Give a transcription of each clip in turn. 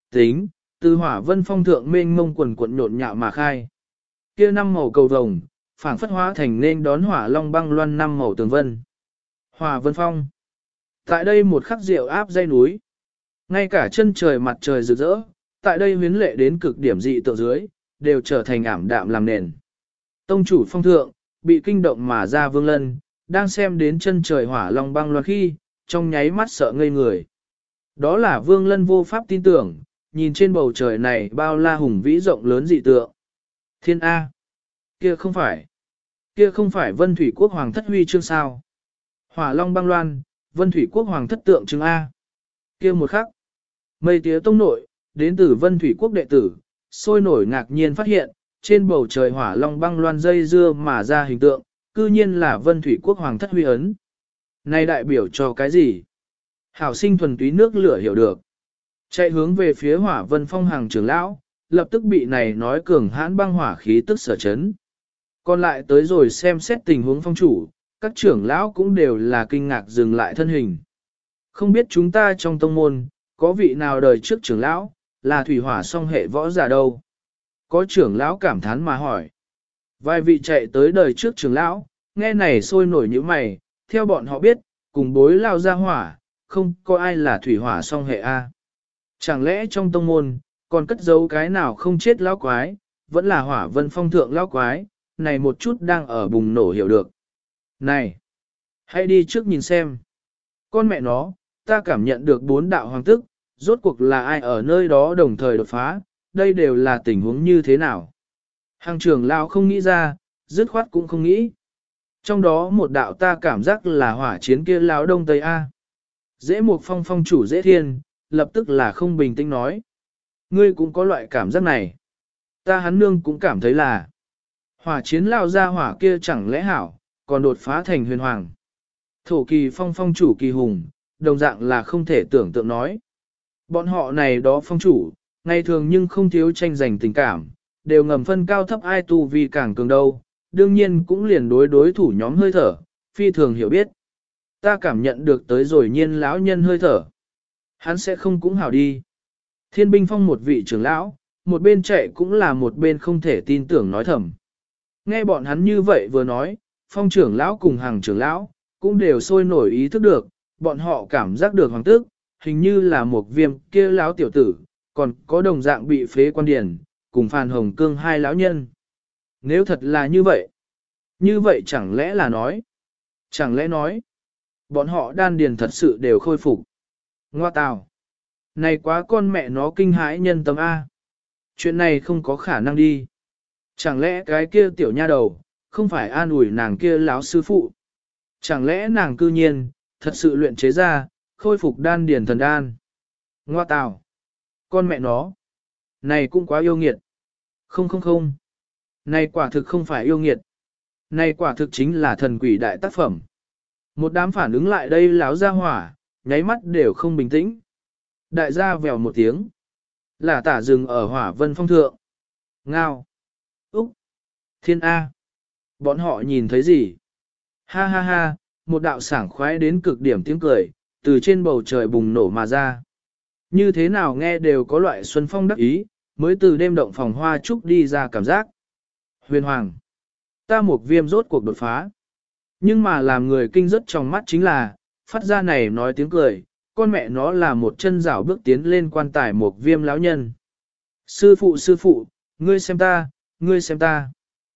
Tính, từ hỏa vân phong thượng mênh mông quần quận nhộn nhạo mà khai. Kia năm màu cầu vồng, phảng phất hóa thành nên đón hỏa long băng loan năm màu tường vân. Hỏa vân phong. Tại đây một khắc rượu áp dây núi. Ngay cả chân trời mặt trời rực rỡ, tại đây huyến lệ đến cực điểm dị tượng dưới, đều trở thành ảm đạm làm nền. Tông chủ phong thượng, bị kinh động mà ra Vương Lân, đang xem đến chân trời hỏa long băng loan khi, trong nháy mắt sợ ngây người. Đó là Vương Lân vô pháp tin tưởng, nhìn trên bầu trời này bao la hùng vĩ rộng lớn dị tượng. Thiên A. Kia không phải Vân Thủy Quốc Hoàng thất huy chương sao. Hỏa long băng loan, Vân Thủy Quốc Hoàng thất tượng trưng A. Kia một khắc. Mây tía tông nội, đến từ Vân Thủy Quốc đệ tử, sôi nổi ngạc nhiên phát hiện, trên bầu trời hỏa long băng loan dây dưa mà ra hình tượng, cư nhiên là Vân Thủy Quốc Hoàng thất huy ấn. Này đại biểu cho cái gì? Hảo sinh thuần túy nước lửa hiểu được. Chạy hướng về phía hỏa vân phong hàng trưởng lão, lập tức bị này nói cường hãn băng hỏa khí tức sở chấn. Còn lại tới rồi xem xét tình huống phong chủ, các trưởng lão cũng đều là kinh ngạc dừng lại thân hình. Không biết chúng ta trong tông môn, có vị nào đời trước trưởng lão, là thủy hỏa song hệ võ giả đâu? Có trưởng lão cảm thán mà hỏi. Vài vị chạy tới đời trước trưởng lão, nghe này sôi nổi như mày, theo bọn họ biết, cùng bối lao ra hỏa, không có ai là thủy hỏa song hệ A. Chẳng lẽ trong tông môn, còn cất giấu cái nào không chết lão quái, vẫn là hỏa vân phong thượng lão quái, này một chút đang ở bùng nổ hiểu được. Này, hãy đi trước nhìn xem. Con mẹ nó, ta cảm nhận được 4 đạo hoàng tức, rốt cuộc là ai ở nơi đó đồng thời đột phá, đây đều là tình huống như thế nào. Hàng trưởng lão không nghĩ ra, dứt khoát cũng không nghĩ. Trong đó một đạo ta cảm giác là hỏa chiến kia lão đông tây A. Dễ một phong phong chủ dễ thiên, lập tức là không bình tĩnh nói. Ngươi cũng có loại cảm giác này. Ta hắn nương cũng cảm thấy là hỏa chiến lao ra hỏa kia chẳng lẽ hảo, còn đột phá thành huyền hoàng. Thổ kỳ phong phong chủ kỳ hùng, đồng dạng là không thể tưởng tượng nói. Bọn họ này đó phong chủ, ngày thường nhưng không thiếu tranh giành tình cảm, đều ngầm phân cao thấp ai tu vì càng cường đâu, đương nhiên cũng liền đối thủ nhóm hơi thở, phi thường hiểu biết. Ta cảm nhận được tới rồi nhiên lão nhân hơi thở. Hắn sẽ không cũng hảo đi. Thiên binh phong một vị trưởng lão, một bên chạy cũng là một bên không thể tin tưởng nói thầm. Nghe bọn hắn như vậy vừa nói, phong trưởng lão cùng hàng trưởng lão, cũng đều sôi nổi ý thức được, bọn họ cảm giác được hoàng tức, hình như là một viêm kia lão tiểu tử, còn có đồng dạng bị phế quan điển, cùng Phan Hồng Cương hai lão nhân. Nếu thật là như vậy chẳng lẽ là nói, bọn họ đan điền thật sự đều khôi phục. Ngoa tào, này quá con mẹ nó kinh hãi nhân tâm A. Chuyện này không có khả năng đi. Chẳng lẽ cái kia tiểu nha đầu, không phải an ủi nàng kia lão sư phụ. Chẳng lẽ nàng cư nhiên, thật sự luyện chế ra, khôi phục đan điền thần đan. Ngoa tào, con mẹ nó, này cũng quá yêu nghiệt. Không. Này quả thực không phải yêu nghiệt. Này quả thực chính là thần quỷ đại tác phẩm. Một đám phản ứng lại đây láo ra hỏa, nháy mắt đều không bình tĩnh. Đại gia vèo một tiếng. Là tả rừng ở hỏa vân phong thượng. Ngao. Úc. Thiên A. Bọn họ nhìn thấy gì? Ha ha ha, một đạo sảng khoái đến cực điểm tiếng cười, từ trên bầu trời bùng nổ mà ra. Như thế nào nghe đều có loại xuân phong đắc ý, mới từ đêm động phòng hoa trúc đi ra cảm giác. Huyền Hoàng. Ta một viêm rốt cuộc đột phá. Nhưng mà làm người kinh rất trong mắt chính là, phát ra này nói tiếng cười, con mẹ nó là một chân rảo bước tiến lên quan tài một viêm lão nhân. Sư phụ, ngươi xem ta,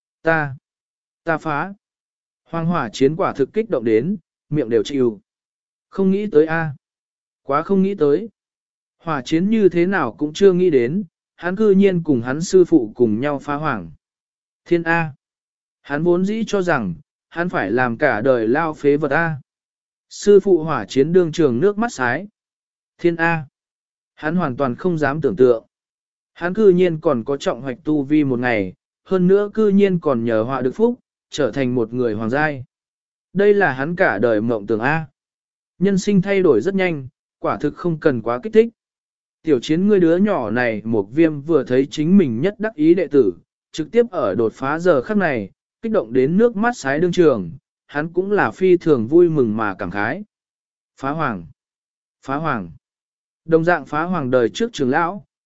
ta phá. Hoàng hỏa chiến quả thực kích động đến, miệng đều chịu. Không nghĩ tới a, quá không nghĩ tới. Hỏa chiến như thế nào cũng chưa nghĩ đến, hắn cư nhiên cùng hắn sư phụ cùng nhau phá hoàng. Thiên A. Hắn vốn dĩ cho rằng, hắn phải làm cả đời lao phế vật A. Sư phụ hỏa chiến đương trường nước mắt sái. Thiên A. Hắn hoàn toàn không dám tưởng tượng. Hắn cư nhiên còn có trọng hoạch tu vi một ngày, hơn nữa cư nhiên còn nhờ họa được phúc, trở thành một người hoàng giai. Đây là hắn cả đời mộng tưởng A. Nhân sinh thay đổi rất nhanh, quả thực không cần quá kích thích. Tiểu chiến ngươi đứa nhỏ này một viêm vừa thấy chính mình nhất đắc ý đệ tử, trực tiếp ở đột phá giờ khắc này, kích động đến nước mắt sái đương trường, hắn cũng là phi thường vui mừng mà cảm khái. Phá hoàng. Đồng dạng phá hoàng đời trước trưởng lão,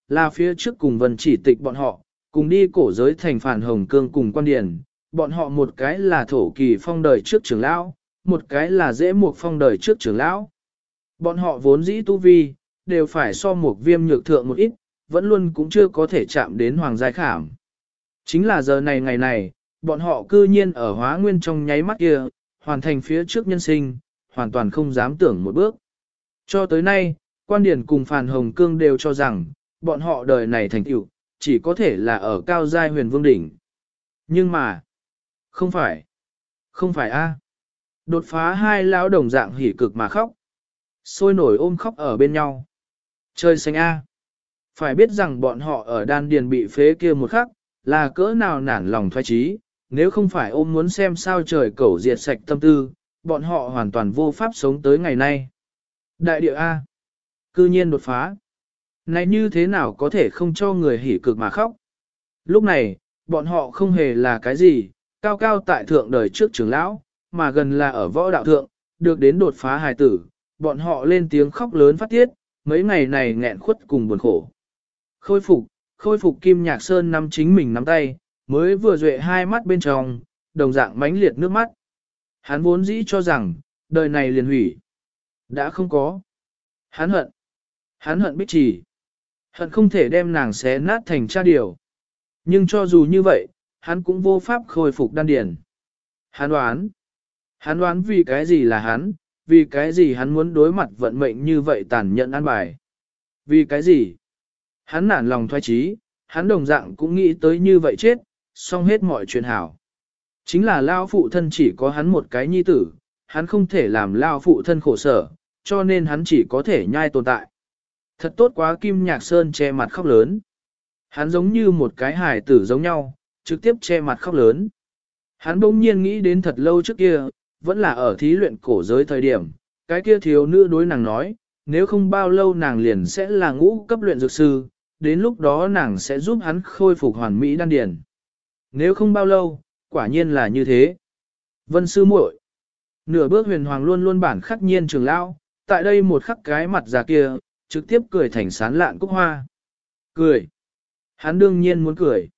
là phía trước cùng Vân Chỉ Tịch bọn họ, cùng đi cổ giới thành Phản Hồng Cương cùng quan điển, bọn họ một cái là Thổ Kỳ Phong đời trước trưởng lão, một cái là Dễ Mục Phong đời trước trưởng lão. Bọn họ vốn dĩ tu vi, đều phải so một Viêm nhược thượng một ít, vẫn luôn cũng chưa có thể chạm đến Hoàng Giai Khảm. Chính là giờ này ngày này, bọn họ cư nhiên ở Hóa Nguyên trong nháy mắt kia, hoàn thành phía trước nhân sinh, hoàn toàn không dám tưởng một bước. Cho tới nay, quan điển cùng Phàn Hồng Cương đều cho rằng, bọn họ đời này thành tựu chỉ có thể là ở cao giai huyền vương đỉnh. Nhưng mà, không phải a. Đột phá hai lão đồng dạng hỉ cực mà khóc. Sôi nổi ôm khóc ở bên nhau. Trời xanh a. Phải biết rằng bọn họ ở đan điền bị phế kia một khắc, là cỡ nào nản lòng thoái trí, nếu không phải ôm muốn xem sao trời cẩu diệt sạch tâm tư, bọn họ hoàn toàn vô pháp sống tới ngày nay. Đại địa A. Cư nhiên đột phá. Này như thế nào có thể không cho người hỉ cực mà khóc? Lúc này, bọn họ không hề là cái gì, cao cao tại thượng đời trước trưởng lão, mà gần là ở võ đạo thượng, được đến đột phá hài tử, bọn họ lên tiếng khóc lớn phát tiết, mấy ngày này nghẹn khuất cùng buồn khổ. Khôi phục Kim Nhạc Sơn nắm chính mình nắm tay, mới vừa duệ hai mắt bên trong, đồng dạng mãnh liệt nước mắt. Hắn vốn dĩ cho rằng, đời này liền hủy. Đã không có. Hắn hận Bích Trì. Hận không thể đem nàng xé nát thành cha điều. Nhưng cho dù như vậy, hắn cũng vô pháp khôi phục đan điền. Hắn đoán vì cái gì là hắn, vì cái gì hắn muốn đối mặt vận mệnh như vậy tàn nhẫn an bài. Vì cái gì? Hắn nản lòng thoái trí, hắn đồng dạng cũng nghĩ tới như vậy chết, xong hết mọi chuyện hảo. Chính là lao phụ thân chỉ có hắn một cái nhi tử, hắn không thể làm lao phụ thân khổ sở, cho nên hắn chỉ có thể nhai tồn tại. Thật tốt quá. Kim Nhạc Sơn che mặt khóc lớn. Hắn giống như một cái hài tử giống nhau, trực tiếp che mặt khóc lớn. Hắn bỗng nhiên nghĩ đến thật lâu trước kia, vẫn là ở thí luyện cổ giới thời điểm, cái kia thiếu nữ đối nàng nói, nếu không bao lâu nàng liền sẽ là ngũ cấp luyện dược sư, đến lúc đó nàng sẽ giúp hắn khôi phục hoàn mỹ đan điền. Nếu không bao lâu, quả nhiên là như thế. Vân sư muội, nửa bước huyền hoàng luôn luôn bản khắc nhiên trường lão, tại đây một khắc cái mặt già kia, trực tiếp cười thành sán lạn cúc hoa. Cười. Hắn đương nhiên muốn cười.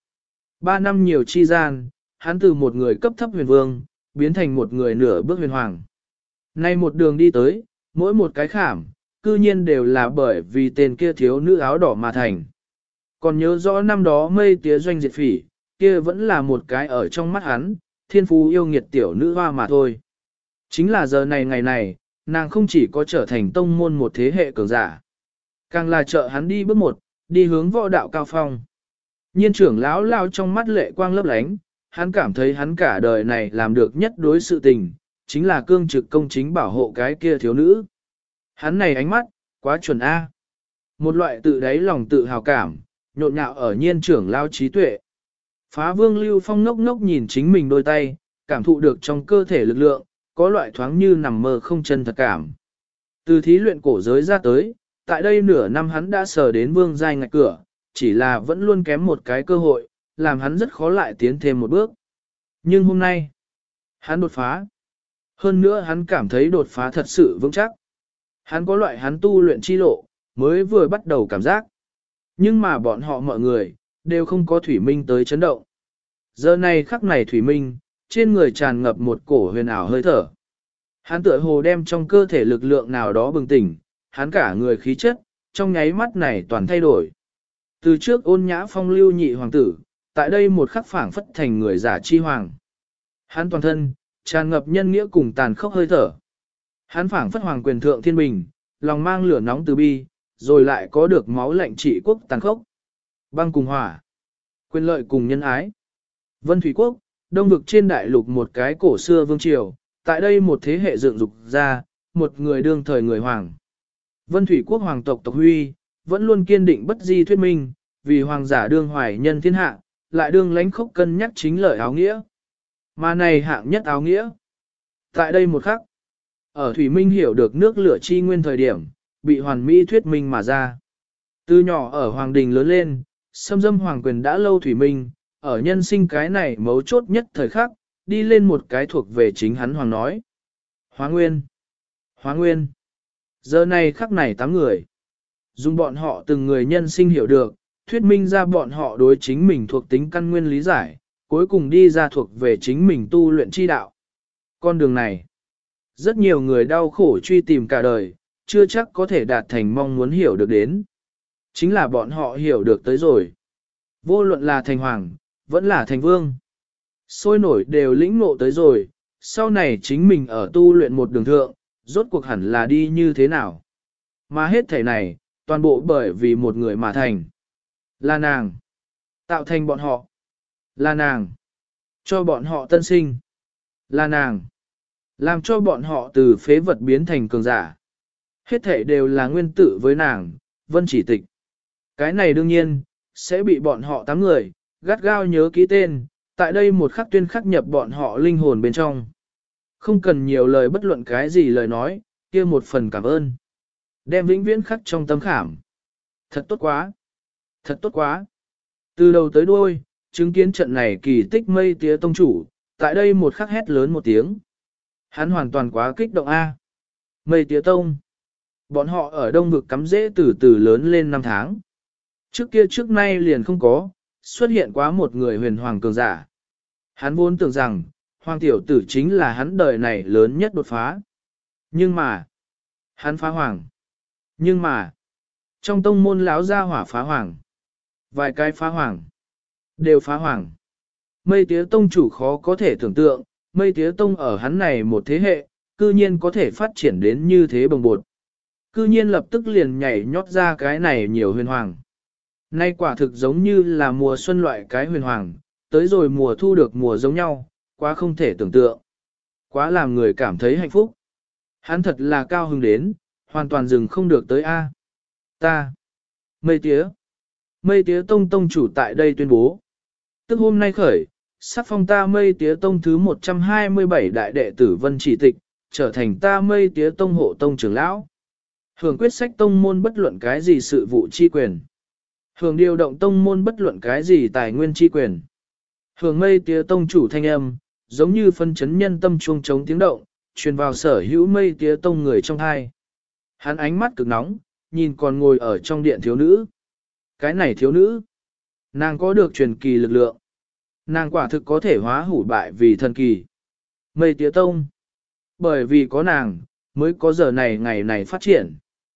3 năm nhiều chi gian, hắn từ một người cấp thấp huyền vương, biến thành một người nửa bước huyền hoàng. Nay một đường đi tới, mỗi một cái khảm, cư nhiên đều là bởi vì tên kia thiếu nữ áo đỏ mà thành. Còn nhớ rõ năm đó mây tía doanh diệt phỉ, kia vẫn là một cái ở trong mắt hắn, thiên phú yêu nghiệt tiểu nữ hoa mà thôi. Chính là giờ này ngày này, nàng không chỉ có trở thành tông môn một thế hệ cường giả, càng là trợ hắn đi bước một, đi hướng võ đạo cao phong. Nhiên trưởng lão lao trong mắt lệ quang lấp lánh, hắn cảm thấy hắn cả đời này làm được nhất đối sự tình, chính là cương trực công chính bảo hộ cái kia thiếu nữ. Hắn này ánh mắt, quá chuẩn A. Một loại tự đáy lòng tự hào cảm, nhộn nhạo ở nhiên trưởng lao trí tuệ. Phá Vương Lưu Phong ngốc ngốc nhìn chính mình đôi tay, cảm thụ được trong cơ thể lực lượng, có loại thoáng như nằm mơ không chân thật cảm. Từ thí luyện cổ giới ra tới, tại đây nửa năm hắn đã sờ đến vương giai ngạch cửa, chỉ là vẫn luôn kém một cái cơ hội, làm hắn rất khó lại tiến thêm một bước. Nhưng hôm nay, hắn đột phá. Hơn nữa hắn cảm thấy đột phá thật sự vững chắc. Hắn có loại hắn tu luyện chi lộ, mới vừa bắt đầu cảm giác. Nhưng mà bọn họ mọi người, đều không có Thủy Minh tới chấn động. Giờ này khắc này Thủy Minh, trên người tràn ngập một cổ huyền ảo hơi thở. Hắn tựa hồ đem trong cơ thể lực lượng nào đó bừng tỉnh, hắn cả người khí chất, trong nháy mắt này toàn thay đổi. Từ trước ôn nhã phong lưu nhị hoàng tử, tại đây một khắc phảng phất thành người giả chi hoàng. Hắn toàn thân, tràn ngập nhân nghĩa cùng tàn khốc hơi thở. Hắn phảng phất hoàng quyền thượng thiên bình, lòng mang lửa nóng từ bi, rồi lại có được máu lạnh trị quốc tàn khốc. Băng cùng hỏa, quyền lợi cùng nhân ái. Vân Thủy Quốc, đông vực trên đại lục một cái cổ xưa vương triều, tại đây một thế hệ dựng dục ra, một người đương thời người hoàng. Vân Thủy Quốc hoàng tộc tộc huy, vẫn luôn kiên định bất di thuyết minh, vì hoàng giả đương hoài nhân thiên hạ, lại đương lãnh khốc cân nhắc chính lợi áo nghĩa. Mà này hạng nhất áo nghĩa. Tại đây một khắc, ở Thủy Minh hiểu được nước lửa chi nguyên thời điểm, bị hoàn mỹ thuyết minh mà ra. Từ nhỏ ở hoàng đình lớn lên, xâm dâm hoàng quyền đã lâu Thủy Minh, ở nhân sinh cái này mấu chốt nhất thời khắc, đi lên một cái thuộc về chính hắn hoàng nói. Hóa Nguyên. Hóa Nguyên. Giờ này khắc này 8 người. Dùng bọn họ từng người nhân sinh hiểu được, thuyết minh ra bọn họ đối chính mình thuộc tính căn nguyên lý giải, cuối cùng đi ra thuộc về chính mình tu luyện chi đạo. Con đường này, rất nhiều người đau khổ truy tìm cả đời, chưa chắc có thể đạt thành mong muốn hiểu được đến. Chính là bọn họ hiểu được tới rồi. Vô luận là thành hoàng, vẫn là thành vương. Sôi nổi đều lĩnh ngộ tới rồi, sau này chính mình ở tu luyện một đường thượng, rốt cuộc hẳn là đi như thế nào. Mà hết thể này, toàn bộ bởi vì một người mà thành. Là nàng. Tạo thành bọn họ. Là nàng. Cho bọn họ tân sinh. Là nàng. Làm cho bọn họ từ phế vật biến thành cường giả. Hết thể đều là nguyên tử với nàng, Vân Chỉ Tịch. Cái này đương nhiên, sẽ bị bọn họ 8 người, gắt gao nhớ ký tên, tại đây một khắc tuyên khắc nhập bọn họ linh hồn bên trong. Không cần nhiều lời bất luận cái gì lời nói, kia một phần cảm ơn. Đem vĩnh viễn khắc trong tâm khảm. Thật tốt quá. Thật tốt quá. Từ đầu tới đuôi, chứng kiến trận này kỳ tích mây tía tông chủ, tại đây một khắc hét lớn một tiếng. Hắn hoàn toàn quá kích động A. Mây tía tông. Bọn họ ở đông vực cắm rễ từ từ lớn lên 5 tháng. Trước kia trước nay liền không có, xuất hiện quá một người huyền hoàng cường giả. Hắn vốn tưởng rằng, hoàng tiểu tử chính là hắn đời này lớn nhất đột phá. Nhưng mà, hắn phá hoàng. Nhưng mà, trong tông môn lão gia hỏa phá hoàng. Vài cái phá hoàng. Đều phá hoàng. Mây tía tông chủ khó có thể tưởng tượng, mây tía tông ở hắn này một thế hệ, cư nhiên có thể phát triển đến như thế bồng bột. Cư nhiên lập tức liền nhảy nhót ra cái này nhiều huyền hoàng. Nay quả thực giống như là mùa xuân loại cái huyền hoàng, tới rồi mùa thu được mùa giống nhau, quá không thể tưởng tượng. Quá làm người cảm thấy hạnh phúc. Hắn thật là cao hứng đến, hoàn toàn dừng không được tới A. Ta. Mây tía. Mây tía tông tông chủ tại đây tuyên bố. Tức hôm nay khởi, sắc phong ta mây tía tông thứ 127 đại đệ tử Vân Chỉ Tịch, trở thành ta mây tía tông hộ tông trưởng lão. Hưởng quyết sách tông môn bất luận cái gì sự vụ chi quyền. Hưởng điều động tông môn bất luận cái gì tài nguyên chi quyền. Hưởng mây tía tông chủ thanh âm, giống như phân chấn nhân tâm chuông trống tiếng động, truyền vào sở hữu mây tía tông người trong hai. Hắn ánh mắt cực nóng, nhìn còn ngồi ở trong điện thiếu nữ. Cái này thiếu nữ, nàng có được truyền kỳ lực lượng. Nàng quả thực có thể hóa hủ bại vì thần kỳ. Mây tía tông, bởi vì có nàng, mới có giờ này ngày này phát triển.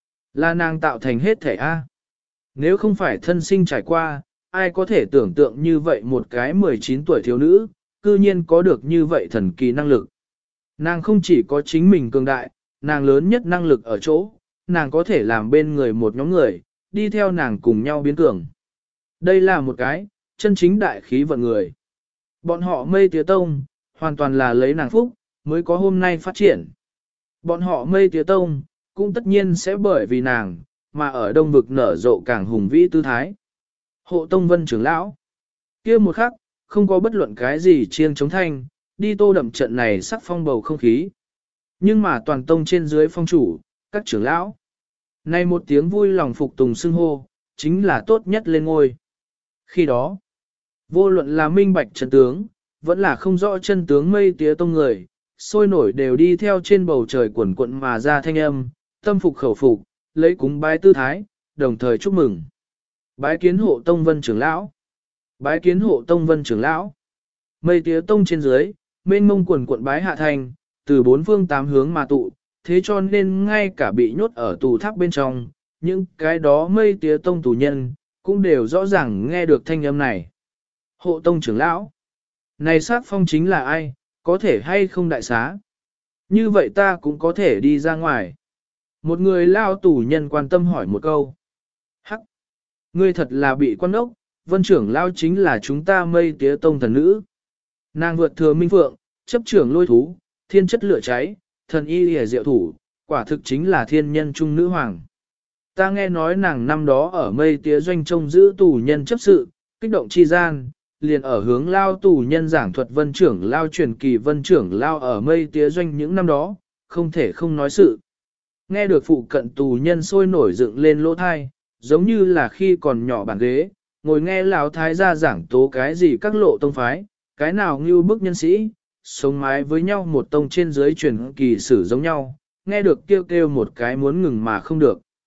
Là nàng tạo thành hết thể A. Nếu không phải thân sinh trải qua, ai có thể tưởng tượng như vậy một cái 19 tuổi thiếu nữ, cư nhiên có được như vậy thần kỳ năng lực. Nàng không chỉ có chính mình cường đại, nàng lớn nhất năng lực ở chỗ, nàng có thể làm bên người một nhóm người, đi theo nàng cùng nhau biến cường. Đây là một cái, chân chính đại khí vận người. Bọn họ mây tía tông, hoàn toàn là lấy nàng phúc, mới có hôm nay phát triển. Bọn họ mây tía tông, cũng tất nhiên sẽ bởi vì nàng, mà ở đông vực nở rộ càng hùng vĩ tư thái. Hộ tông Vân trưởng lão, kia một khắc, không có bất luận cái gì chiêng chống thanh, đi tô đậm trận này sắc phong bầu không khí. Nhưng mà toàn tông trên dưới phong chủ, các trưởng lão, nay một tiếng vui lòng phục tùng xưng hô, chính là tốt nhất lên ngôi. Khi đó, vô luận là minh bạch chân tướng, vẫn là không rõ chân tướng mây tía tông người, sôi nổi đều đi theo trên bầu trời quần quận mà ra thanh âm, tâm phục khẩu phục, lấy cúng bái tư thái, đồng thời chúc mừng. Bái kiến hộ tông Vân trưởng lão. Bái kiến hộ tông Vân trưởng lão. Mây tía tông trên dưới, mênh mông quần quận bái hạ thành, từ bốn phương tám hướng mà tụ, thế cho nên ngay cả bị nhốt ở tù tháp bên trong, những cái đó mây tía tông tù nhân, cũng đều rõ ràng nghe được thanh âm này. Hộ tông trưởng lão. Này sát phong chính là ai, có thể hay không đại xá? Như vậy ta cũng có thể đi ra ngoài. Một người lao tù nhân quan tâm hỏi một câu. Hắc! Ngươi thật là bị quan ốc, Vân trưởng lao chính là chúng ta mây tía tông thần nữ. Nàng vượt thừa minh phượng, chấp trưởng lôi thú, thiên chất lửa cháy, thần y hề diệu thủ, quả thực chính là thiên nhân trung nữ hoàng. Ta nghe nói nàng năm đó ở mây tía doanh trông giữ tù nhân chấp sự, kích động chi gian, liền ở hướng lao tù nhân giảng thuật Vân trưởng lao truyền kỳ Vân trưởng lao ở mây tía doanh những năm đó, không thể không nói sự. Nghe được phụ cận tù nhân sôi nổi dựng lên lỗ thai, giống như là khi còn nhỏ bàn ghế, ngồi nghe lão thái gia giảng tố cái gì các lộ tông phái, cái nào như bức nhân sĩ, sống mái với nhau một tông trên dưới truyền kỳ sử giống nhau, nghe được kêu kêu một cái muốn ngừng mà không được.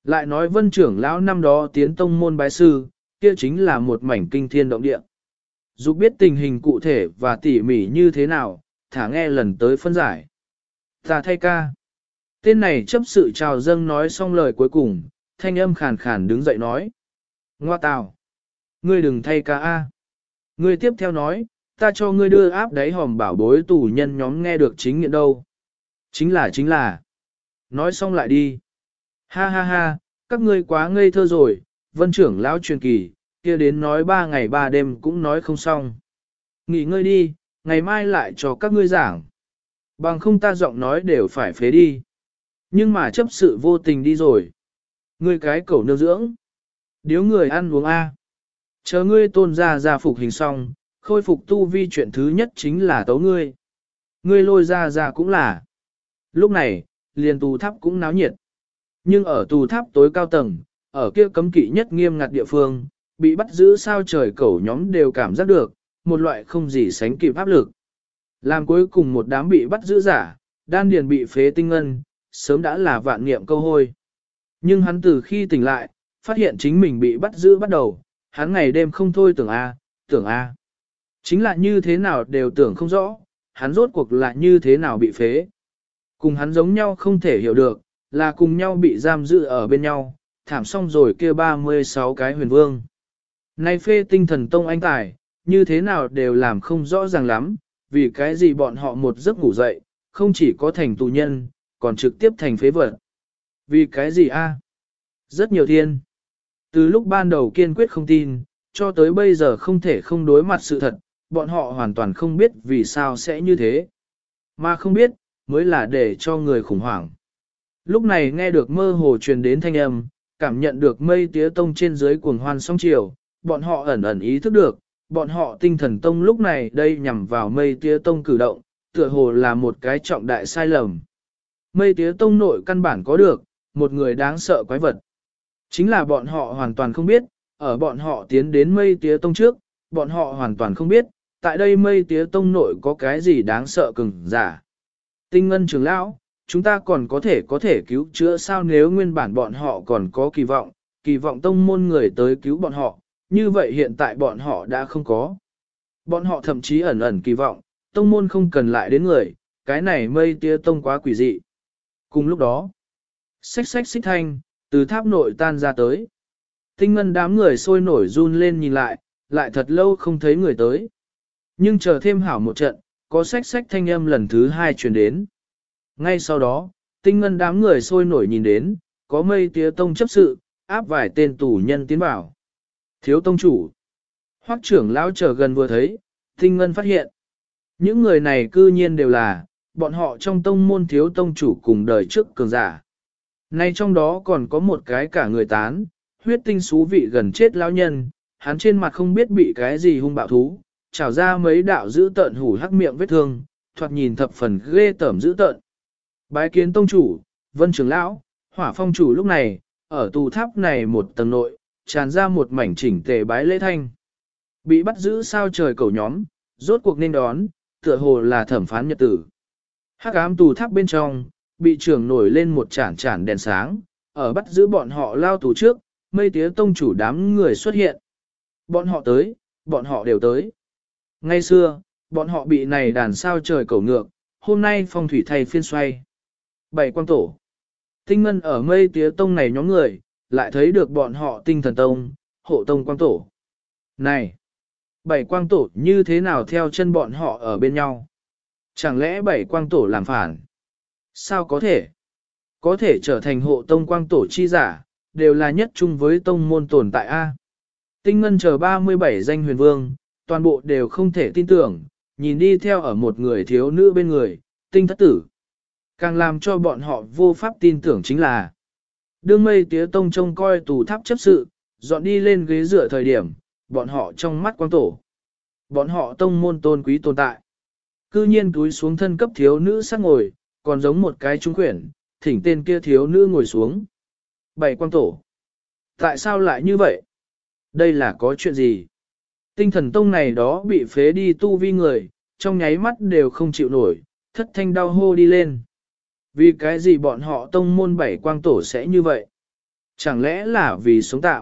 Lại nói vân trưởng lão năm đó tiến tông môn bái sư, kia chính là một mảnh kinh thiên động địa. Dù biết tình hình cụ thể và tỉ mỉ như thế nào, thả nghe lần tới phân giải. Ta thay ca. Tên này chấp sự chào dâng nói xong lời cuối cùng, thanh âm khàn khàn đứng dậy nói. Ngoa tào. Ngươi đừng thay ca a. Ngươi tiếp theo nói, ta cho ngươi đưa áp đáy hòm bảo bối tù nhân nhóm nghe được chính nghiện đâu. Chính là. Nói xong lại đi. Ha ha ha, các ngươi quá ngây thơ rồi, vân trưởng lão truyền kỳ, kia đến nói 3 ngày 3 đêm cũng nói không xong. Nghỉ ngơi đi, ngày mai lại cho các ngươi giảng. Bằng không ta giọng nói đều phải phế đi. Nhưng mà chấp sự vô tình đi rồi. Ngươi cái cẩu nương dưỡng. Điếu người ăn uống A. Chờ ngươi tôn ra phục hình xong, khôi phục tu vi chuyện thứ nhất chính là tấu ngươi. Ngươi lôi ra cũng là. Lúc này, liền tù tháp cũng náo nhiệt. Nhưng ở tù tháp tối cao tầng, ở kia cấm kỵ nhất nghiêm ngặt địa phương, bị bắt giữ sao trời cẩu nhóm đều cảm giác được, một loại không gì sánh kịp áp lực. Làm cuối cùng một đám bị bắt giữ giả, đan điền bị phế tinh ngân, sớm đã là vạn niệm câu hôi. Nhưng hắn từ khi tỉnh lại, phát hiện chính mình bị bắt giữ bắt đầu, hắn ngày đêm không thôi tưởng A. Chính là như thế nào đều tưởng không rõ, hắn rốt cuộc là như thế nào bị phế. Cùng hắn giống nhau không thể hiểu được, là cùng nhau bị giam giữ ở bên nhau, thảm xong rồi kia 36 cái huyền vương. Nay phê tinh thần tông anh tài, như thế nào đều làm không rõ ràng lắm, vì cái gì bọn họ một giấc ngủ dậy, không chỉ có thành tù nhân, còn trực tiếp thành phế vật. Vì cái gì a? Rất nhiều thiên. Từ lúc ban đầu kiên quyết không tin, cho tới bây giờ không thể không đối mặt sự thật, bọn họ hoàn toàn không biết vì sao sẽ như thế. Mà không biết, mới là để cho người khủng hoảng. Lúc này nghe được mơ hồ truyền đến thanh âm, cảm nhận được mây tía tông trên dưới cuồng hoan sóng chiều, bọn họ ẩn ẩn ý thức được, bọn họ tinh thần tông lúc này đây nhằm vào mây tía tông cử động, tựa hồ là một cái trọng đại sai lầm. Mây tía tông nội căn bản có được, một người đáng sợ quái vật. Chính là bọn họ hoàn toàn không biết, ở bọn họ tiến đến mây tía tông trước, bọn họ hoàn toàn không biết, tại đây mây tía tông nội có cái gì đáng sợ cứng giả. Tinh ngân trưởng lão, chúng ta còn có thể cứu chữa sao nếu nguyên bản bọn họ còn có kỳ vọng tông môn người tới cứu bọn họ, như vậy hiện tại bọn họ đã không có. Bọn họ thậm chí ẩn ẩn kỳ vọng, tông môn không cần lại đến người, cái này mây tía tông quá quỷ dị. Cùng lúc đó, xích thanh, từ tháp nội tan ra tới. Tinh ngân đám người sôi nổi run lên nhìn lại thật lâu không thấy người tới. Nhưng chờ thêm hảo một trận, có xích thanh âm lần thứ 2 truyền đến. Ngay sau đó, tinh ngân đám người sôi nổi nhìn đến, có mây tía tông chấp sự, áp vài tên tù nhân tiến vào. Thiếu tông chủ. Hoắc trưởng lão chờ gần vừa thấy, tinh ngân phát hiện. Những người này cư nhiên đều là, bọn họ trong tông môn thiếu tông chủ cùng đời trước cường giả. Nay trong đó còn có một cái cả người tán, huyết tinh xú vị gần chết lão nhân, hắn trên mặt không biết bị cái gì hung bạo thú, trào ra mấy đạo giữ tợn hủ hắc miệng vết thương, thoạt nhìn thập phần ghê tởm giữ tợn. Bái kiến tông chủ, vân trưởng lão, hỏa phong chủ lúc này, ở tù tháp này một tầng nội, tràn ra một mảnh chỉnh tề bái lễ thanh. Bị bắt giữ sao trời cầu nhóm, rốt cuộc nên đón, tựa hồ là thẩm phán nhật tử. Hắc ám tù tháp bên trong, bị trưởng nổi lên một chản đèn sáng, ở bắt giữ bọn họ lao tù trước, mây tía tông chủ đám người xuất hiện. Bọn họ tới, bọn họ đều tới. Ngay xưa, bọn họ bị này đàn sao trời cầu ngược, hôm nay phong thủy thay phiên xoay. Bảy quang tổ. Tinh ngân ở mây tía tông này nhóm người, lại thấy được bọn họ tinh thần tông, hộ tông quang tổ. Này! Bảy quang tổ như thế nào theo chân bọn họ ở bên nhau? Chẳng lẽ bảy quang tổ làm phản? Sao có thể? Có thể trở thành hộ tông quang tổ chi giả, đều là nhất chung với tông môn tồn tại A. Tinh ngân chờ 37 danh huyền vương, toàn bộ đều không thể tin tưởng, nhìn đi theo ở một người thiếu nữ bên người, tinh thất tử. Càng làm cho bọn họ vô pháp tin tưởng chính là đương mây tía tông trông coi tù tháp chấp sự, dọn đi lên ghế dựa thời điểm, bọn họ trong mắt quang tổ. Bọn họ tông môn tôn quý tồn tại. Cư nhiên túi xuống thân cấp thiếu nữ sắc ngồi, còn giống một cái trung quyển, thỉnh tên kia thiếu nữ ngồi xuống. Bảy quang tổ. Tại sao lại như vậy? Đây là có chuyện gì? Tinh thần tông này đó bị phế đi tu vi người, trong nháy mắt đều không chịu nổi, thất thanh đau hô đi lên. Vì cái gì bọn họ tông môn bảy quang tổ sẽ như vậy? Chẳng lẽ là vì sống tạm?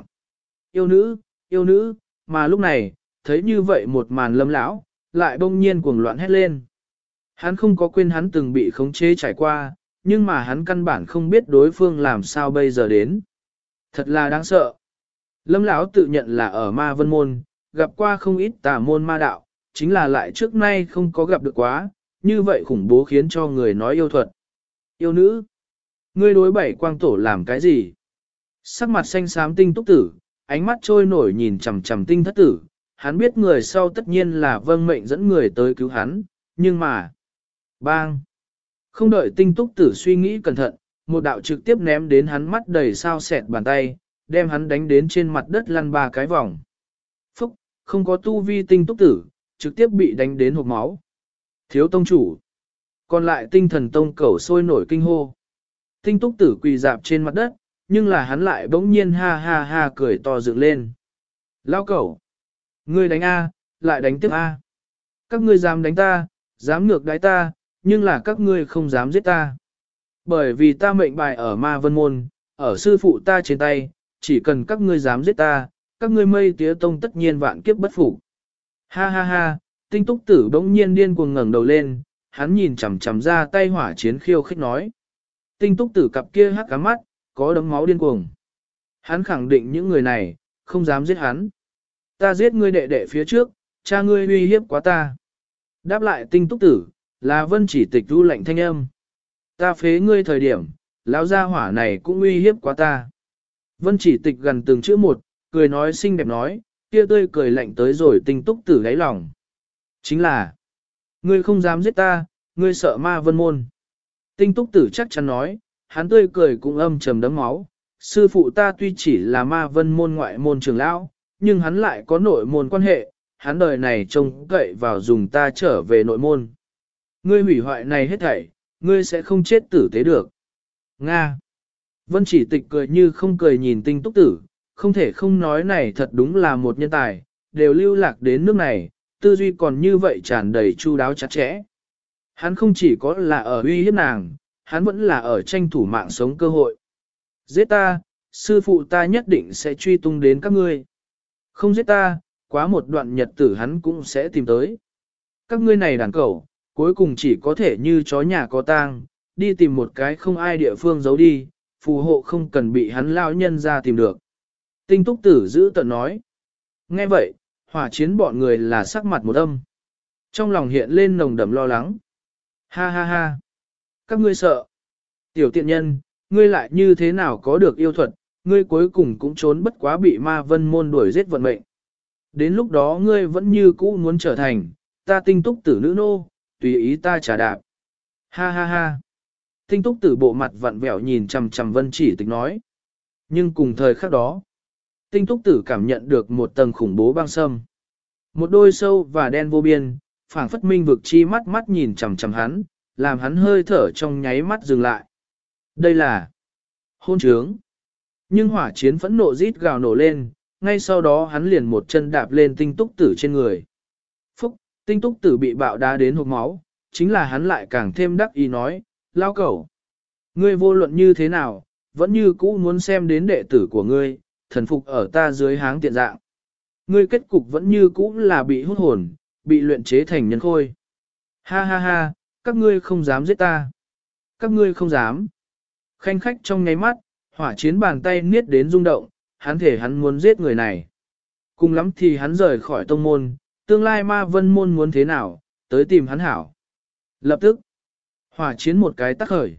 Yêu nữ, mà lúc này, thấy như vậy một màn Lâm lão, lại bỗng nhiên cuồng loạn hét lên. Hắn không có quên hắn từng bị khống chế trải qua, nhưng mà hắn căn bản không biết đối phương làm sao bây giờ đến. Thật là đáng sợ. Lâm lão tự nhận là ở ma vân môn, gặp qua không ít tà môn ma đạo, chính là lại trước nay không có gặp được quá, như vậy khủng bố khiến cho người nói yêu thuật. Yêu nữ, ngươi đối bảy quang tổ làm cái gì? Sắc mặt xanh xám tinh túc tử, ánh mắt trôi nổi nhìn chằm chằm tinh thất tử, hắn biết người sau tất nhiên là vâng mệnh dẫn người tới cứu hắn, nhưng mà... Bang! Không đợi tinh túc tử suy nghĩ cẩn thận, một đạo trực tiếp ném đến hắn mắt đầy sao sẹt bàn tay, đem hắn đánh đến trên mặt đất lăn 3 cái vòng. Phúc! Không có tu vi tinh túc tử, trực tiếp bị đánh đến hộc máu. Thiếu tông chủ! Còn lại tinh thần tông cẩu sôi nổi kinh hô. Tinh túc tử quỳ dạp trên mặt đất, nhưng là hắn lại bỗng nhiên ha ha ha cười to dựng lên. Lao cẩu! Ngươi đánh A, lại đánh tiếp A. Các ngươi dám đánh ta, dám ngược đái ta, nhưng là các ngươi không dám giết ta. Bởi vì ta mệnh bài ở ma vân môn, ở sư phụ ta trên tay, chỉ cần các ngươi dám giết ta, các ngươi mây tía tông tất nhiên vạn kiếp bất phục. Ha ha ha, tinh túc tử bỗng nhiên điên cuồng ngẩng đầu lên, hắn nhìn chằm chằm ra tay hỏa chiến khiêu khích nói. Tinh túc tử cặp kia hắc cá mắt, có đấm máu điên cuồng. Hắn khẳng định những người này, không dám giết hắn. Ta giết ngươi đệ đệ phía trước, cha ngươi uy hiếp quá ta. Đáp lại tinh túc tử, là vân chỉ tịch ru lạnh thanh âm. Ta phế ngươi thời điểm, lão gia hỏa này cũng uy hiếp quá ta. Vân chỉ tịch gần từng chữ một, cười nói xinh đẹp nói, kia tươi cười lạnh tới rồi tinh túc tử đáy lòng. Chính là, ngươi không dám giết ta, ngươi sợ ma vân môn. Tinh túc tử chắc chắn nói, hắn tươi cười cũng âm trầm đấm máu. Sư phụ ta tuy chỉ là ma vân môn ngoại môn trưởng lão, nhưng hắn lại có nội môn quan hệ, hắn đời này trông cậy vào dùng ta trở về nội môn. Ngươi hủy hoại này hết thảy, ngươi sẽ không chết tử tế được. Nga. Vân chỉ tịch cười như không cười nhìn tinh túc tử, không thể không nói này thật đúng là một nhân tài, đều lưu lạc đến nước này, tư duy còn như vậy tràn đầy chu đáo chặt chẽ. Hắn không chỉ có là ở uy hiếp nàng, hắn vẫn là ở tranh thủ mạng sống cơ hội. Giết ta, sư phụ ta nhất định sẽ truy tung đến các ngươi. Không giết ta, quá một đoạn nhật tử hắn cũng sẽ tìm tới. Các ngươi này đàn cẩu, cuối cùng chỉ có thể như chó nhà có tang, đi tìm một cái không ai địa phương giấu đi, phù hộ không cần bị hắn lao nhân ra tìm được. Tinh túc tử giữ tận nói. Nghe vậy, hỏa chiến bọn người là sắc mặt một âm. Trong lòng hiện lên nồng đậm lo lắng. Ha ha ha. Các ngươi sợ. Tiểu tiện nhân, ngươi lại như thế nào có được yêu thuật, ngươi cuối cùng cũng trốn bất quá bị ma vân môn đuổi giết vận mệnh. Đến lúc đó ngươi vẫn như cũ muốn trở thành, ta tinh túc tử nữ nô, tùy ý ta trả đạp. Ha ha ha. Tinh túc tử bộ mặt vặn vẹo nhìn chằm chằm vân chỉ tịch nói. Nhưng cùng thời khắc đó, tinh túc tử cảm nhận được một tầng khủng bố băng sâm. Một đôi sâu và đen vô biên, phảng phất minh vực chi mắt mắt nhìn chằm chằm hắn, làm hắn hơi thở trong nháy mắt dừng lại. Đây là hôn trướng. Nhưng hỏa chiến phẫn nộ rít gào nổ lên, ngay sau đó hắn liền một chân đạp lên tinh túc tử trên người. Phúc, tinh túc tử bị bạo đá đến hộc máu, chính là hắn lại càng thêm đắc ý nói, lao cẩu. Ngươi vô luận như thế nào, vẫn như cũ muốn xem đến đệ tử của ngươi, thần phục ở ta dưới háng tiện dạng. Ngươi kết cục vẫn như cũ là bị hút hồn, bị luyện chế thành nhân khôi. Ha ha ha, các ngươi không dám giết ta. Các ngươi không dám. Khanh khách trong nháy mắt, hỏa chiến bàn tay niết đến rung động, hắn thể hắn muốn giết người này. Cùng lắm thì hắn rời khỏi tông môn, tương lai ma vân môn muốn thế nào, tới tìm hắn hảo. Lập tức, hỏa chiến một cái tắc khởi.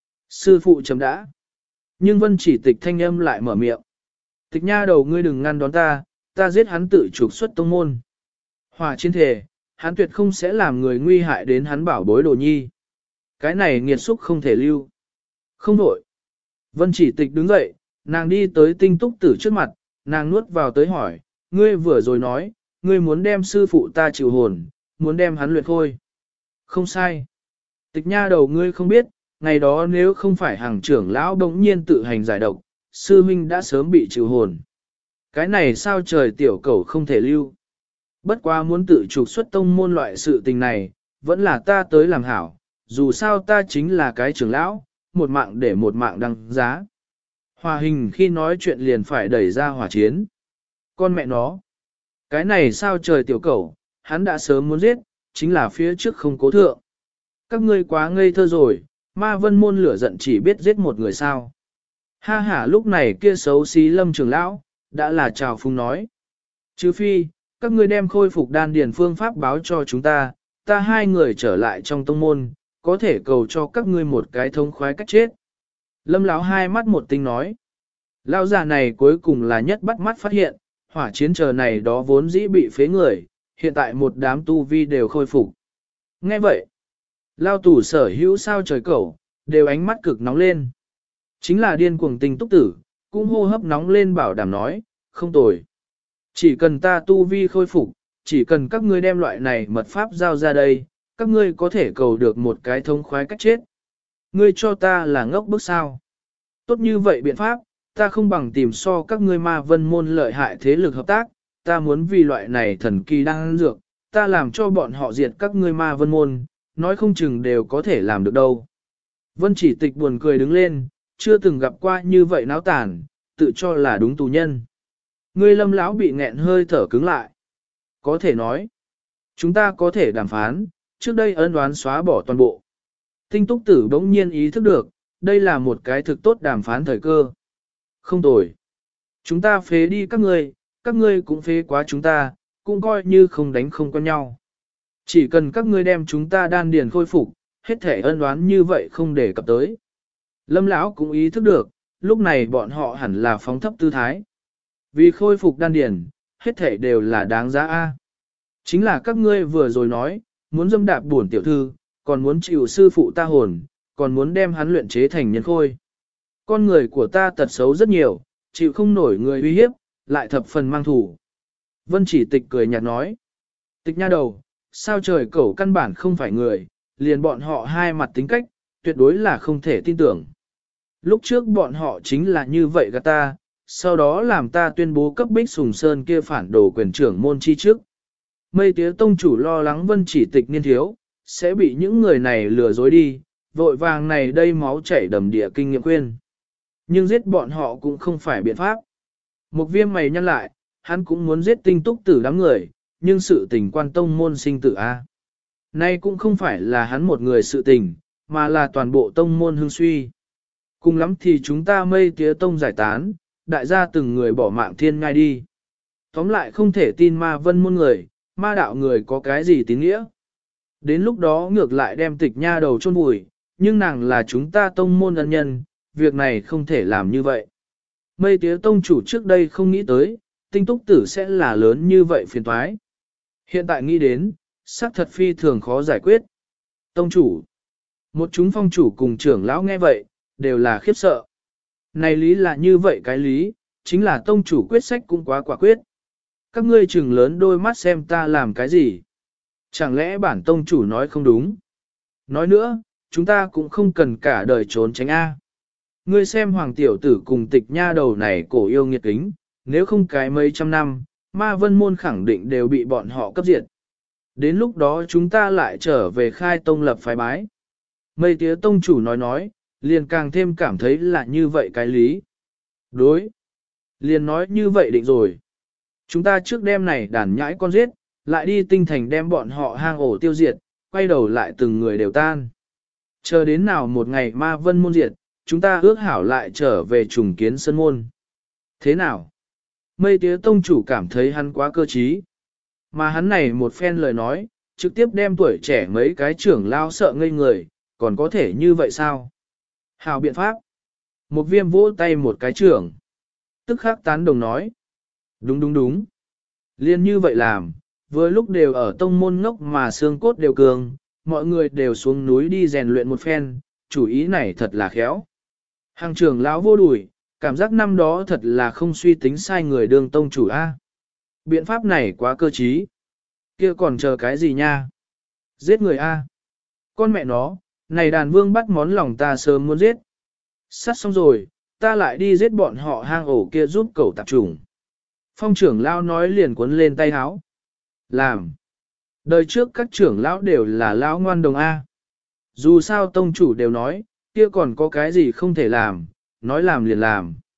Sư phụ chấm đã. Nhưng vân chỉ tịch thanh âm lại mở miệng. Tịch nha đầu ngươi đừng ngăn đón ta, ta giết hắn tự trục xuất tông môn. Hỏa chiến thể, hắn tuyệt không sẽ làm người nguy hại đến hắn bảo bối đồ nhi. Cái này nghiệt xúc không thể lưu. Không đổi. Vân chỉ tịch đứng dậy, nàng đi tới tinh túc tử trước mặt, nàng nuốt vào tới hỏi, ngươi vừa rồi nói, ngươi muốn đem sư phụ ta chịu hồn, muốn đem hắn luyện khôi. Không sai. Tịch nha đầu ngươi không biết, ngày đó nếu không phải hàng trưởng lão bỗng nhiên tự hành giải độc, sư huynh đã sớm bị chịu hồn. Cái này sao trời tiểu cầu không thể lưu. Bất quá muốn tự trục xuất tông môn loại sự tình này, vẫn là ta tới làm hảo, dù sao ta chính là cái trưởng lão, một mạng để một mạng đăng giá. Hòa hình khi nói chuyện liền phải đẩy ra hỏa chiến. Con mẹ nó. Cái này sao trời tiểu cẩu, hắn đã sớm muốn giết, chính là phía trước không cố thượng. Các ngươi quá ngây thơ rồi, ma vân môn lửa giận chỉ biết giết một người sao. Ha ha, lúc này kia xấu xí Lâm trưởng lão, đã là chào phung nói. Chứ phi, các ngươi đem khôi phục đan điền phương pháp báo cho chúng ta hai người trở lại trong tông môn, có thể cầu cho các ngươi một cái thông khoái cách chết. Lâm lão hai mắt một tinh nói. Lão già này cuối cùng là nhất bắt mắt phát hiện, hỏa chiến chờ này đó vốn dĩ bị phế người, hiện tại một đám tu vi đều khôi phục. Nghe vậy, Lao tù sở hữu sao trời cẩu, đều ánh mắt cực nóng lên. Chính là điên cuồng tinh túc tử, cũng hô hấp nóng lên bảo đảm nói, không tồi. Chỉ cần ta tu vi khôi phục, chỉ cần các ngươi đem loại này mật pháp giao ra đây, các ngươi có thể cầu được một cái thông khoái cách chết. Ngươi cho ta là ngốc bức sao. Tốt như vậy biện pháp, ta không bằng tìm so các ngươi ma vân môn lợi hại thế lực hợp tác, ta muốn vì loại này thần kỳ đang dược, ta làm cho bọn họ diệt các ngươi ma vân môn, nói không chừng đều có thể làm được đâu. Vân chỉ tịch buồn cười đứng lên, chưa từng gặp qua như vậy náo tàn, tự cho là đúng tù nhân. Ngươi Lâm lão bị nghẹn hơi thở cứng lại. Có thể nói, chúng ta có thể đàm phán, trước đây ân oán xóa bỏ toàn bộ. Tinh túc tử bỗng nhiên ý thức được, đây là một cái thực tốt đàm phán thời cơ. Không tồi. Chúng ta phế đi các ngươi cũng phế quá chúng ta, cũng coi như không đánh không con nhau. Chỉ cần các ngươi đem chúng ta đan điền khôi phục, hết thể ân oán như vậy không để cập tới. Lâm lão cũng ý thức được, lúc này bọn họ hẳn là phóng thấp tư thái. Vì khôi phục đan điền, hết thể đều là đáng giá a. Chính là các ngươi vừa rồi nói, muốn dâm đạp bổn tiểu thư, còn muốn chịu sư phụ ta hồn, còn muốn đem hắn luyện chế thành nhân khôi. Con người của ta tật xấu rất nhiều, chịu không nổi người uy hiếp, lại thập phần mang thủ. Vân chỉ tịch cười nhạt nói. Tịch nha đầu, sao trời cẩu căn bản không phải người, liền bọn họ hai mặt tính cách, tuyệt đối là không thể tin tưởng. Lúc trước bọn họ chính là như vậy gạt ta, sau đó làm ta tuyên bố cấp Bích Sùng Sơn kia phản đồ quyền trưởng môn chi trước. Mây tía tông chủ lo lắng Vân chỉ tịch niên thiếu, sẽ bị những người này lừa dối đi, vội vàng này đây máu chảy đầm địa kinh nghiệm khuyên. Nhưng giết bọn họ cũng không phải biện pháp. Một viêm mày nhăn lại, hắn cũng muốn giết tinh túc tử đám người, nhưng sự tình quan tông môn sinh tử A. Nay cũng không phải là hắn một người sự tình, mà là toàn bộ tông môn hưng suy. Cùng lắm thì chúng ta mây tía tông giải tán, đại gia từng người bỏ mạng thiên ngai đi. Tóm lại không thể tin ma vân môn người, ma đạo người có cái gì tín nghĩa. Đến lúc đó ngược lại đem tịch nha đầu chôn vùi, nhưng nàng là chúng ta tông môn ân nhân, việc này không thể làm như vậy. Mây tía tông chủ trước đây không nghĩ tới, tinh túc tử sẽ là lớn như vậy phiền toái. Hiện tại nghĩ đến, xác thật phi thường khó giải quyết. Tông chủ, một chúng phong chủ cùng trưởng lão nghe vậy, đều là khiếp sợ. Này lý là như vậy cái lý, chính là tông chủ quyết sách cũng quá quả quyết. Các ngươi trừng lớn đôi mắt xem ta làm cái gì. Chẳng lẽ bản tông chủ nói không đúng? Nói nữa, chúng ta cũng không cần cả đời trốn tránh A. Ngươi xem hoàng tiểu tử cùng tịch nha đầu này cổ yêu nghiệt kính, nếu không cái mấy trăm năm, ma vân môn khẳng định đều bị bọn họ cấp diệt. Đến lúc đó chúng ta lại trở về khai tông lập phái bái. Mây tía tông chủ nói, liền càng thêm cảm thấy là như vậy cái lý. Đối. Liền nói như vậy định rồi. Chúng ta trước đêm này đàn nhãi con giết, lại đi tinh thành đem bọn họ hang ổ tiêu diệt, quay đầu lại từng người đều tan. Chờ đến nào một ngày ma vân môn diệt, chúng ta ước hảo lại trở về trùng kiến sân môn. Thế nào? Mây tía tông chủ cảm thấy hắn quá cơ trí. Mà hắn này một phen lời nói, trực tiếp đem tuổi trẻ mấy cái trưởng lao sợ ngây người, còn có thể như vậy sao? Hảo biện pháp. Một viêm vỗ tay một cái trưởng. Tức khắc tán đồng nói. Đúng. Liên như vậy làm, vừa lúc đều ở tông môn ngốc mà xương cốt đều cường, mọi người đều xuống núi đi rèn luyện một phen, chủ ý này thật là khéo. Hàng trưởng lão vô đùi, cảm giác năm đó thật là không suy tính sai người đương tông chủ A. Biện pháp này quá cơ trí. Kia còn chờ cái gì nha? Giết người A. Con mẹ nó, này đàn vương bắt món lòng ta sớm muốn giết. Sát xong rồi, ta lại đi giết bọn họ hang ổ kia giúp cẩu tạp trùng. Phong trưởng lão nói liền cuốn lên tay háo. Làm. Đời trước các trưởng lão đều là lão ngoan đồng A. Dù sao tông chủ đều nói, kia còn có cái gì không thể làm, nói làm liền làm.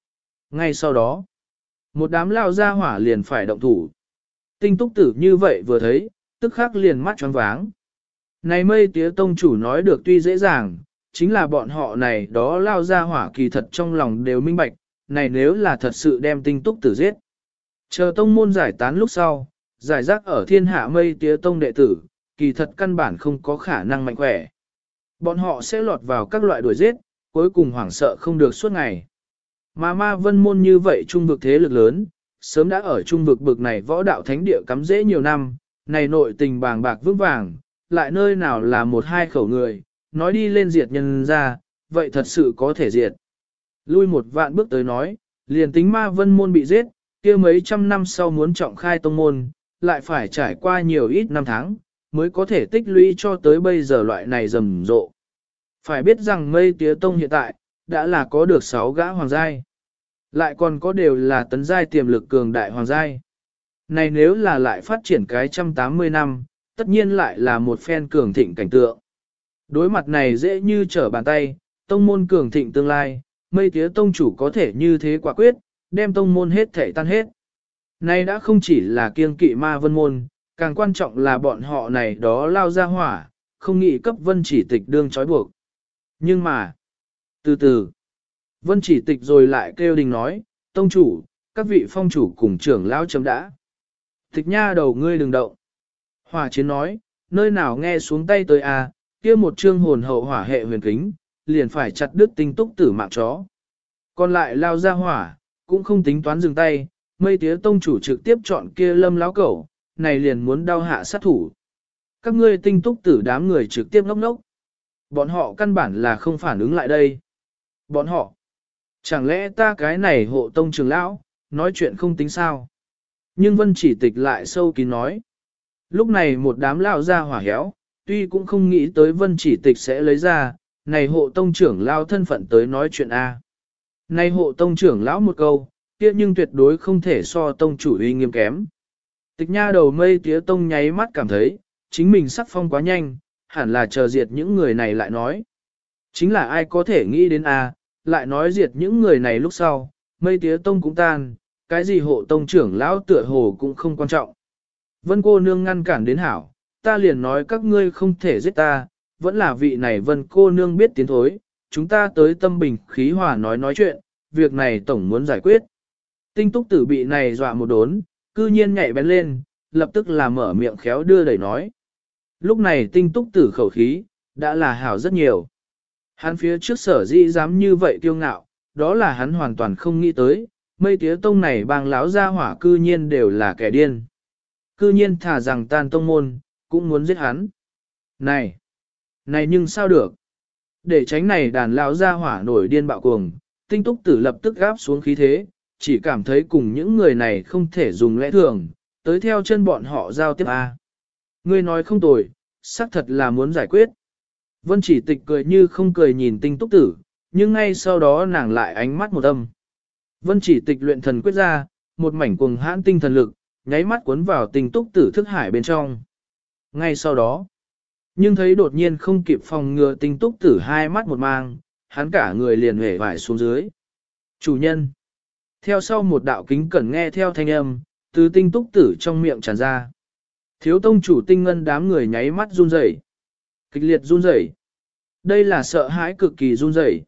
Ngay sau đó, một đám lao ra hỏa liền phải động thủ. Tinh túc tử như vậy vừa thấy, tức khắc liền mắt choáng váng. Này mây tía tông chủ nói được tuy dễ dàng, chính là bọn họ này đó lao ra hỏa kỳ thật trong lòng đều minh bạch, này nếu là thật sự đem tinh túc tử giết. Chờ tông môn giải tán lúc sau, giải rác ở thiên hạ mây tía tông đệ tử, kỳ thật căn bản không có khả năng mạnh khỏe. Bọn họ sẽ lọt vào các loại đuổi giết, cuối cùng hoảng sợ không được suốt ngày. Mà ma vân môn như vậy trung vực thế lực lớn, sớm đã ở trung vực bực này võ đạo thánh địa cắm rễ nhiều năm, này nội tình bàng bạc vững vàng, lại nơi nào là một hai khẩu người, nói đi lên diệt nhân ra, vậy thật sự có thể diệt. Lui một vạn bước tới nói, liền tính ma vân môn bị giết, kia mấy trăm năm sau muốn trọng khai tông môn, lại phải trải qua nhiều ít năm tháng, mới có thể tích lũy cho tới bây giờ loại này rầm rộ. Phải biết rằng mây tía tông hiện tại, đã là có được 6 gã hoàng giai. Lại còn có đều là tấn giai tiềm lực cường đại hoàng giai. Này nếu là lại phát triển cái 180 năm, tất nhiên lại là một phen cường thịnh cảnh tượng. Đối mặt này dễ như trở bàn tay, tông môn cường thịnh tương lai, mây tía tông chủ có thể như thế quả quyết, đem tông môn hết thể tan hết. Này đã không chỉ là kiêng kỵ ma vân môn, càng quan trọng là bọn họ này đó lao ra hỏa, không nghĩ cấp vân chỉ tịch đương trói buộc. Nhưng mà, từ từ, vân chỉ tịch rồi lại kêu đình nói, tông chủ, các vị phong chủ cùng trưởng lão chấm đã. Tịch nha đầu ngươi đừng động. Hỏa chiến nói, nơi nào nghe xuống tay tới à, kia một chương hồn hậu hỏa hệ huyền kính, liền phải chặt đứt tinh túc tử mạng chó. Còn lại lao ra hỏa, cũng không tính toán dừng tay, mây tía tông chủ trực tiếp chọn kia lâm láo cẩu, này liền muốn đau hạ sát thủ. Các ngươi tinh túc tử đám người trực tiếp ngốc ngốc. Bọn họ căn bản là không phản ứng lại đây. Bọn họ, chẳng lẽ ta cái này hộ tông trường lão, nói chuyện không tính sao? Nhưng vân chỉ tịch lại sâu kín nói. Lúc này một đám lão ra hỏa héo, tuy cũng không nghĩ tới vân chỉ tịch sẽ lấy ra, này hộ tông trưởng lão thân phận tới nói chuyện A. Này hộ tông trưởng lão một câu, kia nhưng tuyệt đối không thể so tông chủ uy nghiêm kém. Tịch nha đầu mây tía tông nháy mắt cảm thấy, chính mình sắc phong quá nhanh, hẳn là chờ diệt những người này lại nói. Chính là ai có thể nghĩ đến A, lại nói diệt những người này lúc sau, mây tía tông cũng tan, cái gì hộ tông trưởng lão tựa hồ cũng không quan trọng. Vân cô nương ngăn cản đến hảo, ta liền nói các ngươi không thể giết ta, vẫn là vị này vân cô nương biết tiến thối, chúng ta tới tâm bình khí hòa nói chuyện, việc này tổng muốn giải quyết. Tinh túc tử bị này dọa một đốn, cư nhiên nhảy bén lên, lập tức là mở miệng khéo đưa đẩy nói. Lúc này tinh túc tử khẩu khí, đã là hảo rất nhiều. Hắn phía trước sở dĩ dám như vậy kiêu ngạo, đó là hắn hoàn toàn không nghĩ tới, mây tía tông này bang láo ra hỏa cư nhiên đều là kẻ điên. Cư nhiên thả rằng tan tông môn, cũng muốn giết hắn. Này nhưng sao được? Để tránh này đàn lão ra hỏa nổi điên bạo cuồng, tinh túc tử lập tức gáp xuống khí thế, chỉ cảm thấy cùng những người này không thể dùng lẽ thường, tới theo chân bọn họ giao tiếp a. Ngươi nói không tồi, xác thật là muốn giải quyết. Vân chỉ tịch cười như không cười nhìn tinh túc tử, nhưng ngay sau đó nàng lại ánh mắt một âm. Vân chỉ tịch luyện thần quyết ra, một mảnh cuồng hãn tinh thần lực, nháy mắt cuốn vào tinh túc tử thức hải bên trong. Ngay sau đó, nhưng thấy đột nhiên không kịp phòng ngừa tinh túc tử hai mắt một mang, hắn cả người liền hể vải xuống dưới. Chủ nhân. Theo sau một đạo kính cẩn nghe theo thanh âm, từ tinh túc tử trong miệng tràn ra. Thiếu tông chủ tinh ngân đám người nháy mắt run rẩy, kịch liệt run rẩy. Đây là sợ hãi cực kỳ run rẩy.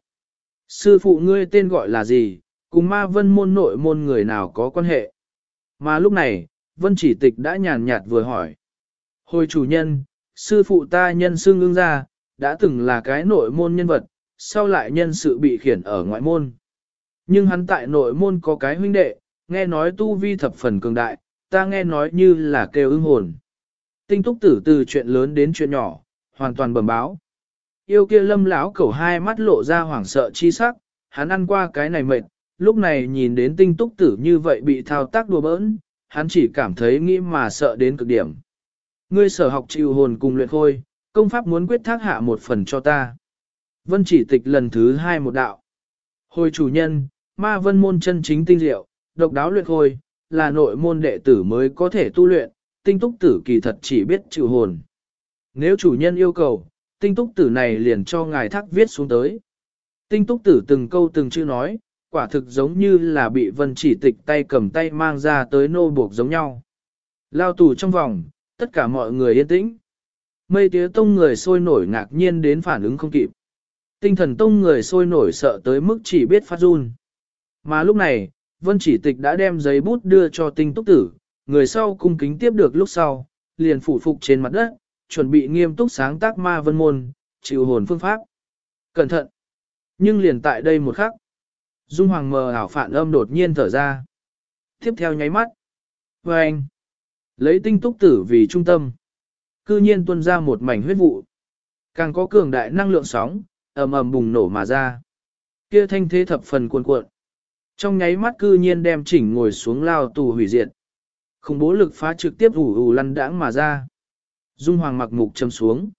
Sư phụ ngươi tên gọi là gì, cùng ma vân môn nội môn người nào có quan hệ? Mà lúc này, vân chỉ tịch đã nhàn nhạt vừa hỏi. Hồi chủ nhân, sư phụ ta nhân xưng ương ra, đã từng là cái nội môn nhân vật, sau lại nhân sự bị khiển ở ngoại môn. Nhưng hắn tại nội môn có cái huynh đệ, nghe nói tu vi thập phần cường đại, ta nghe nói như là kêu ưng hồn. Tinh túc tử từ chuyện lớn đến chuyện nhỏ, hoàn toàn bẩm báo. Yêu kia lâm lão cẩu hai mắt lộ ra hoảng sợ chi sắc, hắn ăn qua cái này mệt, lúc này nhìn đến tinh túc tử như vậy bị thao tác đùa bỡn, hắn chỉ cảm thấy nghĩ mà sợ đến cực điểm. Ngươi sở học chịu hồn cùng luyện khôi, công pháp muốn quyết thác hạ một phần cho ta. Vân chỉ tịch lần thứ 2 một đạo. Hồi chủ nhân, ma vân môn chân chính tinh diệu, độc đáo luyện khôi, là nội môn đệ tử mới có thể tu luyện, tinh túc tử kỳ thật chỉ biết chịu hồn. Nếu chủ nhân yêu cầu, tinh túc tử này liền cho ngài thác viết xuống tới. Tinh túc tử từng câu từng chữ nói, quả thực giống như là bị Vân Chỉ Tịch tay cầm tay mang ra tới nô buộc giống nhau. Lao tù trong vòng, tất cả mọi người yên tĩnh. Mây tía tông người sôi nổi ngạc nhiên đến phản ứng không kịp. Tinh thần tông người sôi nổi sợ tới mức chỉ biết phát run. Mà lúc này, Vân Chỉ Tịch đã đem giấy bút đưa cho Tinh Túc Tử, người sau cung kính tiếp được lúc sau, liền phủ phục trên mặt đất, chuẩn bị nghiêm túc sáng tác ma vân môn, chịu hồn phương pháp. Cẩn thận! Nhưng liền tại đây một khắc, Dung Hoàng mờ ảo phản âm đột nhiên thở ra. Tiếp theo nháy mắt. Và anh, lấy Tinh Túc Tử vì trung tâm, cư nhiên tuôn ra một mảnh huyết vụ. Càng có cường đại năng lượng sóng, ầm ầm bùng nổ mà ra. Kia thanh thế thập phần cuồn cuộn. Trong nháy mắt cư nhiên đem chỉnh ngồi xuống lao tù hủy diệt. Khủng bố lực phá trực tiếp ủ ủ lăn đãng mà ra. Dung Hoàng mặc mục châm xuống.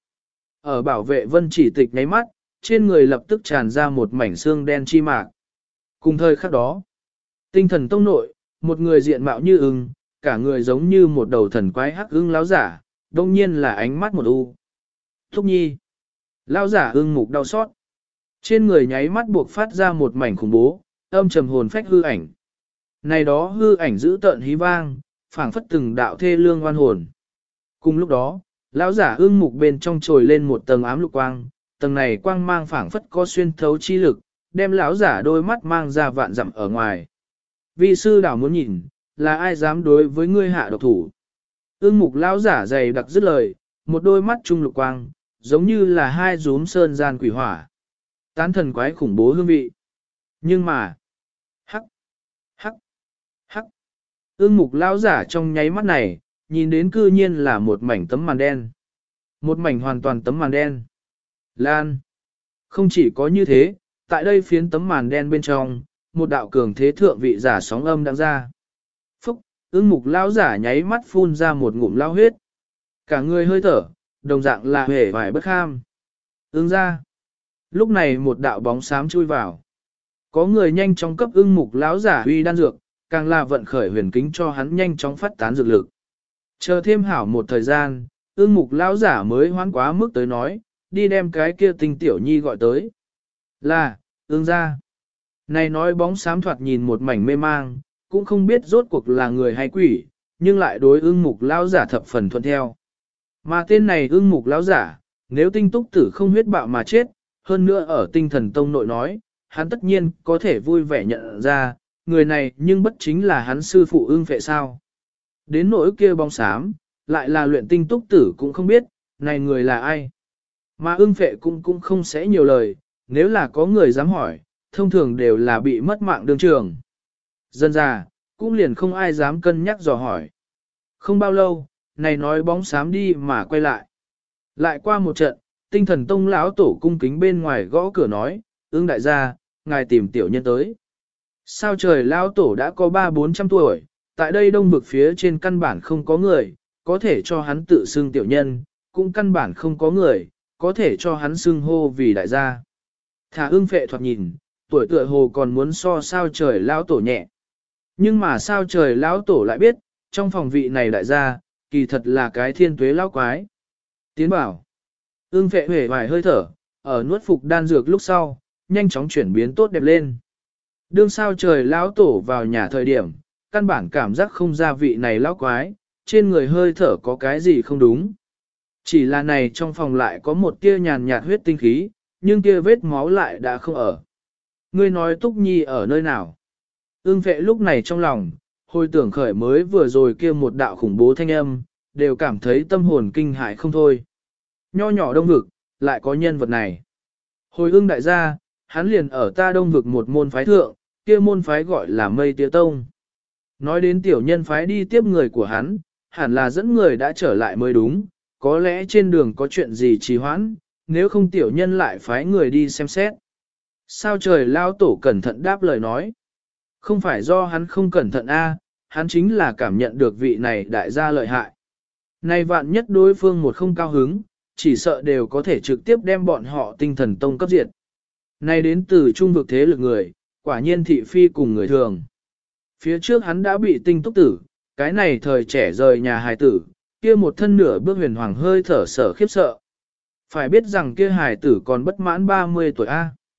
Ở bảo vệ Vân Chỉ Tịch nháy mắt, trên người lập tức tràn ra một mảnh xương đen chi mạc. Cùng thời khắc đó, tinh thần tông nội, một người diện mạo như ưng, cả người giống như một đầu thần quái hắc ưng láo giả, đông nhiên là ánh mắt một u. Thúc nhi. Lao giả ưng mục đau xót. Trên người nháy mắt buộc phát ra một mảnh khủng bố, âm trầm hồn phách hư ảnh. Này đó hư ảnh giữ tợn hí vang, phảng phất từng đạo thê lương oan hồn. Cùng lúc đó, lão giả ưng mục bên trong trồi lên một tầng ám lục quang, tầng này quang mang phảng phất có xuyên thấu chi lực, đem lão giả đôi mắt mang ra vạn dặm ở ngoài. Vi sư đảo muốn nhìn, là ai dám đối với ngươi hạ độc thủ. Ưng mục lão giả dày đặc dứt lời, một đôi mắt trung lục quang, giống như là hai rúm sơn gian quỷ hỏa. Tán thần quái khủng bố hương vị. Nhưng mà, hắc, hắc, hắc. Ưng mục lão giả trong nháy mắt này, nhìn đến cư nhiên là một mảnh tấm màn đen. Một mảnh hoàn toàn tấm màn đen. Lan. Không chỉ có như thế, tại đây phiến tấm màn đen bên trong, một đạo cường thế thượng vị giả sóng âm đang ra. Phúc, ưng mục lão giả nháy mắt phun ra một ngụm lao huyết. Cả người hơi thở, đồng dạng là hề vải bất kham. Ưng ra. Lúc này một đạo bóng xám chui vào. Có người nhanh chóng cấp ưng mục lão giả uy đan dược, càng là vận khởi huyền kính cho hắn nhanh chóng phát tán dược lực. Chờ thêm hảo một thời gian, ưng mục lão giả mới hoán quá mức tới nói, đi đem cái kia Tinh Tiểu Nhi gọi tới. Là, ưng ra. Này nói bóng xám thoạt nhìn một mảnh mê mang, cũng không biết rốt cuộc là người hay quỷ, nhưng lại đối ưng mục lão giả thập phần thuận theo. Mà tên này ưng mục lão giả, nếu Tinh Túc Tử không huyết bạo mà chết, hơn nữa ở Tinh Thần Tông nội nói, hắn tất nhiên có thể vui vẻ nhận ra, người này nhưng bất chính là hắn sư phụ ưng phệ sao. Đến nỗi kia bóng xám, lại là luyện Tinh Túc Tử cũng không biết, này người là ai. Mà ưng phệ cũng không sẽ nhiều lời, nếu là có người dám hỏi, thông thường đều là bị mất mạng đương trường. Dân già, cũng liền không ai dám cân nhắc dò hỏi. Không bao lâu, này nói bóng xám đi mà quay lại. Lại qua một trận, Tinh Thần Tông lão tổ cung kính bên ngoài gõ cửa nói, ưng đại gia, ngài tìm tiểu nhân tới. Sao trời lão tổ đã có 300-400 tuổi, tại đây đông vực phía trên căn bản không có người, có thể cho hắn tự xưng tiểu nhân, cũng căn bản không có người, có thể cho hắn xưng hô vì đại gia. Thả ưng phệ thoạt nhìn, tuổi tựa hồ còn muốn so sao trời lão tổ nhẹ. Nhưng mà sao trời lão tổ lại biết, trong phòng vị này đại gia, kỳ thật là cái thiên tuế lão quái. Tiến bảo, ưng phệ huệ vài hơi thở, ở nuốt phục đan dược lúc sau, nhanh chóng chuyển biến tốt đẹp lên. Đương sao trời lão tổ vào nhà thời điểm, căn bản cảm giác không ra vị này lão quái, trên người hơi thở có cái gì không đúng. Chỉ là này trong phòng lại có một tia nhàn nhạt huyết tinh khí, nhưng kia vết máu lại đã không ở. Ngươi nói Túc Nhi ở nơi nào? Ưng vệ lúc này trong lòng, hồi tưởng khởi mới vừa rồi kia một đạo khủng bố thanh âm, đều cảm thấy tâm hồn kinh hại không thôi. Nho nhỏ đông vực, lại có nhân vật này. Hồi ưng đại gia, hắn liền ở ta đông vực một môn phái thượng, kia môn phái gọi là Mây Tía Tông. Nói đến tiểu nhân phái đi tiếp người của hắn, hẳn là dẫn người đã trở lại mới đúng, có lẽ trên đường có chuyện gì trì hoãn, nếu không tiểu nhân lại phái người đi xem xét. Sao trời lao tổ cẩn thận đáp lời nói. Không phải do hắn không cẩn thận a, hắn chính là cảm nhận được vị này đại gia lợi hại. Này vạn nhất đối phương một không cao hứng, chỉ sợ đều có thể trực tiếp đem bọn họ Tinh Thần Tông cấp diệt. Này đến từ trung vực thế lực người, quả nhiên thị phi cùng người thường. Phía trước hắn đã bị Tinh Túc Tử, cái này thời trẻ rời nhà hài tử, kia một thân nửa bước huyền hoàng hơi thở sở khiếp sợ. Phải biết rằng kia hài tử còn bất mãn 30 tuổi A.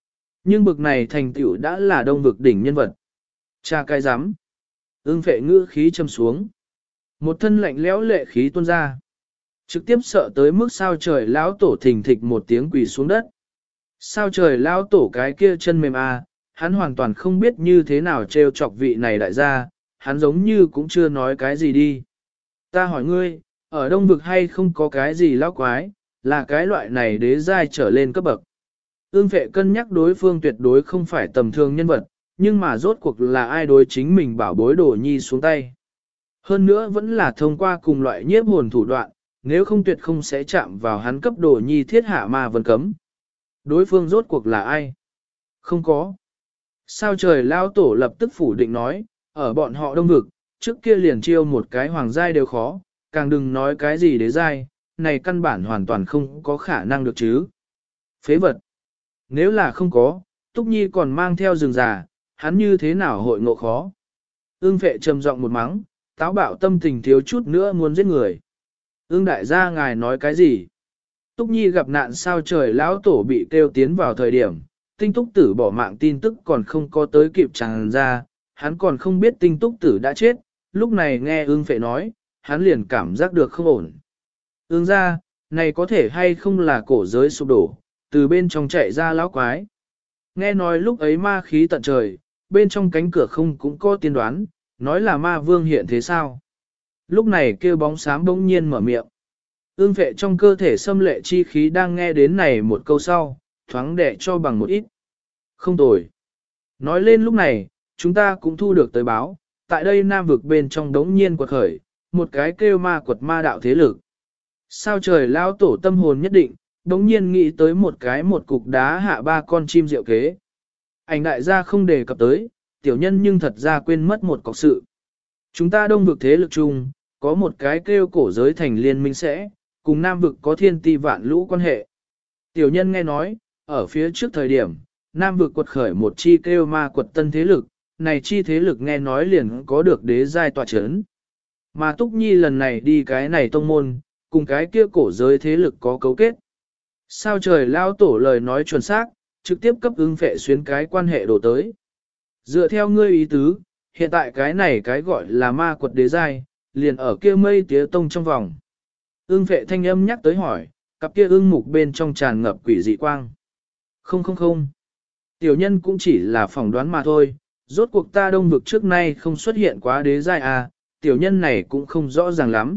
Nhưng bực này thành tựu đã là đông vực đỉnh nhân vật. Cha cái rắm Ưng phệ ngữ khí châm xuống. Một thân lạnh lẽo lệ khí tuôn ra. Trực tiếp sợ tới mức sao trời lão tổ thình thịch một tiếng quỳ xuống đất. Sao trời lão tổ cái kia chân mềm hắn hoàn toàn không biết như thế nào trêu chọc vị này đại gia, hắn giống như cũng chưa nói cái gì đi. Ta hỏi ngươi, ở đông vực hay không có cái gì lão quái, là cái loại này đế giai trở lên cấp bậc. Ương Phệ cân nhắc đối phương tuyệt đối không phải tầm thường nhân vật, nhưng mà rốt cuộc là ai đối chính mình bảo bối Đồ Nhi xuống tay. Hơn nữa vẫn là thông qua cùng loại nhiếp hồn thủ đoạn, nếu không tuyệt không sẽ chạm vào hắn cấp Đồ Nhi thiết hạ ma vân cấm. Đối phương rốt cuộc là ai? Không có. Sao trời lao tổ lập tức phủ định nói, ở bọn họ đông vực, trước kia liền chiêu một cái hoàng giai đều khó, càng đừng nói cái gì đế giai, này căn bản hoàn toàn không có khả năng được chứ. Phế vật. Nếu là không có, Túc Nhi còn mang theo rừng già, hắn như thế nào hội ngộ khó. Ương Phệ trầm giọng một mắng, táo bạo tâm tình thiếu chút nữa muốn giết người. Ương đại gia ngài nói cái gì? Túc Nhi gặp nạn sao trời lão tổ bị kêu tiến vào thời điểm, tinh túc tử bỏ mạng tin tức còn không có tới kịp tràn ra, hắn còn không biết tinh túc tử đã chết, lúc này nghe Ương Phệ nói, hắn liền cảm giác được không ổn. Ương ra, này có thể hay không là cổ giới sụp đổ, từ bên trong chạy ra lão quái. Nghe nói lúc ấy ma khí tận trời, bên trong cánh cửa không cũng có tiên đoán, nói là ma vương hiện thế sao. Lúc này kêu bóng xám bỗng nhiên mở miệng. Ương Phệ trong cơ thể xâm lệ chi khí đang nghe đến này một câu sau, thoáng đẻ cho bằng một ít. Không tồi. Nói lên lúc này, chúng ta cũng thu được tới báo, tại đây nam vực bên trong đống nhiên quật khởi, một cái kêu ma quật ma đạo thế lực. Sao trời lao tổ tâm hồn nhất định, đống nhiên nghĩ tới một cục đá hạ ba con chim diệu kế. Ảnh đại gia không đề cập tới, tiểu nhân nhưng thật ra quên mất một cọc sự. Chúng ta đông vực thế lực chung, có một cái kêu cổ giới thành liên minh sẽ, cùng nam vực có thiên ti vạn lũ quan hệ. Tiểu nhân nghe nói, ở phía trước thời điểm, nam vực quật khởi một chi kêu ma quật tân thế lực, này chi thế lực nghe nói liền có được đế giai tọa chấn. Mà Túc Nhi lần này đi cái này tông môn, cùng cái kia cổ giới thế lực có cấu kết. Sao trời lao tổ lời nói chuẩn xác, trực tiếp cấp Ưng Phệ xuyến cái quan hệ đổ tới. Dựa theo ngươi ý tứ, hiện tại cái này cái gọi là ma quật đế giai, liền ở kia mây tía tông trong vòng. Ưng Phệ thanh âm nhắc tới hỏi, cặp kia ưng mục bên trong tràn ngập quỷ dị quang. Không. Tiểu nhân cũng chỉ là phỏng đoán mà thôi, rốt cuộc ta đông vực trước nay không xuất hiện quá đế giai tiểu nhân này cũng không rõ ràng lắm.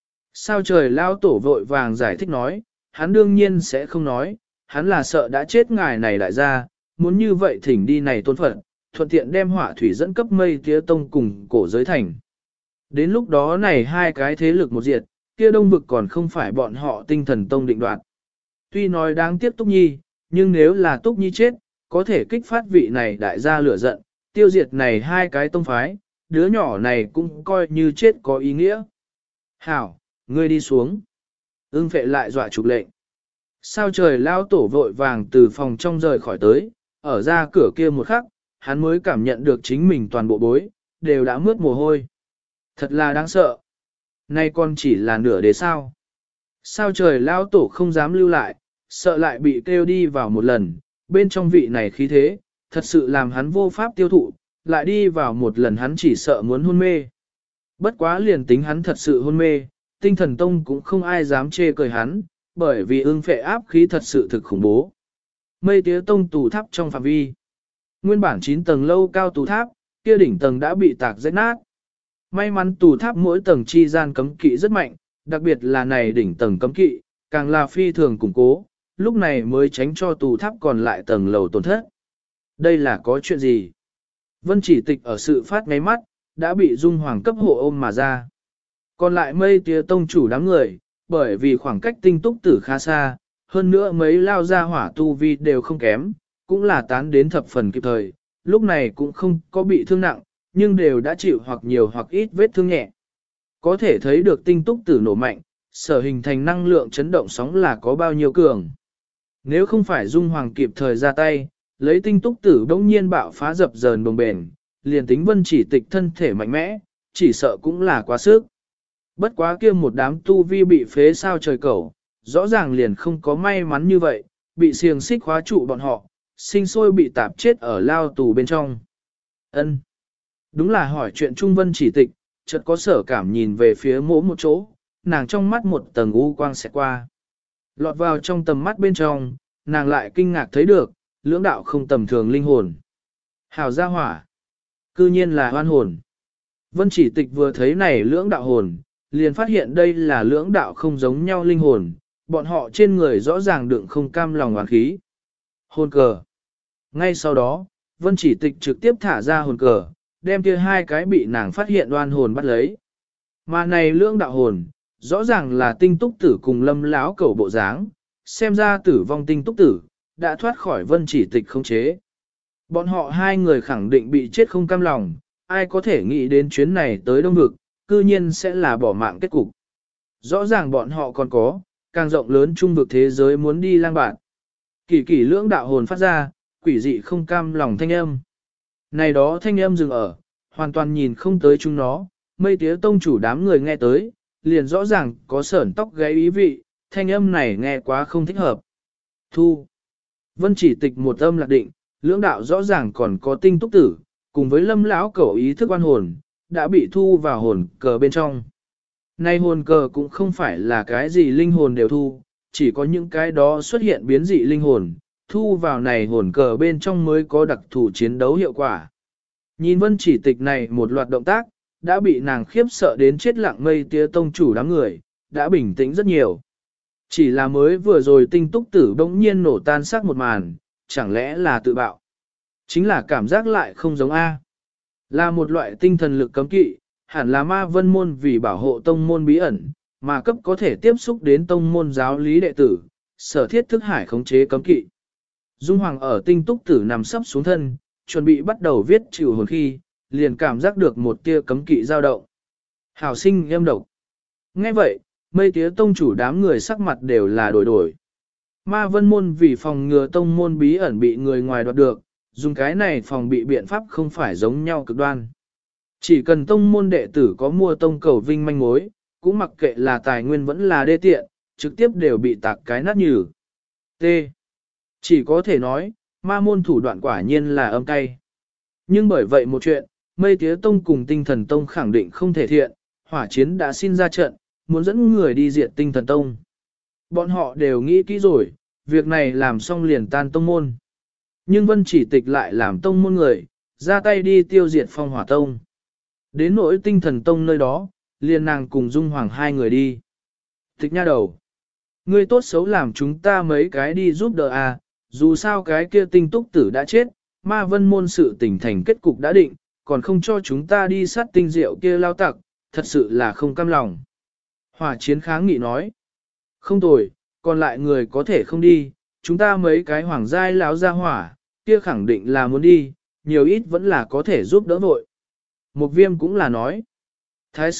Sao trời lao tổ vội vàng giải thích nói, hắn đương nhiên sẽ không nói, hắn là sợ đã chết ngài này lại ra, muốn như vậy thỉnh đi này tôn phận, thuận tiện đem hỏa thủy dẫn cấp mây tía tông cùng cổ giới thành. Đến lúc đó này hai cái thế lực một diệt, kia đông vực còn không phải bọn họ tinh thần tông định đoạt. Tuy nói đáng tiếc Túc Nhi, nhưng nếu là Túc Nhi chết, có thể kích phát vị này đại gia lửa giận, tiêu diệt này hai cái tông phái, đứa nhỏ này cũng coi như chết có ý nghĩa. Hảo, ngươi đi xuống. Ưng Phệ lại dọa trục lệnh. Sao trời lao tổ vội vàng từ phòng trong rời khỏi tới, ở ra cửa kia một khắc, hắn mới cảm nhận được chính mình toàn bộ bối, đều đã mướt mồ hôi. Thật là đáng sợ. Nay còn chỉ là nửa đế sao. Sao trời lao tổ không dám lưu lại, sợ lại bị kêu đi vào một lần, bên trong vị này khí thế, thật sự làm hắn vô pháp tiêu thụ, lại đi vào một lần hắn chỉ sợ muốn hôn mê. Bất quá liền tính hắn thật sự hôn mê, tinh thần tông cũng không ai dám chê cười hắn, bởi vì Ưng Phệ áp khí thật sự thực khủng bố. Mây tía tông tù tháp trong phạm vi. Nguyên bản 9 tầng lâu cao tù tháp, kia đỉnh tầng đã bị tạc rách nát. May mắn tù tháp mỗi tầng chi gian cấm kỵ rất mạnh, đặc biệt là này đỉnh tầng cấm kỵ, càng là phi thường củng cố, lúc này mới tránh cho tù tháp còn lại tầng lầu tổn thất. Đây là có chuyện gì? Vân Chỉ Tịch ở sự phát ngáy mắt, đã bị Dung Hoàng cấp hộ ôm mà ra. Còn lại mây tía tông chủ đám người, bởi vì khoảng cách tinh túc tử khá xa, hơn nữa mấy lao ra hỏa tu vi đều không kém, cũng là tán đến thập phần kịp thời, lúc này cũng không có bị thương nặng, nhưng đều đã chịu hoặc nhiều hoặc ít vết thương nhẹ. Có thể thấy được tinh túc tử nổ mạnh, sở hình thành năng lượng chấn động sóng là có bao nhiêu cường. Nếu không phải Dung Hoàng kịp thời ra tay, lấy tinh túc tử đông nhiên bạo phá dập dờn bồng bền, liền tính Vân Chỉ Tịch thân thể mạnh mẽ, chỉ sợ cũng là quá sức. Bất quá kia một đám tu vi bị phế sao trời cẩu, rõ ràng liền không có may mắn như vậy, bị xiềng xích khóa trụ bọn họ, sinh sôi bị tạp chết ở lao tù bên trong. Ân, đúng là hỏi chuyện Trung Vân Chỉ Tịch, chợt có sở cảm nhìn về phía mỗ một chỗ, nàng trong mắt một tầng u quang xẹt qua. Lọt vào trong tầm mắt bên trong, nàng lại kinh ngạc thấy được, lưỡng đạo không tầm thường linh hồn. Hào gia hỏa, cư nhiên là hoan hồn. Vân Chỉ Tịch vừa thấy này lưỡng đạo hồn, liền phát hiện đây là lưỡng đạo không giống nhau linh hồn, bọn họ trên người rõ ràng đựng không cam lòng oán khí. Hồn cờ. Ngay sau đó, Vân Chỉ Tịch trực tiếp thả ra hồn cờ, đem kia hai cái bị nàng phát hiện oan hồn bắt lấy. Mà này lưỡng đạo hồn, rõ ràng là Tinh Túc Tử cùng Lâm Láo Cẩu bộ dáng, xem ra tử vong Tinh Túc Tử đã thoát khỏi Vân Chỉ Tịch khống chế. Bọn họ hai người khẳng định bị chết không cam lòng, ai có thể nghĩ đến chuyến này tới Đông Vực, cư nhiên sẽ là bỏ mạng kết cục. Rõ ràng bọn họ còn có, càng rộng lớn trung vực thế giới muốn đi lang bạn. Kỳ kỳ lưỡng đạo hồn phát ra, quỷ dị không cam lòng thanh âm. Này đó thanh âm dừng ở, hoàn toàn nhìn không tới chúng nó, mây tía tông chủ đám người nghe tới, liền rõ ràng có sởn tóc gáy ý vị, thanh âm này nghe quá không thích hợp. Thu. Vân Chỉ Tịch một âm lạc định, lưỡng đạo rõ ràng còn có Tinh Túc Tử, cùng với Lâm Lão Cẩu ý thức oan hồn, đã bị thu vào hồn cờ bên trong. Nay hồn cờ cũng không phải là cái gì linh hồn đều thu, chỉ có những cái đó xuất hiện biến dị linh hồn, thu vào này hồn cờ bên trong mới có đặc thù chiến đấu hiệu quả. Nhìn Vân Chỉ Tịch này một loạt động tác, đã bị nàng khiếp sợ đến chết lặng mây tía tông chủ đám người, đã bình tĩnh rất nhiều. Chỉ là mới vừa rồi Tinh Túc Tử bỗng nhiên nổ tan xác một màn, chẳng lẽ là tự bạo. Chính là cảm giác lại không giống A. Là một loại tinh thần lực cấm kỵ, hẳn là ma vân môn vì bảo hộ tông môn bí ẩn, mà cấp có thể tiếp xúc đến tông môn giáo lý đệ tử, sở thiết thức hải khống chế cấm kỵ. Dung Hoàng ở Tinh Túc Tử nằm sấp xuống thân, chuẩn bị bắt đầu viết chịu hồn khi, liền cảm giác được một tia cấm kỵ dao động. Hảo sinh em độc. Nghe vậy, mây tía tông chủ đám người sắc mặt đều là đổi đổi. Ma vân môn vì phòng ngừa tông môn bí ẩn bị người ngoài đoạt được, dùng cái này phòng bị biện pháp không phải giống nhau cực đoan. Chỉ cần tông môn đệ tử có mua tông cầu vinh manh mối, cũng mặc kệ là tài nguyên vẫn là đê tiện, trực tiếp đều bị tạc cái nát nhừ. T. Chỉ có thể nói, ma môn thủ đoạn quả nhiên là âm cay. Nhưng bởi vậy một chuyện, mây tía tông cùng tinh thần tông khẳng định không thể thiện, hỏa chiến đã xin ra trận, muốn dẫn người đi diệt tinh thần tông. Bọn họ đều nghĩ kỹ rồi, việc này làm xong liền tan tông môn. Nhưng Vân Chỉ Tịch lại làm tông môn người, ra tay đi tiêu diệt phong hỏa tông. Đến nỗi tinh thần tông nơi đó, liền nàng cùng Dung Hoàng hai người đi. Tịch nha đầu. Ngươi tốt xấu làm chúng ta mấy cái đi giúp đỡ à, dù sao cái kia Tinh Túc Tử đã chết, ma vân môn sự tình thành kết cục đã định, còn không cho chúng ta đi sát tinh diệu kia lao tặc, thật sự là không cam lòng. Hỏa chiến kháng nghị nói. Không tồi, còn lại người có thể không đi, chúng ta mấy cái hoàng giai láo ra hỏa, kia khẳng định là muốn đi, nhiều ít vẫn là có thể giúp đỡ vội. Một viêm cũng là nói. Thái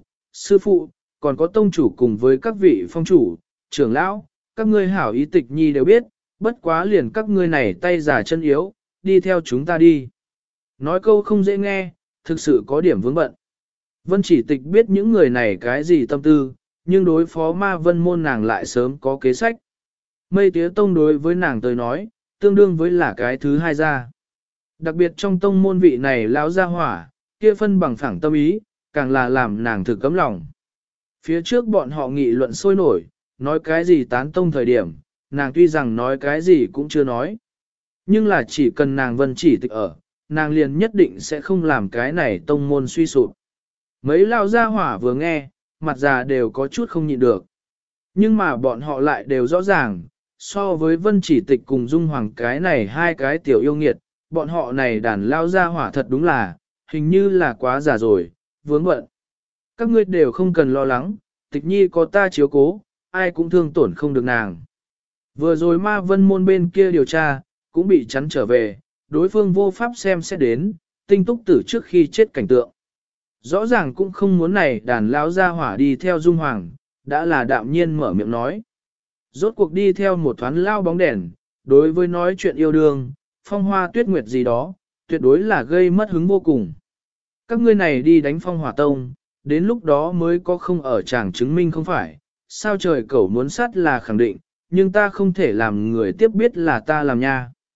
sư phụ, còn có tông chủ cùng với các vị phong chủ, trưởng lão, các ngươi hảo ý tịch nhi đều biết, bất quá liền các ngươi này tay giả chân yếu, đi theo chúng ta đi. Nói câu không dễ nghe, thực sự có điểm vướng bận. Vân Chỉ Tịch biết những người này cái gì tâm tư, nhưng đối phó ma vân môn nàng lại sớm có kế sách. Mây tía tông đối với nàng tới nói, tương đương với là cái thứ hai ra. Đặc biệt trong tông môn vị này lão gia hỏa, kia phân bằng phẳng tâm ý, càng là làm nàng thực cấm lòng. Phía trước bọn họ nghị luận sôi nổi, nói cái gì tán tông thời điểm, nàng tuy rằng nói cái gì cũng chưa nói. Nhưng là chỉ cần nàng Vân Chỉ Tịch ở, nàng liền nhất định sẽ không làm cái này tông môn suy sụp. Mấy lão gia hỏa vừa nghe, mặt già đều có chút không nhịn được. Nhưng mà bọn họ lại đều rõ ràng, so với Vân Chỉ Tịch cùng Dung Hoàng cái này hai cái tiểu yêu nghiệt, bọn họ này đàn lao gia hỏa thật đúng là, hình như là quá già rồi, vướng bận. Các ngươi đều không cần lo lắng, Tịch nhi có ta chiếu cố, ai cũng thương tổn không được nàng. Vừa rồi ma vân môn bên kia điều tra, cũng bị chắn trở về, đối phương vô pháp xem xét đến, Tinh Túc Tử trước khi chết cảnh tượng. Rõ ràng cũng không muốn này đàn lão gia hỏa đi theo Dung Hoàng, đã là đạm nhiên mở miệng nói. Rốt cuộc đi theo một thoáng lao bóng đèn, đối với nói chuyện yêu đương, phong hoa tuyết nguyệt gì đó, tuyệt đối là gây mất hứng vô cùng. Các ngươi này đi đánh phong hỏa tông, đến lúc đó mới có không ở chàng chứng minh không phải, sao trời cẩu muốn sát là khẳng định, nhưng ta không thể làm người tiếp biết là ta làm nha.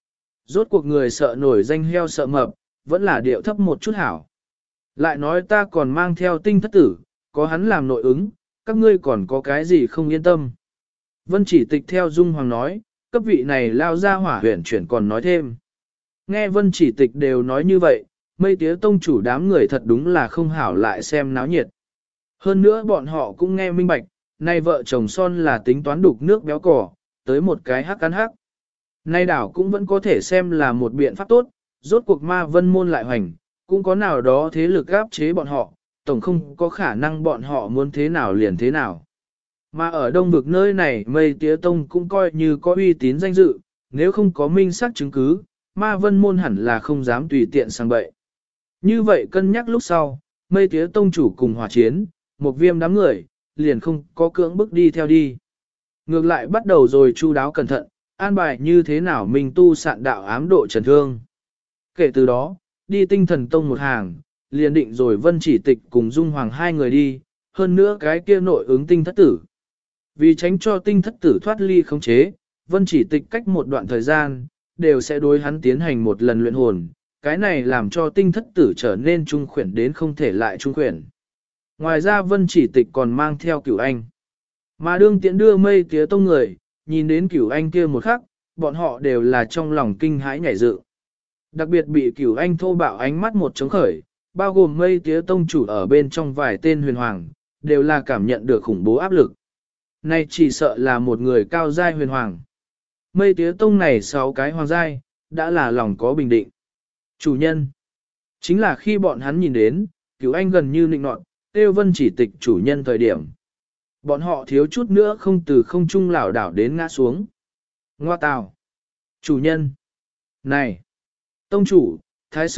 Rốt cuộc người sợ nổi danh heo sợ mập, vẫn là điệu thấp một chút hảo. Lại nói ta còn mang theo tinh thất tử, có hắn làm nội ứng, các ngươi còn có cái gì không yên tâm. Vân Chỉ Tịch theo Dung Hoàng nói, cấp vị này lao ra hỏa huyển chuyển còn nói thêm. Nghe Vân Chỉ Tịch đều nói như vậy, Mây Tía Tông chủ đám người thật đúng là không hảo lại xem náo nhiệt. Hơn nữa bọn họ cũng nghe minh bạch, nay vợ chồng son là tính toán đục nước béo cỏ, tới một cái hắc cắn hắc. Nay đảo cũng vẫn có thể xem là một biện pháp tốt, rốt cuộc ma vân môn lại hoành, cũng có nào đó thế lực áp chế bọn họ, tổng không có khả năng bọn họ muốn thế nào liền thế nào. Mà ở đông vực nơi này Mây Tía Tông cũng coi như có uy tín danh dự, nếu không có minh xác chứng cứ, ma vân môn hẳn là không dám tùy tiện sang bậy. Như vậy cân nhắc lúc sau, Mây Tía Tông chủ cùng hòa chiến, một viêm đám người, liền không có cưỡng bức đi theo đi. Ngược lại bắt đầu rồi chu đáo cẩn thận, an bài như thế nào mình tu sạn đạo ám độ trần thương. Kể từ đó, đi Tinh Thần Tông một hàng, liền định rồi Vân Chỉ Tịch cùng Dung Hoàng hai người đi, hơn nữa cái kia nội ứng tinh thất tử. Vì tránh cho tinh thất tử thoát ly khống chế, Vân Chỉ Tịch cách một đoạn thời gian, đều sẽ đối hắn tiến hành một lần luyện hồn, cái này làm cho tinh thất tử trở nên trung khuyển đến không thể lại trung khuyển. Ngoài ra Vân Chỉ Tịch còn mang theo Cửu Anh. Mà đương tiễn đưa Mây Tía Tông người, nhìn đến Cửu Anh kia một khắc, bọn họ đều là trong lòng kinh hãi nhảy dựng. Đặc biệt bị Cửu Anh thô bạo ánh mắt một trống khởi, bao gồm Mây Tía Tông chủ ở bên trong vài tên huyền hoàng, đều là cảm nhận được khủng bố áp lực. Này chỉ sợ là một người cao giai huyền hoàng. Mây Tía Tông này 6 cái hoàng giai, đã là lòng có bình định. Chủ nhân. Chính là khi bọn hắn nhìn đến, Cửu Anh gần như nịnh nọt, Tiêu Vân Chỉ Tịch chủ nhân thời điểm. Bọn họ thiếu chút nữa không từ không trung lảo đảo đến ngã xuống. Ngoa tào. Chủ nhân. Này. Tông chủ, Thái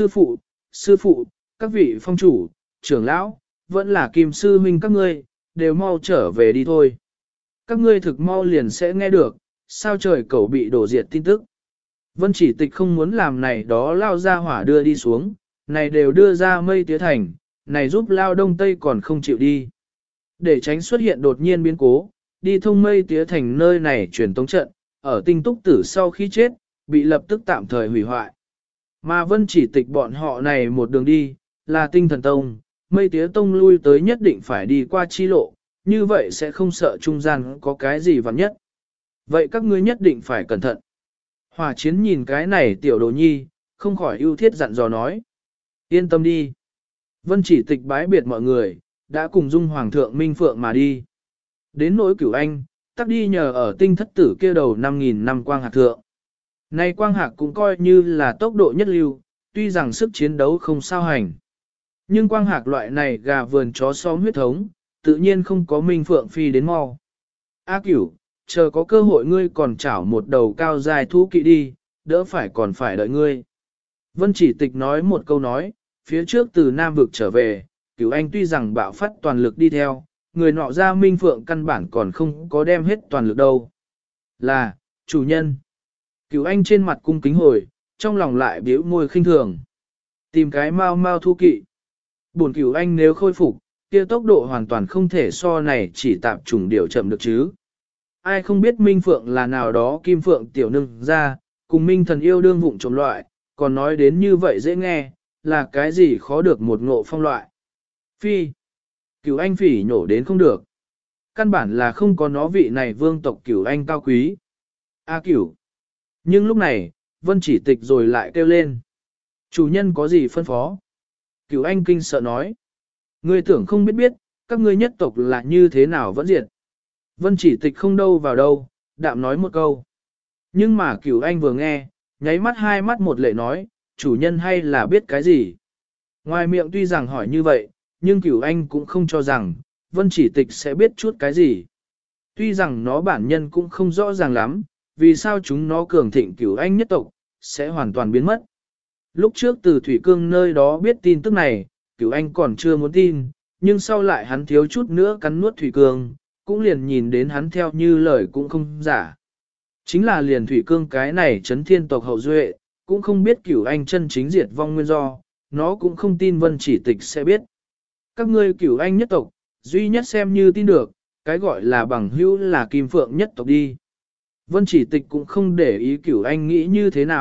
sư phụ, các vị phong chủ, trưởng lão, vẫn là Kim sư huynh các ngươi, đều mau trở về đi thôi. Các ngươi thực mau liền sẽ nghe được, sao trời cẩu bị đổ diệt tin tức. Vân Chỉ Tịch không muốn làm này đó lao ra hỏa đưa đi xuống, này đều đưa ra Mây Tía Thành, này giúp lao đông tây còn không chịu đi. Để tránh xuất hiện đột nhiên biến cố, đi thông Mây Tía Thành nơi này truyền tống trận, ở Tinh Túc Tử sau khi chết, bị lập tức tạm thời hủy hoại. Mà Vân Chỉ Tịch bọn họ này một đường đi, là Tinh Thần Tông, Mây Tía Tông lui tới nhất định phải đi qua chi lộ, như vậy sẽ không sợ trung gian có cái gì vặn nhất. Vậy các ngươi nhất định phải cẩn thận. Hỏa Chiến nhìn cái này tiểu đồ nhi, không khỏi ưu thiết dặn dò nói. Yên tâm đi. Vân Chỉ Tịch bái biệt mọi người, đã cùng Dung Hoàng thượng Minh Phượng mà đi. Đến nỗi Cửu Anh, tắc đi nhờ ở tinh thất tử kia đầu 5.000 năm quang hạc thượng. Nay quang hạc cũng coi như là tốc độ nhất lưu, tuy rằng sức chiến đấu không sao hành. Nhưng quang hạc loại này gà vườn chó xóm huyết thống, tự nhiên không có Minh Phượng phi đến mau. A Cửu, chờ có cơ hội ngươi còn chảo một đầu cao dài thú kỵ đi, đỡ phải còn phải đợi ngươi. Vân Chỉ Tịch nói một câu nói, phía trước từ Nam Vực trở về, Cửu Anh tuy rằng bạo phát toàn lực đi theo, người nọ ra Minh Phượng căn bản còn không có đem hết toàn lực đâu. Là, chủ nhân. Cửu Anh trên mặt cung kính hồi, trong lòng lại biểu môi khinh thường. Tìm cái mau mau thu kỵ. Bổn Cửu Anh nếu khôi phục, kia tốc độ hoàn toàn không thể so này chỉ tạp trùng điều chậm được chứ. Ai không biết Minh Phượng là nào đó Kim Phượng tiểu nương ra, cùng Minh thần yêu đương vụng trộm loại, còn nói đến như vậy dễ nghe, là cái gì khó được một ngộ phong loại. Phi. Cửu Anh phỉ nhổ đến không được. Căn bản là không có nó vị này vương tộc Cửu Anh cao quý. A Cửu. Nhưng lúc này, Vân Chỉ Tịch rồi lại kêu lên. Chủ nhân có gì phân phó? Cửu Anh kinh sợ nói. Ngươi tưởng không biết biết, các ngươi nhất tộc là như thế nào vẫn diệt. Vân Chỉ Tịch không đâu vào đâu, đạm nói một câu. Nhưng mà Cửu Anh vừa nghe, nháy mắt hai mắt một lệ nói, chủ nhân hay là biết cái gì? Ngoài miệng tuy rằng hỏi như vậy, nhưng Cửu Anh cũng không cho rằng, Vân Chỉ Tịch sẽ biết chút cái gì. Tuy rằng nó bản nhân cũng không rõ ràng lắm, vì sao chúng nó cường thịnh Cửu Anh nhất tộc, sẽ hoàn toàn biến mất. Lúc trước từ Thủy Cương nơi đó biết tin tức này, Cửu Anh còn chưa muốn tin, nhưng sau lại hắn thiếu chút nữa cắn nuốt Thủy Cương, cũng liền nhìn đến hắn theo như lời cũng không giả. Chính là liền Thủy Cương cái này chấn thiên tộc hậu duệ, cũng không biết Cửu Anh chân chính diệt vong nguyên do, nó cũng không tin Vân Chỉ Tịch sẽ biết. Các ngươi Cửu Anh nhất tộc, duy nhất xem như tin được, cái gọi là bằng hữu là Kim Phượng nhất tộc đi. Vân Chỉ Tịch cũng không để ý Cửu Anh nghĩ như thế nào,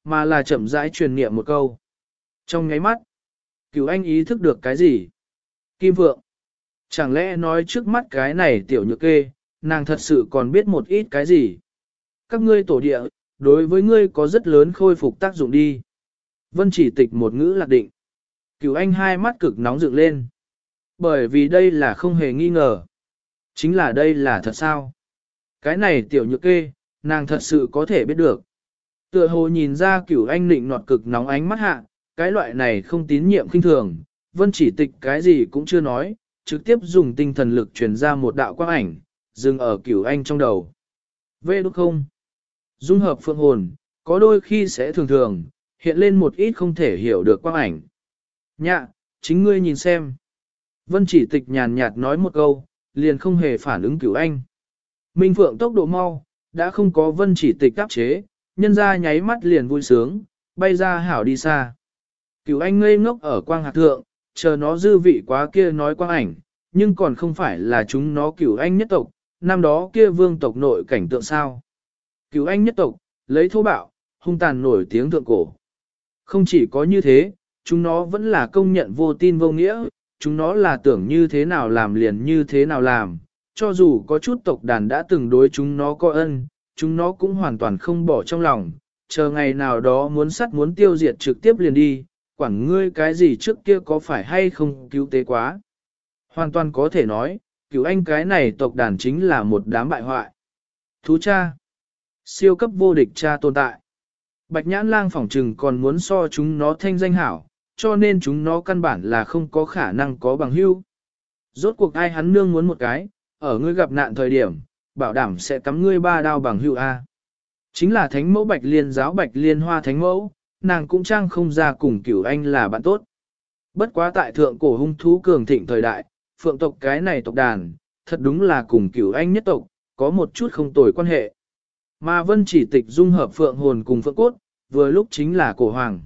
mà là chậm rãi truyền niệm một câu. Trong nháy mắt, Cửu Anh ý thức được cái gì? Kim Vượng. Chẳng lẽ nói trước mắt cái này tiểu nhược kê, nàng thật sự còn biết một ít cái gì? Các ngươi tổ địa, đối với ngươi có rất lớn khôi phục tác dụng đi. Vân Chỉ Tịch một ngữ lạc định. Cửu Anh hai mắt cực nóng dựng lên. Bởi vì đây là không hề nghi ngờ. Chính là đây là thật sao? Cái này tiểu nhược kê, nàng thật sự có thể biết được. Tựa hồ nhìn ra Cửu Anh nịnh nọt cực nóng ánh mắt hạ, cái loại này không tín nhiệm khinh thường. Vân Chỉ Tịch cái gì cũng chưa nói, trực tiếp dùng tinh thần lực truyền ra một đạo quang ảnh, dừng ở Cửu Anh trong đầu. Vê đúng không? Dung hợp phượng hồn, có đôi khi sẽ thường thường, hiện lên một ít không thể hiểu được quang ảnh. Nhạ, chính ngươi nhìn xem. Vân Chỉ Tịch nhàn nhạt nói một câu, liền không hề phản ứng Cửu Anh. Minh Phượng tốc độ mau, đã không có Vân Chỉ Tịch áp chế, nhân ra nháy mắt liền vui sướng, bay ra hảo đi xa. Cửu Anh ngây ngốc ở quang hạt thượng, chờ nó dư vị quá kia nói quang ảnh, nhưng còn không phải là chúng nó Cửu Anh nhất tộc, năm đó kia vương tộc nội cảnh tượng sao. Cửu Anh nhất tộc, lấy thô bạo, hung tàn nổi tiếng thượng cổ. Không chỉ có như thế, chúng nó vẫn là công nhận vô tin vô nghĩa, chúng nó là tưởng như thế nào làm liền như thế nào làm, cho dù có chút tộc đàn đã từng đối chúng nó có ân, chúng nó cũng hoàn toàn không bỏ trong lòng, chờ ngày nào đó muốn sát muốn tiêu diệt trực tiếp liền đi, quản ngươi cái gì trước kia có phải hay không cứu tế quá. Hoàn toàn có thể nói, Cửu Anh cái này tộc đàn chính là một đám bại hoại. Thú cha, siêu cấp vô địch cha tồn tại. Bạch Nhãn Lang phỏng trừng còn muốn so chúng nó thanh danh hảo, cho nên chúng nó căn bản là không có khả năng có bằng hữu. Rốt cuộc ai hắn nương muốn một cái, ở ngươi gặp nạn thời điểm, bảo đảm sẽ cắm ngươi ba đao bằng hữu A. Chính là thánh mẫu Bạch Liên giáo Bạch Liên Hoa thánh mẫu, nàng cũng trang không ra cùng Cửu Anh là bạn tốt. Bất quá tại thượng cổ hung thú cường thịnh thời đại, phượng tộc cái này tộc đàn, thật đúng là cùng Cửu Anh nhất tộc, có một chút không tồi quan hệ. Mà Vân Chỉ Tịch dung hợp phượng hồn cùng phượng cốt, vừa lúc chính là cổ hoàng.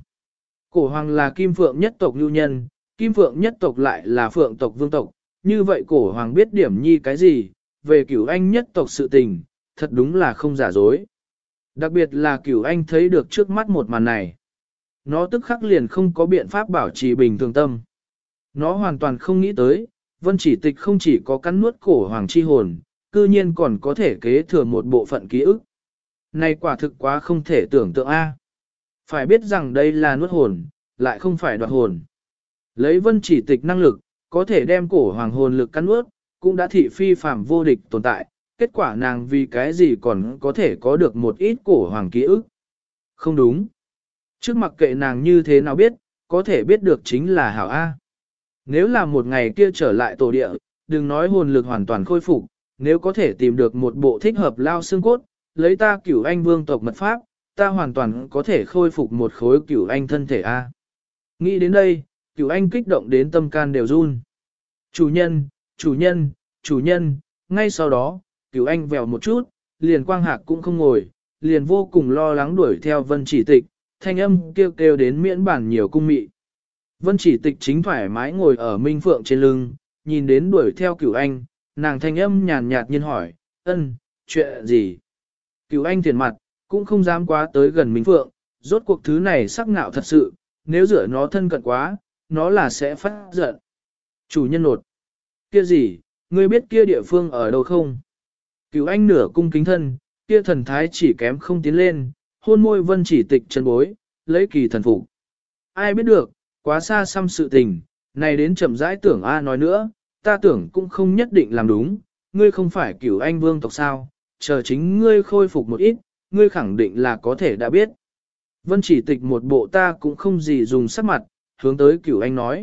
Cổ hoàng là kim phượng nhất tộc lưu nhân, kim phượng nhất tộc lại là phượng tộc vương tộc, như vậy cổ hoàng biết điểm nhi cái gì, về Cửu Anh nhất tộc sự tình, thật đúng là không giả dối. Đặc biệt là Cửu Anh thấy được trước mắt một màn này. Nó tức khắc liền không có biện pháp bảo trì bình thường tâm. Nó hoàn toàn không nghĩ tới, Vân Chỉ Tịch không chỉ có cắn nuốt cổ hoàng chi hồn, cư nhiên còn có thể kế thừa một bộ phận ký ức. Này quả thực quá không thể tưởng tượng a. Phải biết rằng đây là nuốt hồn, lại không phải đoạt hồn. Lấy Vân Chỉ Tịch năng lực, có thể đem cổ hoàng hồn lực cắn nuốt, cũng đã thị phi phàm vô địch tồn tại, kết quả nàng vì cái gì còn có thể có được một ít cổ hoàng ký ức. Không đúng. Trước mặc kệ nàng như thế nào biết, có thể biết được chính là hảo A. Nếu là một ngày kia trở lại tổ địa, đừng nói hồn lực hoàn toàn khôi phục, nếu có thể tìm được một bộ thích hợp lao xương cốt, lấy ta Cửu Anh vương tộc mật pháp, ta hoàn toàn có thể khôi phục một khối Cửu Anh thân thể A. Nghĩ đến đây, Cửu Anh kích động đến tâm can đều run. Chủ nhân, chủ nhân, chủ nhân, ngay sau đó, Cửu Anh vèo một chút, liền quang hạc cũng không ngồi, liền vô cùng lo lắng đuổi theo Vân Chỉ Tịch, thanh âm kêu kêu đến miễn bản nhiều cung mị. Vân Chỉ Tịch chính thoải mái ngồi ở Minh Phượng trên lưng, nhìn đến đuổi theo Cửu Anh, nàng thanh âm nhàn nhạt nhiên hỏi, ân, chuyện gì? Cửu Anh thiền mặt, cũng không dám quá tới gần Minh Phượng, rốt cuộc thứ này sắc ngạo thật sự, nếu rửa nó thân cận quá, nó là sẽ phát giận. Chủ nhân nột. Kia gì, ngươi biết kia địa phương ở đâu không? Cửu Anh nửa cung kính thân, kia thần thái chỉ kém không tiến lên, hôn môi Vân Chỉ Tịch chân bối, lấy kỳ thần phục. Ai biết được, quá xa xăm sự tình, này đến chậm rãi tưởng A nói nữa, ta tưởng cũng không nhất định làm đúng, ngươi không phải Cửu Anh vương tộc sao, chờ chính ngươi khôi phục một ít, ngươi khẳng định là có thể đã biết. Vân Chỉ Tịch một bộ ta cũng không gì dùng sắc mặt, hướng tới Cửu Anh nói.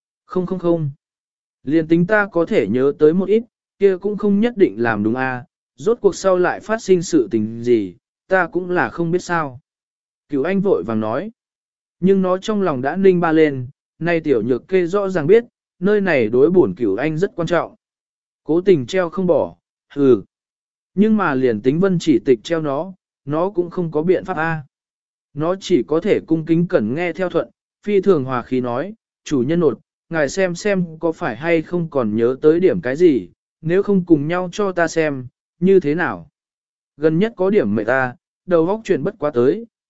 Không. Liên tính ta có thể nhớ tới một ít, kia cũng không nhất định làm đúng A, rốt cuộc sau lại phát sinh sự tình gì, ta cũng là không biết sao. Cửu Anh vội vàng nói. Nhưng nó trong lòng đã ninh ba lên, nay tiểu nhược kê rõ ràng biết, nơi này đối bổn Cửu Anh rất quan trọng. Cố tình treo không bỏ, hừ. Nhưng mà liền tính Vân Chỉ Tịch treo nó cũng không có biện pháp A. Nó chỉ có thể cung kính cẩn nghe theo thuận, phi thường hòa khí nói, chủ nhân nột, ngài xem có phải hay không còn nhớ tới điểm cái gì, nếu không cùng nhau cho ta xem, như thế nào. Gần nhất có điểm mệt ta, đầu óc chuyển bất quá tới,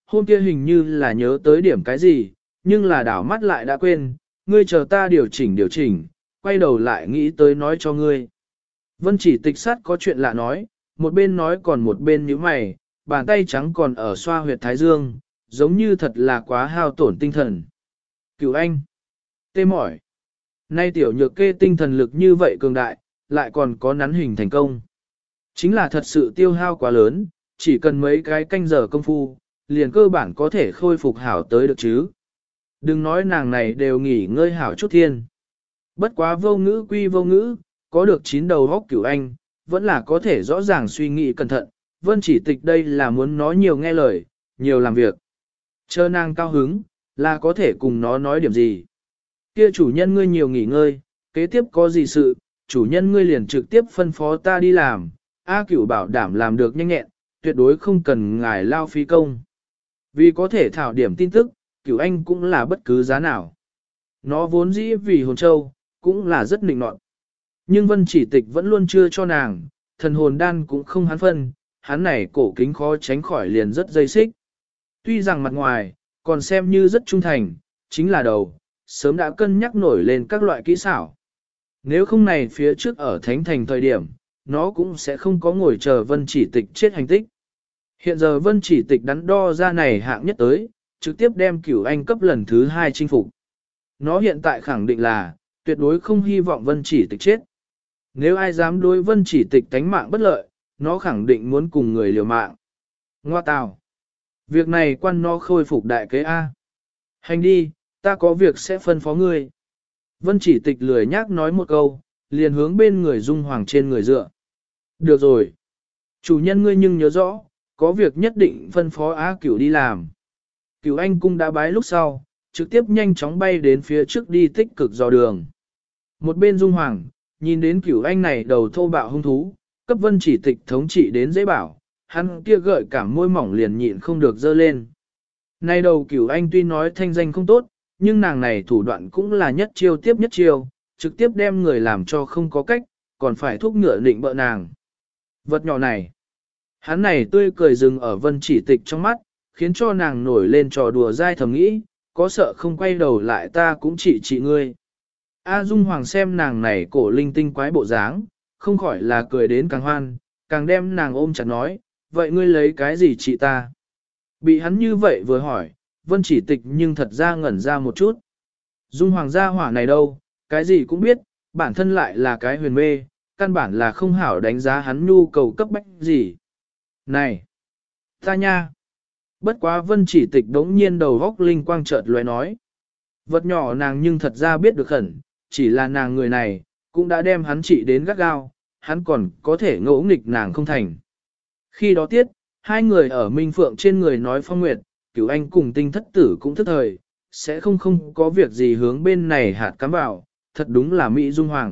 hôm kia hình như là nhớ tới điểm cái gì, nhưng là đảo mắt lại đã quên, ngươi chờ ta điều chỉnh, quay đầu lại nghĩ tới nói cho ngươi. Vân Chỉ Tịch sát có chuyện lạ nói, một bên nói còn một bên nhíu mày, bàn tay trắng còn ở xoa huyệt thái dương, giống như thật là quá hao tổn tinh thần. Cửu anh, tê mỏi. Nay tiểu nhược kê tinh thần lực như vậy cường đại, lại còn có nắn hình thành công. Chính là thật sự tiêu hao quá lớn, chỉ cần mấy cái canh giờ công phu, liền cơ bản có thể khôi phục hảo tới được chứ. Đừng nói nàng này đều nghỉ ngơi hảo chút thiên. Bất quá vô ngữ quy vô ngữ, có được 9 đầu góc Cửu anh, vẫn là có thể rõ ràng suy nghĩ cẩn thận. Vân Chỉ Tịch đây là muốn nói nhiều nghe lời, nhiều làm việc. Chờ nàng cao hứng, là có thể cùng nó nói điểm gì. Kia chủ nhân ngươi nhiều nghỉ ngơi, kế tiếp có gì sự, chủ nhân ngươi liền trực tiếp phân phó ta đi làm, A Cửu bảo đảm làm được nhanh nhẹn, tuyệt đối không cần ngài lao phí công. Vì có thể thảo điểm tin tức, Cửu anh cũng là bất cứ giá nào. Nó vốn dĩ vì hồn châu, cũng là rất nịnh nọt. Nhưng Vân Chỉ Tịch vẫn luôn chưa cho nàng, thần hồn đan cũng không hắn phân, hắn này cổ kính khó tránh khỏi liền rất dây xích. Tuy rằng mặt ngoài, còn xem như rất trung thành, chính là đầu, sớm đã cân nhắc nổi lên các loại kỹ xảo. Nếu không này phía trước ở Thánh Thành thời điểm, nó cũng sẽ không có ngồi chờ Vân Chỉ Tịch chết hành tích. Hiện giờ Vân Chỉ Tịch đắn đo ra này hạng nhất tới, trực tiếp đem Cửu anh cấp lần thứ 2 chinh phục. Nó hiện tại khẳng định là, tuyệt đối không hy vọng Vân Chỉ Tịch chết. Nếu ai dám đối Vân Chỉ Tịch tánh mạng bất lợi, nó khẳng định muốn cùng người liều mạng. Ngoa tào. Việc này quan nó khôi phục đại kế A. Hành đi, ta có việc sẽ phân phó ngươi. Vân Chỉ Tịch lười nhác nói một câu, liền hướng bên người Dung Hoàng trên người dựa. Được rồi. Chủ nhân ngươi nhưng nhớ rõ, có việc nhất định phân phó Á Cửu đi làm. Cửu anh cung đã bái lúc sau, trực tiếp nhanh chóng bay đến phía trước đi tích cực dò đường. Một bên Dung Hoàng, nhìn đến Cửu anh này đầu thô bạo hung thú, cấp Vân Chỉ Tịch thống trị đến dễ bảo, hắn kia gợi cảm môi mỏng liền nhịn không được dơ lên. Nay đầu Cửu anh tuy nói thanh danh không tốt, nhưng nàng này thủ đoạn cũng là nhất chiêu tiếp nhất chiêu, trực tiếp đem người làm cho không có cách, còn phải thúc ngựa định bợ nàng. Vật nhỏ này, hắn này tươi cười dừng ở Vân Chỉ Tịch trong mắt, khiến cho nàng nổi lên trò đùa dai thầm nghĩ, có sợ không quay đầu lại ta cũng chỉ ngươi. A Dung Hoàng xem nàng này cổ linh tinh quái bộ dáng, không khỏi là cười đến càng hoan, càng đem nàng ôm chặt nói, vậy ngươi lấy cái gì trị ta? Bị hắn như vậy vừa hỏi, Vân Chỉ Tịch nhưng thật ra ngẩn ra một chút. Dung Hoàng gia hỏa này đâu, cái gì cũng biết, bản thân lại là cái huyền mê, căn bản là không hảo đánh giá hắn nhu cầu cấp bách gì. Này! Ta nha! Bất quá Vân Chỉ Tịch đống nhiên đầu góc linh quang chợt lóe nói. Vật nhỏ nàng nhưng thật ra biết được khẩn, chỉ là nàng người này, cũng đã đem hắn trị đến gắt gao, hắn còn có thể ngỗ nghịch nàng không thành. Khi đó tiết, hai người ở Minh Phượng trên người nói phong nguyệt, Cửu anh cùng Tinh Thất Tử cũng thức thời, sẽ không có việc gì hướng bên này hạt cắm vào, thật đúng là Mỹ Dung Hoàng.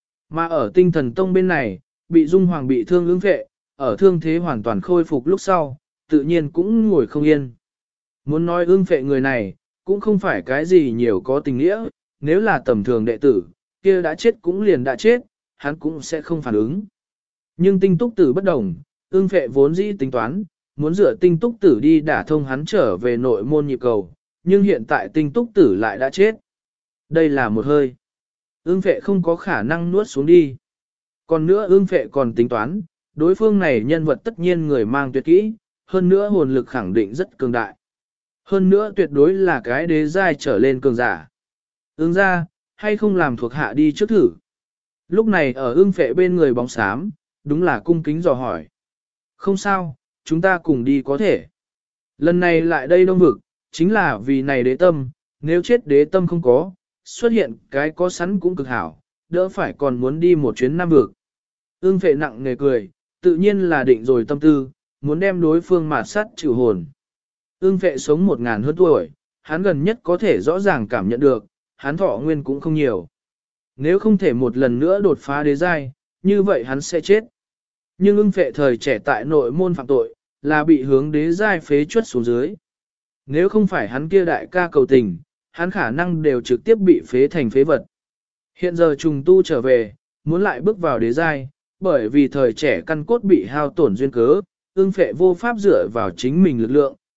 Mà ở Tinh Thần Tông bên này, bị Dung Hoàng bị thương ương vệ, ở thương thế hoàn toàn khôi phục lúc sau, tự nhiên cũng ngồi không yên. Muốn nói ương vệ người này, cũng không phải cái gì nhiều có tình nghĩa, nếu là tầm thường đệ tử, kia đã chết cũng liền đã chết, hắn cũng sẽ không phản ứng. Nhưng Tinh Túc Tử bất đồng, ương vệ vốn dĩ tính toán, muốn dựa Tinh Túc Tử đi đả thông hắn trở về nội môn nhịp cầu, nhưng hiện tại Tinh Túc Tử lại đã chết. Đây là một hơi. Ương vệ không có khả năng nuốt xuống đi. Còn nữa ương vệ còn tính toán, đối phương này nhân vật tất nhiên người mang tuyệt kỹ, hơn nữa hồn lực khẳng định rất cường đại. Hơn nữa tuyệt đối là cái đế giai trở lên cường giả. Ương ra, hay không làm thuộc hạ đi trước thử. Lúc này ở ương vệ bên người bóng xám, đúng là cung kính dò hỏi. Không sao, chúng ta cùng đi có thể. Lần này lại đây đông vực, chính là vì này đế tâm, nếu chết đế tâm không có, xuất hiện cái có sẵn cũng cực hảo, đỡ phải còn muốn đi một chuyến nam vực. Ương vệ nặng nề cười, tự nhiên là định rồi tâm tư, muốn đem đối phương mạt sát trừ hồn. Ương vệ sống 1000 hơn tuổi, hắn gần nhất có thể rõ ràng cảm nhận được, hắn thọ nguyên cũng không nhiều. Nếu không thể một lần nữa đột phá đế giai, như vậy hắn sẽ chết. Nhưng ưng vệ thời trẻ tại nội môn phạm tội, là bị hướng đế giai phế chuất xuống dưới. Nếu không phải hắn kia đại ca cầu tình, hắn khả năng đều trực tiếp bị phế thành phế vật. Hiện giờ trùng tu trở về, muốn lại bước vào đế giai, bởi vì thời trẻ căn cốt bị hao tổn duyên cớ, ưng phệ vô pháp dựa vào chính mình lực lượng,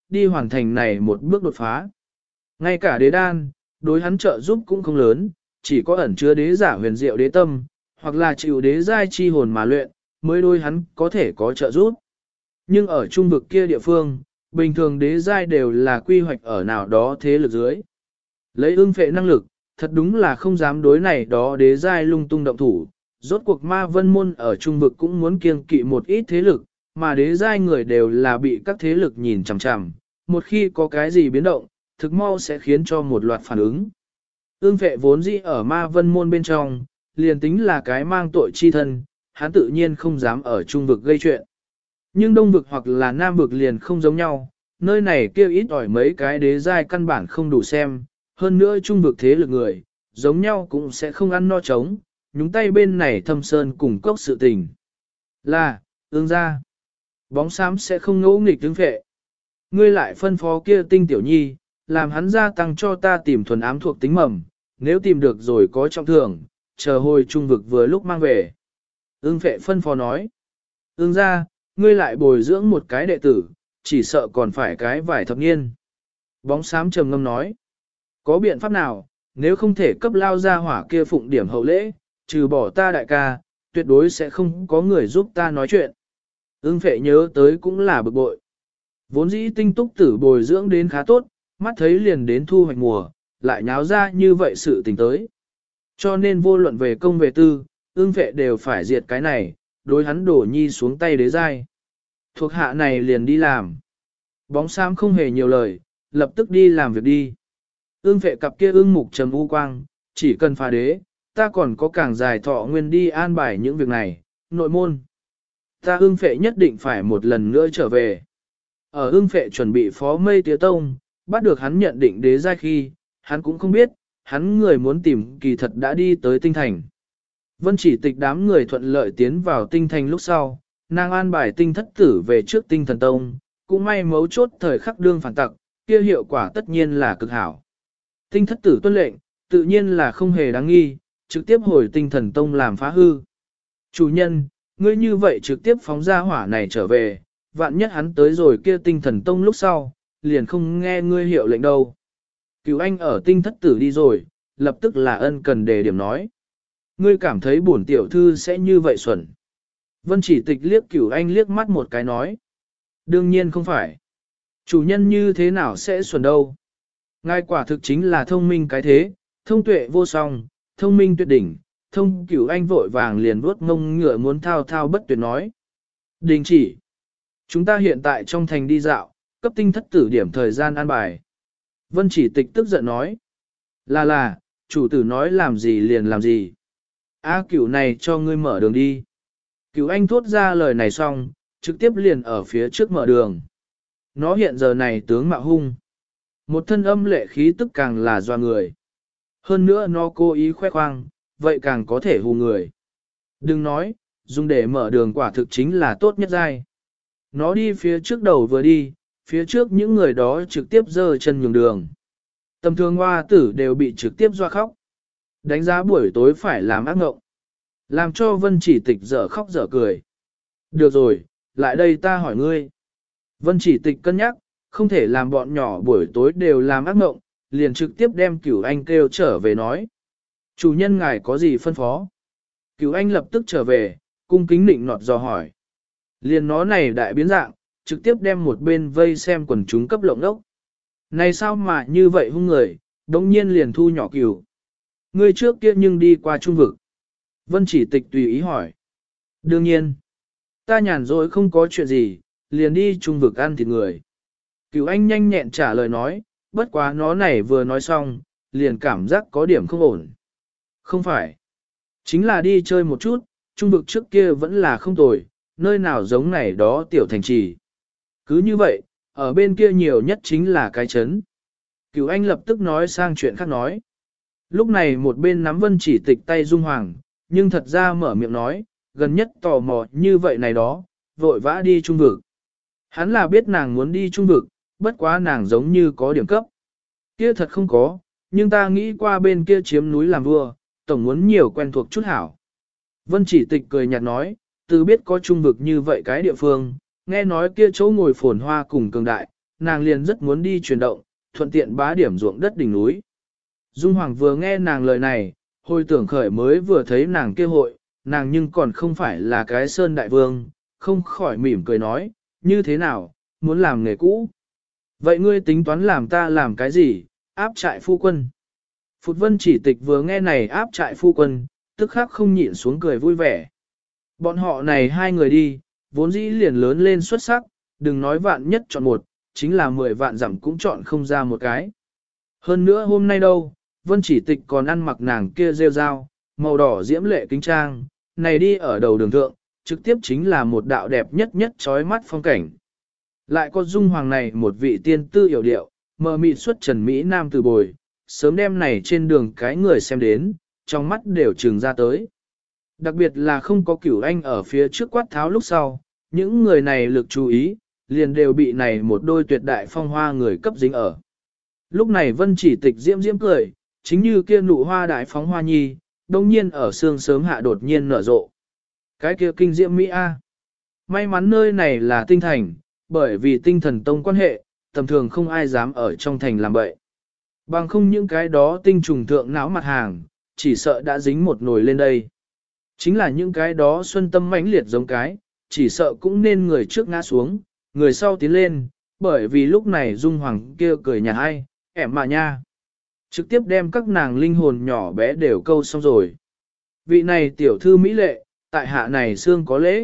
đi hoàn thành này một bước đột phá. Ngay cả đế đan, đối hắn trợ giúp cũng không lớn, chỉ có ẩn chứa đế giả huyền diệu đế tâm, hoặc là chịu đế giai chi hồn mà luyện, mới đối hắn có thể có trợ giúp. Nhưng ở trung vực kia địa phương, bình thường đế giai đều là quy hoạch ở nào đó thế lực dưới. Lấy ưng phệ năng lực, thật đúng là không dám đối này đó đế giai lung tung động thủ. Rốt cuộc ma vân môn ở trung vực cũng muốn kiêng kỵ một ít thế lực, mà đế giai người đều là bị các thế lực nhìn chằm chằm. Một khi có cái gì biến động, thực mau sẽ khiến cho một loạt phản ứng. Ưng phệ vốn dĩ ở ma vân môn bên trong, liền tính là cái mang tội chi thân, hắn tự nhiên không dám ở trung vực gây chuyện. Nhưng đông vực hoặc là nam vực liền không giống nhau, nơi này kêu ít ỏi mấy cái đế giai căn bản không đủ xem, hơn nữa trung vực thế lực người, giống nhau cũng sẽ không ăn no trống, nhúng tay bên này thâm sơn cùng cốc sự tình. Là, ương gia, bóng xám sẽ không ngỗ nghịch tướng phệ. Ngươi lại phân phó kia tinh tiểu nhi, làm hắn gia tăng cho ta tìm thuần ám thuộc tính mầm, nếu tìm được rồi có trọng thưởng, chờ hồi trung vực vừa lúc mang về. Ưng phệ phân phó nói, ương gia, ngươi lại bồi dưỡng một cái đệ tử, chỉ sợ còn phải cái vài thập niên. Bóng xám trầm ngâm nói, có biện pháp nào, nếu không thể cấp lao ra hỏa kia phụng điểm hậu lễ, trừ bỏ ta đại ca, tuyệt đối sẽ không có người giúp ta nói chuyện. Ưng phệ nhớ tới cũng là bực bội. Vốn dĩ tinh túc tử bồi dưỡng đến khá tốt, mắt thấy liền đến thu hoạch mùa, lại nháo ra như vậy sự tình tới. Cho nên vô luận về công về tư, ưng phệ đều phải diệt cái này, đối hắn đổ nhi xuống tay đế giai. Thuộc hạ này liền đi làm. Bóng xám không hề nhiều lời, lập tức đi làm việc đi. Ưng phệ cặp kia ưng mục trầm u quang, chỉ cần phá đế, ta còn có càng dài thọ nguyên đi an bài những việc này, nội môn. Ta ưng phệ nhất định phải một lần nữa trở về. Ở ưng phệ chuẩn bị phó mây tía tông, bắt được hắn nhận định đế giai khi, hắn cũng không biết, hắn người muốn tìm kỳ thật đã đi tới tinh thành. Vân chỉ tịch đám người thuận lợi tiến vào tinh thành lúc sau, nàng an bài tinh thất tử về trước tinh thần tông, cũng may mấu chốt thời khắc đương phản tặc, kia hiệu quả tất nhiên là cực hảo. Tinh thất tử tuân lệnh, tự nhiên là không hề đáng nghi, trực tiếp hồi tinh thần tông làm phá hư. Chủ nhân, ngươi như vậy trực tiếp phóng ra hỏa này trở về, vạn nhất hắn tới rồi kia tinh thần tông lúc sau, liền không nghe ngươi hiệu lệnh đâu. Cửu anh ở tinh thất tử đi rồi, lập tức là ân cần đề điểm nói. Ngươi cảm thấy bổn tiểu thư sẽ như vậy xuẩn. Vân chỉ tịch liếc Cửu anh liếc mắt một cái nói. Đương nhiên không phải. Chủ nhân như thế nào sẽ xuẩn đâu. Ngài quả thực chính là thông minh cái thế, thông tuệ vô song, thông minh tuyệt đỉnh, thông Cửu anh vội vàng liền vuốt ngông ngựa muốn thao thao bất tuyệt nói. Đình chỉ. Chúng ta hiện tại trong thành đi dạo, cấp tinh thất tử điểm thời gian an bài. Vân chỉ tịch tức giận nói. Là, chủ tử nói làm gì liền làm gì. Cửu này cho ngươi mở đường đi. Cửu anh thốt ra lời này xong, trực tiếp liền ở phía trước mở đường. Nó hiện giờ này tướng mạo hung. Một thân âm lệ khí tức càng là doa người. Hơn nữa nó cố ý khoe khoang, vậy càng có thể hù người. Đừng nói, dùng để mở đường quả thực chính là tốt nhất giai. Nó đi phía trước đầu vừa đi, phía trước những người đó trực tiếp giơ chân nhường đường. Tầm thường hoa tử đều bị trực tiếp doa khóc. Đánh giá buổi tối phải làm ác ngộng. Làm cho Vân chỉ tịch dở khóc dở cười. Được rồi, lại đây ta hỏi ngươi. Vân chỉ tịch cân nhắc, không thể làm bọn nhỏ buổi tối đều làm ác ngộng, liền trực tiếp đem Cửu anh kêu trở về nói. Chủ nhân ngài có gì phân phó? Cửu anh lập tức trở về, cung kính nịnh nọt dò hỏi. Liền nó này đại biến dạng, trực tiếp đem một bên vây xem quần chúng cấp lộng đốc. Này sao mà như vậy hung người, đống nhiên liền thu nhỏ Cửu. Ngươi trước kia nhưng đi qua trung vực. Vân chỉ tịch tùy ý hỏi. Đương nhiên, ta nhàn rỗi không có chuyện gì, liền đi trung vực ăn thịt người. Cửu anh nhanh nhẹn trả lời nói, bất quá nó này vừa nói xong, liền cảm giác có điểm không ổn. Không phải, chính là đi chơi một chút, trung vực trước kia vẫn là không tồi, nơi nào giống này đó tiểu thành trì. Cứ như vậy, ở bên kia nhiều nhất chính là cái chấn. Cửu anh lập tức nói sang chuyện khác nói. Lúc này một bên nắm Vân chỉ tịch tay Dung Hoàng, nhưng thật ra mở miệng nói, gần nhất tò mò như vậy này đó, vội vã đi trung vực. Hắn là biết nàng muốn đi trung vực, bất quá nàng giống như có điểm cấp. Kia thật không có, nhưng ta nghĩ qua bên kia chiếm núi làm vua, tổng muốn nhiều quen thuộc chút hảo. Vân chỉ tịch cười nhạt nói, từ biết có trung vực như vậy cái địa phương, nghe nói kia chỗ ngồi phồn hoa cùng cường đại, nàng liền rất muốn đi chuyển động, thuận tiện bá điểm ruộng đất đỉnh núi. Dung Hoàng vừa nghe nàng lời này, hồi tưởng khởi mới vừa thấy nàng kêu hội, nàng nhưng còn không phải là cái sơn đại vương, không khỏi mỉm cười nói, như thế nào, muốn làm nghề cũ. Vậy ngươi tính toán làm ta làm cái gì, áp trại phu quân. Phụt Vân Chỉ Tịch vừa nghe này áp trại phu quân, tức khắc không nhịn xuống cười vui vẻ. Bọn họ này hai người đi, vốn dĩ liền lớn lên xuất sắc, đừng nói vạn nhất chọn một, chính là 10 vạn dặm cũng chọn không ra một cái. Hơn nữa hôm nay đâu, Vân Chỉ Tịch còn ăn mặc nàng kia rêu rao, màu đỏ diễm lệ kính trang, này đi ở đầu đường thượng, trực tiếp chính là một đạo đẹp nhất nhất chói mắt phong cảnh. Lại có Dung Hoàng này một vị tiên tư hiểu điệu, mờ mịt xuất trần Mỹ Nam từ bồi, sớm đêm này trên đường cái người xem đến, trong mắt đều trừng ra tới. Đặc biệt là không có Cửu Anh ở phía trước quát tháo lúc sau, những người này lực chú ý, liền đều bị này một đôi tuyệt đại phong hoa người cấp dính ở. Lúc này Vân Chỉ Tịch diễm diễm cười, chính như kia nụ hoa đại phóng hoa nhi, đông nhiên ở sương sớm hạ đột nhiên nở rộ. Cái kia kinh diễm Mỹ A. May mắn nơi này là tinh thành, bởi vì tinh thần tông quan hệ, tầm thường không ai dám ở trong thành làm bậy. Bằng không những cái đó tinh trùng thượng não mặt hàng, chỉ sợ đã dính một nồi lên đây. Chính là những cái đó xuân tâm mãnh liệt giống cái, chỉ sợ cũng nên người trước ngã xuống, người sau tiến lên, bởi vì lúc này Dung Hoàng kia cười nhạt ai, ẻm mà nha. Trực tiếp đem các nàng linh hồn nhỏ bé đều câu xong rồi. Vị này tiểu thư mỹ lệ, tại hạ này xương có lễ.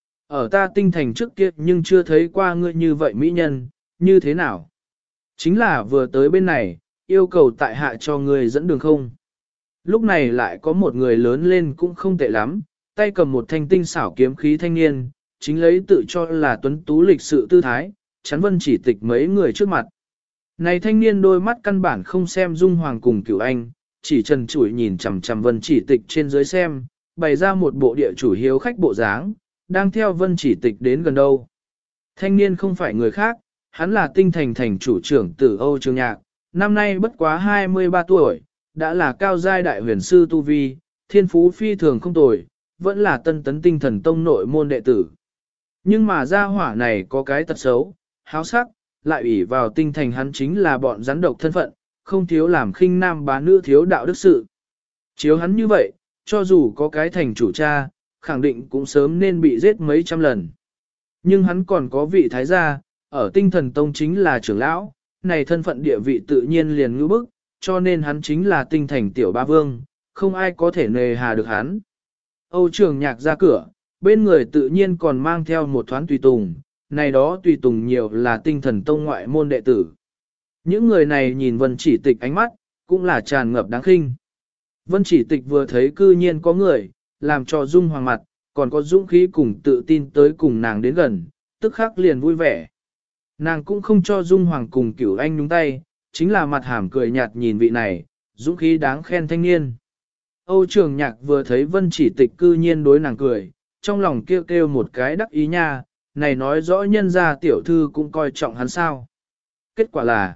Ở ta tinh thành trước kia nhưng chưa thấy qua ngươi như vậy mỹ nhân, như thế nào? Chính là vừa tới bên này, yêu cầu tại hạ cho ngươi dẫn đường không? Lúc này lại có một người lớn lên cũng không tệ lắm, tay cầm một thanh tinh xảo kiếm khí thanh niên, chính lấy tự cho là tuấn tú lịch sự tư thái, chắn Vân Chỉ Tịch mấy người trước mặt. Này thanh niên đôi mắt căn bản không xem Dung Hoàng cùng Cửu Anh, chỉ trần trụi nhìn chằm chằm Vân Chỉ Tịch trên dưới xem, bày ra một bộ địa chủ hiếu khách bộ dáng, đang theo Vân Chỉ Tịch đến gần đâu. Thanh niên không phải người khác, hắn là tinh thành thành chủ trưởng Tử Âu Trường Nhạc, năm nay bất quá 23 tuổi, đã là cao giai đại huyền sư tu vi, thiên phú phi thường không tồi, vẫn là tân tấn tinh thần tông nội môn đệ tử. Nhưng mà gia hỏa này có cái tật xấu, háo sắc, lại ủy vào tinh thành hắn chính là bọn rắn độc thân phận, không thiếu làm khinh nam bá nữ thiếu đạo đức sự. Chiếu hắn như vậy, cho dù có cái thành chủ cha, khẳng định cũng sớm nên bị giết mấy trăm lần. Nhưng hắn còn có vị thái gia, ở tinh thần tông chính là trưởng lão, này thân phận địa vị tự nhiên liền ngữ bức, cho nên hắn chính là tinh thành tiểu ba vương, không ai có thể nề hà được hắn. Âu Trường Nhạc ra cửa, bên người tự nhiên còn mang theo một thoáng tùy tùng, này đó tùy tùng nhiều là tinh thần tông ngoại môn đệ tử. Những người này nhìn Vân Chỉ Tịch ánh mắt, cũng là tràn ngập đáng khinh. Vân Chỉ Tịch vừa thấy cư nhiên có người, làm cho Dung Hoàng mặt, còn có dũng khí cùng tự tin tới cùng nàng đến gần, tức khắc liền vui vẻ. Nàng cũng không cho Dung Hoàng cùng Cửu Anh nhúng tay, chính là mặt hàm cười nhạt nhìn vị này, dũng khí đáng khen thanh niên. Âu Trường Nhạc vừa thấy Vân Chỉ Tịch cư nhiên đối nàng cười, trong lòng kêu kêu một cái đắc ý nha, này nói rõ nhân gia tiểu thư cũng coi trọng hắn sao. Kết quả là,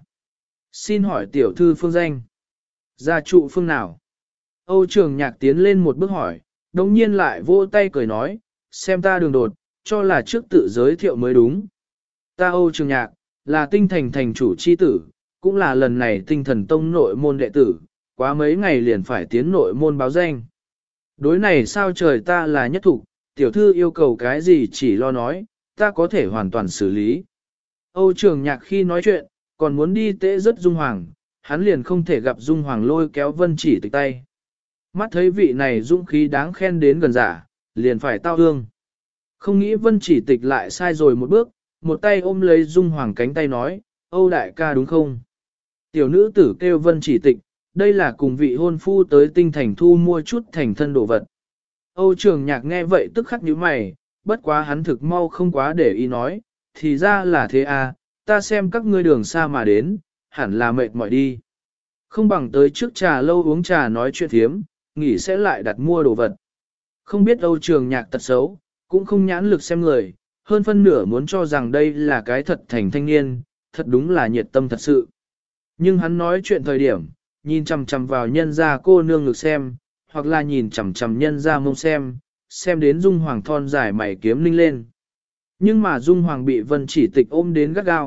xin hỏi tiểu thư phương danh, gia trụ phương nào? Âu Trường Nhạc tiến lên một bước hỏi, đồng nhiên lại vỗ tay cười nói, xem ta đường đột, cho là trước tự giới thiệu mới đúng. Ta Âu Trường Nhạc, là tinh thành thành chủ chi tử, cũng là lần này tinh thần tông nội môn đệ tử, quá mấy ngày liền phải tiến nội môn báo danh. Đối này sao trời ta là nhất thủ, tiểu thư yêu cầu cái gì chỉ lo nói, ta có thể hoàn toàn xử lý. Âu Trường Nhạc khi nói chuyện, còn muốn đi tế rất Dung Hoàng, hắn liền không thể gặp Dung Hoàng lôi kéo Vân Chỉ Tịch tay. Mắt thấy vị này dũng khí đáng khen đến gần giả, liền phải tao hương. Không nghĩ Vân Chỉ Tịch lại sai rồi một bước, một tay ôm lấy Dung Hoàng cánh tay nói, Âu đại ca đúng không? Tiểu nữ tử kêu Vân Chỉ Tịch, đây là cùng vị hôn phu tới tinh thành thu mua chút thành thân đồ vật. Âu Trường Nhạc nghe vậy tức khắc nhíu mày, bất quá hắn thực mau không quá để ý nói, thì ra là thế à, ta xem các ngươi đường xa mà đến, hẳn là mệt mỏi đi. Không bằng tới trước trà lâu uống trà nói chuyện thiếm, nghỉ sẽ lại đặt mua đồ vật. Không biết Âu Trường Nhạc tật xấu, cũng không nhãn lực xem người, hơn phân nửa muốn cho rằng đây là cái thật thành thanh niên, thật đúng là nhiệt tâm thật sự. Nhưng hắn nói chuyện thời điểm, nhìn chằm chằm vào nhân gia cô nương ngực xem, hoặc là nhìn chằm chằm nhân gia mông xem đến Dung Hoàng thon dài mày kiếm ninh lên. Nhưng mà Dung Hoàng bị Vân Chỉ Tịch ôm đến gắt gao,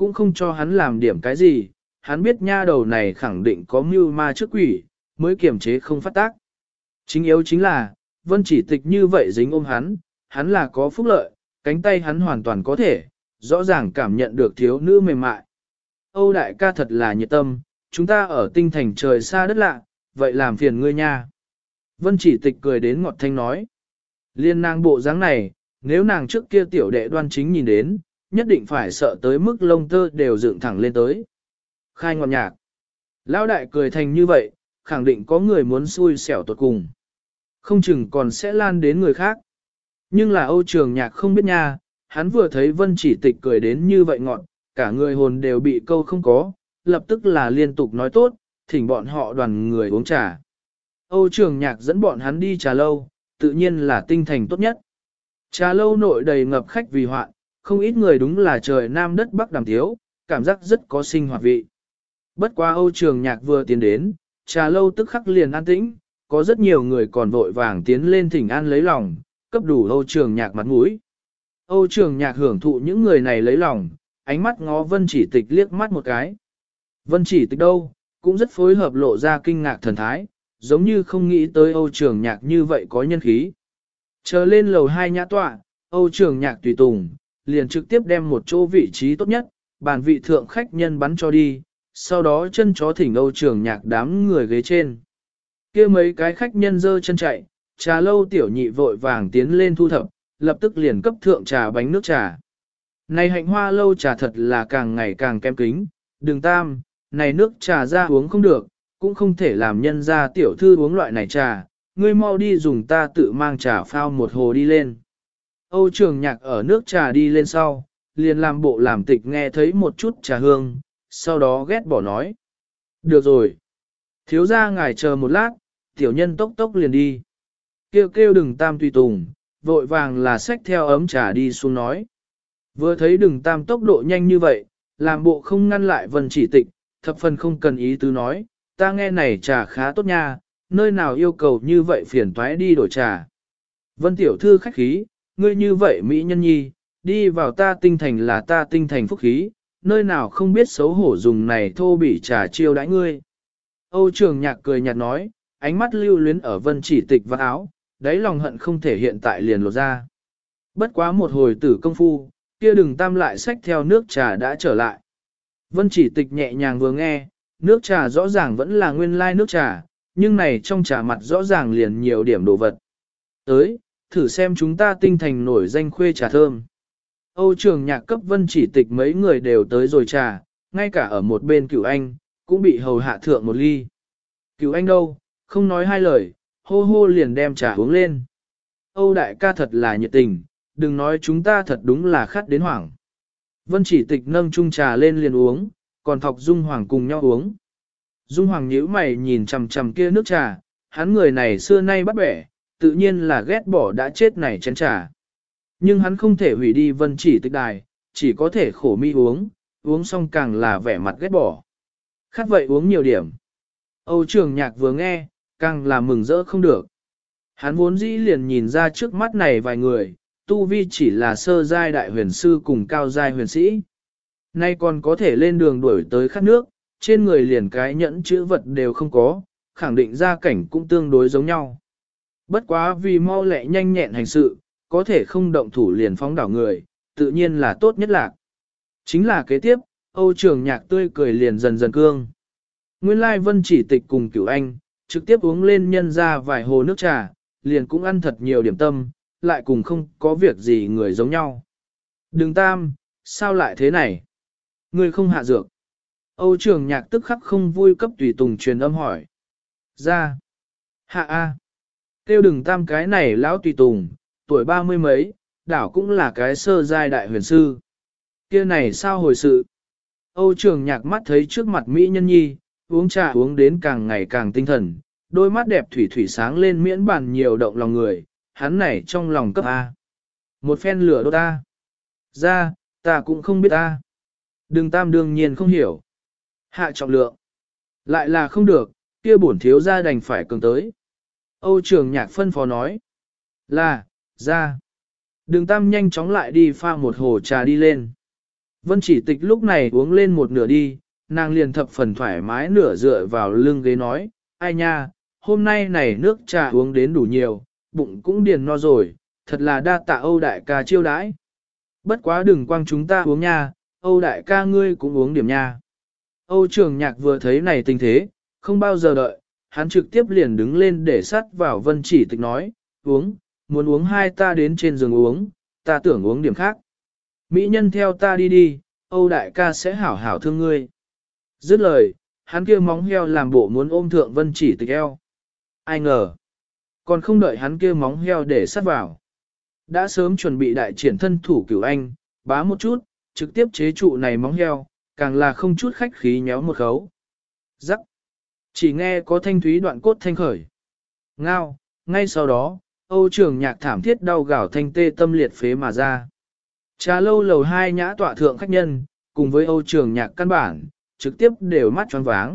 cũng không cho hắn làm điểm cái gì, hắn biết nha đầu này khẳng định có mưu ma trước quỷ, mới kiềm chế không phát tác. Chính yếu chính là, Vân Chỉ Tịch như vậy dính ôm hắn là có phúc lợi, cánh tay hắn hoàn toàn có thể, rõ ràng cảm nhận được thiếu nữ mềm mại. Âu đại ca thật là nhiệt tâm, chúng ta ở tinh thành trời xa đất lạ, vậy làm phiền ngươi nha. Vân Chỉ Tịch cười đến ngọt thanh nói. Liên nàng bộ dáng này, nếu nàng trước kia tiểu đệ đoan chính nhìn đến, nhất định phải sợ tới mức lông tơ đều dựng thẳng lên tới. Khai ngọt nhạc. Lão đại cười thành như vậy, khẳng định có người muốn xui xẻo tuột cùng. Không chừng còn sẽ lan đến người khác. Nhưng là Âu Trường Nhạc không biết nha, hắn vừa thấy Vân Chỉ Tịch cười đến như vậy ngọn, cả người hồn đều bị câu không có, lập tức là liên tục nói tốt, thỉnh bọn họ đoàn người uống trà. Âu Trường Nhạc dẫn bọn hắn đi trà lâu, tự nhiên là tinh thành tốt nhất. Trà lâu nội đầy ngập khách vì hoạn, không ít người đúng là trời nam đất bắc đàm thiếu, cảm giác rất có sinh hoạt vị. Bất quá Âu Trường Nhạc vừa tiến đến, trà lâu tức khắc liền an tĩnh, có rất nhiều người còn vội vàng tiến lên thỉnh an lấy lòng, cấp đủ Âu Trường Nhạc mặt mũi. Âu Trường Nhạc hưởng thụ những người này lấy lòng, ánh mắt ngó Vân Chỉ Tịch liếc mắt một cái. Vân Chỉ Tịch đâu, cũng rất phối hợp lộ ra kinh ngạc thần thái, giống như không nghĩ tới Âu Trường Nhạc như vậy có nhân khí. Chờ lên lầu 2 nhã tọa, Âu Trường Nhạc tùy tùng, liền trực tiếp đem một chỗ vị trí tốt nhất, bàn vị thượng khách nhân bắn cho đi, sau đó chân chó thỉnh Âu Trường Nhạc đám người ghế trên. Kia mấy cái khách nhân dơ chân chạy, trà lâu tiểu nhị vội vàng tiến lên thu thập, lập tức liền cấp thượng trà bánh nước trà. Này hạnh hoa lâu trà thật là càng ngày càng kém kính, đừng tam, này nước trà ra uống không được, cũng không thể làm nhân ra tiểu thư uống loại này trà, ngươi mau đi dùng ta tự mang trà phao một hồ đi lên. Âu Trường Nhạc ở nước trà đi lên sau, liền làm bộ làm tịch nghe thấy một chút trà hương, sau đó ghét bỏ nói. Được rồi. Thiếu gia ngài chờ một lát, tiểu nhân tốc tốc liền đi. Kêu kêu đừng tam tùy tùng, vội vàng là xách theo ấm trà đi xuống nói. Vừa thấy đừng tam tốc độ nhanh như vậy, làm bộ không ngăn lại Vân Chỉ Tịch, thập phần không cần ý tứ nói, ta nghe này trà khá tốt nha, nơi nào yêu cầu như vậy phiền toái đi đổi trà. Vân tiểu thư khách khí, ngươi như vậy mỹ nhân nhi, đi vào ta tinh thành là ta tinh thành phúc khí, nơi nào không biết xấu hổ dùng này thô bỉ trà chiêu đãi ngươi. Âu Trường Nhạc cười nhạt nói, ánh mắt lưu luyến ở Vân Chỉ Tịch và áo, đáy lòng hận không thể hiện tại liền lột ra. Bất quá một hồi tử công phu, kia đừng tam lại xách theo nước trà đã trở lại. Vân Chỉ Tịch nhẹ nhàng vừa nghe, nước trà rõ ràng vẫn là nguyên lai nước trà, nhưng này trong trà mặt rõ ràng liền nhiều điểm đồ vật. Tới, thử xem chúng ta tinh thành nổi danh khuê trà thơm. Âu Trường Nhạc cấp Vân Chỉ Tịch mấy người đều tới rồi trà, ngay cả ở một bên Cửu Anh, cũng bị hầu hạ thượng một ly. Cửu Anh đâu, không nói hai lời, hô hô liền đem trà uống lên. Âu đại ca thật là nhiệt tình, đừng nói chúng ta thật đúng là khát đến hoảng. Vân Chỉ Tịch nâng chung trà lên liền uống, còn Thọc Dung Hoàng cùng nhau uống. Dung Hoàng nhíu mày nhìn chằm chằm kia nước trà, hắn người này xưa nay bắt bẻ, tự nhiên là ghét bỏ đã chết này chén trà. Nhưng hắn không thể hủy đi Vân Chỉ Tịch đài, chỉ có thể khổ mi uống, uống xong càng là vẻ mặt ghét bỏ. Khát vậy uống nhiều điểm. Âu Trường Nhạc vừa nghe, càng là mừng rỡ không được. Hắn vốn dĩ liền nhìn ra trước mắt này vài người, tu vi chỉ là sơ giai đại huyền sư cùng cao giai huyền sĩ. Nay còn có thể lên đường đuổi tới khát nước, trên người liền cái nhẫn chữ vật đều không có, khẳng định gia cảnh cũng tương đối giống nhau. Bất quá vì mau lẹ nhanh nhẹn hành sự, có thể không động thủ liền phóng đảo người, tự nhiên là tốt nhất lạc. Chính là kế tiếp, Âu Trường Nhạc tươi cười liền dần dần cương. Nguyên lai Vân Chỉ Tịch cùng Cửu Anh, trực tiếp uống lên nhân ra vài hồ nước trà, liền cũng ăn thật nhiều điểm tâm, lại cùng không có việc gì người giống nhau. Đừng tam, sao lại thế này? Người không hạ dược. Âu Trường Nhạc tức khắc không vui cấp tùy tùng truyền âm hỏi. Ra. Hạ A. Kêu đừng tam cái này lão tùy tùng, tuổi 30 mấy, đảo cũng là cái sơ giai đại huyền sư. Kia này sao hồi sự? Âu Trường Nhạc mắt thấy trước mặt Mỹ nhân nhi, uống trà uống đến càng ngày càng tinh thần, đôi mắt đẹp thủy thủy sáng lên miễn bàn nhiều động lòng người, hắn này trong lòng cấp A. Một phen lửa đốt ta. Ra, ta cũng không biết ta. Đừng tam đương nhiên không hiểu. Hạ trọng lượng. Lại là không được, kia bổn thiếu gia đành phải cường tới. Âu Trường Nhạc phân phó nói. Là, ra. Đừng tam nhanh chóng lại đi pha một hồ trà đi lên. Vân Chỉ Tịch lúc này uống lên một nửa đi, nàng liền thập phần thoải mái nửa dựa vào lưng ghế nói, ai nha, hôm nay này nước trà uống đến đủ nhiều, bụng cũng điền no rồi, thật là đa tạ Âu đại ca chiêu đãi. Bất quá đừng quăng chúng ta uống nha, Âu đại ca ngươi cũng uống điểm nha. Âu Trường Nhạc vừa thấy này tình thế, không bao giờ đợi, hắn trực tiếp liền đứng lên để sát vào Vân Chỉ Tịch nói, uống, muốn uống hai ta đến trên giường uống, ta tưởng uống điểm khác. Mỹ nhân theo ta đi đi, Âu đại ca sẽ hảo hảo thương ngươi. Dứt lời, hắn kia móng heo làm bộ muốn ôm thượng Vân Chỉ Tịch eo. Ai ngờ, còn không đợi hắn kia móng heo để sát vào. Đã sớm chuẩn bị đại triển thân thủ Cửu Anh, bá một chút, trực tiếp chế trụ này móng heo, càng là không chút khách khí nhéo một khấu. Rắc. Chỉ nghe có thanh thúy đoạn cốt thanh khởi. Ngao, ngay sau đó, Âu Trường Nhạc thảm thiết đau gào thanh tê tâm liệt phế mà ra. Trà lâu lầu 2 nhã tọa thượng khách nhân, cùng với Âu Trường Nhạc căn bản, trực tiếp đều mắt tròn váng.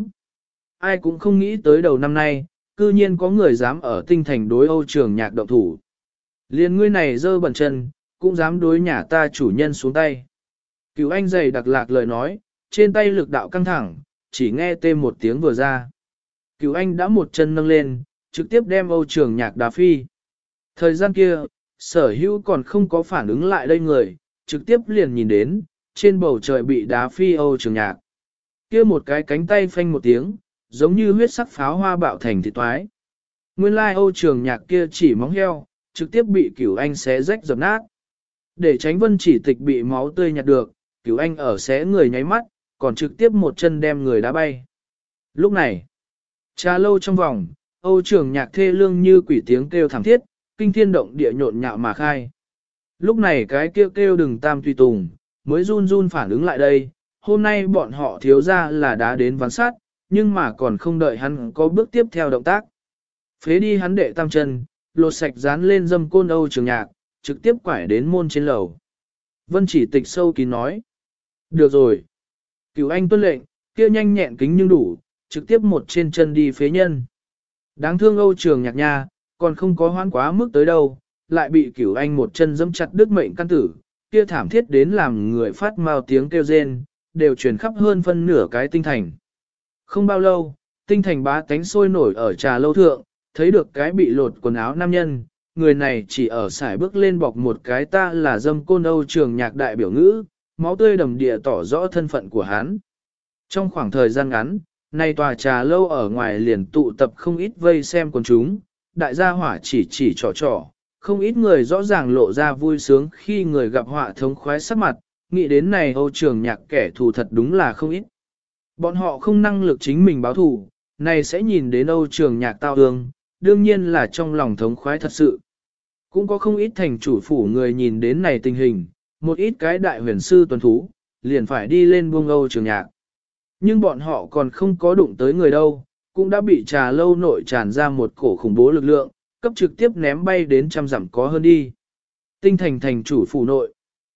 Ai cũng không nghĩ tới đầu năm nay, cư nhiên có người dám ở Tinh Thành đối Âu Trường Nhạc động thủ. Liên ngươi này dơ bẩn chân, cũng dám đối nhà ta chủ nhân xuống tay. Cửu Anh dày đặc lạc lời nói, trên tay lực đạo căng thẳng, chỉ nghe tê một tiếng vừa ra. Cửu Anh đã một chân nâng lên, trực tiếp đem Âu Trường Nhạc đá phi. Thời gian kia, Sở Hữu còn không có phản ứng lại đây người, trực tiếp liền nhìn đến, trên bầu trời bị đá phi Âu Trường Nhạc. Kia một cái cánh tay phanh một tiếng, giống như huyết sắc pháo hoa bạo thành thịt toái. Nguyên lai Âu Trường Nhạc kia chỉ móng heo, trực tiếp bị Cửu Anh xé rách dập nát. Để tránh Vân Chỉ Tịch bị máu tươi nhặt được, Cửu Anh ở xé người nháy mắt, còn trực tiếp một chân đem người đá bay. Lúc này, trà lâu trong vòng, Âu Trường Nhạc thê lương như quỷ tiếng kêu thảm thiết, kinh thiên động địa nhộn nhạo mà khai. Lúc này cái kêu kêu đừng tam tùy tùng, mới run run phản ứng lại đây, hôm nay bọn họ thiếu ra là đã đến ván sát, nhưng mà còn không đợi hắn có bước tiếp theo động tác. Phế đi hắn đệ tam chân, lột sạch dán lên dâm côn Âu Trường Nhạc, trực tiếp quải đến môn trên lầu. Vân Chỉ Tịch sâu kín nói. Được rồi. Cửu Anh tuân lệnh, kia nhanh nhẹn kính nhưng đủ, trực tiếp một trên chân đi phế nhân. Đáng thương Âu Trường Nhạc nha, còn không có hoãn quá mức tới đâu, lại bị Cửu Anh một chân dẫm chặt đứt mệnh căn tử, kia thảm thiết đến làm người phát mau tiếng kêu rên, đều truyền khắp hơn phân nửa cái tinh thành. Không bao lâu, tinh thành bá tánh sôi nổi ở trà lâu thượng, thấy được cái bị lột quần áo nam nhân, người này chỉ ở sải bước lên bọc một cái ta là dâm côn Âu Trường Nhạc đại biểu ngữ, máu tươi đầm địa tỏ rõ thân phận của hắn. Trong khoảng thời gian ngắn, nay tòa trà lâu ở ngoài liền tụ tập không ít vây xem quần chúng, đại gia hỏa chỉ trò, không ít người rõ ràng lộ ra vui sướng khi người gặp họa thống khoái sắc mặt, nghĩ đến này Âu Trường Nhạc kẻ thù thật đúng là không ít. Bọn họ không năng lực chính mình báo thù, này sẽ nhìn đến Âu Trường Nhạc tao ương, đương nhiên là trong lòng thống khoái thật sự. Cũng có không ít thành chủ phủ người nhìn đến này tình hình, một ít cái đại huyền sư tuần thú, liền phải đi lên buông Âu Trường Nhạc. Nhưng bọn họ còn không có đụng tới người đâu, cũng đã bị trà lâu nội tràn ra một cổ khủng bố lực lượng, cấp trực tiếp ném bay đến trăm dặm có hơn đi. Tinh thành thành chủ phủ nội.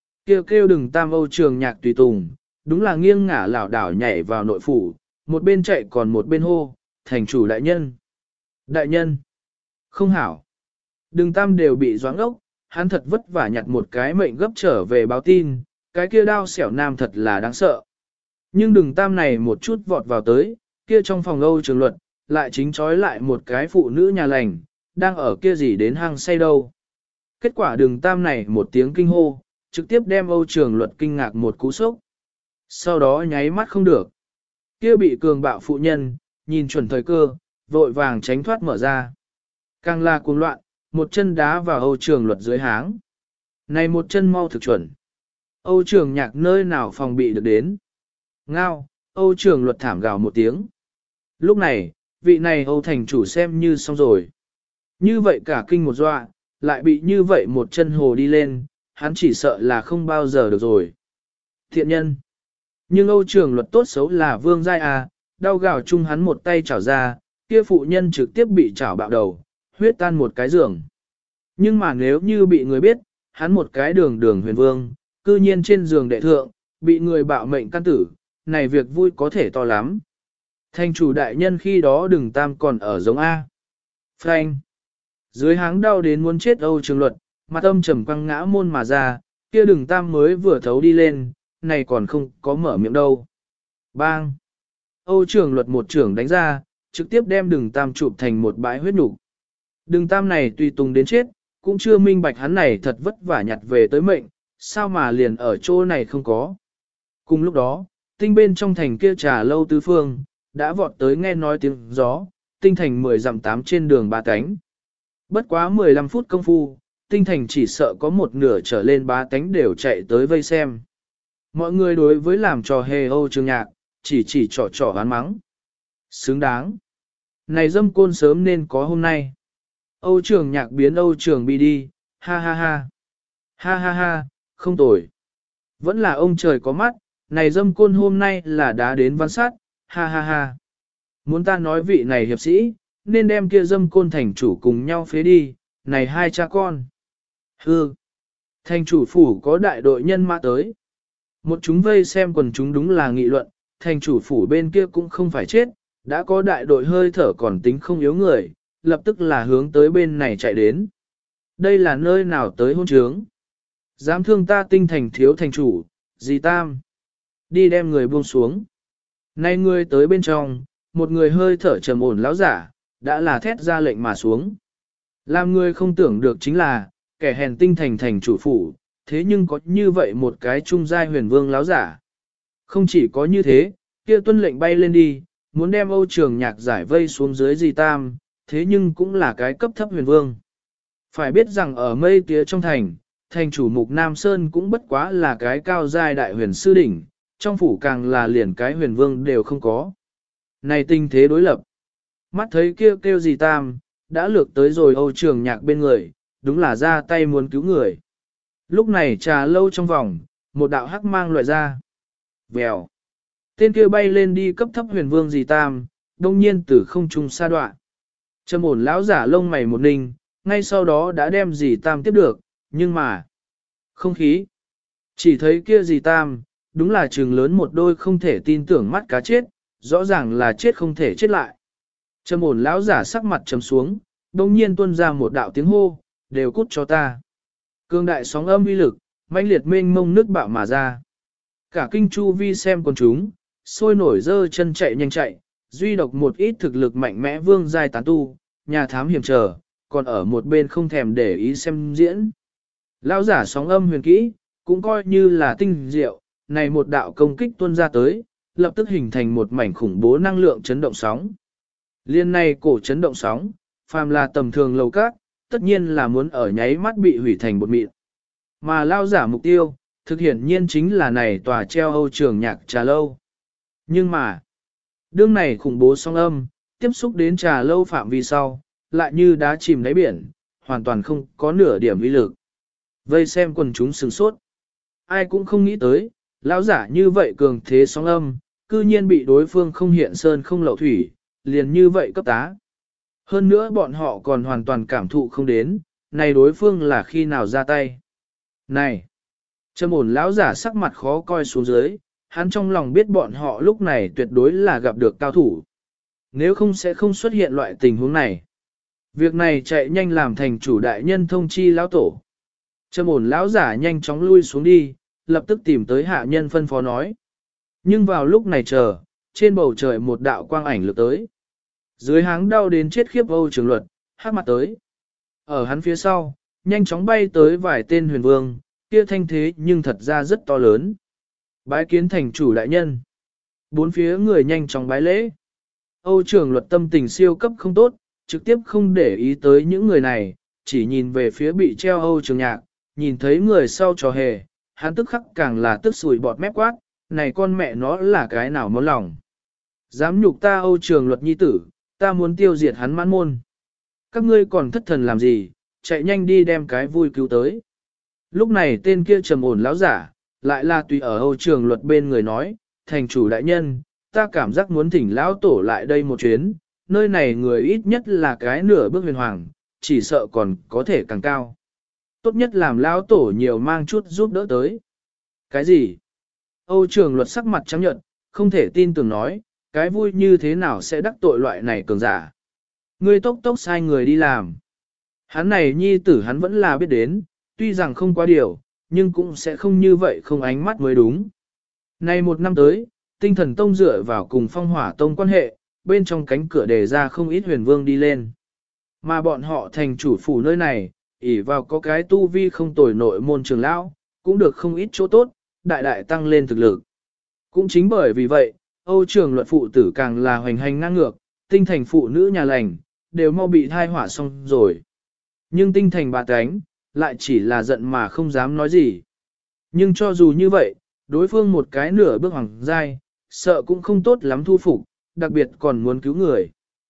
Kêu đừng tam Âu Trường Nhạc tùy tùng, đúng là nghiêng ngả lảo đảo nhảy vào nội phủ, một bên chạy còn một bên hô, thành chủ đại nhân. Đại nhân. Không hảo. Đừng tam đều bị doãn ốc, hắn thật vất vả nhặt một cái mệnh gấp trở về báo tin, cái kia đao xẻo nam thật là đáng sợ. Nhưng đừng tam này một chút vọt vào tới, kia trong phòng Âu Trường Luật, lại chính trói lại một cái phụ nữ nhà lành, đang ở kia gì đến hang say đâu. Kết quả đừng tam này một tiếng kinh hô, trực tiếp đem Âu Trường Luật kinh ngạc một cú sốc. Sau đó nháy mắt không được. Kia bị cường bạo phụ nhân, nhìn chuẩn thời cơ, vội vàng tránh thoát mở ra. Càng là cuồng loạn, một chân đá vào Âu Trường Luật dưới háng. Này một chân mau thực chuẩn. Âu Trường Nhạc nơi nào phòng bị được đến. Ngao, Âu Trường Luật thảm gào một tiếng. Lúc này, vị này Âu thành chủ xem như xong rồi. Như vậy cả kinh một dọa, lại bị như vậy một chân hồ đi lên, hắn chỉ sợ là không bao giờ được rồi. Thiện nhân. Nhưng Âu Trường Luật tốt xấu là vương giai à, đau gào chung hắn một tay chảo ra, kia phụ nhân trực tiếp bị chảo bạo đầu, huyết tan một cái giường. Nhưng mà nếu như bị người biết, hắn một cái đường huyền vương, cư nhiên trên giường đệ thượng, bị người bạo mệnh căn tử, này việc vui có thể to lắm. Thành chủ đại nhân khi đó đừng tam còn ở giống A. Frank. Dưới háng đau đến muốn chết Âu Trường Luật, mặt âm trầm quăng ngã môn mà ra, kia đừng tam mới vừa thấu đi lên, này còn không có mở miệng đâu. Bang! Âu Trường Luật một trưởng đánh ra, trực tiếp đem Đừng Tam chụp thành một bãi huyết nục. Đừng Tam này tùy tùng đến chết, cũng chưa minh bạch hắn này thật vất vả nhặt về tới mệnh, sao mà liền ở chỗ này không có. Cùng lúc đó, tinh bên trong thành kia Trà Lâu tứ phương, đã vọt tới nghe nói tiếng gió, tinh thành 10 dặm 8 trên đường ba cánh. Bất quá 15 phút công phu, tinh thành chỉ sợ có một nửa trở lên ba cánh đều chạy tới vây xem. Mọi người đối với làm trò hề Âu Trường Nhạc, chỉ trò oán mắng. Xứng đáng. Này dâm côn sớm nên có hôm nay. Âu Trường Nhạc biến Âu Trường Bi đi, ha ha ha. Ha ha ha, không tồi. Vẫn là ông trời có mắt, này dâm côn hôm nay là đã đến văn sát, ha ha ha. Muốn ta nói vị này hiệp sĩ, nên đem kia dâm côn thành chủ cùng nhau phế đi, này hai cha con. Hư. Thành chủ phủ có đại đội nhân mã tới. Một chúng vây xem quần chúng đúng là nghị luận, thành chủ phủ bên kia cũng không phải chết, đã có đại đội hơi thở còn tính không yếu người, lập tức là hướng tới bên này chạy đến. Đây là nơi nào tới hôn trướng? Dám thương ta tinh thành thiếu thành chủ, dì Tam. Đi đem người buông xuống. Nay người tới bên trong, một người hơi thở trầm ổn lão giả, đã là thét ra lệnh mà xuống. Làm người không tưởng được chính là, kẻ hèn tinh thành thành chủ phủ, thế nhưng có như vậy một cái trung giai huyền vương lão giả. Không chỉ có như thế, kia tuân lệnh bay lên đi, muốn đem Âu Trường Nhạc giải vây xuống dưới dì Tam, thế nhưng cũng là cái cấp thấp huyền vương. Phải biết rằng ở mây tía trong thành, thành chủ mục Nam Sơn cũng bất quá là cái cao giai đại huyền sư đỉnh, trong phủ càng là liền cái huyền vương đều không có. Này tình thế đối lập. Mắt thấy kêu dì Tam, đã lược tới rồi Âu Trường Nhạc bên người, đúng là ra tay muốn cứu người. Lúc này Trà Lâu trong vòng, một đạo hắc mang loại ra. Vèo. Tên kia bay lên đi cấp thấp huyền vương dì Tam, đông nhiên từ không trung sa đoạn. Trầm ổn lão giả lông mày một ninh, ngay sau đó đã đem dì Tam tiếp được, nhưng mà không khí. Chỉ thấy kia dì Tam, đúng là trừng lớn một đôi không thể tin tưởng mắt cá chết, rõ ràng là chết không thể chết lại. Trầm ổn lão giả sắc mặt trầm xuống, đông nhiên tuôn ra một đạo tiếng hô, đều cút cho ta. Cương đại sóng âm uy lực, mãnh liệt mênh mông nước bạo mà ra. Cả kinh chu vi xem con chúng, sôi nổi dơ chân chạy nhanh chạy, duy độc một ít thực lực mạnh mẽ vương giai tán tu, nhà thám hiểm trở, còn ở một bên không thèm để ý xem diễn. Lão giả sóng âm huyền kỹ, cũng coi như là tinh diệu, này một đạo công kích tuôn ra tới, lập tức hình thành một mảnh khủng bố năng lượng chấn động sóng. Liên này cổ chấn động sóng, phàm là tầm thường lầu các, tất nhiên là muốn ở nháy mắt bị hủy thành bột mịn. Mà lao giả mục tiêu, thực hiện nhiên chính là này tòa treo Âu Trường Nhạc Trà Lâu. Nhưng mà, đương này khủng bố song âm, tiếp xúc đến Trà Lâu phạm vi sau, lại như đá chìm đáy biển, hoàn toàn không có nửa điểm uy lực. Vây xem quần chúng sửng sốt. Ai cũng không nghĩ tới, lão giả như vậy cường thế sóng âm, cư nhiên bị đối phương không hiện sơn không lậu thủy, liền như vậy cấp tá. Hơn nữa bọn họ còn hoàn toàn cảm thụ không đến, này đối phương là khi nào ra tay. Này! Trầm ổn lão giả sắc mặt khó coi xuống dưới, hắn trong lòng biết bọn họ lúc này tuyệt đối là gặp được cao thủ. Nếu không sẽ không xuất hiện loại tình huống này. Việc này chạy nhanh làm thành chủ đại nhân thông chi lão tổ. Trầm ổn lão giả nhanh chóng lui xuống đi, lập tức tìm tới hạ nhân phân phó nói. Nhưng vào lúc này chờ, trên bầu trời một đạo quang ảnh lược tới. Dưới háng đau đến chết khiếp Âu Trường Luật, hát mặt tới. Ở hắn phía sau, nhanh chóng bay tới vài tên huyền vương, kia thanh thế nhưng thật ra rất to lớn. Bái kiến thành chủ đại nhân. Bốn phía người nhanh chóng bái lễ. Âu Trường Luật tâm tình siêu cấp không tốt, trực tiếp không để ý tới những người này, chỉ nhìn về phía bị treo Âu Trường Nhạc, nhìn thấy người sau trò hề, hắn tức khắc càng là tức sùi bọt mép quát, này con mẹ nó là cái nào món lòng. Dám nhục ta Âu Trường Luật nhi tử, ta muốn tiêu diệt hắn mãn môn. Các ngươi còn thất thần làm gì, chạy nhanh đi đem cái vui cứu tới. Lúc này tên kia trầm ổn lão giả, lại là tùy ở Âu Trường Luật bên người nói, thành chủ đại nhân, ta cảm giác muốn thỉnh lão tổ lại đây một chuyến, nơi này người ít nhất là cái nửa bước huyền hoàng, chỉ sợ còn có thể càng cao. Tốt nhất làm lão tổ nhiều mang chút giúp đỡ tới. Cái gì? Âu Trường Luật sắc mặt trắng nhợt, không thể tin tưởng nói, cái vui như thế nào sẽ đắc tội loại này cường giả. Ngươi tốc tốc sai người đi làm. Hắn này nhi tử hắn vẫn là biết đến, tuy rằng không quá điều, nhưng cũng sẽ không như vậy không ánh mắt mới đúng. Nay một năm tới, tinh thần tông dựa vào cùng phong hỏa tông quan hệ, bên trong cánh cửa đề ra không ít huyền vương đi lên. Mà bọn họ thành chủ phủ nơi này, ỷ vào có cái tu vi không tồi nội môn trường lão, cũng được không ít chỗ tốt, đại đại tăng lên thực lực. Cũng chính bởi vì vậy, Âu Trường Luật phụ tử càng là hoành hành ngang ngược, tinh thành phụ nữ nhà lành, đều mau bị thai hỏa xong rồi. Nhưng tinh thành bà cánh, lại chỉ là giận mà không dám nói gì. Nhưng cho dù như vậy, đối phương một cái nửa bước hoàng giai, sợ cũng không tốt lắm thu phục, đặc biệt còn muốn cứu người.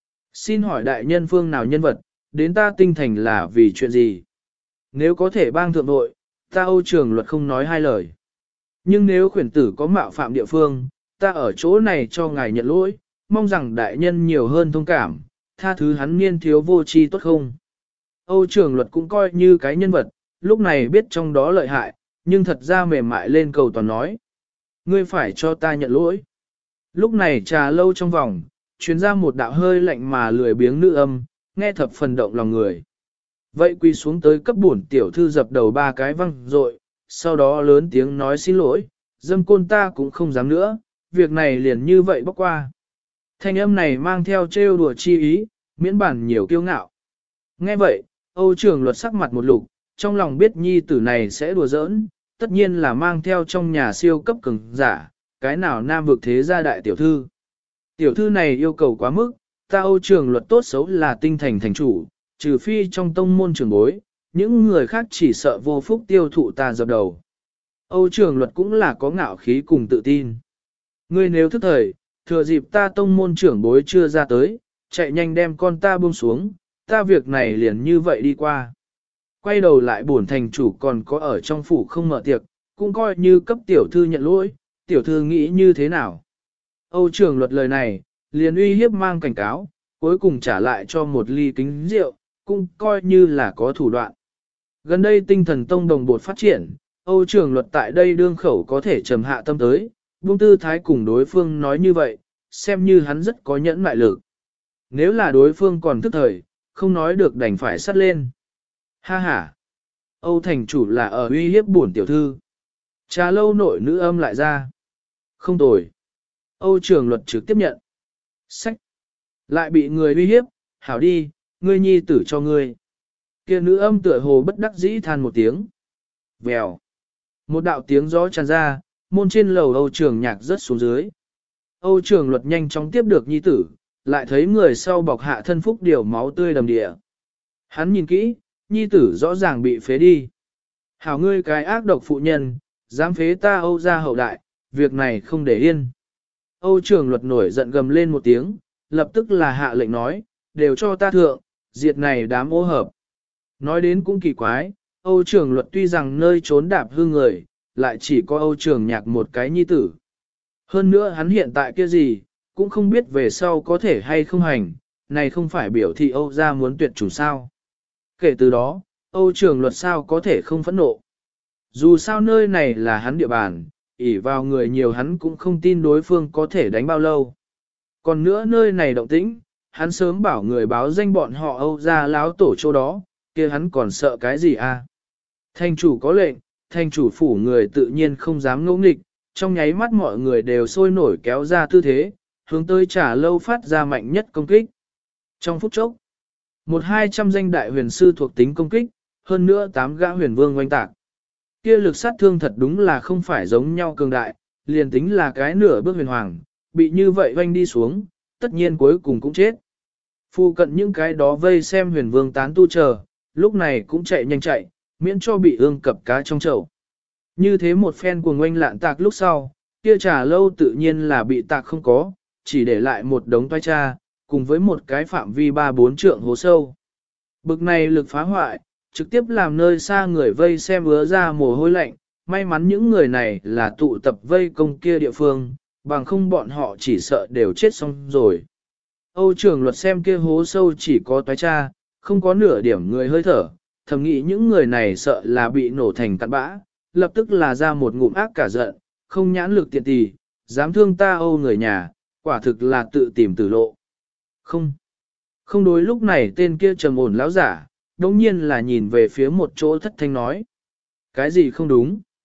Xin hỏi đại nhân phương nào nhân vật, đến ta tinh thành là vì chuyện gì? Nếu có thể bang thượng đội, ta Âu Trường Luật không nói hai lời. Nhưng nếu khuyển tử có mạo phạm địa phương, ta ở chỗ này cho ngài nhận lỗi, mong rằng đại nhân nhiều hơn thông cảm, tha thứ hắn niên thiếu vô tri tốt không? Âu Trường Luật cũng coi như cái nhân vật, lúc này biết trong đó lợi hại, nhưng thật ra mềm mại lên cầu toàn nói. Ngươi phải cho ta nhận lỗi. Lúc này trà lâu trong vòng, chuyến ra một đạo hơi lạnh mà lười biếng nữ âm, nghe thập phần động lòng người. Vậy quy xuống tới cấp bổn tiểu thư dập đầu ba cái văng rồi, sau đó lớn tiếng nói xin lỗi, dâm côn ta cũng không dám nữa, việc này liền như vậy bóc qua. Thanh âm này mang theo trêu đùa chi ý, miễn bản nhiều kiêu ngạo. Nghe vậy, Âu Trường Luật sắc mặt một lục, trong lòng biết nhi tử này sẽ đùa giỡn, tất nhiên là mang theo trong nhà siêu cấp cường giả, cái nào nam vực thế gia đại tiểu thư. Tiểu thư này yêu cầu quá mức, ta Âu Trường Luật tốt xấu là tinh thành thành chủ, trừ phi trong tông môn trường bối, những người khác chỉ sợ vô phúc tiêu thụ ta dập đầu. Âu Trường Luật cũng là có ngạo khí cùng tự tin. Ngươi nếu thức thời, thừa dịp ta tông môn trưởng bối chưa ra tới, chạy nhanh đem con ta buông xuống, ta việc này liền như vậy đi qua. Quay đầu lại bổn thành chủ còn có ở trong phủ không mở tiệc, cũng coi như cấp tiểu thư nhận lỗi, tiểu thư nghĩ như thế nào. Âu Trường Luật lời này, liền uy hiếp mang cảnh cáo, cuối cùng trả lại cho một ly kính rượu, cũng coi như là có thủ đoạn. Gần đây tinh thần tông đồng bột phát triển, Âu Trường Luật tại đây đương khẩu có thể trầm hạ tâm tới, buông tư thái cùng đối phương nói như vậy, xem như hắn rất có nhẫn mại lực. Nếu là đối phương còn thức thời, không nói được đành phải sắt lên. Ha ha! Âu thành chủ là ở uy hiếp bổn tiểu thư. Trà lâu nội nữ âm lại ra. Không tồi. Âu Trường Luật trực tiếp nhận. Sách! Lại bị người uy hiếp, hảo đi, ngươi nhi tử cho ngươi. Kia nữ âm tựa hồ bất đắc dĩ than một tiếng. Vèo. Một đạo tiếng gió tràn ra, môn trên lầu Âu Trường Nhạc rớt xuống dưới. Âu Trường Luật nhanh chóng tiếp được nhi tử, lại thấy người sau bọc hạ thân phúc điều máu tươi đầm địa. Hắn nhìn kỹ, nhi tử rõ ràng bị phế đi. Hảo ngươi cái ác độc phụ nhân, dám phế ta Âu gia hậu đại, việc này không để yên. Âu Trường Luật nổi giận gầm lên một tiếng, lập tức là hạ lệnh nói, đều cho ta thượng, diệt này đám ô hợp. Nói đến cũng kỳ quái, Âu Trường Luật tuy rằng nơi trốn đạp hư người, lại chỉ có Âu Trường Nhạc một cái nhi tử. Hơn nữa hắn hiện tại kia gì, cũng không biết về sau có thể hay không hành, này không phải biểu thị Âu gia muốn tuyệt chủng sao. Kể từ đó, Âu Trường Luật sao có thể không phẫn nộ. Dù sao nơi này là hắn địa bàn, ỷ vào người nhiều hắn cũng không tin đối phương có thể đánh bao lâu. Còn nữa nơi này động tĩnh, hắn sớm bảo người báo danh bọn họ Âu gia láo tổ chỗ đó, kia hắn còn sợ cái gì à? Thành chủ có lệnh, thành chủ phủ người tự nhiên không dám ngỗ nghịch, trong nháy mắt mọi người đều sôi nổi kéo ra tư thế, hướng tới Trà lâu phát ra mạnh nhất công kích. Trong phút chốc, 1-200 danh đại huyền sư thuộc tính công kích, hơn nữa 8 gã huyền vương oanh tạc. Kia lực sát thương thật đúng là không phải giống nhau cường đại, liền tính là cái nửa bước huyền hoàng, bị như vậy oanh đi xuống, tất nhiên cuối cùng cũng chết. Phu cận những cái đó vây xem huyền vương tán tu chờ, lúc này cũng chạy nhanh chạy, miễn cho bị ương cập cá trong chậu. Như thế một phen cuồng oanh lạn tạc lúc sau, kia Trà lâu tự nhiên là bị tạc không có, chỉ để lại một đống toái cha, cùng với một cái phạm vi 3-4 trượng hố sâu. Bực này lực phá hoại, trực tiếp làm nơi xa người vây xem ứa ra mồ hôi lạnh, may mắn những người này là tụ tập vây công kia địa phương, bằng không bọn họ chỉ sợ đều chết xong rồi. Âu Trường Luật xem kia hố sâu chỉ có toái cha, không có nửa điểm người hơi thở, thầm nghĩ những người này sợ là bị nổ thành cặn bã, lập tức là ra một ngụm ác cả giận, không nhãn lực tiện tì, dám thương ta Âu người nhà, quả thực là tự tìm tử lộ. Không đối lúc này tên kia trầm ổn lão giả, đồng nhiên là nhìn về phía một chỗ thất thanh nói. Cái gì không đúng?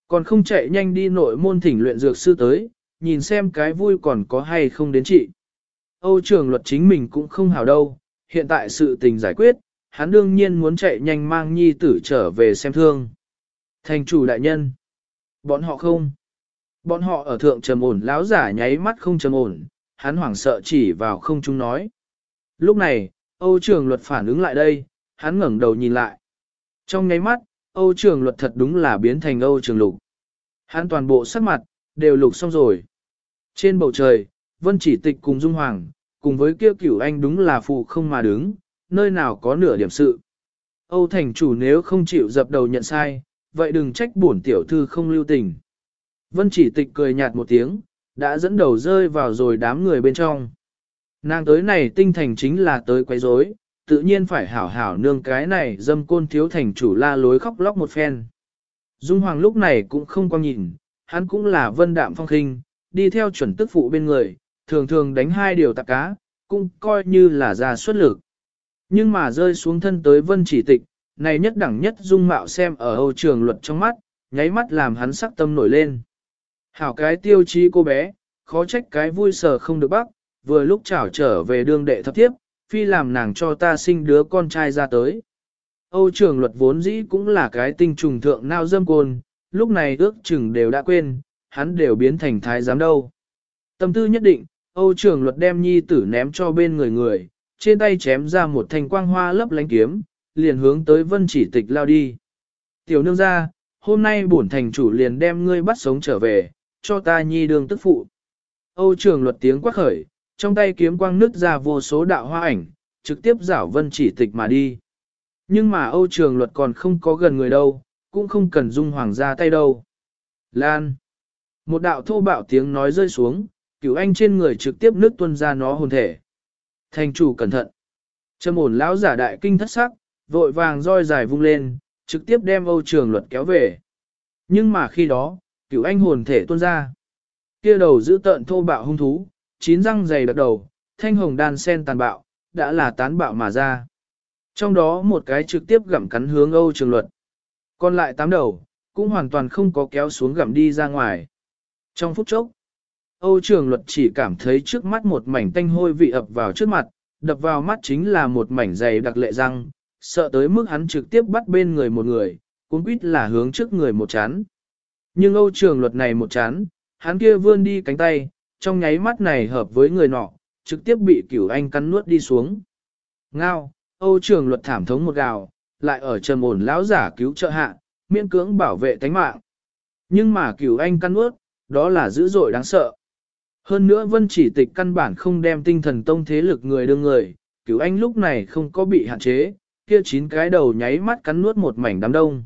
Còn không chạy nhanh đi nội môn thỉnh luyện dược sư tới, nhìn xem cái vui còn có hay không đến chị. Âu Trường Luật chính mình cũng không hảo đâu, hiện tại sự tình giải quyết, hắn đương nhiên muốn chạy nhanh mang nhi tử trở về xem thương. Thành chủ đại nhân. Bọn họ không. Bọn họ ở thượng trầm ổn lão giả nháy mắt không trầm ổn, hắn hoảng sợ chỉ vào không chúng nói. Lúc này, Âu Trường Luật phản ứng lại đây, hắn ngẩng đầu nhìn lại. Trong nháy mắt, Âu Trường Luật thật đúng là biến thành Âu Trường Lục. Hắn toàn bộ sắc mặt, đều lục xong rồi. Trên bầu trời, Vân Chỉ Tịch cùng Dung Hoàng, cùng với kia Cửu Anh đúng là phụ không mà đứng, nơi nào có nửa điểm sự. Âu thành chủ nếu không chịu dập đầu nhận sai, vậy đừng trách bổn tiểu thư không lưu tình. Vân Chỉ Tịch cười nhạt một tiếng, đã dẫn đầu rơi vào rồi đám người bên trong. Nàng tới này tinh thành chính là tới quấy rối, tự nhiên phải hảo hảo nương cái này dâm côn thiếu thành chủ la lối khóc lóc một phen. Dung Hoàng lúc này cũng không quan nhìn, hắn cũng là vân đạm phong khinh, đi theo chuẩn tức phụ bên người, thường thường đánh hai điều tạp cá, cũng coi như là ra xuất lực. Nhưng mà rơi xuống thân tới Vân Chỉ Tịch, này nhất đẳng nhất dung mạo xem ở Âu Trường Luật trong mắt, nháy mắt làm hắn sắc tâm nổi lên. Hảo cái tiêu chí cô bé, khó trách cái vui sờ không được bắt, vừa lúc chảo trở về đương đệ thập tiếp, phi làm nàng cho ta sinh đứa con trai ra tới. Âu Trường Luật vốn dĩ cũng là cái tinh trùng thượng nao dâm côn, lúc này ước chừng đều đã quên, hắn đều biến thành thái giám đâu. Tâm tư nhất định, Âu Trường Luật đem nhi tử ném cho bên người, trên tay chém ra một thanh quang hoa lấp lánh kiếm, liền hướng tới Vân Chỉ Tịch lao đi. Tiểu nương gia, hôm nay bổn thành chủ liền đem ngươi bắt sống trở về, cho ta nhi đường tức phụ. Âu Trường Luật tiếng quát khởi, trong tay kiếm quang nứt ra vô số đạo hoa ảnh, trực tiếp rảo Vân Chỉ Tịch mà đi. Nhưng mà Âu Trường Luật còn không có gần người đâu, cũng không cần Dung Hoàng ra tay đâu. Lan. Một đạo thô bạo tiếng nói rơi xuống, Cửu Anh trên người trực tiếp nứt tuôn ra nó hồn thể. Thành chủ cẩn thận. Trầm ổn lão giả đại kinh thất sắc, vội vàng roi dài vung lên, trực tiếp đem Âu Trường Luật kéo về. Nhưng mà khi đó, Cửu Anh hồn thể tuôn ra. Kia đầu giữ tợn thô bạo hung thú, chín răng dày đặc đầu, thanh hồng đan sen tàn bạo, đã là tán bạo mà ra. Trong đó một cái trực tiếp gặm cắn hướng Âu Trường Luật. Còn lại 8 đầu, cũng hoàn toàn không có kéo xuống gặm đi ra ngoài. Trong phút chốc, Âu Trường Luật chỉ cảm thấy trước mắt một mảnh tanh hôi vị ập vào trước mặt, đập vào mắt chính là một mảnh dày đặc lệ răng, sợ tới mức hắn trực tiếp bắt bên người một người, cuốn quýt là hướng trước người một chán. Nhưng Âu Trường Luật này một chán, hắn kia vươn đi cánh tay, trong nháy mắt này hợp với người nọ, trực tiếp bị Cửu Anh cắn nuốt đi xuống. Ngao, Âu Trường Luật thảm thống một gào, lại ở trầm ổn lão giả cứu trợ hạ, miễn cưỡng bảo vệ tánh mạng. Nhưng mà Cửu Anh cắn nuốt, đó là dữ dội đáng sợ. Hơn nữa Vân Chỉ Tịch căn bản không đem tinh thần tông thế lực người đương người, Cửu Anh lúc này không có bị hạn chế, kia 9 cái đầu nháy mắt cắn nuốt một mảnh đám đông.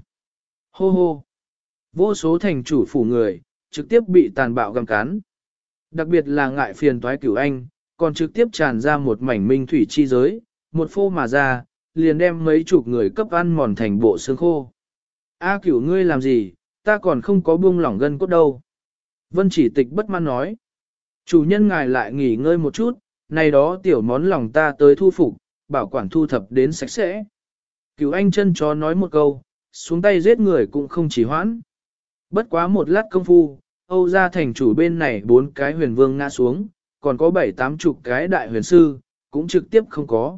Hô hô! Vô số thành chủ phủ người, trực tiếp bị tàn bạo găm cắn. Đặc biệt là ngại phiền toái Cửu Anh, còn trực tiếp tràn ra một mảnh minh thủy chi giới, một phô mà ra, liền đem mấy chục người cấp ăn mòn thành bộ xương khô. A Cửu ngươi làm gì, ta còn không có buông lỏng gân cốt đâu. Vân Chỉ Tịch bất mãn nói. Chủ nhân ngài lại nghỉ ngơi một chút, này đó tiểu món lòng ta tới thu phục, bảo quản thu thập đến sạch sẽ. Cửu Anh chân chó nói một câu, xuống tay giết người cũng không chỉ hoãn. Bất quá một lát công phu, Âu gia thành chủ bên này 4 cái huyền vương ngã xuống, còn có 7-8 chục cái đại huyền sư, cũng trực tiếp không có.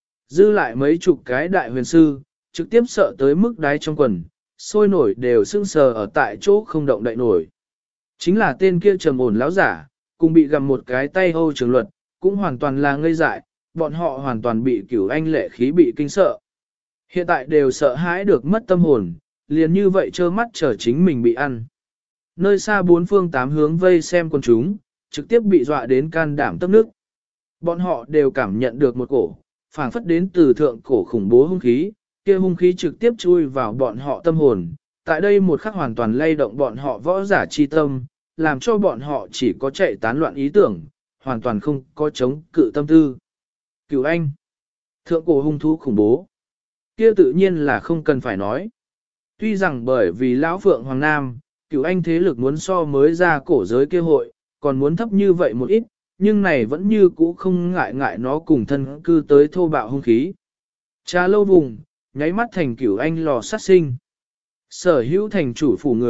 Dư lại mấy chục cái đại huyền sư, trực tiếp sợ tới mức đáy trong quần, sôi nổi đều sưng sờ ở tại chỗ không động đậy nổi. Chính là tên kia trầm ổn lão giả, cùng bị gặm một cái tay Âu Trường Luật, cũng hoàn toàn là ngây dại, bọn họ hoàn toàn bị Cửu Anh lệ khí bị kinh sợ. Hiện tại đều sợ hãi được mất tâm hồn, liền như vậy trơ mắt chờ chính mình bị ăn. Nơi xa 4 phương 8 hướng vây xem con chúng, trực tiếp bị dọa đến can đảm tấp nước. Bọn họ đều cảm nhận được một cổ, phảng phất đến từ thượng cổ khủng bố hung khí, kia hung khí trực tiếp chui vào bọn họ tâm hồn. Tại đây một khắc hoàn toàn lay động bọn họ võ giả chi tâm, làm cho bọn họ chỉ có chạy tán loạn ý tưởng, hoàn toàn không có chống cự tâm tư. Cửu Anh, thượng cổ hung thú khủng bố, kia tự nhiên là không cần phải nói. Tuy rằng bởi vì lão Phượng Hoàng Nam, Cửu Anh thế lực muốn so mới ra cổ giới kia hội, còn muốn thấp như vậy một ít, nhưng này vẫn như cũ không ngại nó cùng thân cư tới thô bạo hung khí. Trà lâu vùng, nháy mắt thành Cửu Anh lò sát sinh. Sở hữu thành chủ phủ người,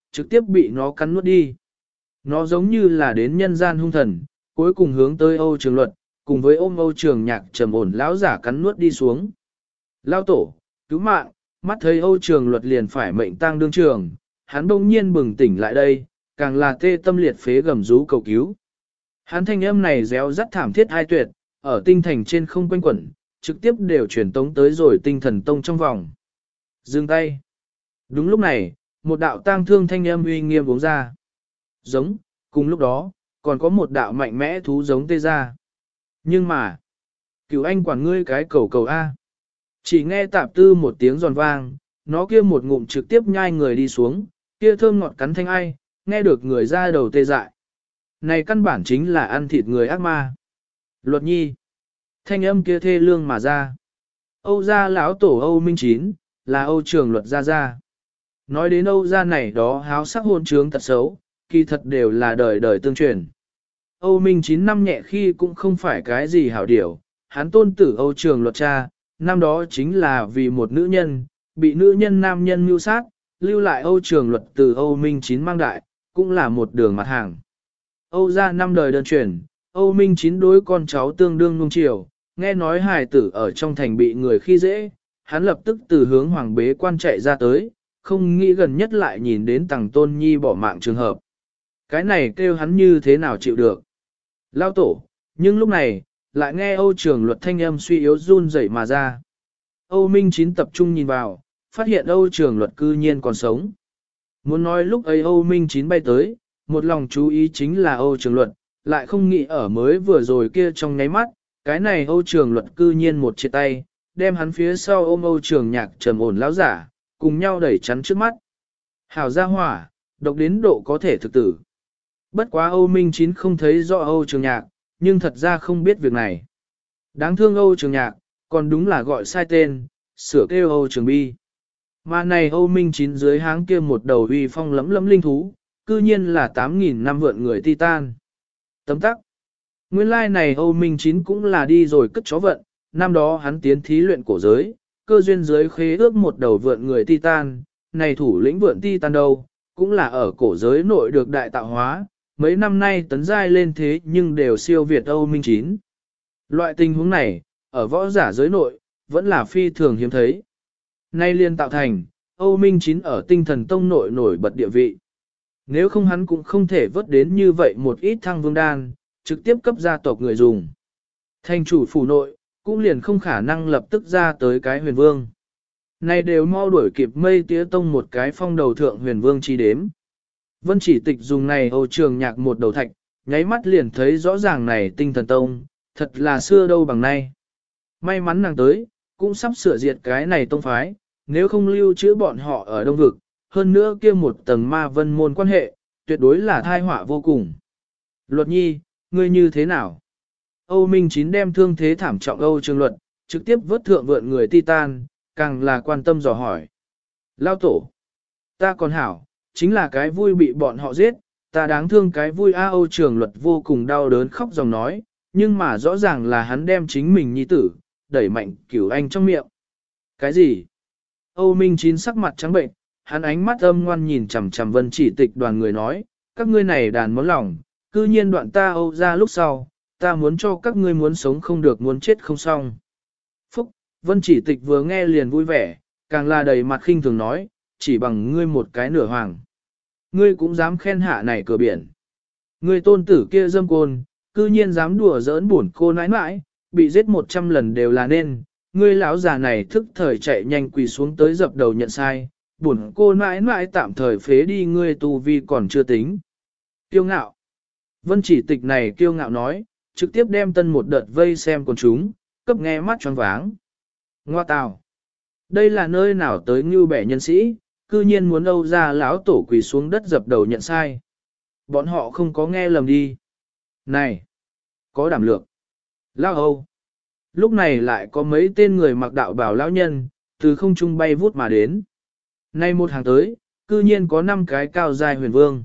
trực tiếp bị nó cắn nuốt đi. Nó giống như là đến nhân gian hung thần, cuối cùng hướng tới Âu Trường Luật, cùng với ôm Âu Trường Nhạc trầm ổn lão giả cắn nuốt đi xuống. Lao tổ, cứu mạng, mắt thấy Âu Trường Luật liền phải mệnh tang đương trường, hắn bỗng nhiên bừng tỉnh lại đây, càng là tê tâm liệt phế gầm rú cầu cứu. Hắn thanh âm này réo rắt thảm thiết hai tuyệt, ở tinh thành trên không quanh quẩn, trực tiếp đều truyền tống tới rồi tinh thần tông trong vòng. Dừng tay. Đúng lúc này, một đạo tang thương thanh âm uy nghiêm uống ra. Giống, cùng lúc đó, còn có một đạo mạnh mẽ thú giống tê ra. Nhưng mà, cửu anh quản ngươi cái cầu cầu A. Chỉ nghe tạp tư một tiếng giòn vang, nó kia một ngụm trực tiếp nhai người đi xuống, kia thơm ngọt cắn thanh ai, nghe được người ra đầu tê dại. Này căn bản chính là ăn thịt người ác ma. Luật nhi. Thanh âm kia thê lương mà ra. Âu gia lão tổ Âu Minh Chín, là Âu Trường Luật gia gia. Nói đến Âu gia này đó háo sắc hôn trướng tật xấu, kỳ thật đều là đời đời tương truyền. Âu Minh Chín năm nhẹ khi cũng không phải cái gì hảo điểu, hắn tôn tử Âu Trường Luật cha, năm đó chính là vì một nữ nhân, bị nữ nhân nam nhân mưu sát, lưu lại Âu Trường Luật từ Âu Minh Chín mang đại, cũng là một đường mặt hàng. Âu gia năm đời đơn truyền, Âu Minh Chín đối con cháu tương đương nuông chiều, nghe nói hài tử ở trong thành bị người khi dễ, hắn lập tức từ hướng hoàng bế quan chạy ra tới, không nghĩ gần nhất lại nhìn đến Tằng Tôn Nhi bỏ mạng trường hợp. Cái này kêu hắn như thế nào chịu được. Lao tổ, nhưng lúc này, lại nghe Âu Trường Luật thanh âm suy yếu run rẩy mà ra. Âu Minh Chín tập trung nhìn vào, phát hiện Âu Trường Luật cư nhiên còn sống. Muốn nói lúc ấy Âu Minh Chín bay tới, một lòng chú ý chính là Âu Trường Luật, lại không nghĩ ở mới vừa rồi kia trong nháy mắt, cái này Âu Trường Luật cư nhiên một chia tay, đem hắn phía sau ôm Âu Trường Nhạc trầm ổn lão giả, cùng nhau đẩy chắn trước mắt. Hảo gia hỏa, độc đến độ có thể thực tử. Bất quá Âu Minh Chín không thấy rõ Âu Trường Nhạc, nhưng thật ra không biết việc này. Đáng thương Âu Trường Nhạc, còn đúng là gọi sai tên, sửa kêu Âu Trường Bi. Mà này Âu Minh Chín dưới háng kia một đầu uy phong lấm lấm linh thú, cư nhiên là 8.000 năm vượn người Titan. Tấm tắc. Nguyên lai này Âu Minh Chín cũng là đi rồi cất chó vận, năm đó hắn tiến thí luyện cổ giới, cơ duyên giới khế ước một đầu vượn người Titan, này thủ lĩnh vượn Titan đâu, cũng là ở cổ giới nội được đại tạo hóa, mấy năm nay tấn giai lên thế nhưng đều siêu việt Âu Minh Chín. Loại tình huống này, ở võ giả giới nội, vẫn là phi thường hiếm thấy. Nay liên tạo thành, Âu Minh Chín ở tinh thần tông nội nổi bật địa vị. Nếu không hắn cũng không thể vớt đến như vậy một ít thăng vương đan, trực tiếp cấp gia tộc người dùng. Thành chủ phủ nội, cũng liền không khả năng lập tức ra tới cái huyền vương. Này đều mau đuổi kịp mây tía tông một cái phong đầu thượng huyền vương chi đếm. Vân chỉ tịch dùng này Âu Trường Nhạc một đầu thạch, nháy mắt liền thấy rõ ràng này tinh thần tông, thật là xưa đâu bằng nay. May mắn nàng tới, cũng sắp sửa diệt cái này tông phái, nếu không lưu trữ bọn họ ở đông vực, hơn nữa kia một tầng ma vân môn quan hệ, tuyệt đối là thai họa vô cùng. Luật nhi, ngươi như thế nào? Âu Minh Chín đem thương thế thảm trọng Âu Trường Luật, trực tiếp vớt thượng vượn người Titan, càng là quan tâm dò hỏi. Lao tổ, ta còn hảo, chính là cái vui bị bọn họ giết, ta đáng thương cái vui Âu Trường Luật vô cùng đau đớn khóc dòng nói, nhưng mà rõ ràng là hắn đem chính mình nhi tử, đẩy mạnh cửu anh trong miệng. Cái gì? Âu Minh Chín sắc mặt trắng bệnh, hắn ánh mắt âm ngoan nhìn chằm chằm Vân chỉ tịch đoàn người nói, các ngươi này đàn món lòng, cư nhiên đoạn ta Âu ra lúc sau, ta muốn cho các ngươi muốn sống không được muốn chết không xong. Phúc, Vân chỉ tịch vừa nghe liền vui vẻ, càng là đầy mặt khinh thường nói, chỉ bằng ngươi một cái nửa hoàng. Ngươi cũng dám khen hạ này cửa biển. Ngươi tôn tử kia dâm côn, cư nhiên dám đùa giỡn buồn cô nãi nãi, bị giết 100 lần đều là nên. Ngươi lão già này thức thời chạy nhanh quỳ xuống tới dập đầu nhận sai, buồn cô nãi nãi tạm thời phế đi ngươi tu vi còn chưa tính. Kiêu ngạo. Vân chỉ tịch này kiêu ngạo nói, trực tiếp đem tân một đợt vây xem con chúng, cấp nghe mắt choáng váng. Ngoa tào. Đây là nơi nào tới ngưu bẻ nhân sĩ, cư nhiên muốn Âu ra lão tổ quỳ xuống đất dập đầu nhận sai. Bọn họ không có nghe lầm đi. Này, có đảm lược. Lão Âu. Lúc này lại có mấy tên người mặc đạo bào lão nhân, từ không trung bay vút mà đến. Nay một hàng tới, cư nhiên có 5 cái cao dài huyền vương.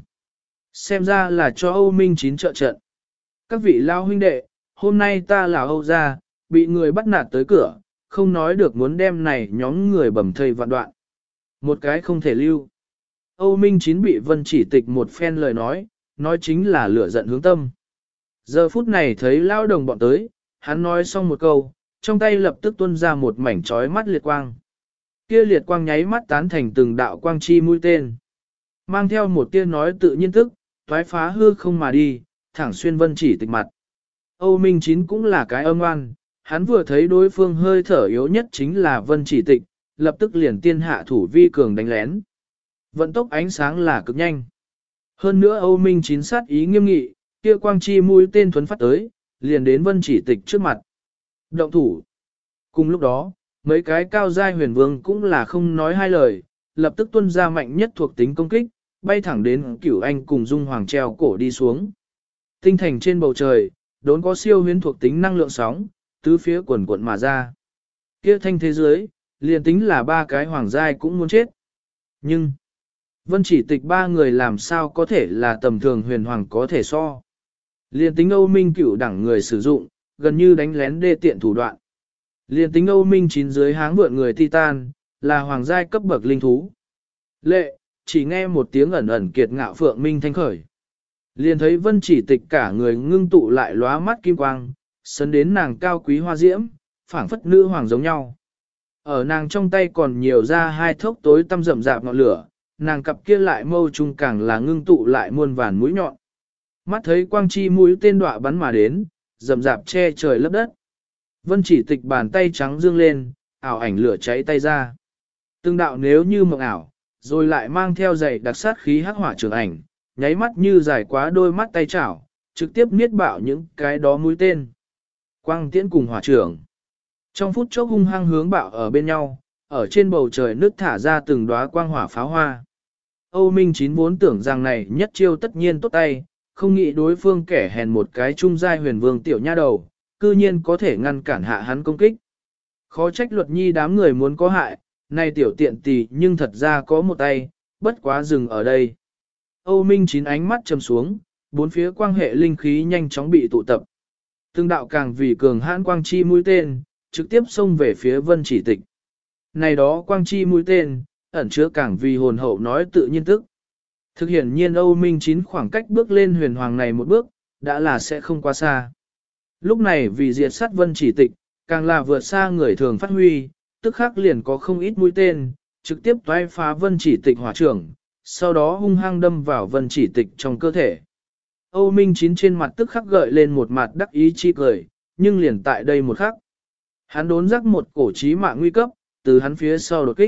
Xem ra là cho Âu Minh Chín trợ trận. Các vị lão huynh đệ, hôm nay ta là Âu gia, bị người bắt nạt tới cửa, không nói được muốn đem này nhóm người bầm thây vạn đoạn. Một cái không thể lưu. Âu Minh Chín bị Vân Chỉ Tịch một phen lời nói chính là lửa giận hướng tâm. Giờ phút này thấy lao đồng bọn tới, hắn nói xong một câu, trong tay lập tức tuôn ra một mảnh chói mắt liệt quang. Kia liệt quang nháy mắt tán thành từng đạo quang chi mũi tên. Mang theo một tia nói tự nhiên tức, toái phá hư không mà đi, thẳng xuyên Vân Chỉ Tịch mặt. Âu Minh Chín cũng là cái âm ngoan, hắn vừa thấy đối phương hơi thở yếu nhất chính là Vân Chỉ Tịch, lập tức liền tiên hạ thủ vi cường đánh lén. Vận tốc ánh sáng là cực nhanh. Hơn nữa Âu Minh Chín sát ý nghiêm nghị, kia quang chi mũi tên thuấn phát tới, liền đến Vân Chỉ Tịch trước mặt. Động thủ. Cùng lúc đó, mấy cái cao giai huyền vương cũng là không nói hai lời, lập tức tuân ra mạnh nhất thuộc tính công kích, bay thẳng đến Cửu Anh cùng Dung Hoàng treo cổ đi xuống. Tinh thành trên bầu trời, đốn có siêu huyễn thuộc tính năng lượng sóng, tứ phía quần quận mà ra. Kia thanh thế giới, liền tính là ba cái hoàng giai cũng muốn chết. Nhưng, Vân Chỉ Tịch ba người làm sao có thể là tầm thường huyền hoàng có thể so. Liền tính Âu Minh Cửu đẳng người sử dụng, gần như đánh lén đê tiện thủ đoạn. Liền tính Âu Minh Chín dưới háng vượn người Titan, là hoàng giai cấp bậc linh thú. Lệ, chỉ nghe một tiếng ẩn ẩn kiệt ngạo phượng minh thanh khởi. Liền thấy Vân Chỉ Tịch cả người ngưng tụ lại lóa mắt kim quang, sấn đến nàng cao quý hoa diễm, phảng phất nữ hoàng giống nhau. Ở nàng trong tay còn nhiều ra hai thốc tối tăm rậm rạp ngọn lửa, nàng cặp kia lại mâu trung càng là ngưng tụ lại muôn vàn mũi nhọn. Mắt thấy quang chi mũi tên đọa bắn mà đến, rậm rạp che trời lấp đất. Vân Chỉ Tịch bàn tay trắng dương lên, ảo ảnh lửa cháy tay ra. Từng đạo nếu như mộng ảo, rồi lại mang theo dày đặc sát khí hắc hỏa trường ảnh, nháy mắt như dài quá đôi mắt tay chảo, trực tiếp niết bạo những cái đó mũi tên. Quang tiễn cùng hỏa trưởng. Trong phút chốc hung hăng hướng bạo ở bên nhau, ở trên bầu trời nứt thả ra từng đóa quang hỏa pháo hoa. Âu Minh Chín vốn tưởng rằng này nhất chiêu tất nhiên tốt tay, không nghĩ đối phương kẻ hèn một cái trung giai huyền vương tiểu nha đầu, cư nhiên có thể ngăn cản hạ hắn công kích. Khó trách Luật Nhi đám người muốn có hại, nay tiểu tiện tỳ nhưng thật ra có một tay, bất quá dừng ở đây. Âu Minh Chín ánh mắt trầm xuống, bốn phía quang hệ linh khí nhanh chóng bị tụ tập. Từng đạo càng vì cường hãn quang chi mũi tên, trực tiếp xông về phía Vân Chỉ Tịch. Này đó quang chi mũi tên, ẩn chứa càng vì hồn hậu nói tự nhiên tức. Thực hiện nhiên Âu Minh Chín khoảng cách bước lên huyền hoàng này một bước, đã là sẽ không quá xa. Lúc này vì diệt sát Vân Chỉ Tịch, càng là vượt xa người thường phát huy, tức khắc liền có không ít mũi tên, trực tiếp toái phá Vân Chỉ Tịch hỏa trưởng, sau đó hung hăng đâm vào Vân Chỉ Tịch trong cơ thể. Âu Minh Chín trên mặt tức khắc gợi lên một mặt đắc ý chi cười, nhưng liền tại đây một khắc. Hắn đốn giác một cổ chí mạng nguy cấp, từ hắn phía sau đột kích.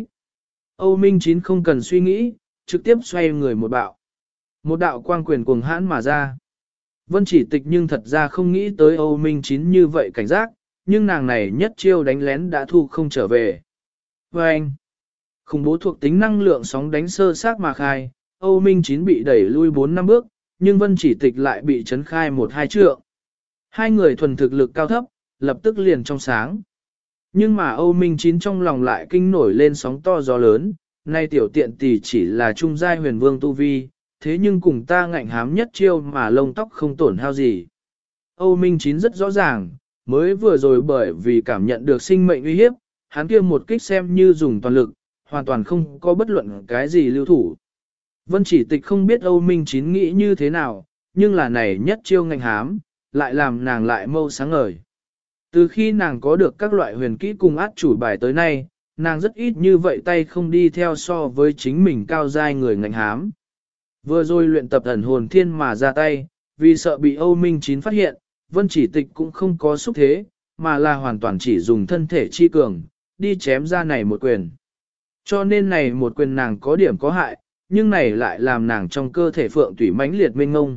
Âu Minh Chín không cần suy nghĩ, trực tiếp xoay người một bạo. Một đạo quang quyền cuồng hãn mà ra. Vân Chỉ Tịch nhưng thật ra không nghĩ tới Âu Minh Chín như vậy cảnh giác, nhưng nàng này nhất chiêu đánh lén đã thu không trở về. Và anh, khủng bố thuộc tính năng lượng sóng đánh sơ sát mà khai, Âu Minh Chín bị đẩy lui 4-5 bước, nhưng Vân Chỉ Tịch lại bị chấn khai 1-2 trượng. Hai người thuần thực lực cao thấp, lập tức liền trong sáng. Nhưng mà Âu Minh Chín trong lòng lại kinh nổi lên sóng to gió lớn, nay tiểu tiện tỷ chỉ là trung giai huyền vương tu vi, thế nhưng cùng ta ngạnh hám nhất chiêu mà lông tóc không tổn hao gì. Âu Minh Chín rất rõ ràng, mới vừa rồi bởi vì cảm nhận được sinh mệnh uy hiếp, hắn kia một kích xem như dùng toàn lực, hoàn toàn không có bất luận cái gì lưu thủ. Vân Chỉ Tịch không biết Âu Minh Chín nghĩ như thế nào, nhưng là này nhất chiêu ngạnh hám, lại làm nàng lại mâu sáng ngời. Từ khi nàng có được các loại huyền kỹ cùng át chủ bài tới nay, nàng rất ít như vậy tay không đi theo so với chính mình cao giai người ngạnh hám. Vừa rồi luyện tập ẩn hồn thiên mà ra tay, vì sợ bị Âu Minh Chín phát hiện, Vân Chỉ Tịch cũng không có xúc thế, mà là hoàn toàn chỉ dùng thân thể chi cường, đi chém ra này một quyền. Cho nên này một quyền nàng có điểm có hại, nhưng này lại làm nàng trong cơ thể phượng tủy mãnh liệt mênh ngông.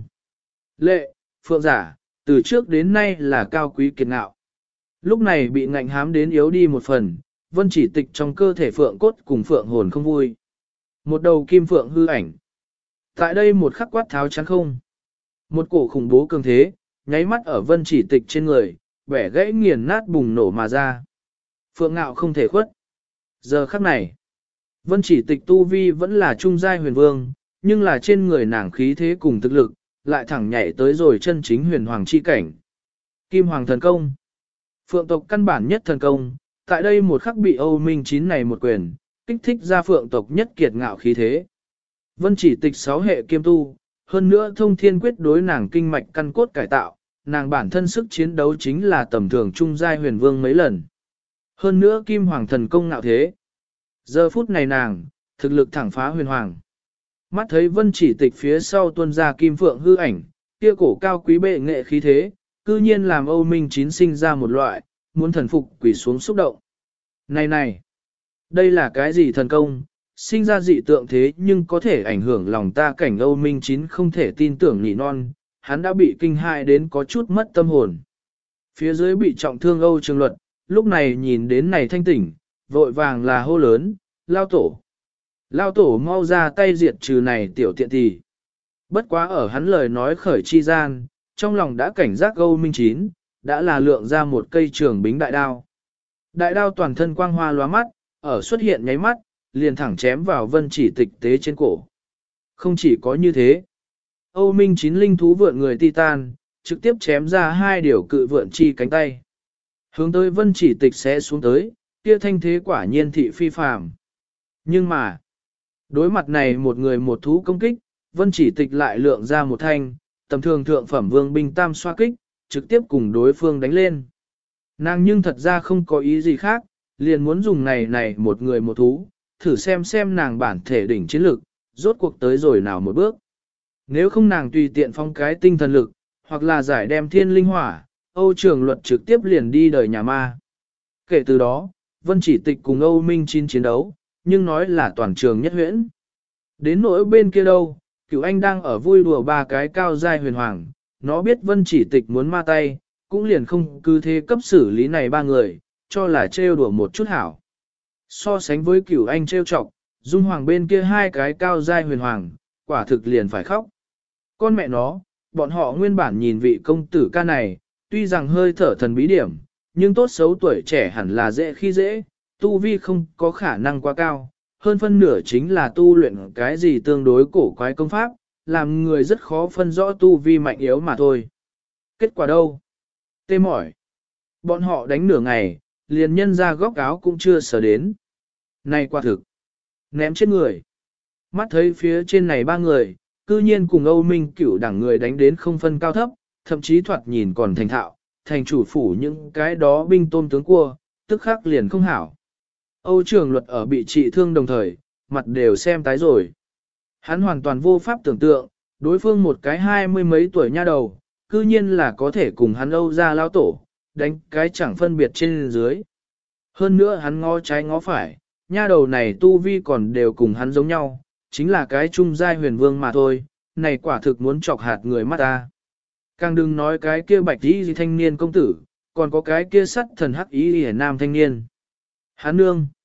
Lệ, phượng giả, từ trước đến nay là cao quý kiệt ngạo. Lúc này bị ngạnh hám đến yếu đi một phần, Vân Chỉ Tịch trong cơ thể phượng cốt cùng phượng hồn không vui. Một đầu kim phượng hư ảnh. Tại đây một khắc quát tháo chắn không. Một cổ khủng bố cường thế, nháy mắt ở Vân Chỉ Tịch trên người, bẻ gãy nghiền nát bùng nổ mà ra. Phượng ngạo không thể khuất. Giờ khắc này, Vân Chỉ Tịch tu vi vẫn là trung giai huyền vương, nhưng là trên người nàng khí thế cùng thực lực, lại thẳng nhảy tới rồi chân chính huyền hoàng chi cảnh. Kim hoàng thần công. Phượng tộc căn bản nhất thần công, tại đây một khắc bị Âu Minh Chín này một quyền, kích thích ra phượng tộc nhất kiệt ngạo khí thế. Vân chỉ tịch 6 hệ kiêm tu, hơn nữa thông thiên quyết đối nàng kinh mạch căn cốt cải tạo, nàng bản thân sức chiến đấu chính là tầm thường trung giai huyền vương mấy lần. Hơn nữa kim hoàng thần công ngạo thế. Giờ phút này nàng, thực lực thẳng phá huyền hoàng. Mắt thấy vân chỉ tịch phía sau tuôn ra kim phượng hư ảnh, kia cổ cao quý bệ nghệ khí thế, cư nhiên làm Âu Minh Chín sinh ra một loại, muốn thần phục quỳ xuống xúc động. Này này, đây là cái gì thần công, sinh ra dị tượng thế nhưng có thể ảnh hưởng lòng ta, cảnh Âu Minh Chín không thể tin tưởng nhị non, hắn đã bị kinh hại đến có chút mất tâm hồn. Phía dưới bị trọng thương Âu Trường Luật, lúc này nhìn đến này thanh tỉnh, vội vàng là hô lớn, lao tổ. Lao tổ mau ra tay diệt trừ này tiểu tiện tỷ. Bất quá ở hắn lời nói khởi chi gian, trong lòng đã cảnh giác Âu Minh Chín, đã là lượng ra một cây trường bính đại đao. Đại đao toàn thân quang hoa lóa mắt, ở xuất hiện nháy mắt, liền thẳng chém vào vân chỉ tịch tế trên cổ. Không chỉ có như thế, Âu Minh Chín linh thú vượn người Titan, trực tiếp chém ra 2 điều cự vượn chi cánh tay. Hướng tới vân chỉ tịch sẽ xuống tới, kia thanh thế quả nhiên thị phi phàm. Nhưng mà, đối mặt này một người một thú công kích, vân chỉ tịch lại lượng ra một thanh, tầm thường thượng phẩm vương binh tam xoa kích, trực tiếp cùng đối phương đánh lên. Nàng nhưng thật ra không có ý gì khác, liền muốn dùng này một người một thú, thử xem nàng bản thể đỉnh chiến lực, rốt cuộc tới rồi nào một bước. Nếu không nàng tùy tiện phong cái tinh thần lực, hoặc là giải đem thiên linh hỏa, Âu Trường Luật trực tiếp liền đi đời nhà ma. Kể từ đó, Vân Chỉ Tịch cùng Âu Minh Chín chiến đấu, nhưng nói là toàn trường nhất huyễn. Đến nỗi bên kia đâu, Cửu Anh đang ở vui đùa 3 cái cao giai huyền hoàng, nó biết Vân Chỉ Tịch muốn ma tay, cũng liền không cứ thế cấp xử lý này 3 người, cho là trêu đùa một chút hảo. So sánh với Cửu Anh trêu chọc, Dung Hoàng bên kia 2 cái cao giai huyền hoàng, quả thực liền phải khóc. Con mẹ nó, bọn họ nguyên bản nhìn vị công tử ca này, tuy rằng hơi thở thần bí điểm, nhưng tốt xấu tuổi trẻ hẳn là dễ khi dễ, tu vi không có khả năng quá cao, hơn phân nửa chính là tu luyện cái gì tương đối cổ quái công pháp, làm người rất khó phân rõ tu vi mạnh yếu mà thôi. Kết quả đâu? Tê mỏi. Bọn họ đánh nửa ngày, liền nhân ra góc áo cũng chưa sở đến. Này quả thực. Ném chết người. Mắt thấy phía trên này 3 người, cư nhiên cùng Âu Minh Cửu đẳng người đánh đến không phân cao thấp, thậm chí thoạt nhìn còn thành thạo, thành chủ phủ những cái đó binh tôm tướng cua, tức khắc liền không hảo. Âu Trường Luật ở bị trị thương đồng thời, mặt đều xem tái rồi. Hắn hoàn toàn vô pháp tưởng tượng, đối phương một cái 20 mấy tuổi nha đầu, cư nhiên là có thể cùng hắn Âu ra lao tổ, đánh cái chẳng phân biệt trên dưới. Hơn nữa hắn ngó trái ngó phải, nha đầu này tu vi còn đều cùng hắn giống nhau, chính là cái trung giai huyền vương mà thôi, này quả thực muốn chọc hạt người mắt ta. Càng đừng nói cái kia bạch y thanh niên công tử, còn có cái kia sắt thần hắc y nam thanh niên. Hắn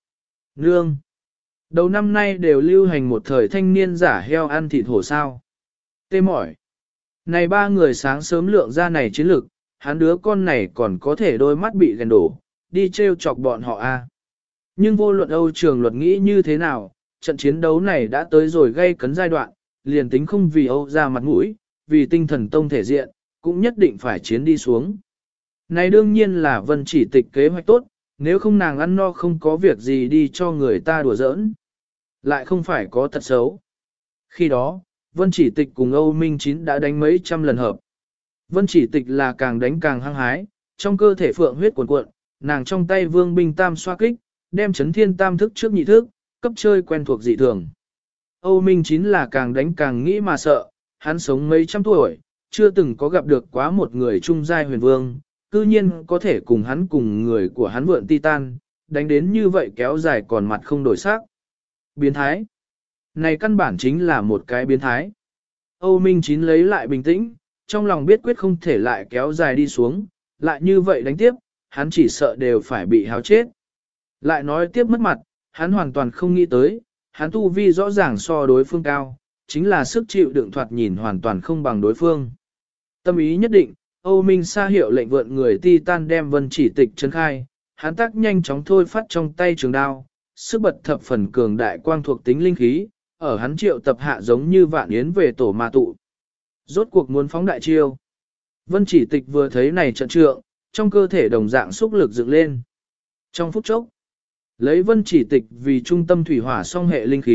nương. Đầu năm nay đều lưu hành một thời thanh niên giả heo ăn thịt hổ sao. Tê mỏi. Này 3 người sáng sớm lượng ra này chiến lực, hắn đứa con này còn có thể đôi mắt bị ghen đổ, đi trêu chọc bọn họ a. Nhưng vô luận Âu Trường Luật nghĩ như thế nào, trận chiến đấu này đã tới rồi gây cấn giai đoạn, liền tính không vì Âu ra mặt mũi, vì tinh thần tông thể diện, cũng nhất định phải chiến đi xuống. Này đương nhiên là Vân Chỉ Tịch kế hoạch tốt, nếu không nàng ăn no không có việc gì đi cho người ta đùa giỡn. Lại không phải có tật xấu. Khi đó, Vân Chỉ Tịch cùng Âu Minh Chín đã đánh mấy trăm lần hợp. Vân Chỉ Tịch là càng đánh càng hăng hái, trong cơ thể phượng huyết cuồn cuộn, nàng trong tay vương binh tam xoa kích, đem chấn thiên tam thức trước nhị thức, cấp chơi quen thuộc dị thường. Âu Minh Chín là càng đánh càng nghĩ mà sợ, hắn sống mấy trăm tuổi, chưa từng có gặp được quá một người trung giai huyền vương, cư nhiên có thể cùng hắn cùng người của hắn vượn Titan, đánh đến như vậy kéo dài còn mặt không đổi sắc. Biến thái. Này căn bản chính là một cái biến thái. Âu Minh Chín lấy lại bình tĩnh, trong lòng biết quyết không thể lại kéo dài đi xuống, lại như vậy đánh tiếp, hắn chỉ sợ đều phải bị háo chết. Lại nói tiếp mất mặt, hắn hoàn toàn không nghĩ tới, hắn tu vi rõ ràng so đối phương cao, chính là sức chịu đựng thoạt nhìn hoàn toàn không bằng đối phương. Tâm ý nhất định, Âu Minh Sa hiệu lệnh vượn người Titan đem Vân Chỉ Tịch chân khai, hắn tác nhanh chóng thôi phát trong tay trường đao, sức bật thập phần cường đại quang thuộc tính linh khí, ở hắn triệu tập hạ giống như vạn yến về tổ ma tụ. Rốt cuộc muốn phóng đại chiêu. Vân Chỉ Tịch vừa thấy này trận trượng, trong cơ thể đồng dạng xúc lực dựng lên. Trong phút chốc, lấy Vân Chỉ Tịch vì trung tâm thủy hỏa song hệ linh khí,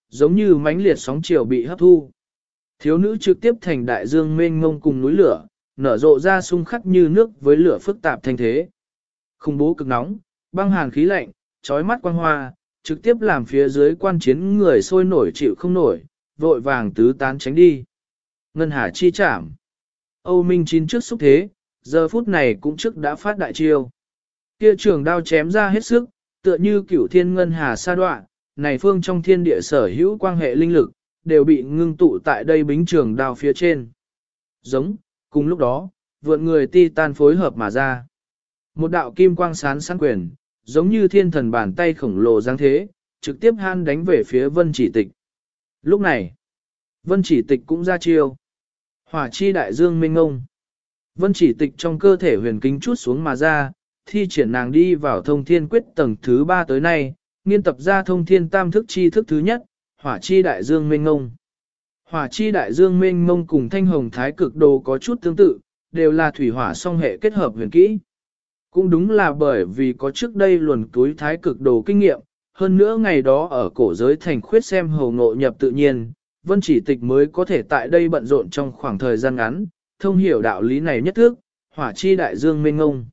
giống như mãnh liệt sóng chiều bị hấp thu. Thiếu nữ trực tiếp thành đại dương mênh mông cùng núi lửa, nở rộ ra xung khắc như nước với lửa phức tạp thanh thế. Khủng bố cực nóng, băng hàn khí lạnh, chói mắt quang hoa, trực tiếp làm phía dưới quan chiến người sôi nổi chịu không nổi, vội vàng tứ tán tránh đi. Ngân hà chi chạm. Âu Minh Chín trước xúc thế, giờ phút này cũng trước đã phát đại chiêu. Kia trường đao chém ra hết sức, tựa như cửu thiên ngân hà sa đoạn, này phương trong thiên địa sở hữu quan hệ linh lực, đều bị ngưng tụ tại đây bính trường đao phía trên. Giống, cùng lúc đó, vượn người Titan phối hợp mà ra. Một đạo kim quang sán sáng quyền, giống như thiên thần bàn tay khổng lồ giáng thế, trực tiếp han đánh về phía Vân Chỉ Tịch. Lúc này, Vân Chỉ Tịch cũng ra chiêu. Hỏa chi đại dương mênh ngông. Vân Chỉ Tịch trong cơ thể huyền kính chút xuống mà ra, thi triển nàng đi vào thông thiên quyết tầng thứ 3 tới nay, nghiên tập ra thông thiên tam thức chi thức thứ nhất, hỏa chi đại dương mênh ngông. Hỏa chi đại dương mênh mông cùng thanh hồng thái cực đồ có chút tương tự, đều là thủy hỏa song hệ kết hợp huyền kỹ. Cũng đúng là bởi vì có trước đây luồn túi thái cực đồ kinh nghiệm, hơn nữa ngày đó ở cổ giới thành khuyết xem hầu ngộ nhập tự nhiên, Vân Chỉ Tịch mới có thể tại đây bận rộn trong khoảng thời gian ngắn, thông hiểu đạo lý này nhất thức, hỏa chi đại dương mênh ngông.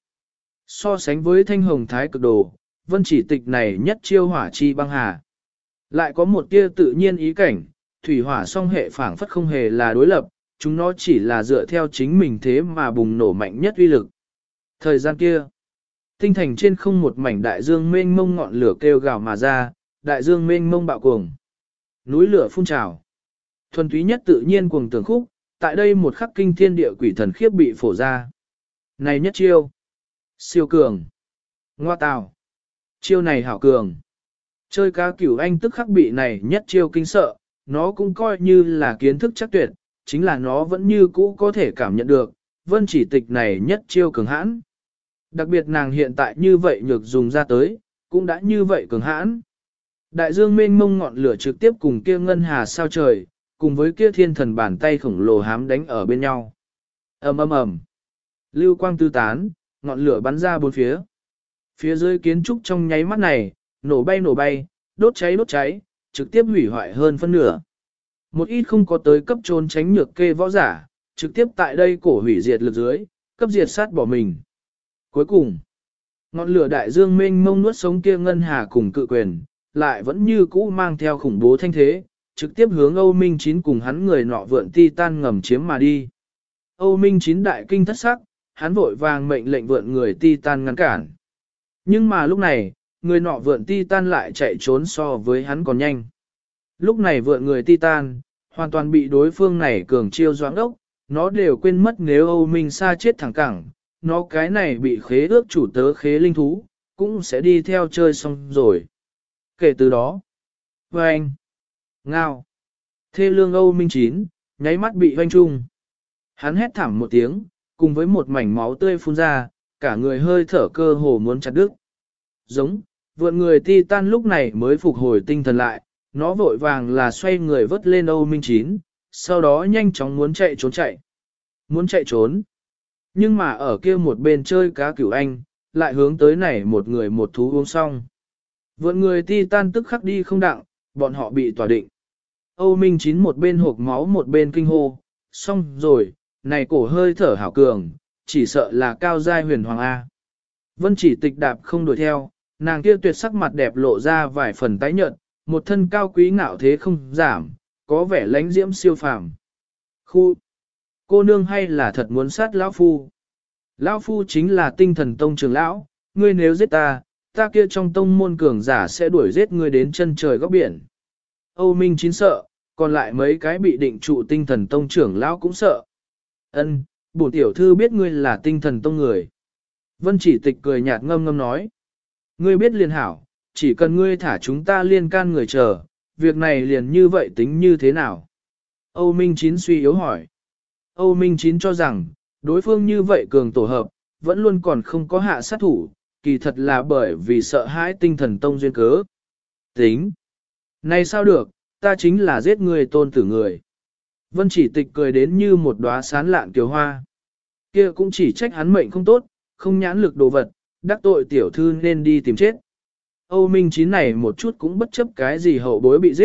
So sánh với thanh hồng thái cực đồ, Vân Chỉ Tịch này nhất chiêu hỏa chi băng hà. Lại có một tia tự nhiên ý cảnh, thủy hỏa song hệ phảng phất không hề là đối lập, chúng nó chỉ là dựa theo chính mình thế mà bùng nổ mạnh nhất uy lực. Thời gian kia, tinh thành trên không một mảnh đại dương mênh mông ngọn lửa kêu gào mà ra, đại dương mênh mông bạo cuồng. Núi lửa phun trào. Thuần túy nhất tự nhiên cuồng tường khúc, tại đây một khắc kinh thiên địa quỷ thần khiếp bị phổ ra. Này nhất chiêu. Siêu cường. Ngoa tào. Chiêu này hảo cường. Chơi cá cửu anh tức khắc bị này nhất chiêu kinh sợ, nó cũng coi như là kiến thức chắc tuyệt, chính là nó vẫn như cũ có thể cảm nhận được, Vân Chỉ Tịch này nhất chiêu cường hãn. Đặc biệt nàng hiện tại như vậy nhược dùng ra tới, cũng đã như vậy cường hãn. Đại dương mênh mông ngọn lửa trực tiếp cùng kia ngân hà sao trời, cùng với kia thiên thần bàn tay khổng lồ hám đánh ở bên nhau. Ầm ầm ầm. Lưu quang tứ tán, ngọn lửa bắn ra bốn phía. Phía dưới kiến trúc trong nháy mắt này, nổ bay, đốt cháy, trực tiếp hủy hoại hơn phân nửa. Một ít không có tới cấp trốn tránh nhược kê võ giả, trực tiếp tại đây cổ hủy diệt lực dưới, cấp diệt sát bỏ mình. Cuối cùng, ngọn lửa đại dương mênh mông nuốt sống kia ngân hà cùng cự quyền, lại vẫn như cũ mang theo khủng bố thanh thế, trực tiếp hướng Âu Minh Chín cùng hắn người nọ vượn Titan ngầm chiếm mà đi. Âu Minh Chín đại kinh thất sắc, hắn vội vàng mệnh lệnh vượn người Titan ngăn cản. Nhưng mà lúc này, người nọ vượn Titan lại chạy trốn so với hắn còn nhanh. Lúc này vượn người Titan, hoàn toàn bị đối phương này cường chiêu doãn ốc, nó đều quên mất nếu Âu Minh Sa chết thẳng cẳng, nó cái này bị khế ước chủ tớ khế linh thú, cũng sẽ đi theo chơi xong rồi. Kể từ đó, anh ngao, thê lương Âu Minh Chín, nháy mắt bị hoanh trung. Hắn hét thảm một tiếng, cùng với một mảnh máu tươi phun ra, cả người hơi thở cơ hồ muốn chặt đứt. Giống, vượn người Titan lúc này mới phục hồi tinh thần lại, nó vội vàng là xoay người vớt lên Âu Minh Chín, sau đó nhanh chóng muốn chạy trốn. Muốn chạy trốn. Nhưng mà ở kia một bên chơi cá cửu anh, lại hướng tới này một người một thú uống xong. Vượn người Titan tức khắc đi không đặng, bọn họ bị tỏa định. Âu Minh Chín một bên hộp máu một bên kinh hô, xong rồi, này cổ hơi thở hảo cường, chỉ sợ là cao giai huyền hoàng A. Vân Chỉ Tịch đạp không đuổi theo, nàng kia tuyệt sắc mặt đẹp lộ ra vài phần tái nhợt, một thân cao quý ngạo thế không giảm, có vẻ lánh diễm siêu phàm. Cô nương hay là thật muốn sát lão phu? Lão phu chính là tinh thần tông trưởng lão, ngươi nếu giết ta, ta kia trong tông môn cường giả sẽ đuổi giết ngươi đến chân trời góc biển. Âu Minh Chín sợ, còn lại mấy cái bị định trụ tinh thần tông trưởng lão cũng sợ. Ân, bổn tiểu thư biết ngươi là tinh thần tông người. Vân Chỉ Tịch cười nhạt ngâm ngâm nói. Ngươi biết liền hảo, chỉ cần ngươi thả chúng ta liên can người chờ, việc này liền như vậy tính như thế nào? Âu Minh Chín suy yếu hỏi. Âu Minh Chín cho rằng, đối phương như vậy cường tổ hợp, vẫn luôn còn không có hạ sát thủ, kỳ thật là bởi vì sợ hãi tinh thần tông duyên cớ. Tính. Này sao được, ta chính là giết người tôn tử người. Vân Chỉ Tịch cười đến như một đóa sán lạn kiều hoa. Kia cũng chỉ trách hắn mệnh không tốt, không nhãn lực đồ vật, đắc tội tiểu thư nên đi tìm chết. Âu Minh Chín này một chút cũng bất chấp cái gì hậu bối bị giết,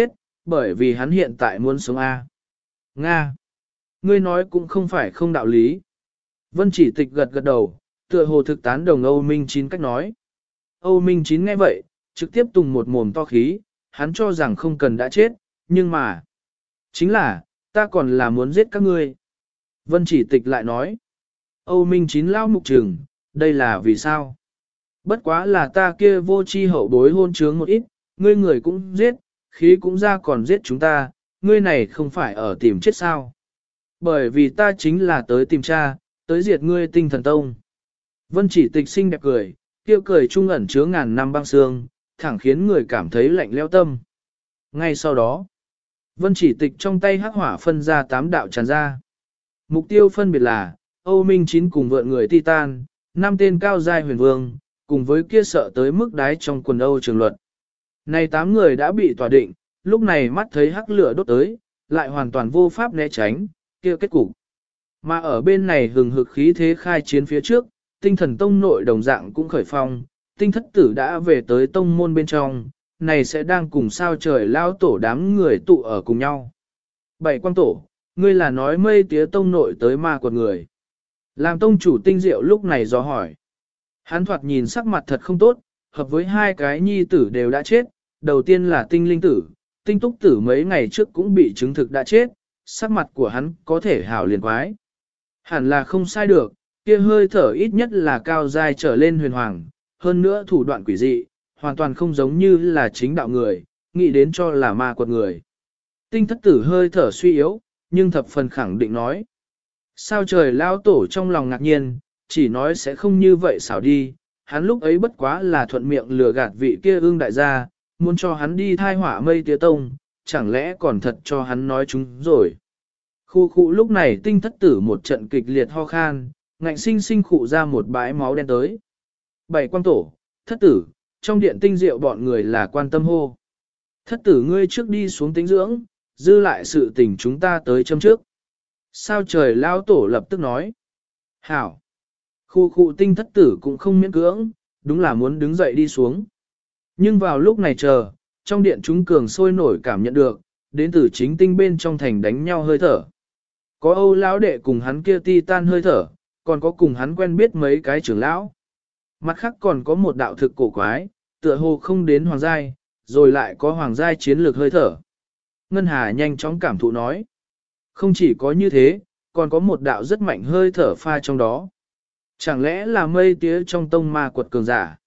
bởi vì hắn hiện tại muốn sống A. Nga. Ngươi nói cũng không phải không đạo lý. Vân Chỉ Tịch gật gật đầu, tựa hồ thực tán đồng Âu Minh Chín cách nói. Âu Minh Chín nghe vậy, trực tiếp tùng một mồm to khí, hắn cho rằng không cần đã chết, nhưng mà... Chính là, ta còn là muốn giết các ngươi. Vân Chỉ Tịch lại nói. Âu Minh Chín lao mục trừng, đây là vì sao? Bất quá là ta kia vô chi hậu bối hôn trướng một ít, ngươi người cũng giết, khí cũng ra còn giết chúng ta, ngươi này không phải ở tìm chết sao? Bởi vì ta chính là tới tìm cha, tới diệt ngươi Tinh Thần Tông. Vân Chỉ Tịch xinh đẹp cười, kia cười trung ẩn chứa ngàn năm băng xương, thẳng khiến người cảm thấy lạnh lẽo tâm. Ngay sau đó, Vân Chỉ Tịch trong tay hắc hỏa phân ra 8 đạo tràn ra. Mục tiêu phân biệt là Âu Minh Chín cùng vượn người Titan, 5 tên cao giai huyền vương, cùng với kia sợ tới mức đáy trong quần Âu Trường Luật. Này 8 người đã bị tỏa định, lúc này mắt thấy hắc lửa đốt tới, lại hoàn toàn vô pháp né tránh, kia kết cục. Mà ở bên này hừng hực khí thế khai chiến phía trước, Tinh Thần Tông nội đồng dạng cũng khởi phong, tinh thất tử đã về tới tông môn bên trong, này sẽ đang cùng sao trời lao tổ đám người tụ ở cùng nhau. Bảy quang tổ, ngươi là nói mây tía tông nội tới ma quật người. Làm tông chủ Tinh Diệu lúc này dò hỏi. Hắn thoạt nhìn sắc mặt thật không tốt, hợp với hai cái nhi tử đều đã chết, đầu tiên là Tinh Linh tử, Tinh Túc tử mấy ngày trước cũng bị chứng thực đã chết, sắc mặt của hắn có thể hảo liền quái. Hẳn là không sai được, kia hơi thở ít nhất là cao giai trở lên huyền hoàng, hơn nữa thủ đoạn quỷ dị, hoàn toàn không giống như là chính đạo người, nghĩ đến cho là ma quật người. Tinh thất tử hơi thở suy yếu, nhưng thập phần khẳng định nói. Sao trời lao tổ trong lòng ngạc nhiên, chỉ nói sẽ không như vậy xảo đi, hắn lúc ấy bất quá là thuận miệng lừa gạt vị kia ương đại gia, muốn cho hắn đi thai hỏa mây tía tông, chẳng lẽ còn thật cho hắn nói chúng rồi. Khu khu lúc này tinh thất tử một trận kịch liệt ho khan, ngạnh sinh sinh khụ ra một bãi máu đen tới. Bảy quang tổ, thất tử, trong điện Tinh Diệu bọn người là quan tâm hô. Thất tử ngươi trước đi xuống tĩnh dưỡng, dư lại sự tình chúng ta tới châm trước. Sao trời lao tổ lập tức nói. Hảo. Khu khu tinh thất tử cũng không miễn cưỡng, đúng là muốn đứng dậy đi xuống. Nhưng vào lúc này chờ, trong điện chúng cường sôi nổi cảm nhận được, đến từ chính tinh bên trong thành đánh nhau hơi thở. Có Âu lão đệ cùng hắn kia Titan hơi thở, còn có cùng hắn quen biết mấy cái trưởng lão. Mặt khác còn có một đạo thực cổ quái, tựa hồ không đến hoàng giai, rồi lại có hoàng giai chiến lược hơi thở. Ngân Hà nhanh chóng cảm thụ nói. Không chỉ có như thế, còn có một đạo rất mạnh hơi thở pha trong đó. Chẳng lẽ là mây tía trong tông ma quật cường giả?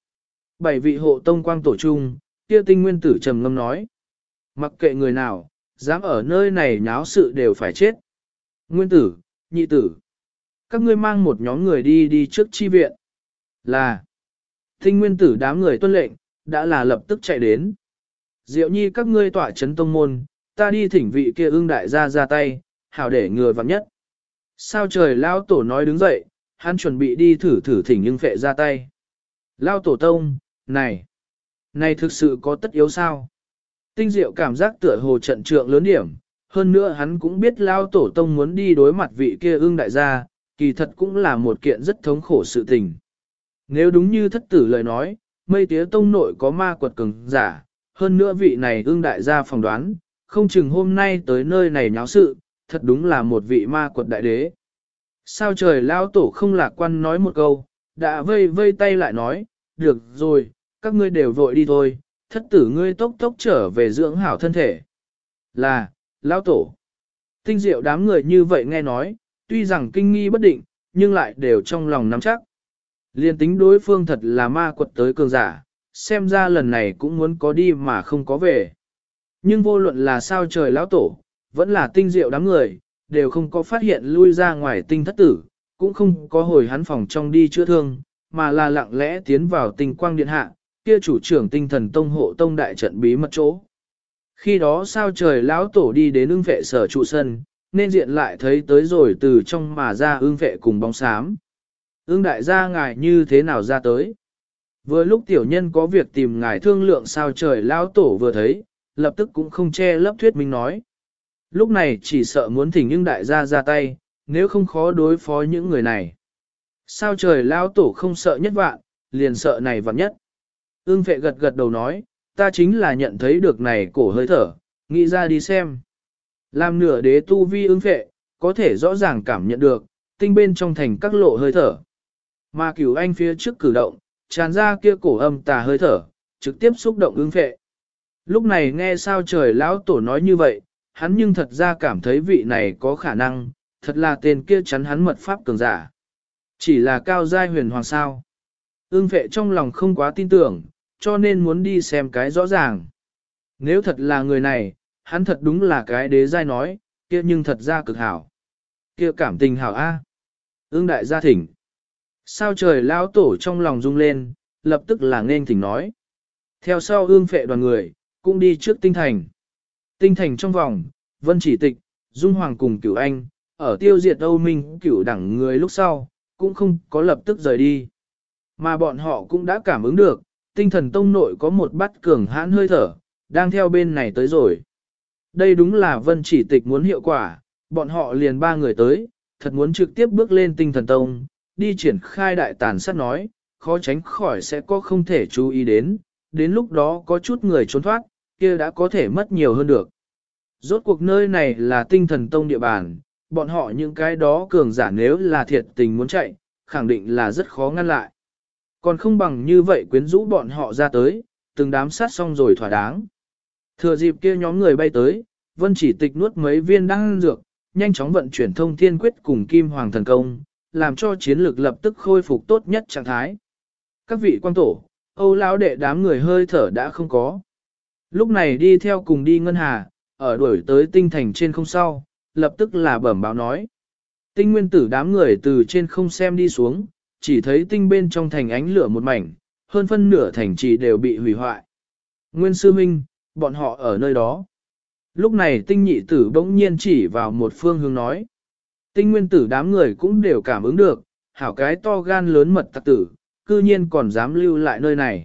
7 vị hộ tông quang tổ chung, kia Tinh Nguyên Tử trầm ngâm nói. Mặc kệ người nào, dám ở nơi này nháo sự đều phải chết. Nguyên Tử, Nhị Tử, các ngươi mang một nhóm người đi trước chi viện. Là, Tinh Nguyên Tử đám người tuân lệnh, đã là lập tức chạy đến. Diệu Nhi các ngươi tỏa chấn tông môn, ta đi thỉnh vị kia ương đại gia ra tay, hảo để người vặn nhất. Sao trời lao tổ nói đứng dậy, hắn chuẩn bị đi thử thỉnh nhưng phệ ra tay. Lao tổ tông, này thực sự có tất yếu sao? Tinh Diệu cảm giác tựa hồ trận trượng lớn điểm, hơn nữa hắn cũng biết Lao tổ tông muốn đi đối mặt vị kia ương đại gia, kỳ thật cũng là một kiện rất thống khổ sự tình. Nếu đúng như thất tử lời nói, mây tía tông nội có ma quật cường giả, hơn nữa vị này ương đại gia phỏng đoán, không chừng hôm nay tới nơi này nháo sự, thật đúng là một vị ma quật đại đế. Sao trời lao tổ không lạc quan nói một câu, đã vây tay lại nói, được rồi, các ngươi đều vội đi thôi, thất tử ngươi tốc trở về dưỡng hảo thân thể. Là, lao tổ. Tinh Diệu đám người như vậy nghe nói, tuy rằng kinh nghi bất định, nhưng lại đều trong lòng nắm chắc. Liên tính đối phương thật là ma quật tới cường giả, xem ra lần này cũng muốn có đi mà không có về. Nhưng vô luận là sao trời lão tổ, vẫn là Tinh Diệu đám người, đều không có phát hiện lui ra ngoài tinh thất tử, cũng không có hồi hắn phòng trong đi chữa thương, mà là lặng lẽ tiến vào tinh quang điện hạ, kia chủ trưởng tinh thần tông hộ tông đại trận bí mật chỗ. Khi đó sao trời lão tổ đi đến ưng vệ sở trụ sân, nên diện lại thấy tới rồi từ trong mà ra ưng vệ cùng bóng xám. Ưng đại gia ngài như thế nào ra tới? Vừa lúc tiểu nhân có việc tìm ngài thương lượng sao trời lão tổ vừa thấy, lập tức cũng không che lấp thuyết minh nói. Lúc này chỉ sợ muốn thỉnh ưng đại gia ra tay, nếu không khó đối phó những người này. Sao trời lão tổ không sợ nhất vạn, liền sợ này vạn nhất. Ưng vệ gật đầu nói, ta chính là nhận thấy được này cổ hơi thở, Nghĩ ra đi xem. Làm nửa đế tu vi ứng phệ, có thể rõ ràng cảm nhận được, tinh bên trong thành các lộ hơi thở. Mà Cửu Anh phía trước cử động, tràn ra kia cổ âm tà hơi thở, trực tiếp xúc động ứng phệ. Lúc này nghe sao trời lão tổ nói như vậy, hắn nhưng thật ra cảm thấy vị này có khả năng, thật là tên kia chắn hắn mật pháp cường giả. Chỉ là cao giai huyền hoàng sao. Ưng phệ trong lòng không quá tin tưởng, cho nên muốn đi xem cái rõ ràng. Nếu thật là người này, hắn thật đúng là cái đế giai nói, kia nhưng thật ra cực hảo. Kia cảm tình hảo A. Ưng đại gia thỉnh. Sao trời lão tổ trong lòng rung lên, lập tức là nên thỉnh nói. Theo sau ương phệ đoàn người, cũng đi trước tinh thành. Tinh thành trong vòng, Vân Chỉ Tịch, Dung Hoàng cùng Cửu Anh, ở tiêu diệt Âu Minh Cửu đẳng người lúc sau, cũng không có lập tức rời đi. Mà bọn họ cũng đã cảm ứng được, tinh thần tông nội có một bát cường hãn hơi thở, đang theo bên này tới rồi. Đây đúng là Vân Chỉ Tịch muốn hiệu quả, bọn họ liền 3 người tới, thật muốn trực tiếp bước lên tinh thần tông, đi triển khai đại tàn sát nói, khó tránh khỏi sẽ có không thể chú ý đến lúc đó có chút người trốn thoát, kia đã có thể mất nhiều hơn được. Rốt cuộc nơi này là tinh thần tông địa bàn, bọn họ những cái đó cường giả nếu là thiệt tình muốn chạy, khẳng định là rất khó ngăn lại. Còn không bằng như vậy quyến rũ bọn họ ra tới, từng đám sát xong rồi thỏa đáng. Thừa dịp kia nhóm người bay tới, Vân Chỉ Tịch nuốt mấy viên đan dược, nhanh chóng vận chuyển thông thiên quyết cùng kim hoàng thần công, làm cho chiến lược lập tức khôi phục tốt nhất trạng thái. Các vị quan tổ, Âu lão đệ đám người hơi thở đã không có. Lúc này đi theo cùng đi ngân hà, ở đuổi tới tinh thành trên không sau, lập tức là bẩm báo nói. Tinh nguyên tử đám người từ trên không xem đi xuống, chỉ thấy tinh bên trong thành ánh lửa một mảnh, hơn phân nửa thành trì đều bị hủy hoại. Nguyên sư minh, bọn họ ở nơi đó. Lúc này tinh nhị tử bỗng nhiên chỉ vào một phương hướng nói. Tinh nguyên tử đám người cũng đều cảm ứng được, hảo cái to gan lớn mật tặc tử, cư nhiên còn dám lưu lại nơi này.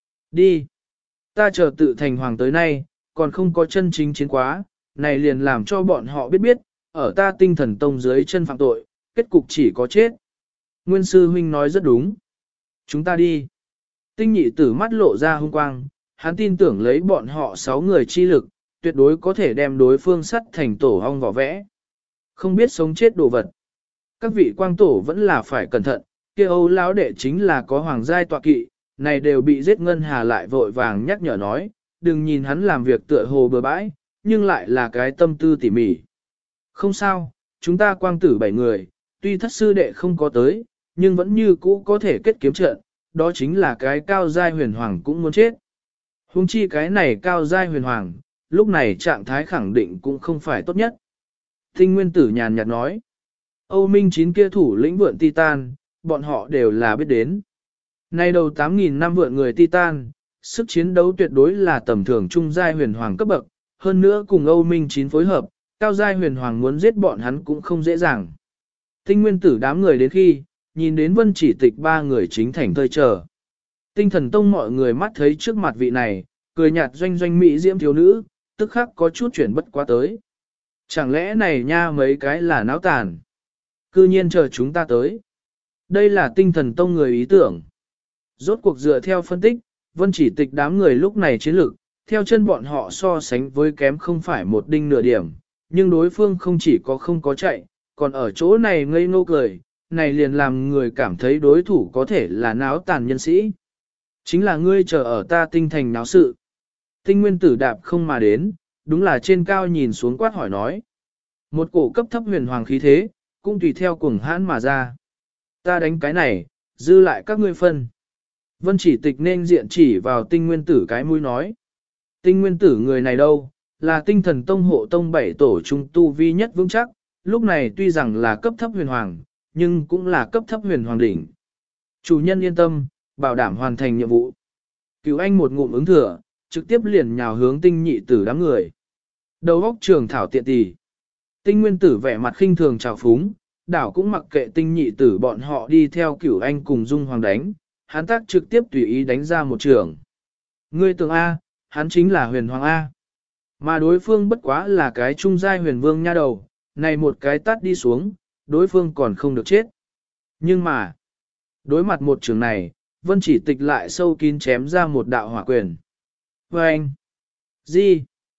Đi! Ta chờ tự thành hoàng tới nay, còn không có chân chính chiến quá, này liền làm cho bọn họ biết, ở ta tinh thần tông dưới chân phạm tội, kết cục chỉ có chết. Nguyên sư huynh nói rất đúng. Chúng ta đi. Tinh nhị tử mắt lộ ra hung quang, hắn tin tưởng lấy bọn họ 6 người chi lực, tuyệt đối có thể đem đối phương sắt thành tổ hong vỏ vẽ. Không biết sống chết đồ vật. Các vị quang tổ vẫn là phải cẩn thận, kia Âu lão đệ chính là có hoàng giai tọa kỵ, này đều bị giết ngân hà lại vội vàng nhắc nhở nói, đừng nhìn hắn làm việc tựa hồ bừa bãi, nhưng lại là cái tâm tư tỉ mỉ. Không sao, chúng ta quang tử 7 người, tuy thất sư đệ không có tới, nhưng vẫn như cũ có thể kết kiếm trận, đó chính là cái cao giai huyền hoàng cũng muốn chết. Hùng chi cái này cao giai huyền hoàng, lúc này trạng thái khẳng định cũng không phải tốt nhất. Tinh nguyên tử nhàn nhạt nói, Âu Minh 9 kia thủ lĩnh vượn Titan, bọn họ đều là biết đến. Nay đầu 8.000 năm vượn người Titan, sức chiến đấu tuyệt đối là tầm thường trung giai huyền hoàng cấp bậc, hơn nữa cùng Âu Minh 9 phối hợp, cao giai huyền hoàng muốn giết bọn hắn cũng không dễ dàng. Tinh nguyên tử đám người đến khi, nhìn đến Vân Chỉ Tịch 3 người chính thành thơi chờ. Tinh thần tông mọi người mắt thấy trước mặt vị này, cười nhạt doanh doanh mỹ diễm thiếu nữ, tức khắc có chút chuyển bất quá tới. Chẳng lẽ này nha mấy cái là náo tàn? Cư nhiên chờ chúng ta tới. Đây là tinh thần tông người ý tưởng. Rốt cuộc dựa theo phân tích, Vân Chỉ Tịch đám người lúc này chiến lược, theo chân bọn họ so sánh với kém không phải một đinh nửa điểm, nhưng đối phương không chỉ có không có chạy, còn ở chỗ này ngây ngô cười, này liền làm người cảm thấy đối thủ có thể là náo tàn nhân sĩ. Chính là ngươi chờ ở ta tinh thành náo sự. Tinh nguyên tử đạp không mà đến, đúng là trên cao nhìn xuống quát hỏi nói. Một cổ cấp thấp huyền hoàng khí thế, cũng tùy theo cuồng hãn mà ra. Ta đánh cái này, dư lại các ngươi phân. Vân Chỉ Tịch nên diện chỉ vào tinh nguyên tử cái mũi nói. Tinh nguyên tử người này đâu, là tinh thần tông hộ tông 7 tổ trung tu vi nhất vững chắc, lúc này tuy rằng là cấp thấp huyền hoàng, nhưng cũng là cấp thấp huyền hoàng đỉnh. Chủ nhân yên tâm, bảo đảm hoàn thành nhiệm vụ. Cửu Anh một ngụm ứng thừa, trực tiếp liền nhào hướng tinh nhị tử đám người. Đầu óc trường thảo tiện tỷ. Tinh nguyên tử vẻ mặt khinh thường trào phúng, đảo cũng mặc kệ tinh nhị tử bọn họ đi theo Cửu Anh cùng Dung Hoàng đánh, hắn tác trực tiếp tùy ý đánh ra một trường. Ngươi tưởng A, hắn chính là huyền hoàng A. Mà đối phương bất quá là cái trung giai huyền vương nha đầu, này một cái tát đi xuống, đối phương còn không được chết. Nhưng mà, đối mặt một trường này, Vân Chỉ Tịch lại sâu kín chém ra một đạo hỏa quyền. Và anh, gì?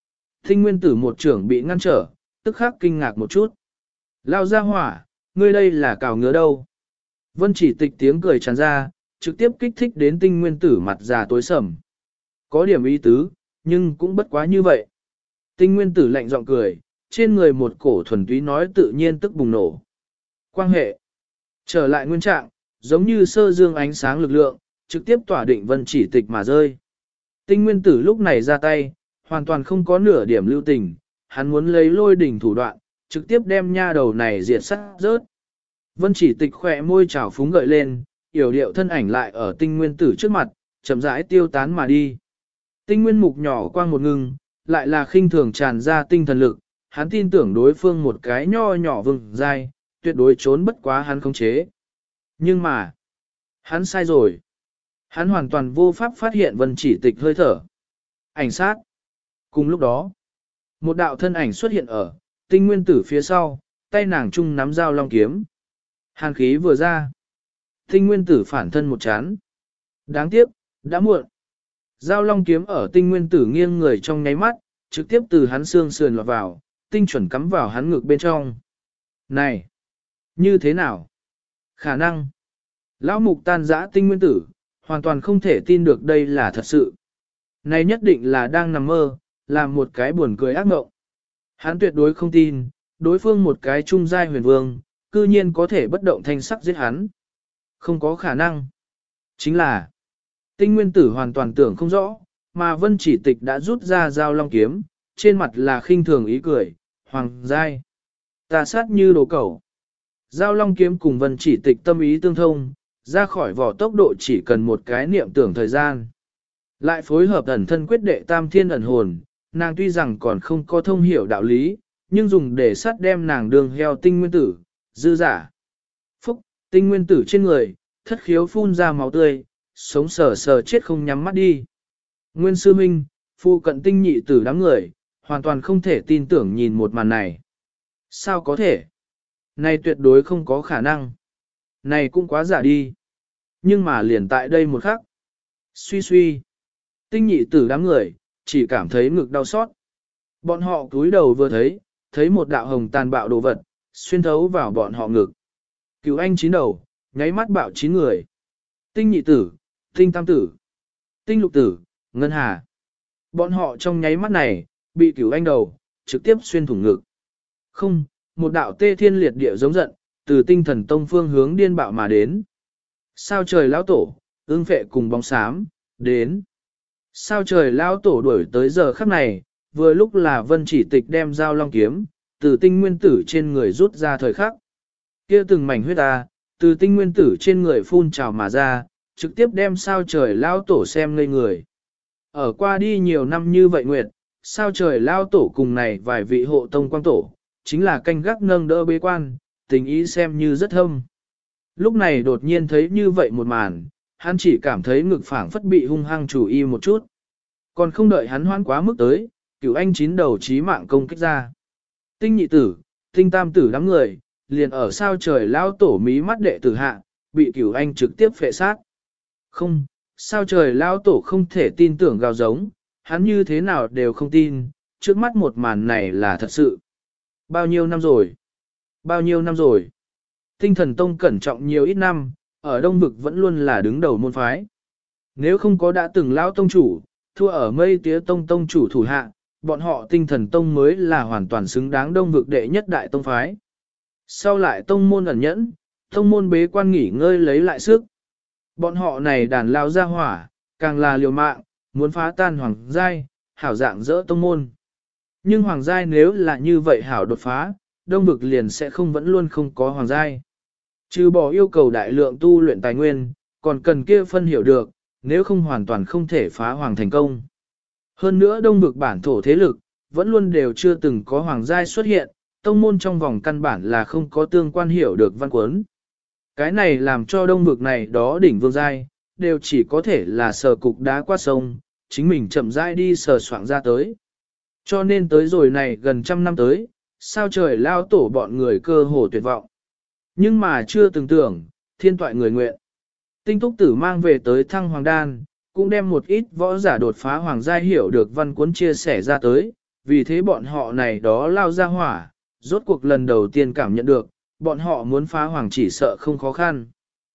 Tinh nguyên tử một trưởng bị ngăn trở, tức khắc kinh ngạc một chút. Lao ra hỏa, ngươi đây là cào ngứa đâu. Vân chỉ tịch tiếng cười tràn ra, trực tiếp kích thích đến tinh nguyên tử mặt già tối sầm. Có điểm ý tứ, nhưng cũng bất quá như vậy. Tinh nguyên tử lạnh giọng cười, trên người một cổ thuần túy nói tự nhiên tức bùng nổ. Quan hệ trở lại nguyên trạng, giống như sơ dương ánh sáng lực lượng, trực tiếp tỏa định vân chỉ tịch mà rơi. Tinh nguyên tử lúc này ra tay, hoàn toàn không có nửa điểm lưu tình, hắn muốn lấy lôi đỉnh thủ đoạn, trực tiếp đem nha đầu này diệt sát rớt. Vân chỉ tịch khỏe môi trào phúng gợi lên, yểu điệu thân ảnh lại ở tinh nguyên tử trước mặt, chậm rãi tiêu tán mà đi. Tinh nguyên mục nhỏ quang một ngưng, lại là khinh thường tràn ra tinh thần lực, hắn tin tưởng đối phương một cái nho nhỏ vương dai, tuyệt đối trốn bất quá hắn khống chế. Nhưng mà, hắn sai rồi. Hắn hoàn toàn vô pháp phát hiện vân chỉ tịch hơi thở. Ảnh sát. Cùng lúc đó, một đạo thân ảnh xuất hiện ở tinh nguyên tử phía sau, tay nàng chung nắm dao long kiếm. Hàn khí vừa ra. Tinh nguyên tử phản thân một chán. Đáng tiếc, đã muộn. Dao long kiếm ở tinh nguyên tử nghiêng người trong nháy mắt, trực tiếp từ hắn xương sườn lọt vào, tinh chuẩn cắm vào hắn ngực bên trong. Này! Như thế nào? Khả năng. Lão mục tan dã tinh nguyên tử, hoàn toàn không thể tin được đây là thật sự. Này nhất định là đang nằm mơ, làm một cái buồn cười ác mộng. Hắn tuyệt đối không tin, đối phương một cái trung giai huyền vương, cư nhiên có thể bất động thanh sắc giết hắn. Không có khả năng. Chính là, tinh nguyên tử hoàn toàn tưởng không rõ, mà vân chỉ tịch đã rút ra dao long kiếm, trên mặt là khinh thường ý cười, hoàng giai. Ta sát như đồ cẩu. Dao long kiếm cùng vân chỉ tịch tâm ý tương thông, ra khỏi vỏ tốc độ chỉ cần một cái niệm tưởng thời gian. Lại phối hợp ẩn thân quyết đệ tam thiên ẩn hồn, nàng tuy rằng còn không có thông hiểu đạo lý, nhưng dùng để sát đem nàng đường heo tinh nguyên tử, dư giả. Phúc, tinh nguyên tử trên người, thất khiếu phun ra máu tươi, sống sờ sờ chết không nhắm mắt đi. Nguyên sư minh, phu cận tinh nhị tử đám người, hoàn toàn không thể tin tưởng nhìn một màn này. Sao có thể? Này tuyệt đối không có khả năng. Này cũng quá giả đi. Nhưng mà liền tại đây một khắc. Suy suy. Tinh nhị tử đám người, chỉ cảm thấy ngực đau xót. Bọn họ cúi đầu vừa thấy một đạo hồng tàn bạo đồ vật, xuyên thấu vào bọn họ ngực. Cứu anh chín đầu, nháy mắt bạo chín người. Tinh nhị tử, tinh tam tử, tinh lục tử, ngân hà. Bọn họ trong nháy mắt này, bị cứu anh đầu, trực tiếp xuyên thủng ngực. Không, một đạo tê thiên liệt địa giống giận, từ tinh thần tông phương hướng điên bạo mà đến. Sao trời lão tổ, ương phệ cùng bóng xám, đến. Sao trời lão tổ đuổi tới giờ khắc này, vừa lúc là vân chỉ tịch đem dao long kiếm, từ tinh nguyên tử trên người rút ra thời khắc. Kia từng mảnh huyết ta, từ tinh nguyên tử trên người phun trào mà ra, trực tiếp đem sao trời lão tổ xem ngây người. Ở qua đi nhiều năm như vậy nguyệt, sao trời lão tổ cùng này vài vị hộ tông quang tổ, chính là canh gác nâng đỡ bế quan, tình ý xem như rất thâm. Lúc này đột nhiên thấy như vậy một màn, hắn chỉ cảm thấy ngực phảng phất bị hung hăng chủ y một chút. Còn không đợi hắn hoán quá mức tới, cửu anh chín đầu chí mạng công kích ra. Tinh nhị tử, tinh tam tử đám người, liền ở sao trời lao tổ mí mắt đệ tử hạ, bị cửu anh trực tiếp phệ sát. Không, sao trời lao tổ không thể tin tưởng gào giống, hắn như thế nào đều không tin, trước mắt một màn này là thật sự. Bao nhiêu năm rồi? Bao nhiêu năm rồi? Tinh thần tông cẩn trọng nhiều ít năm, ở Đông Vực vẫn luôn là đứng đầu môn phái. Nếu không có đã từng lão tông chủ, thua ở mây tía tông tông chủ thủ hạ, bọn họ tinh thần tông mới là hoàn toàn xứng đáng Đông Vực đệ nhất đại tông phái. Sau lại tông môn ẩn nhẫn, tông môn bế quan nghỉ ngơi lấy lại sức. Bọn họ này đàn lao ra hỏa, càng là liều mạng, muốn phá tan hoàng giai, hảo dạng dỡ tông môn. Nhưng hoàng giai nếu là như vậy hảo đột phá, Đông Vực liền sẽ không vẫn luôn không có hoàng giai. Trừ bỏ yêu cầu đại lượng tu luyện tài nguyên, còn cần kia phân hiểu được, nếu không hoàn toàn không thể phá hoàng thành công. Hơn nữa Đông Vực bản thổ thế lực, vẫn luôn đều chưa từng có hoàng giai xuất hiện, tông môn trong vòng căn bản là không có tương quan hiểu được văn cuốn. Cái này làm cho Đông Vực này đó đỉnh vương giai, đều chỉ có thể là sờ cục đá qua sông, chính mình chậm rãi đi sờ soạn ra tới. Cho nên tới rồi này gần trăm năm tới, sao trời lao tổ bọn người cơ hồ tuyệt vọng. Nhưng mà chưa từng tưởng, thiên toại người nguyện. Tinh túc tử mang về tới thăng hoàng đan, cũng đem một ít võ giả đột phá hoàng giai hiểu được văn cuốn chia sẻ ra tới, vì thế bọn họ này đó lao ra hỏa, rốt cuộc lần đầu tiên cảm nhận được, bọn họ muốn phá hoàng chỉ sợ không khó khăn.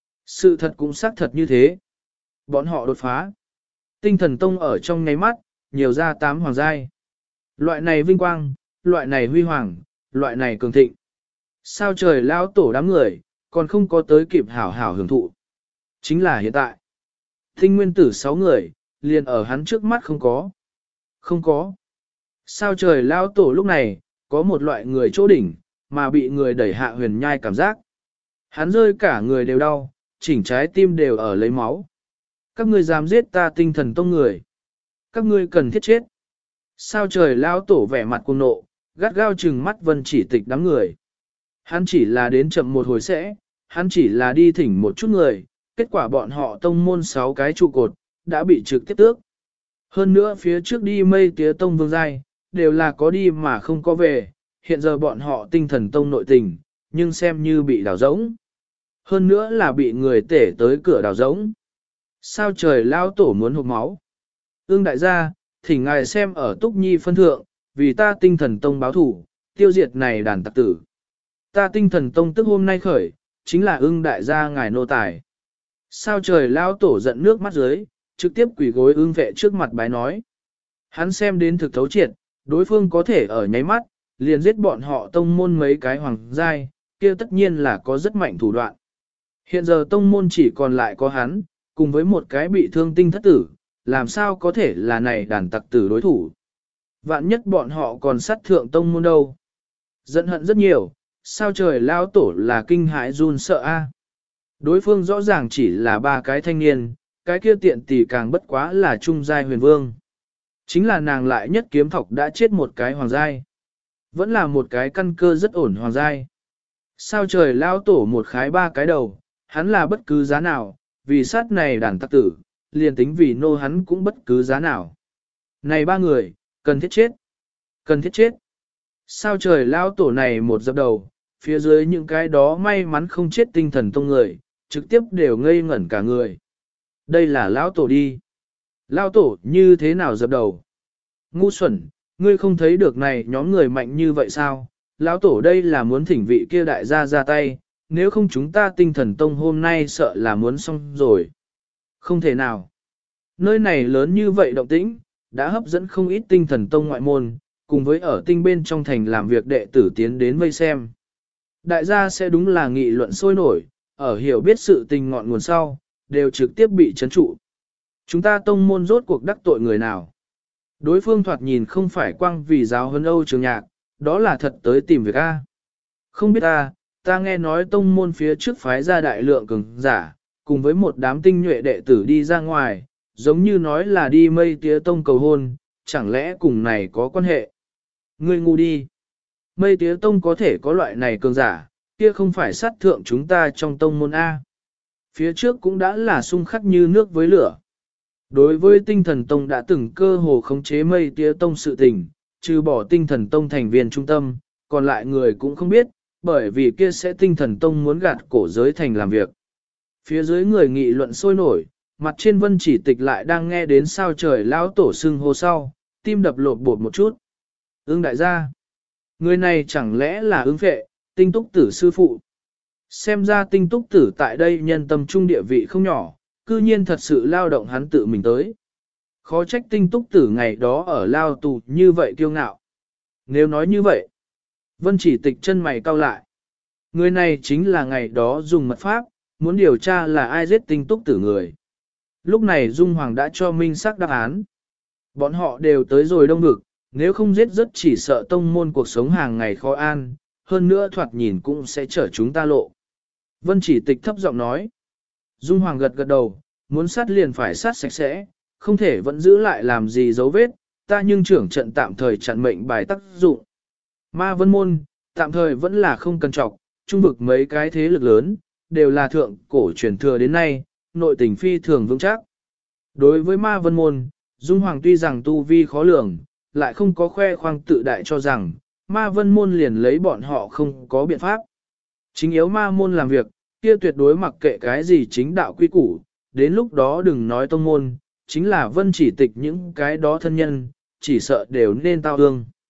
Sự thật cũng xác thật như thế. Bọn họ đột phá. Tinh thần tông ở trong nháy mắt, nhiều ra 8 hoàng giai. Loại này vinh quang, loại này huy hoàng, loại này cường thịnh. Sao trời lao tổ đám người, còn không có tới kịp hảo hảo hưởng thụ. Chính là hiện tại. Tinh nguyên tử 6 người, liền ở hắn trước mắt không có. Không có. Sao trời lao tổ lúc này, có một loại người chỗ đỉnh, mà bị người đẩy hạ huyền nhai cảm giác. Hắn rơi cả người đều đau, chỉnh trái tim đều ở lấy máu. Các ngươi dám giết ta tinh thần tông người. Các ngươi cần thiết chết. Sao trời lao tổ vẻ mặt cuồng nộ, gắt gao trừng mắt Vân Chỉ Tịch đám người. Hắn chỉ là đến chậm một hồi sẽ, hắn chỉ là đi thỉnh một chút người, kết quả bọn họ tông môn 6 cái trụ cột, đã bị trực tiếp tước. Hơn nữa phía trước đi mây tía tông vương giai, đều là có đi mà không có về, hiện giờ bọn họ tinh thần tông nội tình, nhưng xem như bị đào rỗng. Hơn nữa là bị người tể tới cửa đào rỗng. Sao trời lao tổ muốn hụt máu? Ương đại gia, thỉnh ngài xem ở Túc Nhi phân thượng, vì ta tinh thần tông báo thủ, tiêu diệt này đàn tặc tử. Ta tinh thần tông tức hôm nay khởi, chính là Ưng đại gia ngài nô tài. Sao trời lao tổ giận nước mắt dưới, trực tiếp quỳ gối Ưng vệ trước mặt bái nói. Hắn xem đến thực thấu triệt, đối phương có thể ở nháy mắt, liền giết bọn họ tông môn mấy cái hoàng giai, kia tất nhiên là có rất mạnh thủ đoạn. Hiện giờ tông môn chỉ còn lại có hắn, cùng với một cái bị thương tinh thất tử, làm sao có thể là này đàn tặc tử đối thủ. Vạn nhất bọn họ còn sát thượng tông môn đâu. Giận hận rất nhiều, sao trời lao tổ là kinh hãi run sợ a. Đối phương rõ ràng chỉ là 3 cái thanh niên, cái kia tiện tỷ càng bất quá là trung giai huyền vương. Chính là nàng lại nhất kiếm thọc đã chết một cái hoàng giai. Vẫn là một cái căn cơ rất ổn hoàng giai. Sao trời lao tổ một khái 3 cái đầu, hắn là bất cứ giá nào, vì sát này đàn tặc tử, liền tính vì nô hắn cũng bất cứ giá nào. Này 3 người, cần thiết chết. Cần thiết chết. Sao trời lao tổ này một dập đầu, phía dưới những cái đó may mắn không chết tinh thần tông người, trực tiếp đều ngây ngẩn cả người. Đây là lão tổ đi. Lão tổ như thế nào dập đầu? Ngu xuẩn, ngươi không thấy được này nhóm người mạnh như vậy sao? Lão tổ đây là muốn thỉnh vị kia đại gia ra tay, nếu không chúng ta tinh thần tông hôm nay sợ là muốn xong rồi. Không thể nào. Nơi này lớn như vậy động tĩnh, đã hấp dẫn không ít tinh thần tông ngoại môn, cùng với ở tinh bên trong thành làm việc đệ tử tiến đến vây xem. Đại gia sẽ đúng là nghị luận sôi nổi, ở hiểu biết sự tình ngọn nguồn sau, đều trực tiếp bị chấn trụ. Chúng ta tông môn rốt cuộc đắc tội người nào? Đối phương thoạt nhìn không phải quang vì giáo huấn Âu Trường Nhạc, đó là thật tới tìm việc A. Không biết ta nghe nói tông môn phía trước phái ra đại lượng cường giả, cùng với một đám tinh nhuệ đệ tử đi ra ngoài, giống như nói là đi mây tía tông cầu hôn, chẳng lẽ cùng này có quan hệ? Ngươi ngu đi. Mây tía tông có thể có loại này cường giả, kia không phải sát thượng chúng ta trong tông môn A. Phía trước cũng đã là xung khắc như nước với lửa. Đối với tinh thần tông đã từng cơ hồ khống chế mây tía tông sự tình, trừ bỏ tinh thần tông thành viên trung tâm, còn lại người cũng không biết, bởi vì kia sẽ tinh thần tông muốn gạt cổ giới thành làm việc. Phía dưới người nghị luận sôi nổi, mặt trên Vân Chỉ Tịch lại đang nghe đến sao trời lão tổ sưng hô sau, tim đập lột bột một chút. Ưng đại gia, người này chẳng lẽ là Ưng Phệ, tinh túc tử sư phụ. Xem ra tinh túc tử tại đây nhân tâm trung địa vị không nhỏ, cư nhiên thật sự lao động hắn tự mình tới. Khó trách tinh túc tử ngày đó ở lao tù như vậy kiêu ngạo. Nếu nói như vậy, Vân Chỉ Tịch chân mày cau lại. Người này chính là ngày đó dùng mật pháp, muốn điều tra là ai giết tinh túc tử người. Lúc này Dung Hoàng đã cho minh xác đáp án. Bọn họ đều tới rồi đông vực, nếu không giết rất chỉ sợ tông môn cuộc sống hàng ngày khó an, hơn nữa thoạt nhìn cũng sẽ chở chúng ta lộ. Vân Chỉ Tịch thấp giọng nói. Dung Hoàng gật gật đầu, muốn sát liền phải sát sạch sẽ, không thể vẫn giữ lại làm gì dấu vết, ta nhưng trưởng trận tạm thời chặn mệnh bài tác dụng. Ma Vân Môn, tạm thời vẫn là không cần trọc, trung vực mấy cái thế lực lớn, đều là thượng cổ truyền thừa đến nay, nội tình phi thường vững chắc. Đối với Ma Vân Môn, Dung Hoàng tuy rằng tu vi khó lường, lại không có khoe khoang tự đại cho rằng, Ma Vân Môn liền lấy bọn họ không có biện pháp. Chính yếu Ma Môn làm việc, kia tuyệt đối mặc kệ cái gì chính đạo quy củ, đến lúc đó đừng nói tông môn, chính là Vân Chỉ Tịch những cái đó thân nhân, chỉ sợ đều nên tao ương.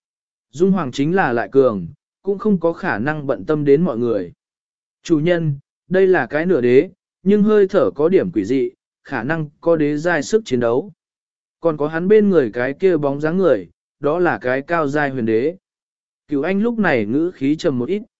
Dung Hoàng chính là lại cường, cũng không có khả năng bận tâm đến mọi người. Chủ nhân, đây là cái nửa đế, nhưng hơi thở có điểm quỷ dị, khả năng có đế giai sức chiến đấu. Còn có hắn bên người cái kia bóng dáng người, đó là cái cao giai huyền đế. Cửu Anh lúc này ngữ khí trầm một ít.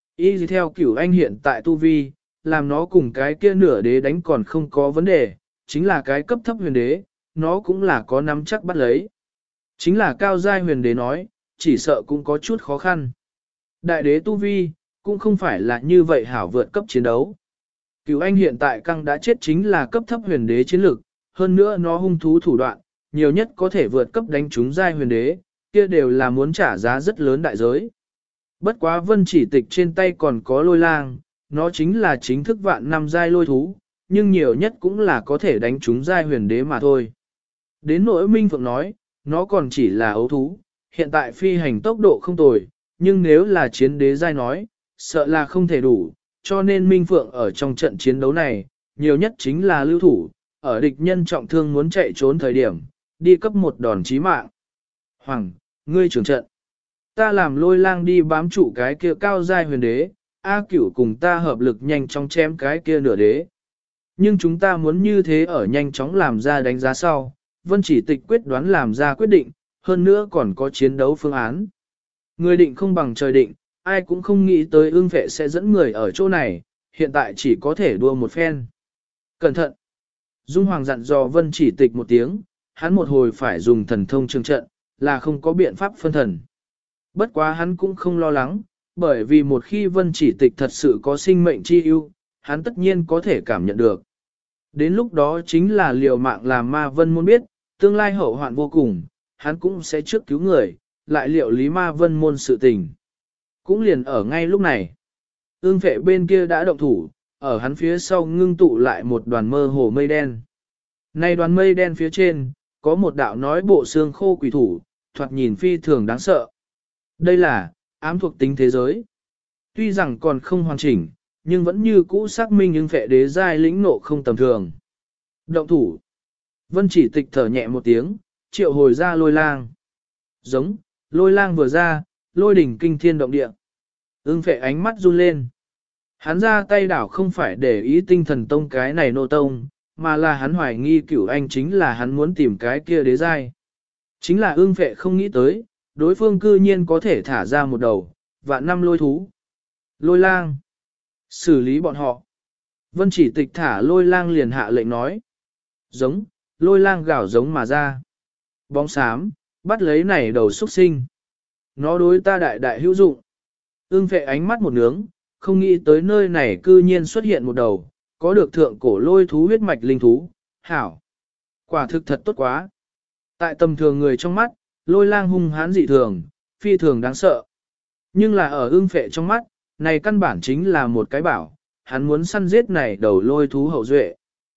Y theo Cửu Anh hiện tại tu vi, làm nó cùng cái kia nửa đế đánh còn không có vấn đề, chính là cái cấp thấp huyền đế, nó cũng là có nắm chắc bắt lấy. Chính là cao giai huyền đế nói, chỉ sợ cũng có chút khó khăn. Đại đế tu vi, cũng không phải là như vậy hảo vượt cấp chiến đấu. Cửu Anh hiện tại căng đã chết chính là cấp thấp huyền đế chiến lực, hơn nữa nó hung thú thủ đoạn, nhiều nhất có thể vượt cấp đánh trúng giai huyền đế, kia đều là muốn trả giá rất lớn đại giới. Bất quá Vân Chỉ Tịch trên tay còn có lôi lang, nó chính là chính thức vạn năm giai lôi thú, nhưng nhiều nhất cũng là có thể đánh trúng giai huyền đế mà thôi. Đến nỗi Minh Phượng nói, nó còn chỉ là ấu thú, hiện tại phi hành tốc độ không tồi, nhưng nếu là chiến đế giai nói, sợ là không thể đủ, cho nên Minh Phượng ở trong trận chiến đấu này, nhiều nhất chính là lưu thủ, ở địch nhân trọng thương muốn chạy trốn thời điểm, đi cấp một đòn chí mạng. Hoàng, ngươi trưởng trận. Ta làm lôi lang đi bám trụ cái kia cao giai huyền đế, A Cửu cùng ta hợp lực nhanh chóng chém cái kia nửa đế. Nhưng chúng ta muốn như thế ở nhanh chóng làm ra đánh giá sau, Vân Chỉ Tịch quyết đoán làm ra quyết định, hơn nữa còn có chiến đấu phương án. Người định không bằng trời định, ai cũng không nghĩ tới ương vệ sẽ dẫn người ở chỗ này, hiện tại chỉ có thể đua một phen. Cẩn thận! Dung Hoàng dặn dò Vân Chỉ Tịch một tiếng, hắn một hồi phải dùng thần thông trường trận, là không có biện pháp phân thần. Bất quá hắn cũng không lo lắng, bởi vì một khi Vân Chỉ Tịch thật sự có sinh mệnh chi ưu, hắn tất nhiên có thể cảm nhận được. Đến lúc đó chính là liều mạng làm ma vân môn biết, tương lai hậu hoạn vô cùng, hắn cũng sẽ trước cứu người, lại liệu lý ma vân môn sự tình. Cũng liền ở ngay lúc này, ương vệ bên kia đã động thủ, ở hắn phía sau ngưng tụ lại một đoàn mơ hồ mây đen. Này đoàn mây đen phía trên, có một đạo nói bộ xương khô quỷ thủ, thoạt nhìn phi thường đáng sợ. Đây là ám thuộc tính thế giới. Tuy rằng còn không hoàn chỉnh, nhưng vẫn như cũ xác minh những vệ đế giai lĩnh nộ không tầm thường. Động thủ. Vân Chỉ Tịch thở nhẹ một tiếng, triệu hồi ra lôi lang. Giống, lôi lang vừa ra, lôi đỉnh kinh thiên động địa. Ưng vệ ánh mắt run lên. Hắn ra tay đảo không phải để ý tinh thần tông cái này nô tông, mà là hắn hoài nghi Cửu Anh chính là hắn muốn tìm cái kia đế giai. Chính là ưng vệ không nghĩ tới, đối phương cư nhiên có thể thả ra một đầu, vạn năm lôi thú. Lôi lang. Xử lý bọn họ. Vân Chỉ Tịch thả lôi lang liền hạ lệnh nói. Giống, lôi lang gào giống mà ra. Bóng xám, bắt lấy này đầu xuất sinh. Nó đối ta đại đại hữu dụng. Ưng vệ ánh mắt một nướng, không nghĩ tới nơi này cư nhiên xuất hiện một đầu, có được thượng cổ lôi thú huyết mạch linh thú, hảo. Quả thực thật tốt quá. Tại tầm thường người trong mắt, lôi lang hung hãn dị thường, phi thường đáng sợ. Nhưng là ở ưng vệ trong mắt, này căn bản chính là một cái bảo, hắn muốn săn giết này đầu lôi thú hậu duệ.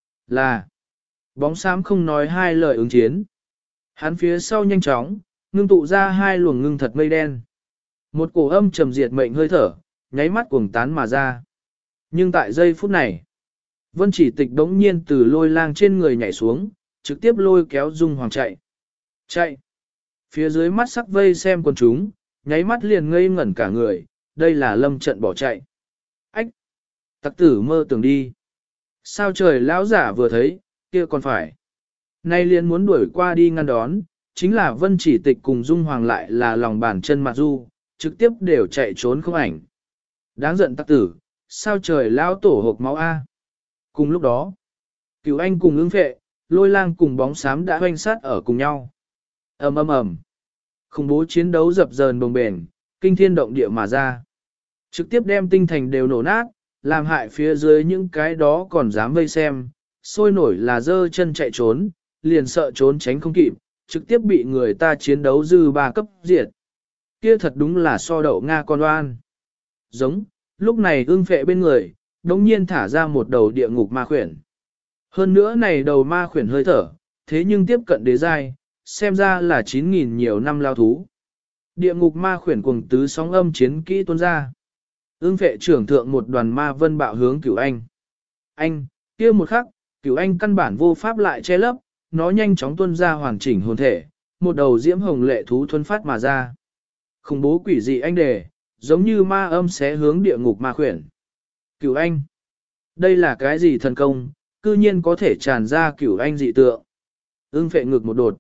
Là, bóng xám không nói hai lời ứng chiến. Hắn phía sau nhanh chóng, ngưng tụ ra hai luồng ngưng thật mây đen. Một cổ âm trầm diệt mệnh hơi thở, nháy mắt cuồng tán mà ra. Nhưng tại giây phút này, Vân Chỉ Tịch đống nhiên từ lôi lang trên người nhảy xuống, trực tiếp lôi kéo Dung Hoàng chạy. Chạy! Phía dưới mắt sắc vây xem quần chúng, nháy mắt liền ngây ngẩn cả người, đây là lâm trận bỏ chạy. Ách! Tặc tử mơ tưởng đi. Sao trời lão giả vừa thấy, kia còn phải. Nay liền muốn đuổi qua đi ngăn đón, chính là Vân Chỉ Tịch cùng Dung Hoàng lại là lòng bàn chân mặt du, trực tiếp đều chạy trốn không ảnh. Đáng giận tặc tử, sao trời lão tổ hộp máu A. Cùng lúc đó, Cửu Anh cùng ứng vệ, lôi lang cùng bóng xám đã hoanh sát ở cùng nhau. Ầm ầm ầm, khủng bố chiến đấu dập dờn bồng bềnh, kinh thiên động địa mà ra. Trực tiếp đem tinh thành đều nổ nát, làm hại phía dưới những cái đó còn dám vây xem, sôi nổi là giơ chân chạy trốn, liền sợ trốn tránh không kịp, trực tiếp bị người ta chiến đấu dư ba cấp diệt. Kia thật đúng là so đậu Nga con oan. Giống, lúc này ương phệ bên người, đống nhiên thả ra một đầu địa ngục ma khuyển. Hơn nữa này đầu ma khuyển hơi thở, thế nhưng tiếp cận đế giai, xem ra là 9.000 nhiều năm lao thú. Địa ngục ma khuyển cuồng tứ sóng âm chiến kỹ tuôn ra. Ương phệ trưởng thượng một đoàn ma vân bạo hướng Cửu Anh. Anh, kia một khắc, Cửu Anh căn bản vô pháp lại che lấp, nó nhanh chóng tuôn ra hoàn chỉnh hồn thể, một đầu diễm hồng lệ thú thuần phát mà ra. Khủng bố quỷ dị anh đề, giống như ma âm sẽ hướng địa ngục ma khuyển. Cửu anh. Đây là cái gì thần công, cư nhiên có thể tràn ra cửu anh dị tượng. Ưng phệ ngực một đột.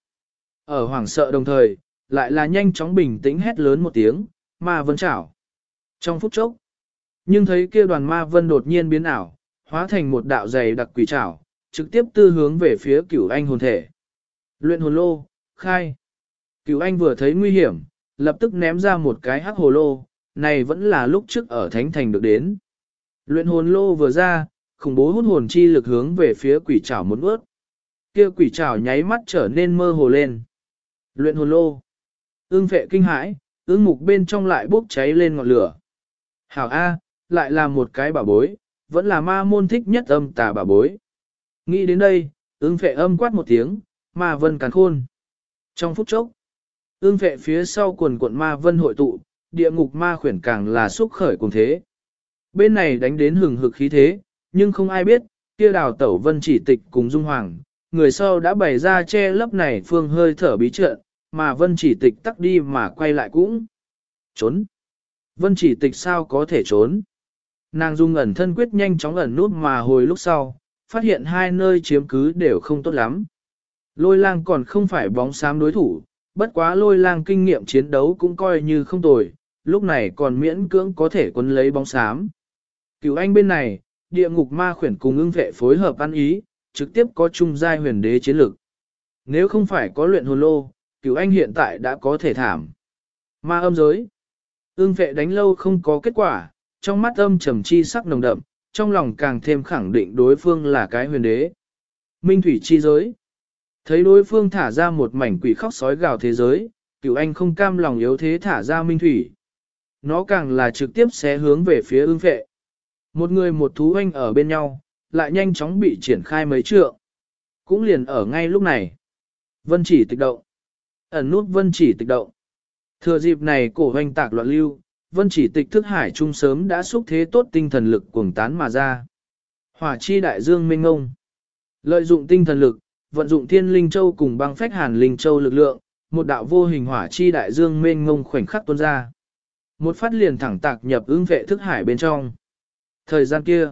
Ở hoảng sợ đồng thời, lại là nhanh chóng bình tĩnh hét lớn một tiếng, ma vân chảo. Trong phút chốc, nhưng thấy kia đoàn ma vân đột nhiên biến ảo, hóa thành một đạo dày đặc quỷ chảo, trực tiếp tư hướng về phía cửu anh hồn thể. Luyện hồn lô, khai. Cửu anh vừa thấy nguy hiểm, lập tức ném ra một cái hắc hồ lô, này vẫn là lúc trước ở Thánh Thành được đến. Luyện hồn lô vừa ra, khủng bố hút hồn chi lực hướng về phía quỷ trảo một ướt. Kia quỷ trảo nháy mắt trở nên mơ hồ lên. Luyện hồn lô. Ưng phệ kinh hãi, ưng mục bên trong lại bốc cháy lên ngọn lửa. Hảo A, lại là một cái bảo bối, vẫn là ma môn thích nhất âm tà bảo bối. Nghĩ đến đây, ưng phệ âm quát một tiếng, ma vân càn khôn. Trong phút chốc, ưng phệ phía sau quần cuộn ma vân hội tụ, địa ngục ma khuyển càng là xúc khởi cùng thế. Bên này đánh đến hừng hực khí thế, nhưng không ai biết, kia đào tẩu vân chỉ tịch cùng dung hoàng, người sau đã bày ra che lấp này phương hơi thở bí trận, mà vân chỉ tịch tắc đi mà quay lại cũng trốn. Vân chỉ tịch sao có thể trốn? Nàng dung ẩn thân quyết nhanh chóng ẩn nút mà hồi lúc sau, phát hiện hai nơi chiếm cứ đều không tốt lắm. Lôi lang còn không phải bóng xám đối thủ, bất quá lôi lang kinh nghiệm chiến đấu cũng coi như không tồi, lúc này còn miễn cưỡng có thể quấn lấy bóng xám. Cửu anh bên này, địa ngục ma khuyển cùng ưng vệ phối hợp ăn ý, trực tiếp có chung giai huyền đế chiến lực. Nếu không phải có luyện hồn lô, Cửu anh hiện tại đã có thể thảm. Ma âm giới. Ưng vệ đánh lâu không có kết quả, trong mắt âm trầm chi sắc nồng đậm, trong lòng càng thêm khẳng định đối phương là cái huyền đế. Minh thủy chi giới. Thấy đối phương thả ra một mảnh quỷ khóc sói gào thế giới, Cửu anh không cam lòng yếu thế thả ra minh thủy. Nó càng là trực tiếp xé hướng về phía ưng vệ. Một người một thú anh ở bên nhau, lại nhanh chóng bị triển khai mấy trượng. Cũng liền ở ngay lúc này. Vân chỉ tịch động. Ẩn nút vân chỉ tịch động. Thừa dịp này cổ hoành tạc loạn lưu, vân chỉ tịch thức hải trung sớm đã xúc thế tốt tinh thần lực cuồng tán mà ra. Hỏa chi đại dương mênh ngông. Lợi dụng tinh thần lực, vận dụng thiên linh châu cùng băng phách hàn linh châu lực lượng, một đạo vô hình hỏa chi đại dương mênh ngông khoảnh khắc tuôn ra. Một phát liền thẳng tạc nhập ứng vệ thức hải bên trong. Thời gian kia,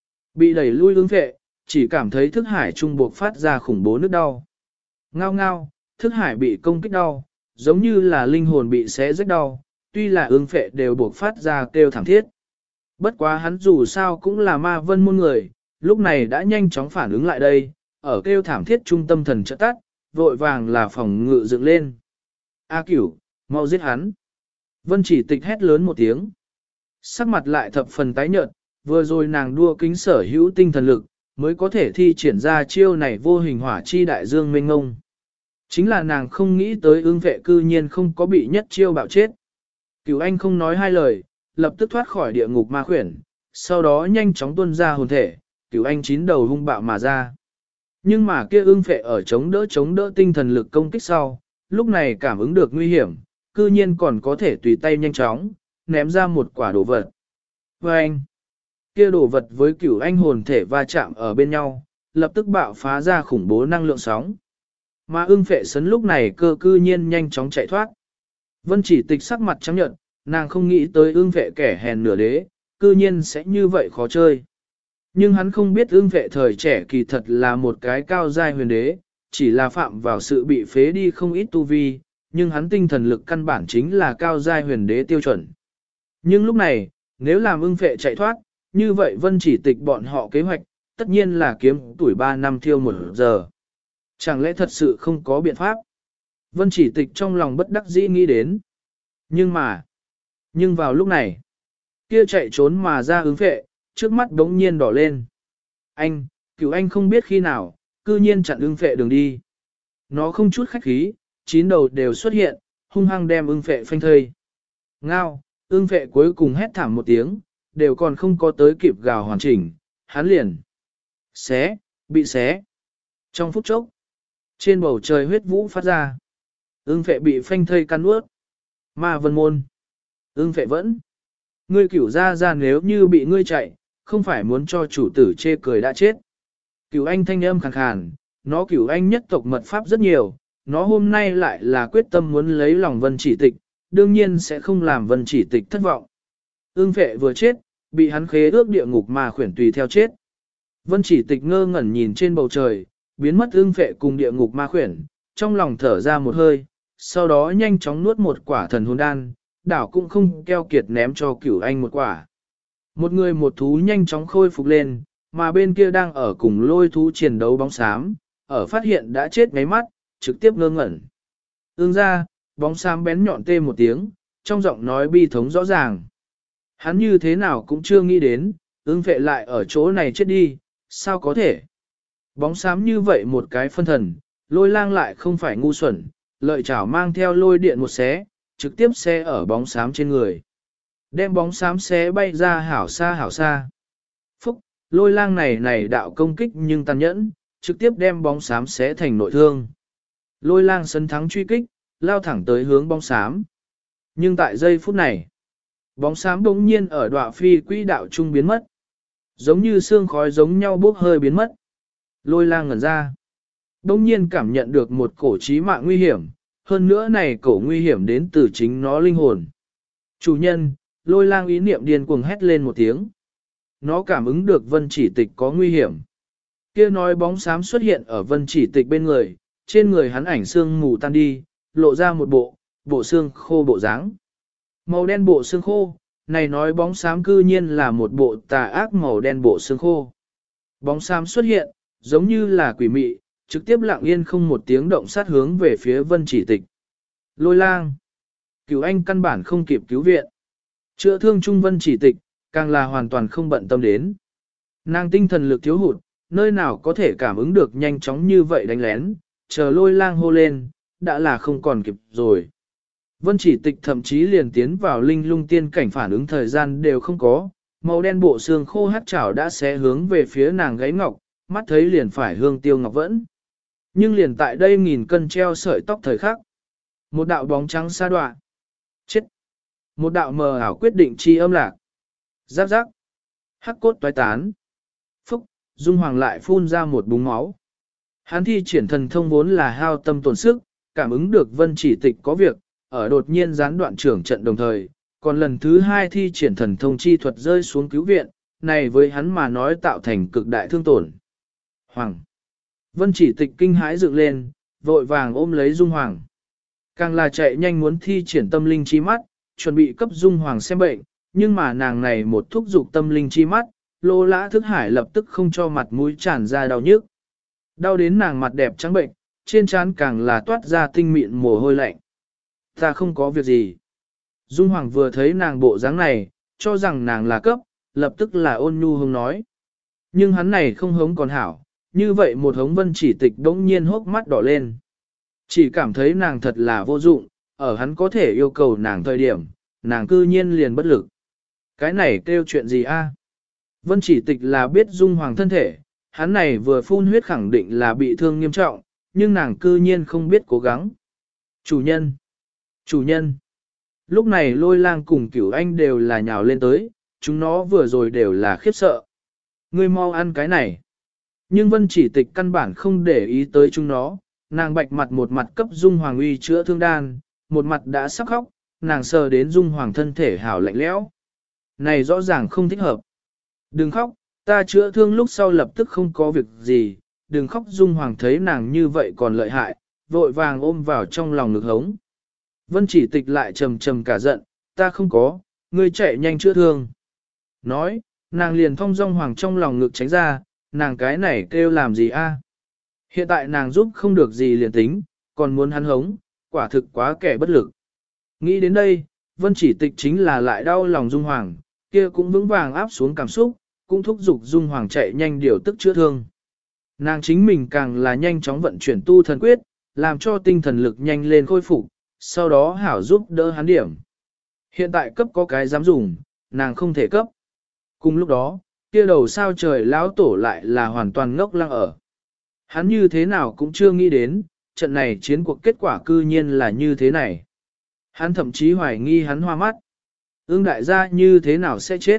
bị đẩy lui ứng vệ, chỉ cảm thấy thức hải trung buộc phát ra khủng bố nước đau. Ngao ngao, thức hải bị công kích đau, giống như là linh hồn bị xé rách đau, tuy là ứng vệ đều buộc phát ra kêu thảm thiết. Bất quá hắn dù sao cũng là ma vân môn người, lúc này đã nhanh chóng phản ứng lại đây, ở kêu thảm thiết trung tâm thần trợ tắt, vội vàng là phòng ngự dựng lên. A Cửu, mau giết hắn. Vân chỉ tịch hét lớn một tiếng. Sắc mặt lại thập phần tái nhợt, vừa rồi nàng đua kính sở hữu tinh thần lực, mới có thể thi triển ra chiêu này vô hình hỏa chi đại dương mênh ngông. Chính là nàng không nghĩ tới ương vệ cư nhiên không có bị nhất chiêu bạo chết. Cửu anh không nói hai lời, lập tức thoát khỏi địa ngục ma khuyển, sau đó nhanh chóng tuôn ra hồn thể, Cửu anh chín đầu hung bạo mà ra. Nhưng mà kia ương vệ ở chống đỡ tinh thần lực công kích sau, lúc này cảm ứng được nguy hiểm, cư nhiên còn có thể tùy tay nhanh chóng, ném ra một quả đồ vật. Và anh, kia đồ vật với Cửu anh hồn thể va chạm ở bên nhau, lập tức bạo phá ra khủng bố năng lượng sóng. Mà ưng phệ sấn lúc này cơ cư nhiên nhanh chóng chạy thoát. Vân chỉ tịch sắc mặt trắng nhợt, nàng không nghĩ tới ưng phệ kẻ hèn nửa đế, cư nhiên sẽ như vậy khó chơi. Nhưng hắn không biết ưng phệ thời trẻ kỳ thật là một cái cao giai huyền đế, chỉ là phạm vào sự bị phế đi không ít tu vi, nhưng hắn tinh thần lực căn bản chính là cao giai huyền đế tiêu chuẩn. Nhưng lúc này, nếu làm ưng phệ chạy thoát, như vậy vân chỉ tịch bọn họ kế hoạch, tất nhiên là kiếm tuổi 3 năm thiêu 1 giờ. Chẳng lẽ thật sự không có biện pháp? Vân chỉ tịch trong lòng bất đắc dĩ nghĩ đến. Nhưng vào lúc này, kia chạy trốn mà ra ứng phệ, trước mắt đống nhiên đỏ lên. Anh, Cửu anh không biết khi nào, cư nhiên chặn ứng phệ đường đi. Nó không chút khách khí, 9 đầu đều xuất hiện, hung hăng đem ứng phệ phanh thây. Ngao, ứng phệ cuối cùng hét thảm một tiếng, đều còn không có tới kịp gào hoàn chỉnh, hắn liền. Bị xé. Trong phút chốc, trên bầu trời huyết vũ phát ra. Ưng phệ bị phanh thây căn ướt. Ma vân môn. Ưng phệ vẫn. Ngươi Cửu ra nếu như bị ngươi chạy, không phải muốn cho chủ tử chê cười đã chết. Cửu anh thanh âm khàn khàn, nó Cửu anh nhất tộc mật pháp rất nhiều, nó hôm nay lại là quyết tâm muốn lấy lòng vân chỉ tịch, đương nhiên sẽ không làm Vân Chỉ Tịch thất vọng. Ưng Phệ vừa chết, bị hắn khế ước địa ngục mà khuyển tùy theo chết. Vân Chỉ Tịch ngơ ngẩn nhìn trên bầu trời, biến mất Ưng Phệ cùng địa ngục ma khuyển, trong lòng thở ra một hơi, sau đó nhanh chóng nuốt một quả thần hồn đan, đảo cũng không keo kiệt ném cho Cửu Anh một quả. Một người một thú nhanh chóng khôi phục lên, mà bên kia đang ở cùng lôi thú chiến đấu bóng xám, ở phát hiện đã chết ngáy mắt, trực tiếp ngơ ngẩn. Ương ra, bóng xám bén nhọn tê một tiếng, trong giọng nói bi thống rõ ràng. Hắn như thế nào cũng chưa nghĩ đến, Ương Phệ lại ở chỗ này chết đi, sao có thể? Bóng xám như vậy một cái phân thần, lôi lang lại không phải ngu xuẩn, lợi chảo mang theo lôi điện một xé, trực tiếp xé ở bóng xám trên người. Đem bóng xám xé bay ra hảo xa hảo xa. Phúc, lôi lang này đạo công kích nhưng tàn nhẫn, trực tiếp đem bóng xám xé thành nội thương. Lôi lang sấn thắng truy kích, lao thẳng tới hướng bóng xám. Nhưng tại giây phút này, bóng xám bỗng nhiên ở đọa phi quỹ đạo trung biến mất. Giống như sương khói giống nhau bốc hơi biến mất. Lôi lang ngẩn ra. Bỗng nhiên cảm nhận được một cổ chí mạng nguy hiểm, hơn nữa này cổ nguy hiểm đến từ chính nó linh hồn. Chủ nhân, lôi lang ý niệm điên cuồng hét lên một tiếng. Nó cảm ứng được Vân Chỉ Tịch có nguy hiểm. Kia nói bóng xám xuất hiện ở Vân Chỉ Tịch bên người, trên người hắn ảnh xương mù tan đi, lộ ra một bộ xương khô bộ dáng. Màu đen bộ xương khô, này nói bóng xám cư nhiên là một bộ tà ác màu đen bộ xương khô. Bóng xám xuất hiện, giống như là quỷ mị, trực tiếp lặng yên không một tiếng động sát hướng về phía Vân Chỉ Tịch. Lôi lang. Cửu Anh căn bản không kịp cứu viện. Chữa thương trung Vân Chỉ Tịch, càng là hoàn toàn không bận tâm đến. Nàng tinh thần lực thiếu hụt, nơi nào có thể cảm ứng được nhanh chóng như vậy đánh lén, chờ lôi lang hô lên, đã là không còn kịp rồi. Vân Chỉ Tịch thậm chí liền tiến vào linh lung tiên cảnh phản ứng thời gian đều không có, màu đen bộ xương khô hát chảo đã xé hướng về phía nàng gáy ngọc, mắt thấy liền phải hương tiêu ngọc vẫn. Nhưng liền tại đây nghìn cân treo sợi tóc thời khắc. Một đạo bóng trắng xa đoạn. Chết. Một đạo mờ ảo quyết định chi âm lạc. Giáp giáp. Hắc cốt toái tán. Phúc, Dung Hoàng lại phun ra một búng máu. Hắn thi triển thần thông vốn là hao tâm tổn sức, cảm ứng được Vân Chỉ Tịch có việc, ở đột nhiên gián đoạn trưởng trận đồng thời, còn lần thứ hai thi triển thần thông chi thuật rơi xuống cứu viện, này với hắn mà nói tạo thành cực đại thương tổn. Hoàng. Vân Chỉ Tịch kinh hãi dựng lên, vội vàng ôm lấy Dung Hoàng. Càng là chạy nhanh muốn thi triển tâm linh chi mắt, chuẩn bị cấp Dung Hoàng xem bệnh, nhưng mà nàng này một thúc dục tâm linh chi mắt, Lô Lã Thức Hải lập tức không cho mặt mũi tràn ra đau nhức. Đau đến nàng mặt đẹp trắng bệnh, trên trán càng là toát ra tinh mịn mồ hôi lạnh. Ta không có việc gì. Dung Hoàng vừa thấy nàng bộ dáng này, cho rằng nàng là cấp, lập tức là ôn nhu hông nói. Nhưng hắn này không hống còn hảo, như vậy một hống Vân Chỉ Tịch đống nhiên hốc mắt đỏ lên. Chỉ cảm thấy nàng thật là vô dụng, ở hắn có thể yêu cầu nàng thời điểm, nàng cư nhiên liền bất lực. Cái này kêu chuyện gì a? Vân Chỉ Tịch là biết Dung Hoàng thân thể, hắn này vừa phun huyết khẳng định là bị thương nghiêm trọng, nhưng nàng cư nhiên không biết cố gắng. Chủ nhân! Chủ nhân! Lúc này Lôi Lang cùng Cửu Anh đều là nhào lên tới, chúng nó vừa rồi đều là khiếp sợ. Ngươi mau ăn cái này. Nhưng Vân Chỉ Tịch căn bản không để ý tới chúng nó, nàng bạch mặt một mặt cấp Dung Hoàng uy chữa thương đan, một mặt đã sắp khóc, nàng sờ đến Dung Hoàng thân thể hảo lạnh lẽo. Này rõ ràng không thích hợp. Đừng khóc, ta chữa thương lúc sau lập tức không có việc gì, đừng khóc. Dung Hoàng thấy nàng như vậy còn lợi hại, vội vàng ôm vào trong lòng ngực hống. Vân Chỉ Tịch lại trầm trầm cả giận, ta không có, ngươi chạy nhanh chữa thương. Nói, nàng liền thong dong Hoàng trong lòng ngực tránh ra, nàng cái này kêu làm gì a? Hiện tại nàng giúp không được gì liền tính, còn muốn hắn hống, quả thực quá kẻ bất lực. Nghĩ đến đây, Vân Chỉ Tịch chính là lại đau lòng Dung Hoàng, kia cũng vững vàng áp xuống cảm xúc, cũng thúc giục Dung Hoàng chạy nhanh điều tức chữa thương. Nàng chính mình càng là nhanh chóng vận chuyển tu thần quyết, làm cho tinh thần lực nhanh lên khôi phục, sau đó hảo giúp đỡ hắn điểm. Hiện tại cấp có cái dám dùng, nàng không thể cấp. Cùng lúc đó, kia đầu sao trời lão tổ lại là hoàn toàn ngốc lăng ở. Hắn như thế nào cũng chưa nghĩ đến, trận này chiến cuộc kết quả cư nhiên là như thế này. Hắn thậm chí hoài nghi hắn hoa mắt. Ưng đại gia như thế nào sẽ chết?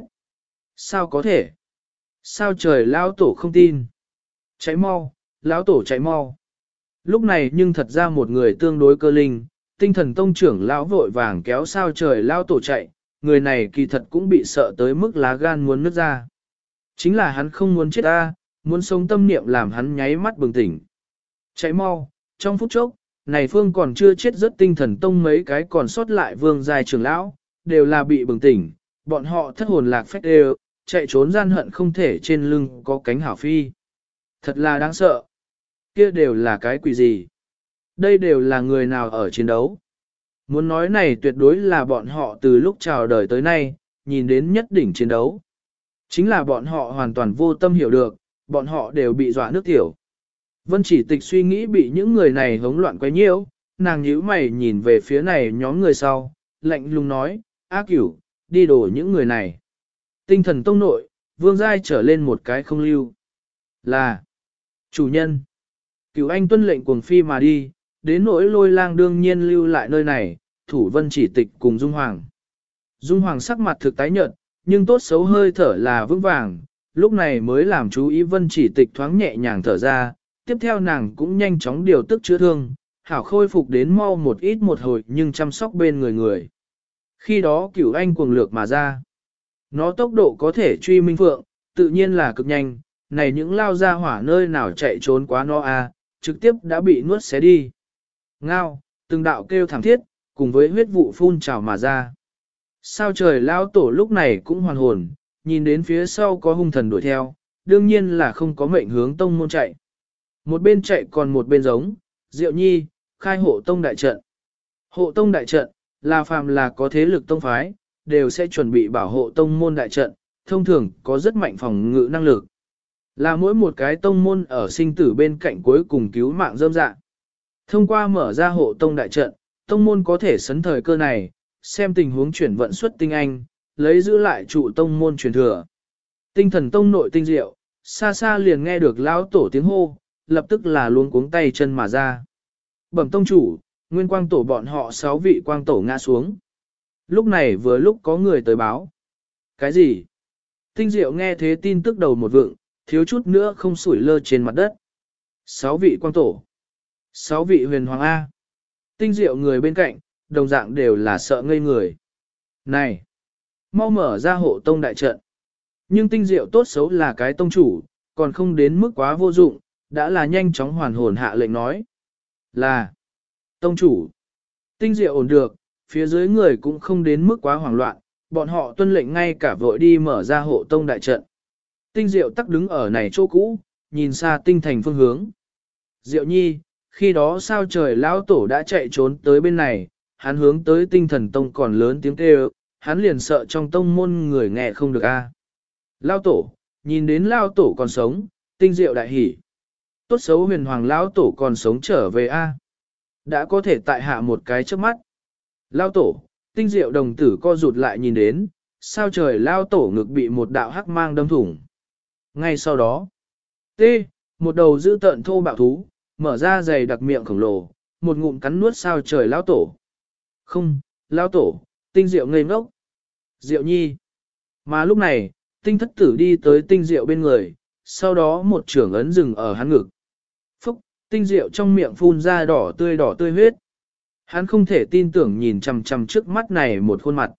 Sao có thể? Sao trời lão tổ không tin? Cháy mau, lão tổ cháy mau. Lúc này nhưng thật ra một người tương đối cơ linh, tinh thần tông trưởng lão vội vàng kéo sao trời lao tổ chạy, người này kỳ thật cũng bị sợ tới mức lá gan muốn nứt ra. Chính là hắn không muốn chết ta, muốn sống tâm niệm làm hắn nháy mắt bừng tỉnh. Chạy mau, trong phút chốc, này phương còn chưa chết rất tinh thần tông mấy cái còn sót lại vương giai trưởng lão, đều là bị bừng tỉnh, bọn họ thất hồn lạc phách đều, chạy trốn gian hận không thể trên lưng có cánh hảo phi. Thật là đáng sợ. Kia đều là cái quỷ gì? Đây đều là người nào ở chiến đấu? Muốn nói này tuyệt đối là bọn họ từ lúc chào đời tới nay, nhìn đến nhất đỉnh chiến đấu. Chính là bọn họ hoàn toàn vô tâm hiểu được, bọn họ đều bị dọa nước tiểu. Vân Chỉ Tịch suy nghĩ bị những người này hống loạn quấy nhiễu, nàng nhíu mày nhìn về phía này nhóm người sau, lạnh lùng nói, A Cửu, đi đổ những người này. Tinh thần tông nội, vương giai trở lên một cái không lưu. Là chủ nhân. Cửu Anh tuân lệnh cuồng phi mà đi, đến nỗi Lôi Lang đương nhiên lưu lại nơi này, thủ Vân Chỉ Tịch cùng Dung Hoàng. Dung Hoàng sắc mặt thực tái nhợt, nhưng tốt xấu hơi thở là vững vàng, lúc này mới làm chú ý Vân Chỉ Tịch thoáng nhẹ nhàng thở ra, tiếp theo nàng cũng nhanh chóng điều tức chữa thương, hảo khôi phục đến mau một ít một hồi nhưng chăm sóc bên người người. Khi đó Cửu Anh cuồng lược mà ra. Nó tốc độ có thể truy minh phượng, tự nhiên là cực nhanh, này những lao ra hỏa nơi nào chạy trốn quá nó trực tiếp đã bị nuốt xé đi. Ngao, từng đạo kêu thảm thiết, cùng với huyết vụ phun trào mà ra. Sao trời lao tổ lúc này cũng hoàn hồn, nhìn đến phía sau có hung thần đuổi theo, đương nhiên là không có mệnh hướng tông môn chạy. Một bên chạy còn một bên giống, Diệu Nhi, khai hộ tông đại trận. Hộ tông đại trận, là phàm là có thế lực tông phái, đều sẽ chuẩn bị bảo hộ tông môn đại trận, thông thường có rất mạnh phòng ngự năng lực. Là mỗi một cái tông môn ở sinh tử bên cạnh cuối cùng cứu mạng rơm dạ. Thông qua mở ra hộ tông đại trận, tông môn có thể sấn thời cơ này, xem tình huống chuyển vận xuất tinh anh, lấy giữ lại trụ tông môn truyền thừa. Tinh thần tông nội tinh diệu, xa xa liền nghe được lão tổ tiếng hô, lập tức là luống cuống tay chân mà ra. Bẩm tông chủ, nguyên quang tổ bọn họ 6 vị quang tổ ngã xuống. Lúc này vừa lúc có người tới báo. Cái gì? Tinh diệu nghe thế tin tức đầu một vựng, thiếu chút nữa không sủi lơ trên mặt đất. 6 vị quang tổ. 6 vị huyền hoàng A. Tinh diệu người bên cạnh, đồng dạng đều là sợ ngây người. Này! Mau mở ra hộ tông đại trận. Nhưng tinh diệu tốt xấu là cái tông chủ, còn không đến mức quá vô dụng, đã là nhanh chóng hoàn hồn hạ lệnh nói. Là tông chủ. Tinh diệu ổn được, phía dưới người cũng không đến mức quá hoảng loạn, bọn họ tuân lệnh ngay cả vội đi mở ra hộ tông đại trận. Tinh diệu tắc đứng ở này chỗ cũ, nhìn xa tinh thành phương hướng. Diệu Nhi, khi đó sao trời lão tổ đã chạy trốn tới bên này, hắn hướng tới tinh thần tông còn lớn tiếng kêu, hắn liền sợ trong tông môn người nghe không được a. Lão tổ, nhìn đến lão tổ còn sống, tinh diệu đại hỉ. Tốt xấu huyền hoàng lão tổ còn sống trở về a. Đã có thể tại hạ một cái trước mắt. Lão tổ, tinh diệu đồng tử co rụt lại nhìn đến, sao trời lão tổ ngực bị một đạo hắc mang đâm thủng. Ngay sau đó, một đầu dữ tợn thô bạo thú, mở ra dày đặc miệng khổng lồ, một ngụm cắn nuốt sao trời lão tổ. Không, lão tổ, tinh diệu ngây ngốc. Diệu Nhi. Mà lúc này, tinh thất tử đi tới tinh diệu bên người, sau đó một trưởng ấn dừng ở hắn ngực. Phúc, tinh diệu trong miệng phun ra đỏ tươi huyết. Hắn không thể tin tưởng nhìn chằm chằm trước mắt này một khuôn mặt.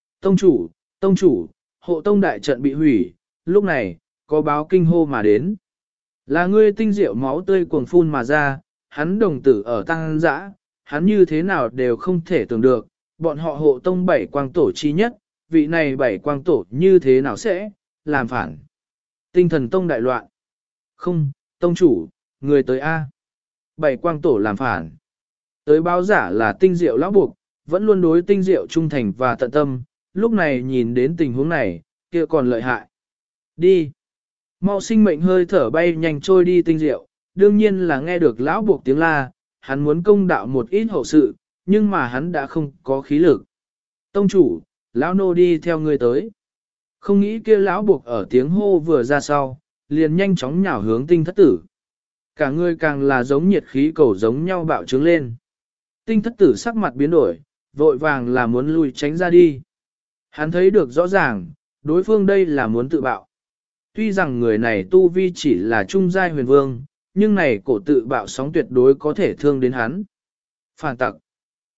Tông chủ, hộ tông đại trận bị hủy, lúc này, có báo kinh hô mà đến. Là ngươi tinh diệu máu tươi cuồng phun mà ra, hắn đồng tử ở tăng dã, hắn như thế nào đều không thể tưởng được, bọn họ hộ tông 7 quang tổ chi nhất, vị này 7 quang tổ như thế nào sẽ làm phản. Tinh thần tông đại loạn. Không, tông chủ, người tới A. 7 quang tổ làm phản. Tới báo giả là tinh diệu lão buộc, vẫn luôn đối tinh diệu trung thành và tận tâm, lúc này nhìn đến tình huống này, kia còn lợi hại. Đi. Mau sinh mệnh hơi thở bay nhanh trôi đi tinh diệu, đương nhiên là nghe được lão buộc tiếng la, hắn muốn công đạo một ít hậu sự, nhưng mà hắn đã không có khí lực. Tông chủ, lão nô đi theo người tới. Không nghĩ kia lão buộc ở tiếng hô vừa ra sau, liền nhanh chóng nhào hướng tinh thất tử. Cả người càng là giống nhiệt khí cầu giống nhau bạo trướng lên. Tinh thất tử sắc mặt biến đổi, vội vàng là muốn lui tránh ra đi. Hắn thấy được rõ ràng, đối phương đây là muốn tự bạo. Tuy rằng người này tu vi chỉ là trung giai huyền vương, nhưng này cổ tự bạo sóng tuyệt đối có thể thương đến hắn. Phản tặc.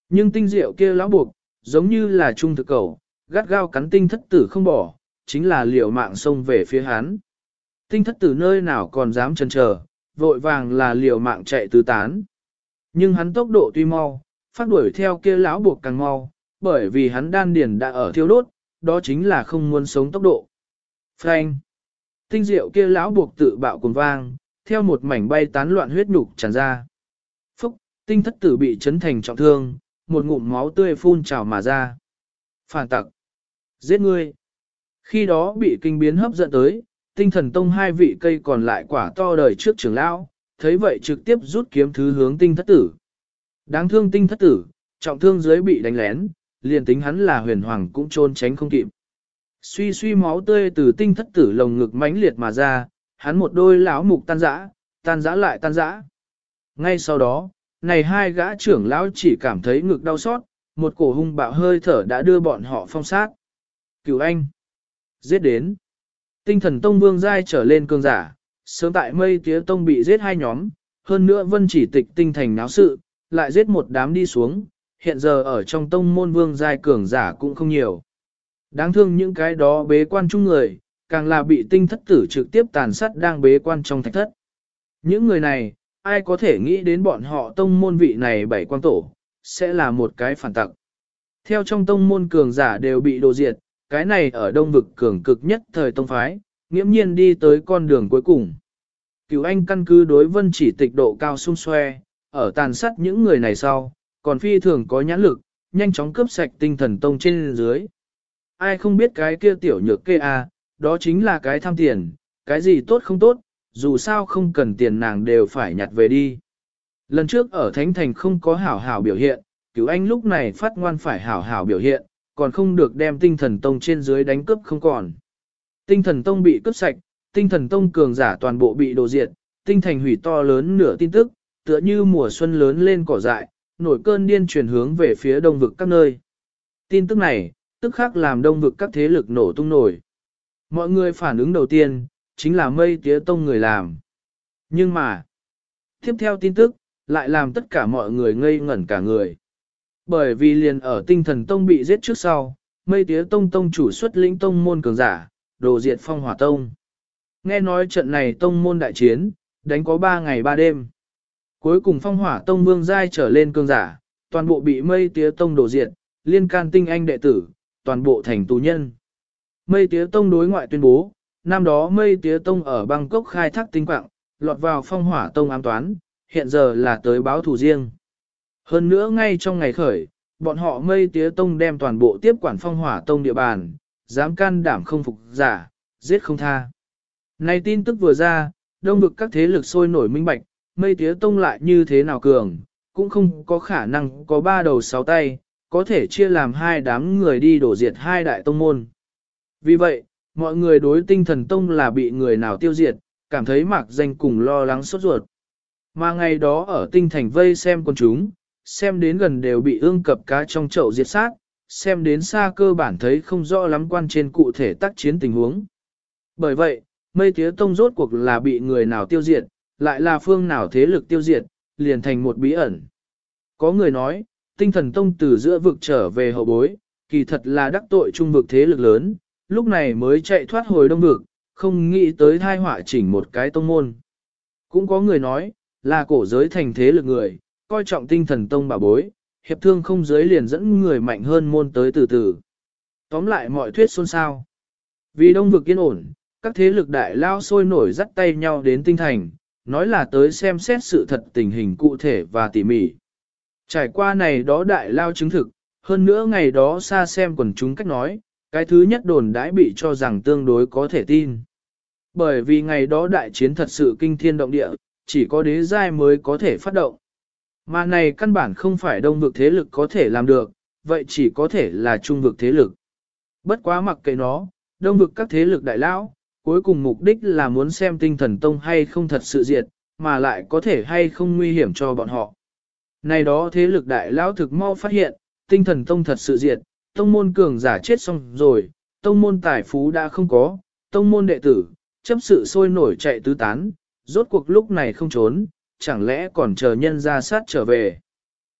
Nhưng tinh diệu kia lão buộc, giống như là trung thực cầu, gắt gao cắn tinh thất tử không bỏ, chính là liều mạng xông về phía hắn. Tinh thất tử nơi nào còn dám chần chờ, vội vàng là liều mạng chạy tứ tán. Nhưng hắn tốc độ tuy mau, phát đuổi theo kia lão buộc càng mau, bởi vì hắn đan điền đã ở thiêu đốt, đó chính là không muốn sống tốc độ. Phanh! Tinh diệu kia lão buộc tự bạo cuồng vang, theo một mảnh bay tán loạn huyết nhục tràn ra. Phúc! Tinh thất tử bị chấn thành trọng thương, một ngụm máu tươi phun trào mà ra. Phản tặc! Giết ngươi! Khi đó bị kinh biến hấp dẫn tới, tinh thần tông hai vị cây còn lại quả to đời trước trưởng lão, thấy vậy trực tiếp rút kiếm thứ hướng tinh thất tử. Đáng thương tinh thất tử, trọng thương dưới bị đánh lén, liền tính hắn là huyền hoàng cũng trôn tránh không kịp. Suy suy máu tươi từ tinh thất tử lồng ngực mãnh liệt mà ra, hắn một đôi lão mục tan rã lại tan rã. Ngay sau đó, này hai gã trưởng lão chỉ cảm thấy ngực đau xót, một cổ hung bạo hơi thở đã đưa bọn họ phong sát. Cửu anh! Giết đến! Tinh thần tông vương giai trở lên cường giả, sớm tại mây tía tông bị giết hai nhóm, hơn nữa vân chỉ tịch tinh thành náo sự, lại giết một đám đi xuống, hiện giờ ở trong tông môn vương giai cường giả cũng không nhiều. Đáng thương những cái đó bế quan chung người, càng là bị tinh thất tử trực tiếp tàn sát đang bế quan trong thạch thất. Những người này, ai có thể nghĩ đến bọn họ tông môn vị này bảy quan tổ, sẽ là một cái phản tặc. Theo trong tông môn cường giả đều bị đồ diệt, cái này ở đông vực cường cực nhất thời tông phái, nghiễm nhiên đi tới con đường cuối cùng. Cửu anh căn cứ đối vân chỉ tịch độ cao xung xoe, ở tàn sát những người này sau, còn phi thường có nhãn lực, nhanh chóng cướp sạch tinh thần tông trên dưới. Ai không biết cái kia tiểu nhược kê à, đó chính là cái tham tiền, cái gì tốt không tốt, dù sao không cần tiền nàng đều phải nhặt về đi. Lần trước ở Thánh Thành không có hảo hảo biểu hiện, Cửu anh lúc này phát ngoan phải hảo hảo biểu hiện, còn không được đem tinh thần tông trên dưới đánh cướp không còn. Tinh thần tông bị cướp sạch, tinh thần tông cường giả toàn bộ bị đổ diệt, tinh thành hủy to lớn nửa tin tức, tựa như mùa xuân lớn lên cỏ dại, nổi cơn điên chuyển hướng về phía đông vực các nơi. Tin tức này, tức khắc làm đông vực các thế lực nổ tung nổi. Mọi người phản ứng đầu tiên, chính là mây tía tông người làm. Nhưng mà, tiếp theo tin tức, lại làm tất cả mọi người ngây ngẩn cả người. Bởi vì liền ở tinh thần tông bị giết trước sau, mây tía tông tông chủ xuất lĩnh tông môn cường giả, đồ diệt phong hỏa tông. Nghe nói trận này tông môn đại chiến, đánh có 3 ngày 3 đêm. Cuối cùng phong hỏa tông vương giai trở lên cường giả, toàn bộ bị mây tía tông đổ diệt, liên can tinh anh đệ tử, toàn bộ thành tù nhân. Mây tía tông đối ngoại tuyên bố, năm đó mây tía tông ở Bangkok khai thác tinh quạng, lọt vào phong hỏa tông ám toán, hiện giờ là tới báo thù riêng. Hơn nữa ngay trong ngày khởi, bọn họ mây tía tông đem toàn bộ tiếp quản phong hỏa tông địa bàn, dám can đảm không phục giả, giết không tha. Này tin tức vừa ra, đông vực các thế lực sôi nổi minh bạch, mây tía tông lại như thế nào cường, cũng không có khả năng có 3 đầu 6 tay, có thể chia làm 2 đám người đi đổ diệt 2 đại tông môn. Vì vậy, mọi người đối tinh thần tông là bị người nào tiêu diệt, cảm thấy mạc danh cùng lo lắng sốt ruột. Mà ngày đó ở tinh thành vây xem con chúng, xem đến gần đều bị ương cập cá trong chậu diệt sát, xem đến xa cơ bản thấy không rõ lắm quan trên cụ thể tác chiến tình huống. Bởi vậy, mây tía tông rốt cuộc là bị người nào tiêu diệt, lại là phương nào thế lực tiêu diệt, liền thành một bí ẩn. Có người nói, tinh thần tông từ giữa vực trở về hậu bối, kỳ thật là đắc tội trung vực thế lực lớn, lúc này mới chạy thoát hồi đông vực, không nghĩ tới thai họa chỉnh một cái tông môn. Cũng có người nói, là cổ giới thành thế lực người, coi trọng tinh thần tông bảo bối, hiệp thương không giới liền dẫn người mạnh hơn môn tới từ từ. Tóm lại mọi thuyết xôn xao. Vì đông vực yên ổn, các thế lực đại lao sôi nổi dắt tay nhau đến tinh thành, nói là tới xem xét sự thật tình hình cụ thể và tỉ mỉ. Trải qua này đó đại lao chứng thực, hơn nữa ngày đó xa xem quần chúng cách nói, cái thứ nhất đồn đãi bị cho rằng tương đối có thể tin. Bởi vì ngày đó đại chiến thật sự kinh thiên động địa, chỉ có đế giai mới có thể phát động. Mà này căn bản không phải đông vực thế lực có thể làm được, vậy chỉ có thể là trung vực thế lực. Bất quá mặc kệ nó, đông vực các thế lực đại lão, cuối cùng mục đích là muốn xem tinh thần tông hay không thật sự diệt, mà lại có thể hay không nguy hiểm cho bọn họ. Này đó thế lực đại lão thực mau phát hiện, tinh thần tông thật sự diệt, tông môn cường giả chết xong rồi, tông môn tài phú đã không có, tông môn đệ tử, chấp sự sôi nổi chạy tứ tán, rốt cuộc lúc này không trốn, chẳng lẽ còn chờ nhân ra sát trở về.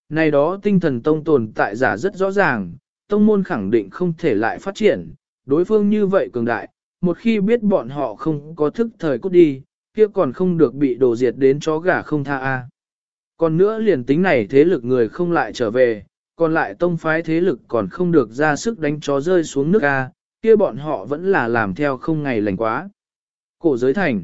Này đó tinh thần tông tồn tại giả rất rõ ràng, tông môn khẳng định không thể lại phát triển, đối phương như vậy cường đại, một khi biết bọn họ không có thức thời cút đi, kia còn không được bị đổ diệt đến chó gà không tha a. Còn nữa liền tính này thế lực người không lại trở về, còn lại tông phái thế lực còn không được ra sức đánh chó rơi xuống nước a, kia bọn họ vẫn là làm theo không ngày lành quá. Cổ giới thành.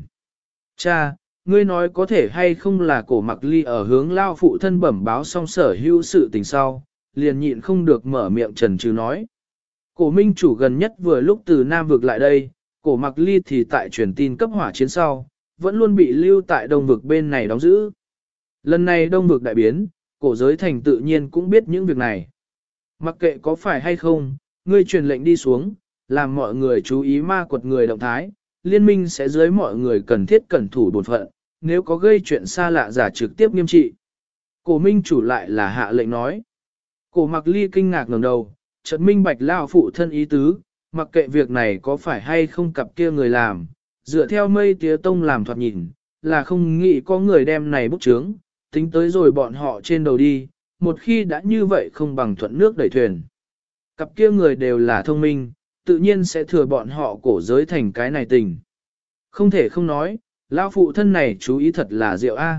Cha, ngươi nói có thể hay không là cổ mặc ly ở hướng lao phụ thân bẩm báo xong sở hữu sự tình sau, liền nhịn không được mở miệng trần trừ nói. Cổ minh chủ gần nhất vừa lúc từ Nam vực lại đây, cổ mặc ly thì tại truyền tin cấp hỏa chiến sau, vẫn luôn bị lưu tại đông vực bên này đóng giữ. Lần này đông vực đại biến, cổ giới thành tự nhiên cũng biết những việc này. Mặc kệ có phải hay không, ngươi truyền lệnh đi xuống, làm mọi người chú ý ma quật người động thái, liên minh sẽ dưới mọi người cần thiết cẩn thủ bổn phận, nếu có gây chuyện xa lạ giả trực tiếp nghiêm trị. Cổ minh chủ lại là hạ lệnh nói. Cổ mặc ly kinh ngạc ngẩng đầu, chợt minh bạch lao phụ thân ý tứ, mặc kệ việc này có phải hay không cặp kia người làm, dựa theo mây tía tông làm thoạt nhìn, là không nghĩ có người đem này bút chướng, tính tới rồi bọn họ trên đầu đi, một khi đã như vậy không bằng thuận nước đẩy thuyền. Cặp kia người đều là thông minh, tự nhiên sẽ thừa bọn họ cổ giới thành cái này tình. Không thể không nói, lão phụ thân này chú ý thật là diệu a.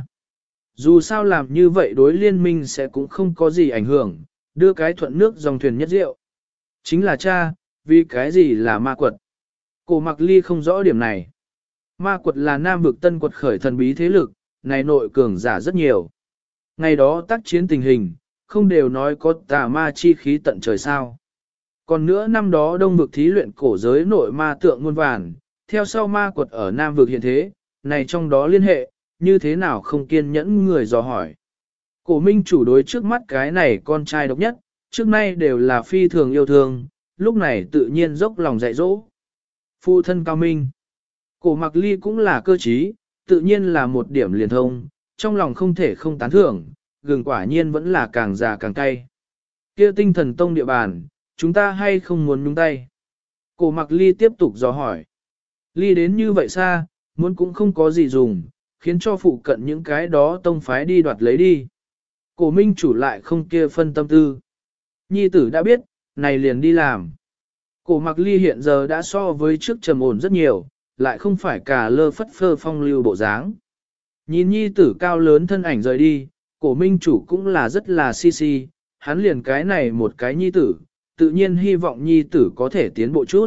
Dù sao làm như vậy đối liên minh sẽ cũng không có gì ảnh hưởng, đưa cái thuận nước dòng thuyền nhất diệu. Chính là cha, vì cái gì là ma quật? Cổ mặc ly không rõ điểm này. Ma quật là nam vực tân quật khởi thần bí thế lực, này nội cường giả rất nhiều. Ngày đó tác chiến tình hình, không đều nói có tà ma chi khí tận trời sao. Còn nữa năm đó đông vực thí luyện cổ giới nội ma tượng muôn vàn, theo sau ma quật ở nam vực hiện thế, này trong đó liên hệ, như thế nào không kiên nhẫn người dò hỏi. Cổ minh chủ đối trước mắt cái này con trai độc nhất, trước nay đều là phi thường yêu thương, lúc này tự nhiên dốc lòng dạy dỗ. Phụ thân cao minh. Cổ mặc ly cũng là cơ trí, tự nhiên là một điểm liền thông, trong lòng không thể không tán thưởng, gừng quả nhiên vẫn là càng già càng cay. Kia tinh thần tông địa bàn, chúng ta hay không muốn nhúng tay? Cổ mặc ly tiếp tục dò hỏi. Ly đến như vậy xa, muốn cũng không có gì dùng, khiến cho phụ cận những cái đó tông phái đi đoạt lấy đi. Cổ minh chủ lại không kia phân tâm tư. Nhi tử đã biết, này liền đi làm. Cổ mặc ly hiện giờ đã so với trước trầm ổn rất nhiều, lại không phải cả lơ phất phơ phong lưu bộ dáng. Nhìn nhi tử cao lớn thân ảnh rời đi, cổ minh chủ cũng là rất là si, hắn liền cái này một cái nhi tử, tự nhiên hy vọng nhi tử có thể tiến bộ chút.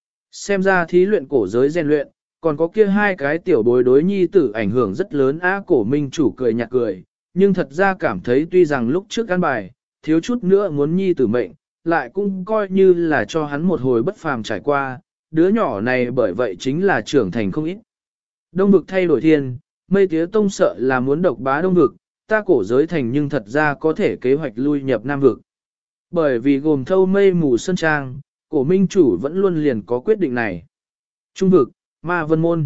Xem ra thí luyện cổ giới rèn luyện, còn có kia hai cái tiểu bối đối nhi tử ảnh hưởng rất lớn á. Cổ minh chủ cười nhạt cười, nhưng thật ra cảm thấy tuy rằng lúc trước ăn bài, thiếu chút nữa muốn nhi tử mệnh, lại cũng coi như là cho hắn một hồi bất phàm trải qua, đứa nhỏ này bởi vậy chính là trưởng thành không ít. Đông vực thay đổi thiên, mây tía tông sợ là muốn độc bá đông vực, ta cổ giới thành nhưng thật ra có thể kế hoạch lui nhập nam vực. Bởi vì gồm thâu mây mù sơn trang, cổ minh chủ vẫn luôn liền có quyết định này. Trung vực, ma vân môn.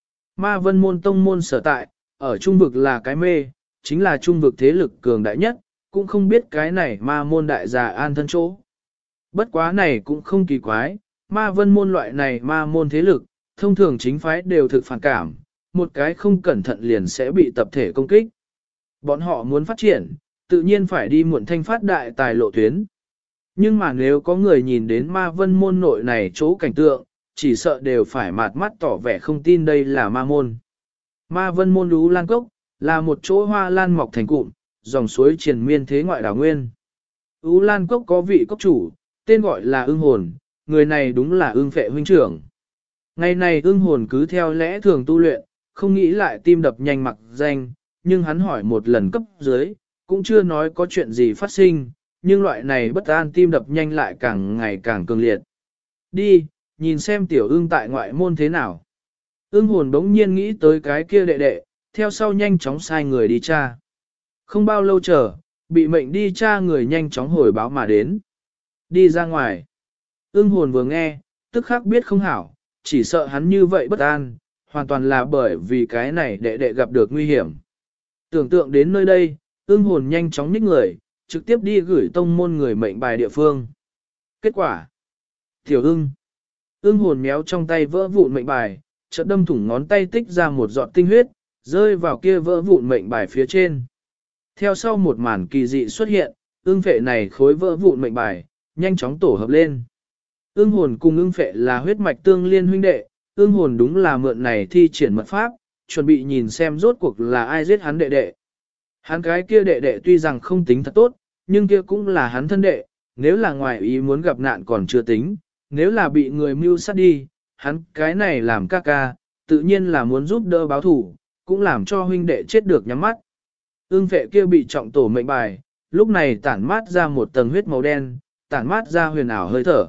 Ma vân môn tông môn sở tại, ở trung vực là cái mê, chính là trung vực thế lực cường đại nhất, cũng không biết cái này ma môn đại già an thân chỗ. Bất quá này cũng không kỳ quái, ma vân môn loại này ma môn thế lực, thông thường chính phái đều thực phản cảm, một cái không cẩn thận liền sẽ bị tập thể công kích. Bọn họ muốn phát triển, tự nhiên phải đi muộn thanh phát đại tài lộ tuyến. Nhưng mà nếu có người nhìn đến ma vân môn nội này chỗ cảnh tượng, chỉ sợ đều phải mạt mắt tỏ vẻ không tin đây là ma môn. Ma vân môn Ú Lan Cốc, là một chỗ hoa lan mọc thành cụm, dòng suối triền miên thế ngoại đảo nguyên. Ú Lan Cốc có vị cốc chủ, tên gọi là ưng hồn, người này đúng là ưng phệ huynh trưởng. Ngày này ưng hồn cứ theo lẽ thường tu luyện, không nghĩ lại tim đập nhanh mặc danh, nhưng hắn hỏi một lần cấp dưới, cũng chưa nói có chuyện gì phát sinh, nhưng loại này bất an tim đập nhanh lại càng ngày càng cường liệt. Đi, nhìn xem tiểu ưng tại ngoại môn thế nào. Ưng hồn đống nhiên nghĩ tới cái kia đệ đệ, theo sau nhanh chóng sai người đi tra. Không bao lâu chờ, bị mệnh đi tra người nhanh chóng hồi báo mà đến. Đi ra ngoài. Ưng hồn vừa nghe, tức khắc biết không hảo, chỉ sợ hắn như vậy bất an, hoàn toàn là bởi vì cái này đệ đệ gặp được nguy hiểm. Tưởng tượng đến nơi đây, ưng hồn nhanh chóng nhích người, trực tiếp đi gửi tông môn người mệnh bài địa phương. Kết quả. Tiểu ưng. Ưng hồn méo trong tay vỡ vụn mệnh bài, chợt đâm thủng ngón tay tích ra một giọt tinh huyết, rơi vào kia vỡ vụn mệnh bài phía trên. Theo sau một màn kỳ dị xuất hiện, ưng phệ này khối vỡ vụn mệnh bài, nhanh chóng tổ hợp lên. Ưng hồn cùng ưng phệ là huyết mạch tương liên huynh đệ, ưng hồn đúng là mượn này thi triển mật pháp, chuẩn bị nhìn xem rốt cuộc là ai giết hắn đệ đệ. Hắn cái kia đệ đệ tuy rằng không tính thật tốt, nhưng kia cũng là hắn thân đệ, nếu là ngoài ý muốn gặp nạn còn chưa tính, nếu là bị người mưu sát đi, hắn cái này làm ca ca, tự nhiên là muốn giúp đỡ báo thủ, cũng làm cho huynh đệ chết được nhắm mắt. Ưng phệ kia bị trọng tổ mệnh bài, lúc này tản mát ra một tầng huyết màu đen, tản mát ra huyền ảo hơi thở.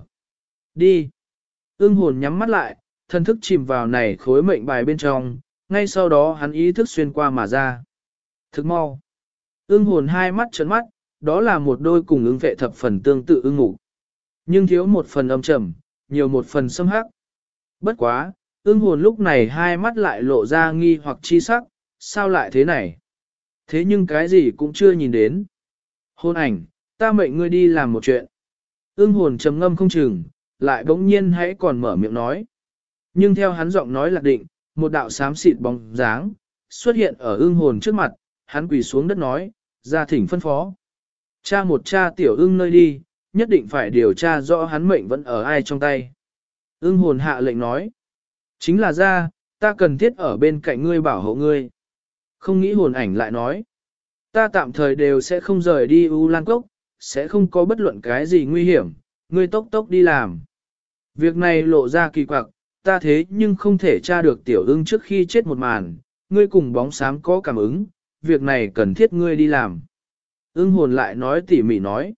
Đi. Ưng hồn nhắm mắt lại, thân thức chìm vào này khối mệnh bài bên trong, ngay sau đó hắn ý thức xuyên qua mà ra. Thức mau. Ưng hồn hai mắt trấn mắt, đó là một đôi cùng ưng phệ thập phần tương tự ưng ngủ. Nhưng thiếu một phần âm trầm, nhiều một phần xâm hắc. Bất quá, ưng hồn lúc này hai mắt lại lộ ra nghi hoặc chi sắc, sao lại thế này? Thế nhưng cái gì cũng chưa nhìn đến. Hồn ảnh, ta mệnh ngươi đi làm một chuyện. Ưng hồn trầm ngâm không chừng, lại bỗng nhiên hãy còn mở miệng nói. Nhưng theo hắn giọng nói lạc định, một đạo xám xịt bóng dáng, xuất hiện ở ưng hồn trước mặt, hắn quỳ xuống đất nói, ra thỉnh phân phó. Cha một cha tiểu ưng nơi đi, nhất định phải điều tra rõ hắn mệnh vẫn ở ai trong tay. Ưng hồn hạ lệnh nói, chính là ra, ta cần thiết ở bên cạnh ngươi bảo hộ ngươi. Không nghĩ hồn ảnh lại nói, ta tạm thời đều sẽ không rời đi U Lan Cốc, sẽ không có bất luận cái gì nguy hiểm, ngươi tốc tốc đi làm. Việc này lộ ra kỳ quặc, ta thế nhưng không thể tra được tiểu ưng trước khi chết một màn, ngươi cùng bóng xám có cảm ứng, việc này cần thiết ngươi đi làm. Ưng hồn lại nói tỉ mỉ nói,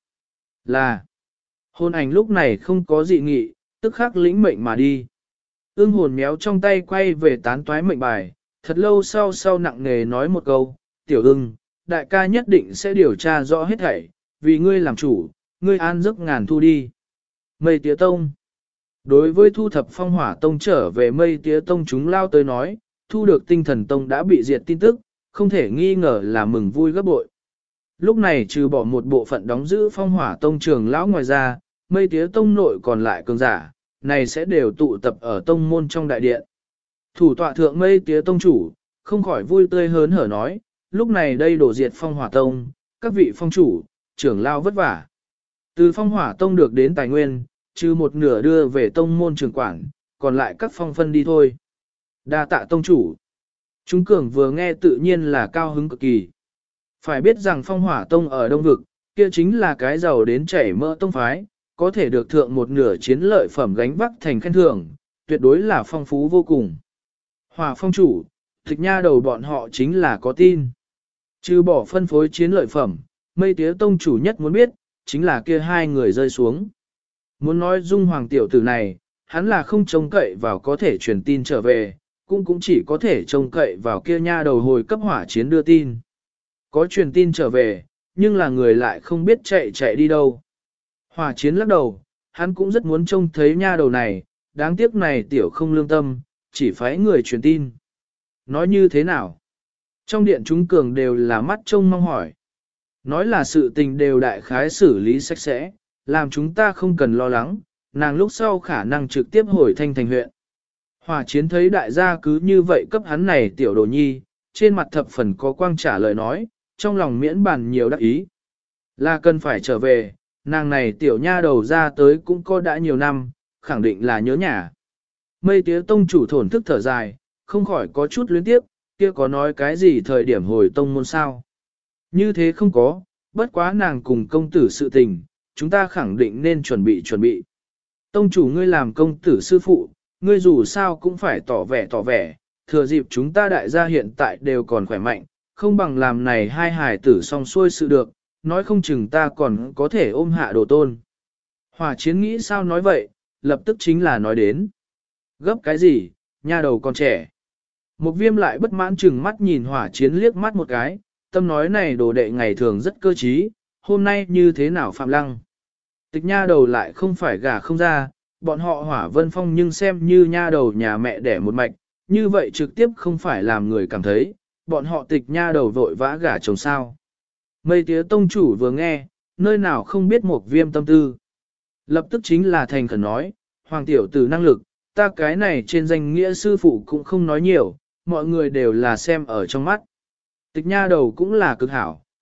là, hồn ảnh lúc này không có dị nghị, tức khắc lĩnh mệnh mà đi. Ưng hồn méo trong tay quay về tán toái mệnh bài, thật lâu sau nặng nề nói một câu, tiểu ưng, đại ca nhất định sẽ điều tra rõ hết thảy, vì ngươi làm chủ, ngươi an giấc ngàn thu đi. Mây tía tông. Đối với thu thập phong hỏa tông trở về mây tía tông chúng lao tới nói, thu được tinh thần tông đã bị diệt tin tức, không thể nghi ngờ là mừng vui gấp bội. Lúc này trừ bỏ một bộ phận đóng giữ phong hỏa tông trường lão ngoài ra, mây tía tông nội còn lại cường giả, này sẽ đều tụ tập ở tông môn trong đại điện. Thủ tọa thượng mây tía tông chủ, không khỏi vui tươi hớn hở nói, lúc này đây đổ diệt phong hỏa tông, các vị phong chủ, trưởng lao vất vả. Từ phong hỏa tông được đến tài nguyên, trừ một nửa đưa về tông môn trường quản, còn lại các phong phân đi thôi. Đa tạ tông chủ. Chúng cường vừa nghe tự nhiên là cao hứng cực kỳ. Phải biết rằng phong hỏa tông ở Đông Vực, kia chính là cái giàu đến chảy mỡ tông phái, có thể được thượng một nửa chiến lợi phẩm gánh vác thành khen thưởng, tuyệt đối là phong phú vô cùng. Hỏa phong chủ, Tịch Nha đầu bọn họ chính là có tin. Trừ bỏ phân phối chiến lợi phẩm, mây tía tông chủ nhất muốn biết, chính là kia hai người rơi xuống. Muốn nói dung hoàng tiểu tử này, hắn là không trông cậy vào có thể truyền tin trở về, cũng chỉ có thể trông cậy vào kia nha đầu hồi cấp hỏa chiến đưa tin. Có truyền tin trở về, nhưng là người lại không biết chạy đi đâu. Hỏa chiến lắc đầu, hắn cũng rất muốn trông thấy nha đầu này, đáng tiếc này tiểu không lương tâm, chỉ phái người truyền tin. Nói như thế nào? Trong điện chúng cường đều là mắt trông mong hỏi. Nói là sự tình đều đại khái xử lý sạch sẽ, làm chúng ta không cần lo lắng, nàng lúc sau khả năng trực tiếp hồi thanh thành huyện. Hỏa chiến thấy đại gia cứ như vậy cấp hắn này tiểu đồ nhi, trên mặt thập phần có quang trả lời nói, trong lòng miễn bàn nhiều đắc ý. Là cần phải trở về, nàng này tiểu nha đầu ra tới cũng có đã nhiều năm, khẳng định là nhớ nhà. Mây tía tông chủ thổn thức thở dài, không khỏi có chút luyến tiếp, kia có nói cái gì thời điểm hồi tông môn sao. Như thế không có, bất quá nàng cùng công tử sự tình, chúng ta khẳng định nên chuẩn bị. Tông chủ ngươi làm công tử sư phụ, ngươi dù sao cũng phải tỏ vẻ, thừa dịp chúng ta đại gia hiện tại đều còn khỏe mạnh, không bằng làm này hai hài tử xong xuôi sự được, nói không chừng ta còn có thể ôm hạ đồ tôn. Hỏa chiến nghĩ sao nói vậy, lập tức chính là nói đến. Gấp cái gì, nha đầu còn trẻ. Một viêm lại bất mãn chừng mắt nhìn hỏa chiến liếc mắt một cái, tâm nói này đồ đệ ngày thường rất cơ trí, hôm nay như thế nào phạm lăng. Tịch nha đầu lại không phải gả không ra, bọn họ hỏa vân phong nhưng xem như nha đầu nhà mẹ đẻ một mạch, như vậy trực tiếp không phải làm người cảm thấy, bọn họ tịch nha đầu vội vã gả chồng sao. Mây tía tông chủ vừa nghe, nơi nào không biết một viêm tâm tư. Lập tức chính là thành khẩn nói, hoàng tiểu tử năng lực, ta cái này trên danh nghĩa sư phụ cũng không nói nhiều, mọi người đều là xem ở trong mắt. Tịch nha đầu cũng là cực hảo,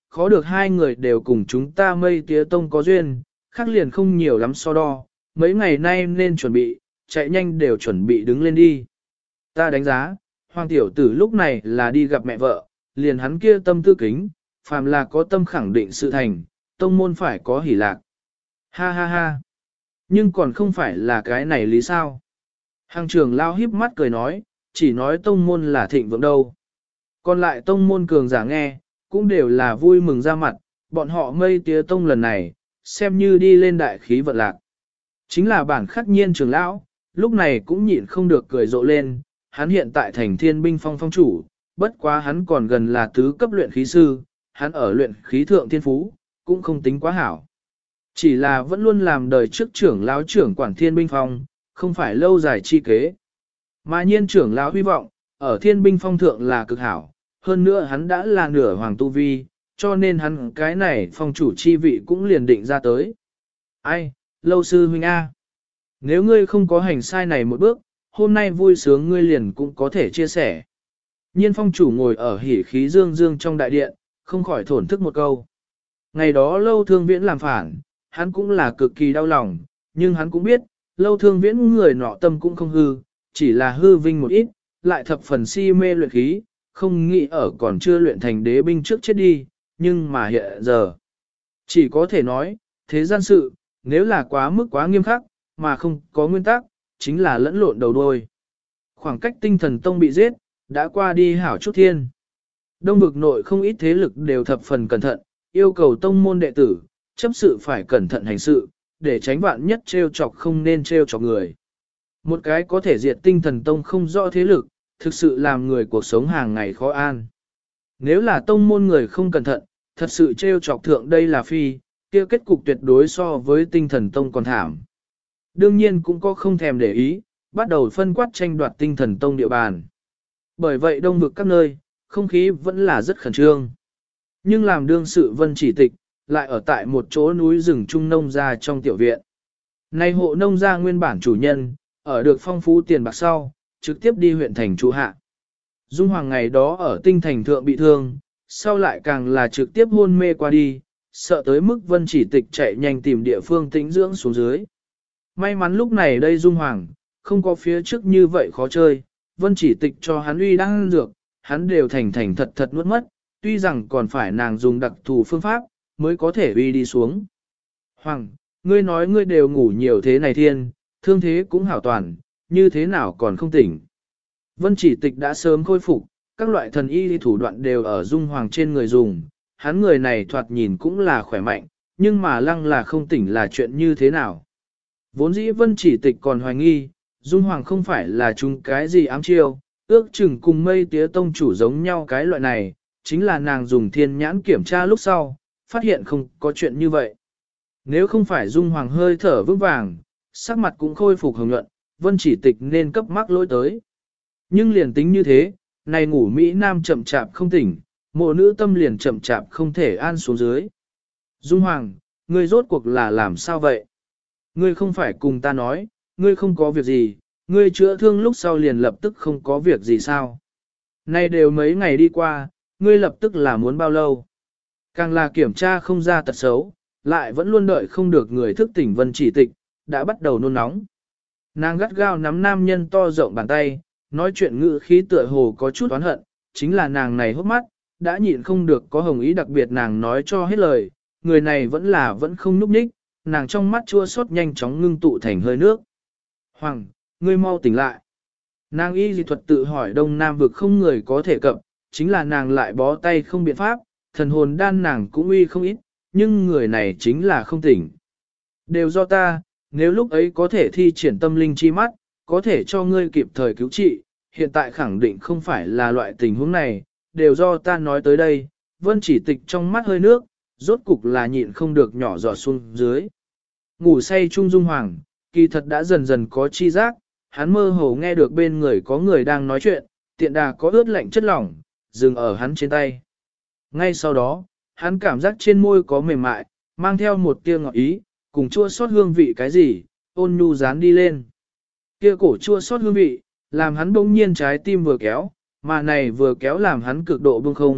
khó được hai người đều cùng chúng ta Mây Tía Tông có duyên, khác liền không nhiều lắm so đo, mấy ngày nay nên chuẩn bị, chạy nhanh đều chuẩn bị đứng lên đi. Ta đánh giá, Hoàng tiểu tử lúc này là đi gặp mẹ vợ, liền hắn kia tâm tư kính, phàm là có tâm khẳng định sự thành, tông môn phải có hỷ lạc. Ha ha ha. Nhưng còn không phải là cái này lý sao. Hàng trưởng lao híp mắt cười nói, chỉ nói tông môn là thịnh vượng đâu. Còn lại tông môn cường giả nghe, cũng đều là vui mừng ra mặt, bọn họ Mây Tía Tông lần này, xem như đi lên đại khí vận lạc. Chính là bản khắc nhiên trưởng lão, lúc này cũng nhịn không được cười rộ lên, hắn hiện tại thành thiên binh phong phong chủ, bất quá hắn còn gần là tứ cấp luyện khí sư, hắn ở luyện khí thượng thiên phú, cũng không tính quá hảo. Chỉ là vẫn luôn làm đời trước trưởng lão trưởng quản thiên binh phong, không phải lâu dài chi kế. Mà nhiên trưởng lão hy vọng, ở thiên binh phong thượng là cực hảo, hơn nữa hắn đã là nửa hoàng tu vi, cho nên hắn cái này phong chủ chi vị cũng liền định ra tới. Ai, lâu sư huynh A. Nếu ngươi không có hành sai này một bước, hôm nay vui sướng ngươi liền cũng có thể chia sẻ. Nhiên phong chủ ngồi ở hỉ khí dương dương trong đại điện, không khỏi thổn thức một câu. Ngày đó lâu thương viễn làm phản, hắn cũng là cực kỳ đau lòng, nhưng hắn cũng biết, lâu thương viễn người nọ tâm cũng không hư, chỉ là hư vinh một ít, lại thập phần si mê luyện khí, không nghĩ ở còn chưa luyện thành đế binh trước chết đi, nhưng mà hiện giờ. Chỉ có thể nói, thế gian sự, nếu là quá mức quá nghiêm khắc, mà không có nguyên tắc, chính là lẫn lộn đầu đôi. Khoảng cách tinh thần tông bị giết, đã qua đi hảo chút thiên. Đông vực nội không ít thế lực đều thập phần cẩn thận, yêu cầu tông môn đệ tử, chấp sự phải cẩn thận hành sự, để tránh vạn nhất trêu chọc không nên trêu chọc người. Một cái có thể diệt tinh thần tông không rõ thế lực, thực sự làm người cuộc sống hàng ngày khó an. Nếu là tông môn người không cẩn thận, thật sự trêu chọc thượng đây là phi, kia kết cục tuyệt đối so với tinh thần tông còn thảm. Đương nhiên cũng có không thèm để ý, bắt đầu phân quát tranh đoạt tinh thần tông địa bàn. Bởi vậy đông vực các nơi, không khí vẫn là rất khẩn trương. Nhưng làm đương sự Vân Chỉ Tịch, lại ở tại một chỗ núi rừng trung nông gia trong tiểu viện. Nay hộ nông gia nguyên bản chủ nhân, ở được phong phú tiền bạc sau, trực tiếp đi huyện thành trụ hạ. Dung Hoàng ngày đó ở tinh thành thượng bị thương, sau lại càng là trực tiếp hôn mê qua đi, sợ tới mức Vân Chỉ Tịch chạy nhanh tìm địa phương tĩnh dưỡng xuống dưới. May mắn lúc này đây Dung Hoàng, không có phía trước như vậy khó chơi, Vân Chỉ Tịch cho hắn uy đang dược, hắn đều thành thành thật thật nuốt mất, tuy rằng còn phải nàng dùng đặc thù phương pháp, mới có thể uy đi xuống. Hoàng, ngươi nói ngươi đều ngủ nhiều thế này thiên, thương thế cũng hảo toàn, như thế nào còn không tỉnh. Vân Chỉ Tịch đã sớm khôi phục, các loại thần y thủ đoạn đều ở Dung Hoàng trên người dùng, hắn người này thoạt nhìn cũng là khỏe mạnh, nhưng mà lăng là không tỉnh là chuyện như thế nào. Vốn dĩ Vân Chỉ Tịch còn hoài nghi, Dung Hoàng không phải là chúng cái gì ám chiêu, ước chừng cùng Mây Tía Tông chủ giống nhau cái loại này, chính là nàng dùng thiên nhãn kiểm tra lúc sau, phát hiện không có chuyện như vậy. Nếu không phải Dung Hoàng hơi thở vững vàng, sắc mặt cũng khôi phục hồng nhuận, Vân Chỉ Tịch nên cấp mắc lỗi tới. Nhưng liền tính như thế, này ngủ Mỹ Nam chậm chạp không tỉnh, mộ nữ tâm liền chậm chạp không thể an xuống dưới. Dung Hoàng, ngươi rốt cuộc là làm sao vậy? Ngươi không phải cùng ta nói, ngươi không có việc gì, ngươi chữa thương lúc sau liền lập tức không có việc gì sao? Nay đều mấy ngày đi qua, ngươi lập tức là muốn bao lâu? Càng là kiểm tra không ra tật xấu, lại vẫn luôn đợi không được người thức tỉnh Vân Chỉ Tịch, đã bắt đầu nôn nóng. Nàng gắt gao nắm nam nhân to rộng bàn tay, nói chuyện ngữ khí tựa hồ có chút oán hận, chính là nàng này hốc mắt, đã nhịn không được có hồng ý đặc biệt nàng nói cho hết lời, người này vẫn không núp ních, nàng trong mắt chua xót nhanh chóng ngưng tụ thành hơi nước. Hoàng, ngươi mau tỉnh lại. Nàng y dị thuật tự hỏi đông nam vực không người có thể cập, chính là nàng lại bó tay không biện pháp, thần hồn đan nàng cũng uy không ít, nhưng người này chính là không tỉnh. Đều do ta, nếu lúc ấy có thể thi triển tâm linh chi mắt, có thể cho ngươi kịp thời cứu trị, hiện tại khẳng định không phải là loại tình huống này, đều do ta nói tới đây, Vân Chỉ Tịch trong mắt hơi nước, rốt cục là nhịn không được nhỏ giọt xuống dưới. Ngủ say Trung Dung Hoàng, kỳ thật đã dần dần có chi giác, hắn mơ hồ nghe được bên người có người đang nói chuyện, tiện đà có ướt lạnh chất lỏng, dừng ở hắn trên tay. Ngay sau đó, hắn cảm giác trên môi có mềm mại, mang theo một tia ngọt ý, cùng chua xót hương vị cái gì, ôn nhu dán đi lên. Kia cổ chua xót hương vị, làm hắn bỗng nhiên trái tim vừa kéo, mà này vừa kéo làm hắn cực độ bưng không,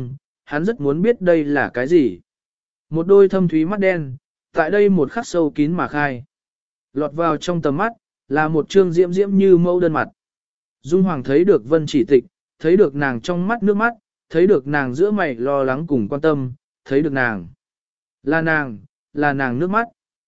hắn rất muốn biết đây là cái gì. Một đôi thâm thúy mắt đen, tại đây một khắc sâu kín mà khai. Lọt vào trong tầm mắt, là một trương diễm diễm như mẫu đơn mặt. Dung Hoàng thấy được Vân Chỉ Tịch, thấy được nàng trong mắt nước mắt, thấy được nàng giữa mày lo lắng cùng quan tâm, thấy được nàng. Là nàng nước mắt.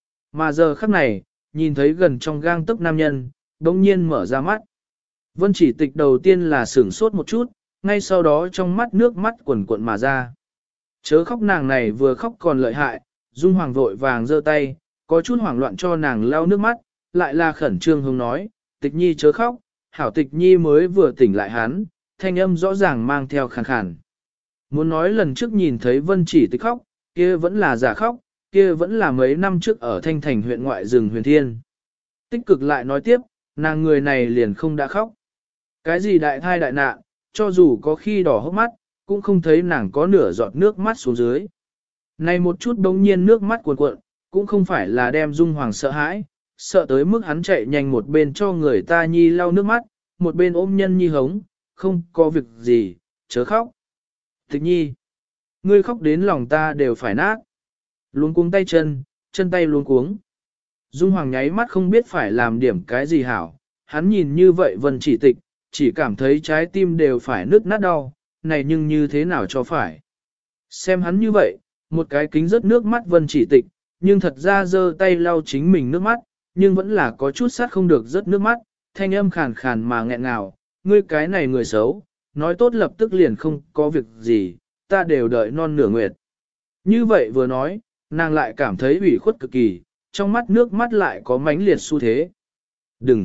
Mà giờ khắc này, nhìn thấy gần trong gang tấc nam nhân, bỗng nhiên mở ra mắt. Vân Chỉ Tịch đầu tiên là sửng sốt một chút, ngay sau đó trong mắt nước mắt quần cuộn mà ra. Chớ khóc, nàng này vừa khóc còn lợi hại, Dung Hoàng vội vàng giơ tay, có chút hoảng loạn cho nàng lau nước mắt, lại là khẩn trương hướng nói, Tịch Nhi chớ khóc, hảo Tịch Nhi mới vừa tỉnh lại hắn, thanh âm rõ ràng mang theo khàn khàn. Muốn nói lần trước nhìn thấy Vân Chỉ Tịch khóc, kia vẫn là giả khóc, kia vẫn là mấy năm trước ở Thanh Thành huyện ngoại rừng Huyền Thiên. Tích cực lại nói tiếp, nàng người này liền không đã khóc. Cái gì đại thai đại nạn, cho dù có khi đỏ hốc mắt, cũng không thấy nàng có nửa giọt nước mắt xuống dưới. Này một chút đống nhiên nước mắt cuồn cuộn, cũng không phải là đem Dung Hoàng sợ hãi, sợ tới mức hắn chạy nhanh một bên cho người ta nhi lau nước mắt, một bên ôm nhân nhi hống, không có việc gì, chớ khóc. Tịch Nhi, ngươi khóc đến lòng ta đều phải nát. Luống cuống tay chân tay luống cuống. Dung Hoàng nháy mắt không biết phải làm điểm cái gì hảo, hắn nhìn như vậy Vân Chỉ Tịch, chỉ cảm thấy trái tim đều phải nứt nát đau, này nhưng như thế nào cho phải. Xem hắn như vậy, một cái kính rớt nước mắt Vân Chỉ Tịch, nhưng thật ra giơ tay lau chính mình nước mắt, nhưng vẫn là có chút sát không được rớt nước mắt, thanh âm khàn khàn mà nghẹn ngào, ngươi cái này người xấu, nói tốt lập tức liền không có việc gì, ta đều đợi non nửa nguyệt. Như vậy vừa nói, nàng lại cảm thấy ủy khuất cực kỳ, trong mắt nước mắt lại có mãnh liệt xu thế. Đừng!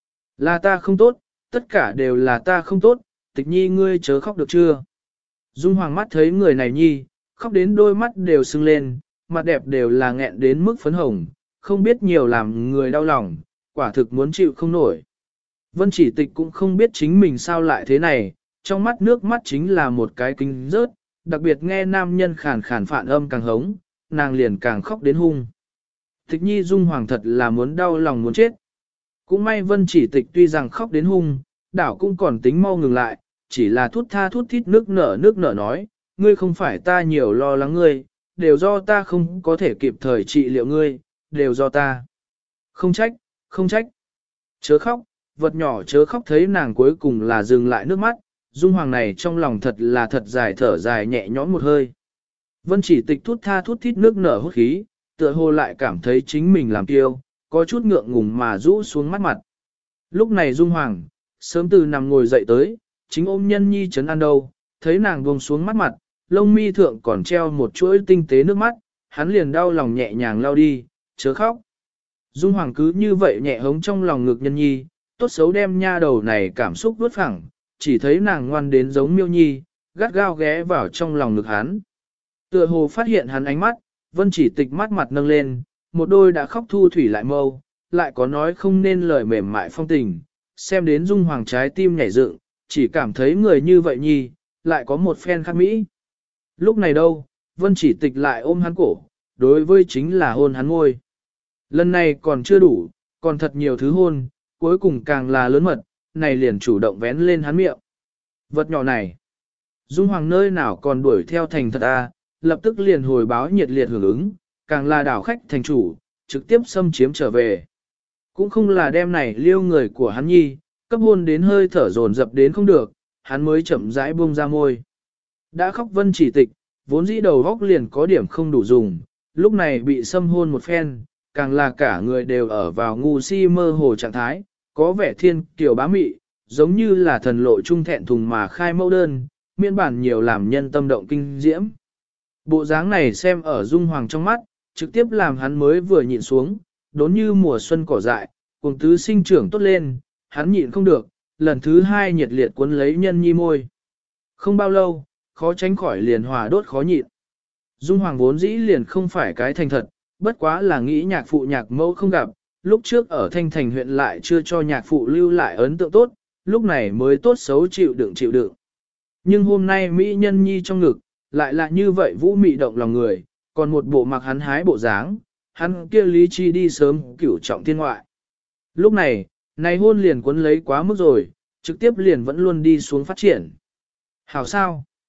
Là ta không tốt, tất cả đều là ta không tốt, Tịch Nhi ngươi chớ khóc được chưa? Dung Hoàng mắt thấy người này nhi, khóc đến đôi mắt đều sưng lên, mặt đẹp đều là nghẹn đến mức phấn hồng, không biết nhiều làm người đau lòng, quả thực muốn chịu không nổi. Vân Chỉ Tịch cũng không biết chính mình sao lại thế này, trong mắt nước mắt chính là một cái kính rớt, đặc biệt nghe nam nhân khàn khàn phản âm càng hống, nàng liền càng khóc đến hung. Tịch Nhi Dung Hoàng thật là muốn đau lòng muốn chết. Cũng may Vân Chỉ Tịch tuy rằng khóc đến hung, đảo cũng còn tính mau ngừng lại, chỉ là thút tha thút thít nước nở nói, ngươi không phải ta nhiều lo lắng ngươi, đều do ta không có thể kịp thời trị liệu ngươi, đều do ta. Không trách, không trách. Chớ khóc, vật nhỏ chớ khóc, thấy nàng cuối cùng là dừng lại nước mắt, Dung Hoàng này trong lòng thật là thật dài thở dài nhẹ nhõm một hơi. Vân Chỉ Tịch thút tha thút thít nước nở hốt khí, tựa hồ lại cảm thấy chính mình làm tiêu, có chút ngượng ngùng mà rũ xuống mắt mặt. Lúc này Dung Hoàng, sớm từ nằm ngồi dậy tới, chính ôm nhân nhi chấn ăn đâu, thấy nàng buông xuống mắt mặt, lông mi thượng còn treo một chuỗi tinh tế nước mắt, hắn liền đau lòng nhẹ nhàng lau đi, chớ khóc. Dung Hoàng cứ như vậy nhẹ hống trong lòng ngực nhân nhi, tốt xấu đem nha đầu này cảm xúc vuốt phẳng, chỉ thấy nàng ngoan đến giống miêu nhi, gắt gao ghé vào trong lòng ngực hắn. Tựa hồ phát hiện hắn ánh mắt, Vân Chỉ Tịch mắt mặt nâng lên, một đôi đã khóc thu thủy lại mâu, lại có nói không nên lời mềm mại phong tình, xem đến Dung Hoàng trái tim nhảy dựng, chỉ cảm thấy người như vậy nhi, lại có một phen khác mỹ. Lúc này đâu, Vân Chỉ Tịch lại ôm hắn cổ, đối với chính là hôn hắn ngôi. Lần này còn chưa đủ, còn thật nhiều thứ hôn, cuối cùng càng là lớn mật, này liền chủ động vén lên hắn miệng. Vật nhỏ này, Dung Hoàng nơi nào còn đuổi theo thành thật lập tức liền hồi báo nhiệt liệt hưởng ứng, càng là đảo khách thành chủ, trực tiếp xâm chiếm trở về. Cũng không là đem này liêu người của hắn nhi, cấp hôn đến hơi thở dồn dập đến không được, hắn mới chậm rãi buông ra môi. Đã khóc Vân Chỉ Tịch, vốn dĩ đầu góc liền có điểm không đủ dùng, lúc này bị xâm hôn một phen, càng là cả người đều ở vào ngu si mơ hồ trạng thái, có vẻ thiên kiều bá mị, giống như là thần lộ trung thẹn thùng mà khai mẫu đơn, miễn bản nhiều làm nhân tâm động kinh diễm. Bộ dáng này xem ở Dung Hoàng trong mắt, trực tiếp làm hắn mới vừa nhịn xuống, đốn như mùa xuân cỏ dại, cùng tứ sinh trưởng tốt lên, hắn nhịn không được, lần thứ hai nhiệt liệt cuốn lấy nhân nhi môi. Không bao lâu, khó tránh khỏi liền hòa đốt khó nhịn. Dung Hoàng vốn dĩ liền không phải cái thành thật, bất quá là nghĩ nhạc phụ nhạc mẫu không gặp, lúc trước ở Thanh Thành huyện lại chưa cho nhạc phụ lưu lại ấn tượng tốt, lúc này mới tốt xấu chịu đựng. Nhưng hôm nay Mỹ nhân nhi trong ngực, lại là như vậy vũ mị động lòng người, còn một bộ mặc hắn hái bộ dáng, hắn kia lý chi đi sớm cửu trọng thiên ngoại. Lúc này, này hôn liền cuốn lấy quá mức rồi, trực tiếp liền vẫn luôn đi xuống phát triển. Hảo sao?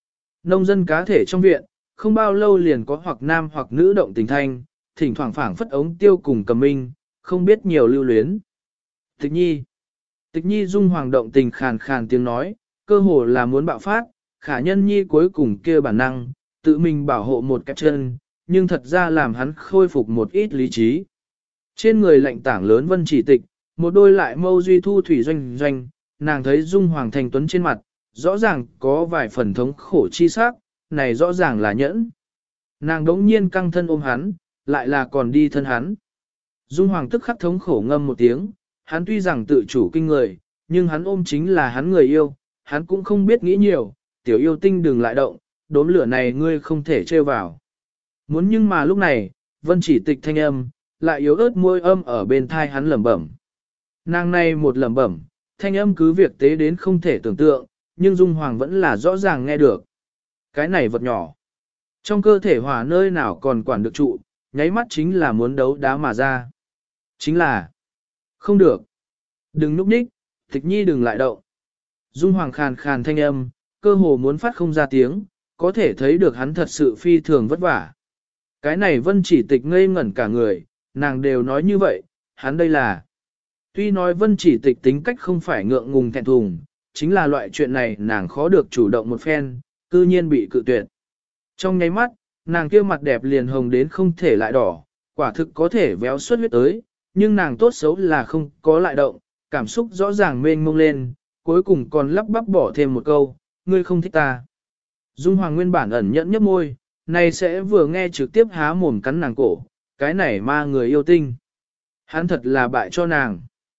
Nông dân cá thể trong viện, không bao lâu liền có hoặc nam hoặc nữ động tình thanh, thỉnh thoảng phảng phất ống tiêu cùng cầm minh, không biết nhiều lưu luyến. Tịch nhi. Tịch nhi dung hoàng động tình khàn khàn tiếng nói, cơ hồ là muốn bạo phát, khả nhân nhi cuối cùng kia bản năng, tự mình bảo hộ một kẹp chân, nhưng thật ra làm hắn khôi phục một ít lý trí. Trên người lạnh tảng lớn vân chỉ tịch, một đôi lại mâu duy thu thủy doanh doanh, nàng thấy dung hoàng thành tuấn trên mặt, rõ ràng có vài phần thống khổ chi sắc, này rõ ràng là nhẫn. Nàng đống nhiên căng thân ôm hắn, lại là còn đi thân hắn. Dung hoàng tức khắc thống khổ ngâm một tiếng, hắn tuy rằng tự chủ kinh người, nhưng hắn ôm chính là hắn người yêu, hắn cũng không biết nghĩ nhiều, tiểu yêu tinh đừng lại động, đốm lửa này ngươi không thể trêu vào. Muốn nhưng mà lúc này, vân chỉ tịch thanh âm, lại yếu ớt môi âm ở bên thai hắn lẩm bẩm. Nàng này một lẩm bẩm, thanh âm cứ việc tế đến không thể tưởng tượng, nhưng Dung Hoàng vẫn là rõ ràng nghe được. Cái này vật nhỏ. Trong cơ thể hỏa nơi nào còn quản được trụ, nháy mắt chính là muốn đấu đá mà ra. Chính là, không được. Đừng núp ních, tịch nhi đừng lại động. Dung Hoàng khàn khàn thanh âm, cơ hồ muốn phát không ra tiếng, có thể thấy được hắn thật sự phi thường vất vả. Cái này vân chỉ tịch ngây ngẩn cả người, nàng đều nói như vậy, hắn đây là. Tuy nói vân chỉ tịch tính cách không phải ngượng ngùng thẹn thùng, chính là loại chuyện này nàng khó được chủ động một phen, cư nhiên bị cự tuyệt. Trong nháy mắt, nàng kia mặt đẹp liền hồng đến không thể lại đỏ, quả thực có thể véo xuất huyết tới, nhưng nàng tốt xấu là không có lại động, cảm xúc rõ ràng mênh mông lên, cuối cùng còn lắp bắp bỏ thêm một câu, ngươi không thích ta. Dung Hoàng nguyên bản ẩn nhẫn nhấp môi, này sẽ vừa nghe trực tiếp há mồm cắn nàng cổ, cái này ma người yêu tinh. Hắn thật là bại cho nàng.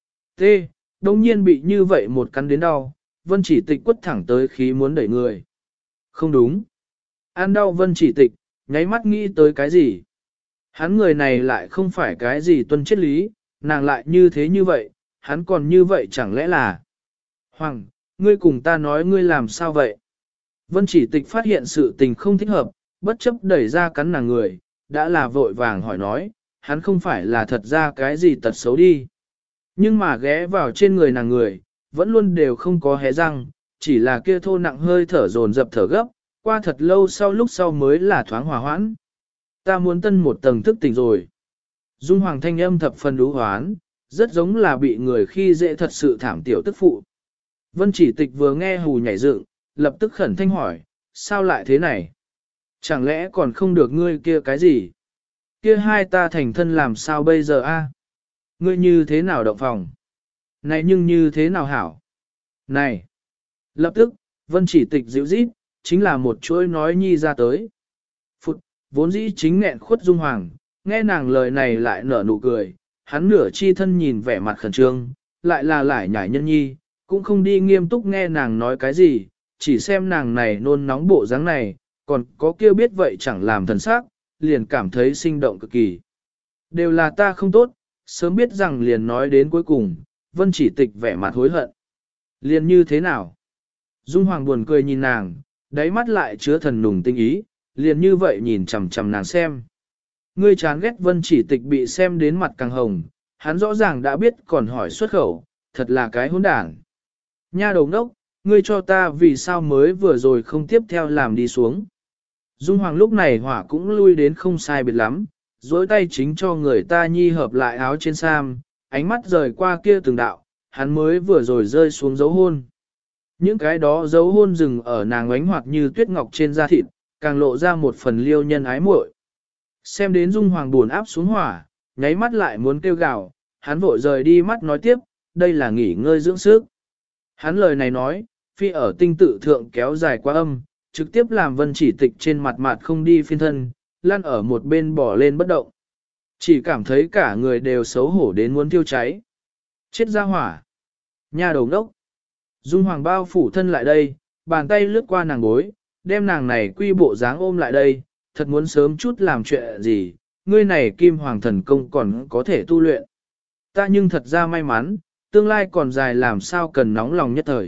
Tê, đông nhiên bị như vậy một cắn đến đau, vân chỉ tịch quất thẳng tới khí muốn đẩy người. Không đúng. Ăn đau vân chỉ tịch, nháy mắt nghĩ tới cái gì. Hắn người này lại không phải cái gì tuân chết lý, nàng lại như thế như vậy, hắn còn như vậy chẳng lẽ là. Hoàng, ngươi cùng ta nói ngươi làm sao vậy? Vân chỉ tịch phát hiện sự tình không thích hợp, bất chấp đẩy ra cắn nàng người, đã là vội vàng hỏi nói, hắn không phải là thật ra cái gì tật xấu đi. Nhưng mà ghé vào trên người nàng người, vẫn luôn đều không có hé răng, chỉ là kia thô nặng hơi thở dồn dập thở gấp, qua thật lâu sau lúc sau mới là thoáng hòa hoãn. Ta muốn tân một tầng thức tỉnh rồi. Dung Hoàng thanh âm thập phần đú hoán, rất giống là bị người khi dễ thật sự thảm tiểu tức phụ. Vân chỉ tịch vừa nghe hù nhảy dựng, lập tức khẩn thanh hỏi, sao lại thế này? Chẳng lẽ còn không được ngươi kia cái gì? Kia hai ta thành thân làm sao bây giờ a? Ngươi như thế nào động phòng? Này nhưng như thế nào hảo? Này! Lập tức, vân chỉ tịch dịu rít, chính là một chuỗi nói nhi ra tới. Phụt, vốn dĩ chính nghẹn khuất Dung Hoàng, nghe nàng lời này lại nở nụ cười, hắn nửa chi thân nhìn vẻ mặt khẩn trương, lại là lải nhải nhân nhi, cũng không đi nghiêm túc nghe nàng nói cái gì, chỉ xem nàng này nôn nóng bộ dáng này, còn có kêu biết vậy chẳng làm thần sắc, liền cảm thấy sinh động cực kỳ. Đều là ta không tốt, sớm biết rằng liền nói đến cuối cùng, vân chỉ tịch vẻ mặt hối hận. Liền như thế nào? Dung Hoàng buồn cười nhìn nàng, đáy mắt lại chứa thần nùng tinh ý, liền như vậy nhìn chằm chằm nàng xem. Ngươi chán ghét vân chỉ tịch bị xem đến mặt càng hồng, hắn rõ ràng đã biết còn hỏi xuất khẩu, thật là cái hỗn đản. Nha đầu đốc, ngươi cho ta vì sao mới vừa rồi không tiếp theo làm đi xuống. Dung Hoàng lúc này hỏa cũng lui đến không sai biệt lắm, dối tay chính cho người ta nhi hợp lại áo trên sam, ánh mắt rời qua kia từng đạo, hắn mới vừa rồi rơi xuống dấu hôn. Những cái đó dấu hôn dừng ở nàng ánh hoạt như tuyết ngọc trên da thịt, càng lộ ra một phần liêu nhân ái muội. Xem đến Dung Hoàng buồn áp xuống hỏa, nháy mắt lại muốn kêu gào, hắn vội rời đi mắt nói tiếp, đây là nghỉ ngơi dưỡng sức. Hắn lời này nói, phi ở tinh tự thượng kéo dài qua âm, trực tiếp làm vân chỉ tịch trên mặt mặt không đi phiên thân, lăn ở một bên bỏ lên bất động. Chỉ cảm thấy cả người đều xấu hổ đến muốn thiêu cháy. Chết ra hỏa. Nha đầu đốc. Dung Hoàng bao phủ thân lại đây, bàn tay lướt qua nàng gối, đem nàng này quy bộ dáng ôm lại đây, thật muốn sớm chút làm chuyện gì, ngươi này kim hoàng thần công còn có thể tu luyện. Ta nhưng thật ra may mắn, tương lai còn dài làm sao cần nóng lòng nhất thời.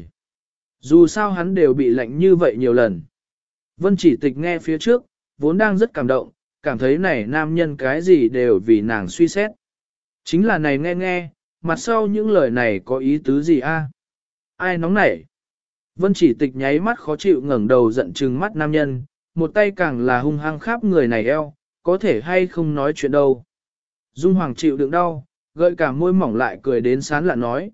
Dù sao hắn đều bị lạnh như vậy nhiều lần. Vân chỉ tịch nghe phía trước, vốn đang rất cảm động, cảm thấy này nam nhân cái gì đều vì nàng suy xét. Chính là này nghe, mặt sau những lời này có ý tứ gì a? Ai nóng nảy? Vân chỉ tịch nháy mắt khó chịu ngẩng đầu giận trừng mắt nam nhân, một tay càng là hung hăng khắp người này eo, có thể hay không nói chuyện đâu. Dung Hoàng chịu đựng đau, gợi cả môi mỏng lại cười đến sán lạ nói,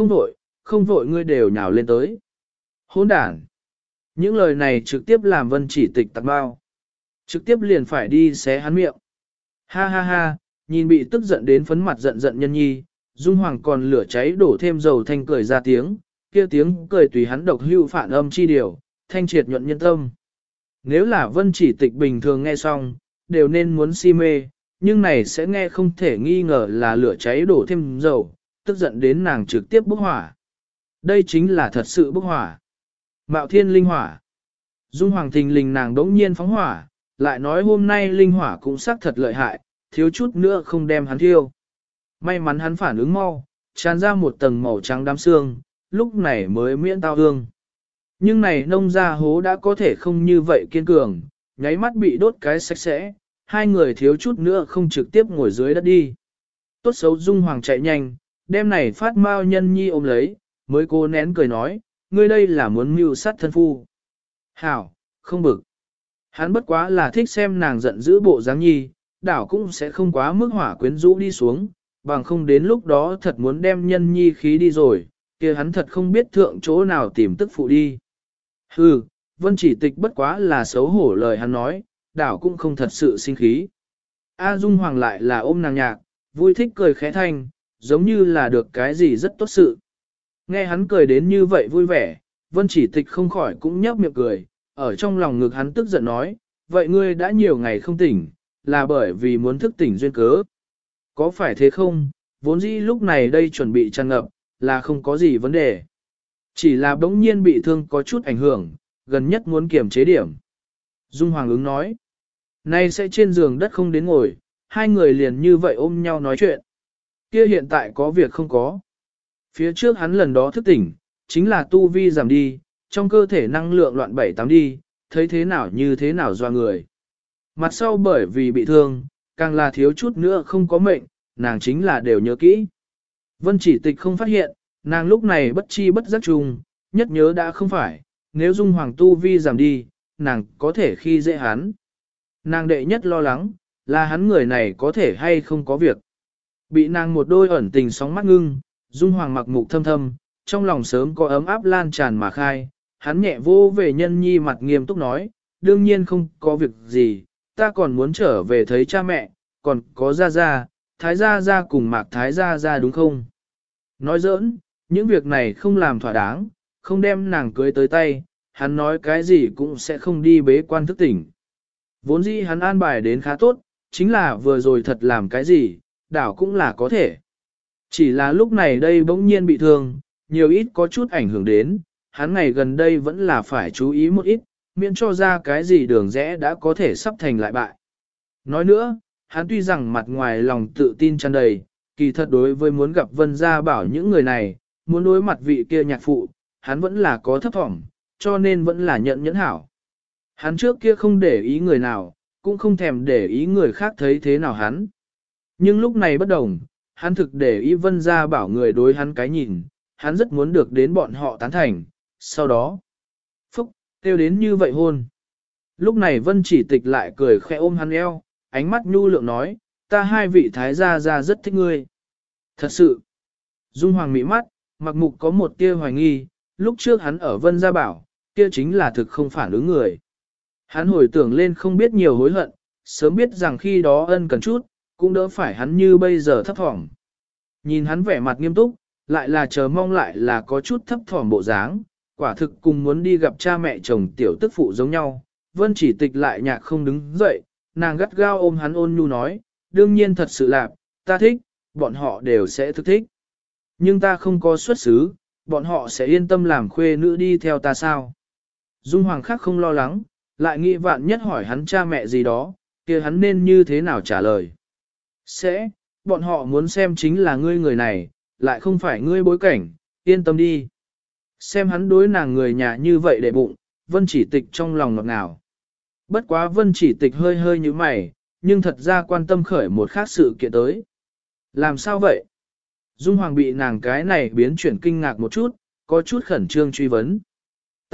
không vội ngươi đều nhào lên tới. Hỗn đản. Những lời này trực tiếp làm Vân chỉ tịch tạc bao. Trực tiếp liền phải đi xé hắn miệng. Ha ha ha, nhìn bị tức giận đến phấn mặt giận giận nhân nhi, Dung Hoàng còn lửa cháy đổ thêm dầu thanh cười ra tiếng, kia tiếng cười tùy hắn độc hưu phản âm chi điều, thanh triệt nhuận nhân tâm. Nếu là Vân chỉ tịch bình thường nghe xong, đều nên muốn si mê, nhưng này sẽ nghe không thể nghi ngờ là lửa cháy đổ thêm dầu, tức giận đến nàng trực tiếp bốc hỏa. Đây chính là thật sự bốc hỏa. Mạo thiên linh hỏa. Dung Hoàng thình lình nàng đống nhiên phóng hỏa, lại nói hôm nay linh hỏa cũng xác thật lợi hại, thiếu chút nữa không đem hắn thiêu. May mắn hắn phản ứng mau, tràn ra một tầng màu trắng đám xương, lúc này mới miễn tao hương. Nhưng này nông ra hố đã có thể không như vậy kiên cường, nháy mắt bị đốt cái sạch sẽ, hai người thiếu chút nữa không trực tiếp ngồi dưới đất đi. Tốt xấu Dung Hoàng chạy nhanh, đem này phát mau nhân nhi ôm lấy, mới cố nén cười nói, ngươi đây là muốn mưu sát thân phu. Hảo, không bực. Hắn bất quá là thích xem nàng giận dữ bộ dáng nhi, đảo cũng sẽ không quá mức hỏa quyến rũ đi xuống, bằng không đến lúc đó thật muốn đem nhân nhi khí đi rồi, kia hắn thật không biết thượng chỗ nào tìm tức phụ đi. Hừ, Vân chỉ tịch bất quá là xấu hổ lời hắn nói, đảo cũng không thật sự sinh khí. A Dung Hoàng lại là ôm nàng nhạc, vui thích cười khẽ thanh, giống như là được cái gì rất tốt sự. Nghe hắn cười đến như vậy vui vẻ, Vân chỉ tịch không khỏi cũng nhấp miệng cười, ở trong lòng ngực hắn tức giận nói, vậy ngươi đã nhiều ngày không tỉnh, là bởi vì muốn thức tỉnh duyên cớ. Có phải thế không, vốn dĩ lúc này đây chuẩn bị tràn ngập, là không có gì vấn đề. Chỉ là bỗng nhiên bị thương có chút ảnh hưởng, gần nhất muốn kiềm chế điểm. Dung Hoàng ứng nói, nay sẽ trên giường đất không đến ngồi, hai người liền như vậy ôm nhau nói chuyện. Kia hiện tại có việc không có. Phía trước hắn lần đó thức tỉnh, chính là tu vi giảm đi, trong cơ thể năng lượng loạn 7-8 đi, thấy thế nào như thế nào doa người. Mặt sau bởi vì bị thương, càng là thiếu chút nữa không có mệnh, nàng chính là đều nhớ kỹ. Vân chỉ tịch không phát hiện, nàng lúc này bất chi bất giác chung, nhất nhớ đã không phải, nếu Dung Hoàng tu vi giảm đi, nàng có thể khi dễ hắn. Nàng đệ nhất lo lắng, là hắn người này có thể hay không có việc. Bị nàng một đôi ẩn tình sóng mắt ngưng, Dung Hoàng mặc mục thâm thâm, trong lòng sớm có ấm áp lan tràn mà khai, hắn nhẹ vô về nhân nhi mặt nghiêm túc nói, đương nhiên không có việc gì, ta còn muốn trở về thấy cha mẹ, còn có gia gia, thái gia gia cùng mạc thái gia gia đúng không? Nói giỡn, những việc này không làm thỏa đáng, không đem nàng cưới tới tay, hắn nói cái gì cũng sẽ không đi bế quan thức tỉnh. Vốn dĩ hắn an bài đến khá tốt, chính là vừa rồi thật làm cái gì, đảo cũng là có thể. Chỉ là lúc này đây bỗng nhiên bị thương, nhiều ít có chút ảnh hưởng đến, hắn ngày gần đây vẫn là phải chú ý một ít, miễn cho ra cái gì đường rẽ đã có thể sắp thành lại bại. Nói nữa, hắn tuy rằng mặt ngoài lòng tự tin tràn đầy, kỳ thật đối với muốn gặp Vân Gia Bảo những người này, muốn đối mặt vị kia nhạc phụ, hắn vẫn là có thấp thỏm, cho nên vẫn là nhận nhẫn hảo. Hắn trước kia không để ý người nào, cũng không thèm để ý người khác thấy thế nào hắn. Nhưng lúc này bất đồng, hắn thực để ý Vân Gia Bảo người đối hắn cái nhìn, hắn rất muốn được đến bọn họ tán thành, sau đó, phúc, kêu đến như vậy hôn. Lúc này Vân chỉ tịch lại cười khẽ ôm hắn eo, ánh mắt nhu lượng nói, ta hai vị thái gia gia rất thích ngươi. Thật sự, Dung Hoàng mỹ mắt, mặc mục có một tia hoài nghi, lúc trước hắn ở Vân Gia Bảo, kia chính là thực không phản ứng người. Hắn hồi tưởng lên không biết nhiều hối hận, sớm biết rằng khi đó ân cần chút, cũng đỡ phải hắn như bây giờ thấp thỏm. Nhìn hắn vẻ mặt nghiêm túc, lại là chờ mong lại là có chút thấp thỏm bộ dáng, quả thực cùng muốn đi gặp cha mẹ chồng tiểu tức phụ giống nhau. Vân chỉ tịch lại nhạc không đứng dậy, nàng gắt gao ôm hắn ôn nhu nói, đương nhiên thật sự là, ta thích, bọn họ đều sẽ thức thích. Nhưng ta không có xuất xứ, bọn họ sẽ yên tâm làm khuê nữ đi theo ta sao? Dung Hoàng khác không lo lắng, lại nghĩ vạn nhất hỏi hắn cha mẹ gì đó, kia hắn nên như thế nào trả lời. Sẽ, bọn họ muốn xem chính là ngươi người này, lại không phải ngươi bối cảnh, yên tâm đi. Xem hắn đối nàng người nhà như vậy để bụng, Vân chỉ tịch trong lòng ngọt ngào. Bất quá Vân chỉ tịch hơi hơi như mày, nhưng thật ra quan tâm khởi một khác sự kiện tới. Làm sao vậy? Dung Hoàng bị nàng cái này biến chuyển kinh ngạc một chút, có chút khẩn trương truy vấn.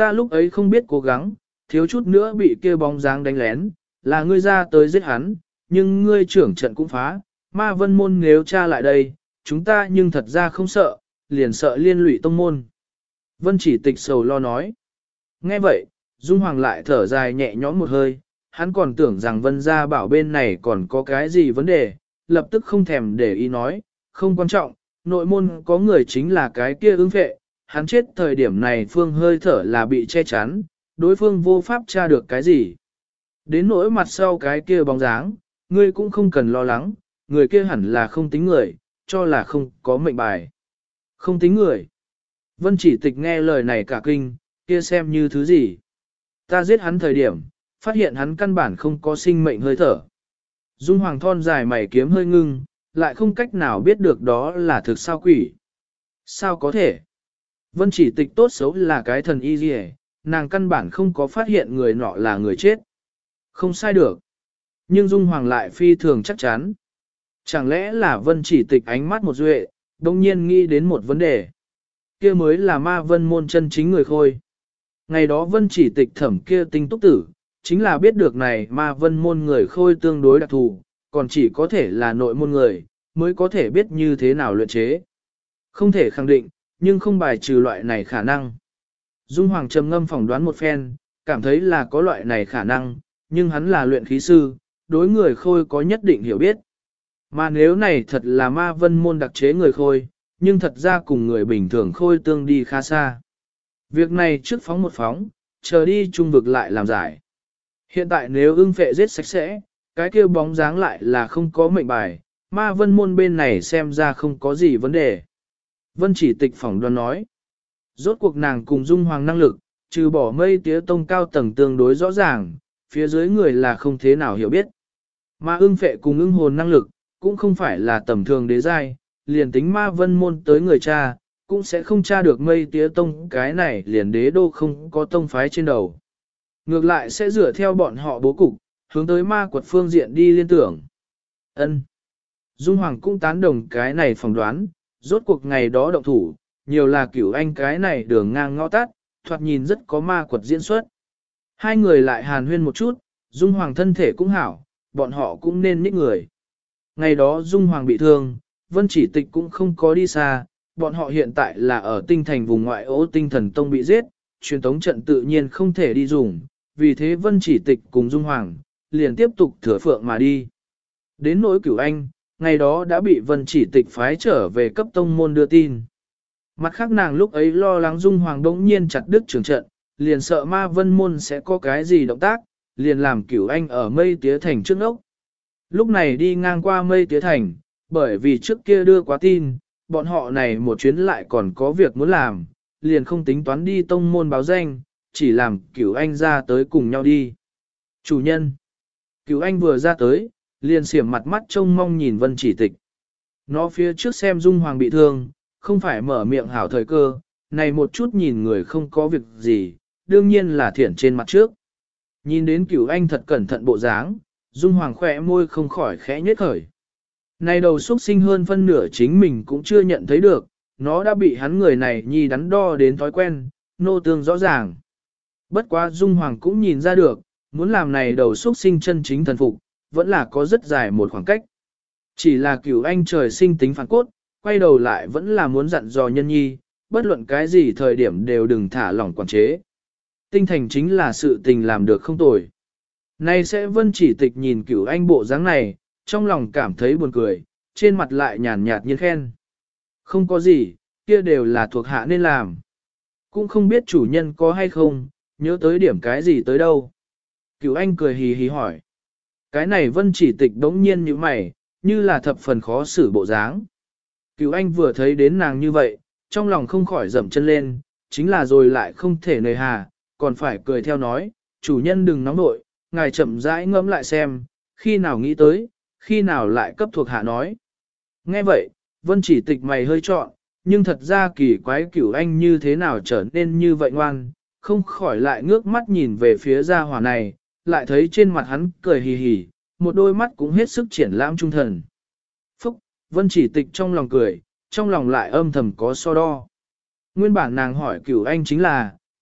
Ta lúc ấy không biết cố gắng, thiếu chút nữa bị kia bóng dáng đánh lén, là ngươi ra tới giết hắn, nhưng ngươi trưởng trận cũng phá, ma vân môn nếu tra lại đây, chúng ta nhưng thật ra không sợ, liền sợ liên lụy tông môn. Vân chỉ tịch sầu lo nói. Nghe vậy, Dung Hoàng lại thở dài nhẹ nhõm một hơi, hắn còn tưởng rằng Vân gia bảo bên này còn có cái gì vấn đề, lập tức không thèm để ý nói, không quan trọng, nội môn có người chính là cái kia ứng vệ, hắn chết thời điểm này phương hơi thở là bị che chắn, đối phương vô pháp tra được cái gì. Đến nỗi mặt sau cái kia bóng dáng, ngươi cũng không cần lo lắng, người kia hẳn là không tính người, cho là không có mệnh bài. Không tính người. Vân chỉ tịch nghe lời này cả kinh, kia xem như thứ gì. Ta giết hắn thời điểm, phát hiện hắn căn bản không có sinh mệnh hơi thở. Dung Hoàng thon dài mày kiếm hơi ngưng, lại không cách nào biết được đó là thực sao quỷ. Sao có thể? Vân chỉ tịch tốt xấu là cái thần y gì, nàng căn bản không có phát hiện người nọ là người chết. Không sai được. Nhưng Dung Hoàng lại phi thường chắc chắn. Chẳng lẽ là Vân chỉ tịch ánh mắt một duệ, đồng nhiên nghĩ đến một vấn đề. Kia mới là ma vân môn chân chính người khôi. Ngày đó Vân chỉ tịch thẩm kia tinh túc tử, chính là biết được này ma vân môn người khôi tương đối đặc thù, còn chỉ có thể là nội môn người, mới có thể biết như thế nào luyện chế. Không thể khẳng định, nhưng không bài trừ loại này khả năng. Dung Hoàng trầm ngâm phỏng đoán một phen, cảm thấy là có loại này khả năng, nhưng hắn là luyện khí sư, đối người khôi có nhất định hiểu biết. Mà nếu này thật là ma vân môn đặc chế người khôi, nhưng thật ra cùng người bình thường khôi tương đi khá xa. Việc này trước phóng một phóng, chờ đi trung vực lại làm giải. Hiện tại nếu ưng phệ giết sạch sẽ, cái kêu bóng dáng lại là không có mệnh bài, ma vân môn bên này xem ra không có gì vấn đề. Vân chỉ tịch phỏng đoán nói. Rốt cuộc nàng cùng Dung Hoàng năng lực, trừ bỏ mây tía tông cao tầng tương đối rõ ràng, phía dưới người là không thế nào hiểu biết. Mà ưng phệ cùng ưng hồn năng lực, cũng không phải là tầm thường đế giai, liền tính ma vân môn tới người cha, cũng sẽ không tra được mây tía tông cái này liền đế đô không có tông phái trên đầu. Ngược lại sẽ dựa theo bọn họ bố cục, hướng tới ma quật phương diện đi liên tưởng. Ân. Dung Hoàng cũng tán đồng cái này phỏng đoán, rốt cuộc ngày đó động thủ, nhiều là cửu anh cái này đường ngang ngõ tắt, thoạt nhìn rất có ma quật diễn xuất. Hai người lại hàn huyên một chút, Dung Hoàng thân thể cũng hảo, bọn họ cũng nên nhích người. Ngày đó Dung Hoàng bị thương, Vân chỉ tịch cũng không có đi xa, bọn họ hiện tại là ở tinh thành vùng ngoại ô tinh thần tông bị giết, truyền tống trận tự nhiên không thể đi dùng, vì thế Vân chỉ tịch cùng Dung Hoàng, liền tiếp tục thừa phượng mà đi. Đến nỗi cửu anh, ngày đó đã bị Vân chỉ tịch phái trở về cấp tông môn đưa tin. Mặt khác nàng lúc ấy lo lắng Dung Hoàng đống nhiên chặt đứt trường trận, liền sợ ma vân môn sẽ có cái gì động tác, liền làm cửu anh ở mây tía thành trước ốc. Lúc này đi ngang qua mây tía thành, bởi vì trước kia đưa quá tin, bọn họ này một chuyến lại còn có việc muốn làm, liền không tính toán đi tông môn báo danh, chỉ làm cửu anh ra tới cùng nhau đi. Chủ nhân, cửu anh vừa ra tới, liền xiểm mặt mắt trông mong nhìn Vân chỉ tịch. Nó phía trước xem Dung Hoàng bị thương, không phải mở miệng hảo thời cơ, này một chút nhìn người không có việc gì, đương nhiên là thiển trên mặt trước. Nhìn đến cửu anh thật cẩn thận bộ dáng, Dung Hoàng khỏe môi không khỏi khẽ nhếch khởi. Này đầu xuất sinh hơn phân nửa chính mình cũng chưa nhận thấy được, nó đã bị hắn người này nhi đắn đo đến thói quen, nô tương rõ ràng. Bất quá Dung Hoàng cũng nhìn ra được, muốn làm này đầu xuất sinh chân chính thần phục, vẫn là có rất dài một khoảng cách. Chỉ là cửu anh trời sinh tính phản cốt, quay đầu lại vẫn là muốn dặn dò nhân nhi, bất luận cái gì thời điểm đều đừng thả lỏng quản chế. Tinh thành chính là sự tình làm được không tồi. Nay sẽ Vân chỉ tịch nhìn cửu anh bộ dáng này, trong lòng cảm thấy buồn cười, trên mặt lại nhàn nhạt nhiên khen. Không có gì, kia đều là thuộc hạ nên làm. Cũng không biết chủ nhân có hay không, nhớ tới điểm cái gì tới đâu. Cửu anh cười hì hì hỏi. Cái này Vân chỉ tịch đống nhiên như mày, như là thập phần khó xử bộ dáng. Cửu anh vừa thấy đến nàng như vậy, trong lòng không khỏi dậm chân lên, chính là rồi lại không thể nề hà, còn phải cười theo nói, chủ nhân đừng nóng nội, ngài chậm rãi ngẫm lại xem, khi nào nghĩ tới, khi nào lại cấp thuộc hạ nói. Nghe vậy, Vân chỉ tịch mày hơi trọn, nhưng thật ra kỳ quái cửu anh như thế nào trở nên như vậy ngoan, không khỏi lại ngước mắt nhìn về phía gia hỏa này, lại thấy trên mặt hắn cười hì hì, một đôi mắt cũng hết sức triển lãm trung thần. Phúc, Vân chỉ tịch trong lòng cười, trong lòng lại âm thầm có so đo. Nguyên bản nàng hỏi cửu anh chính là,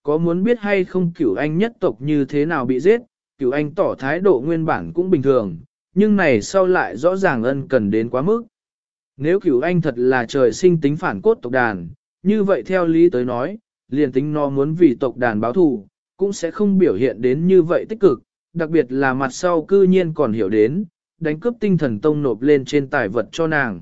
có muốn biết hay không Cửu Anh nhất tộc như thế nào bị giết, Cửu Anh tỏ thái độ nguyên bản cũng bình thường, nhưng này sau lại rõ ràng ân cần đến quá mức. Nếu Cửu Anh thật là trời sinh tính phản cốt tộc đàn, như vậy theo lý tới nói, liền tính nó muốn vì tộc đàn báo thù, cũng sẽ không biểu hiện đến như vậy tích cực, đặc biệt là mặt sau cư nhiên còn hiểu đến, đánh cướp tinh thần tông nộp lên trên tài vật cho nàng.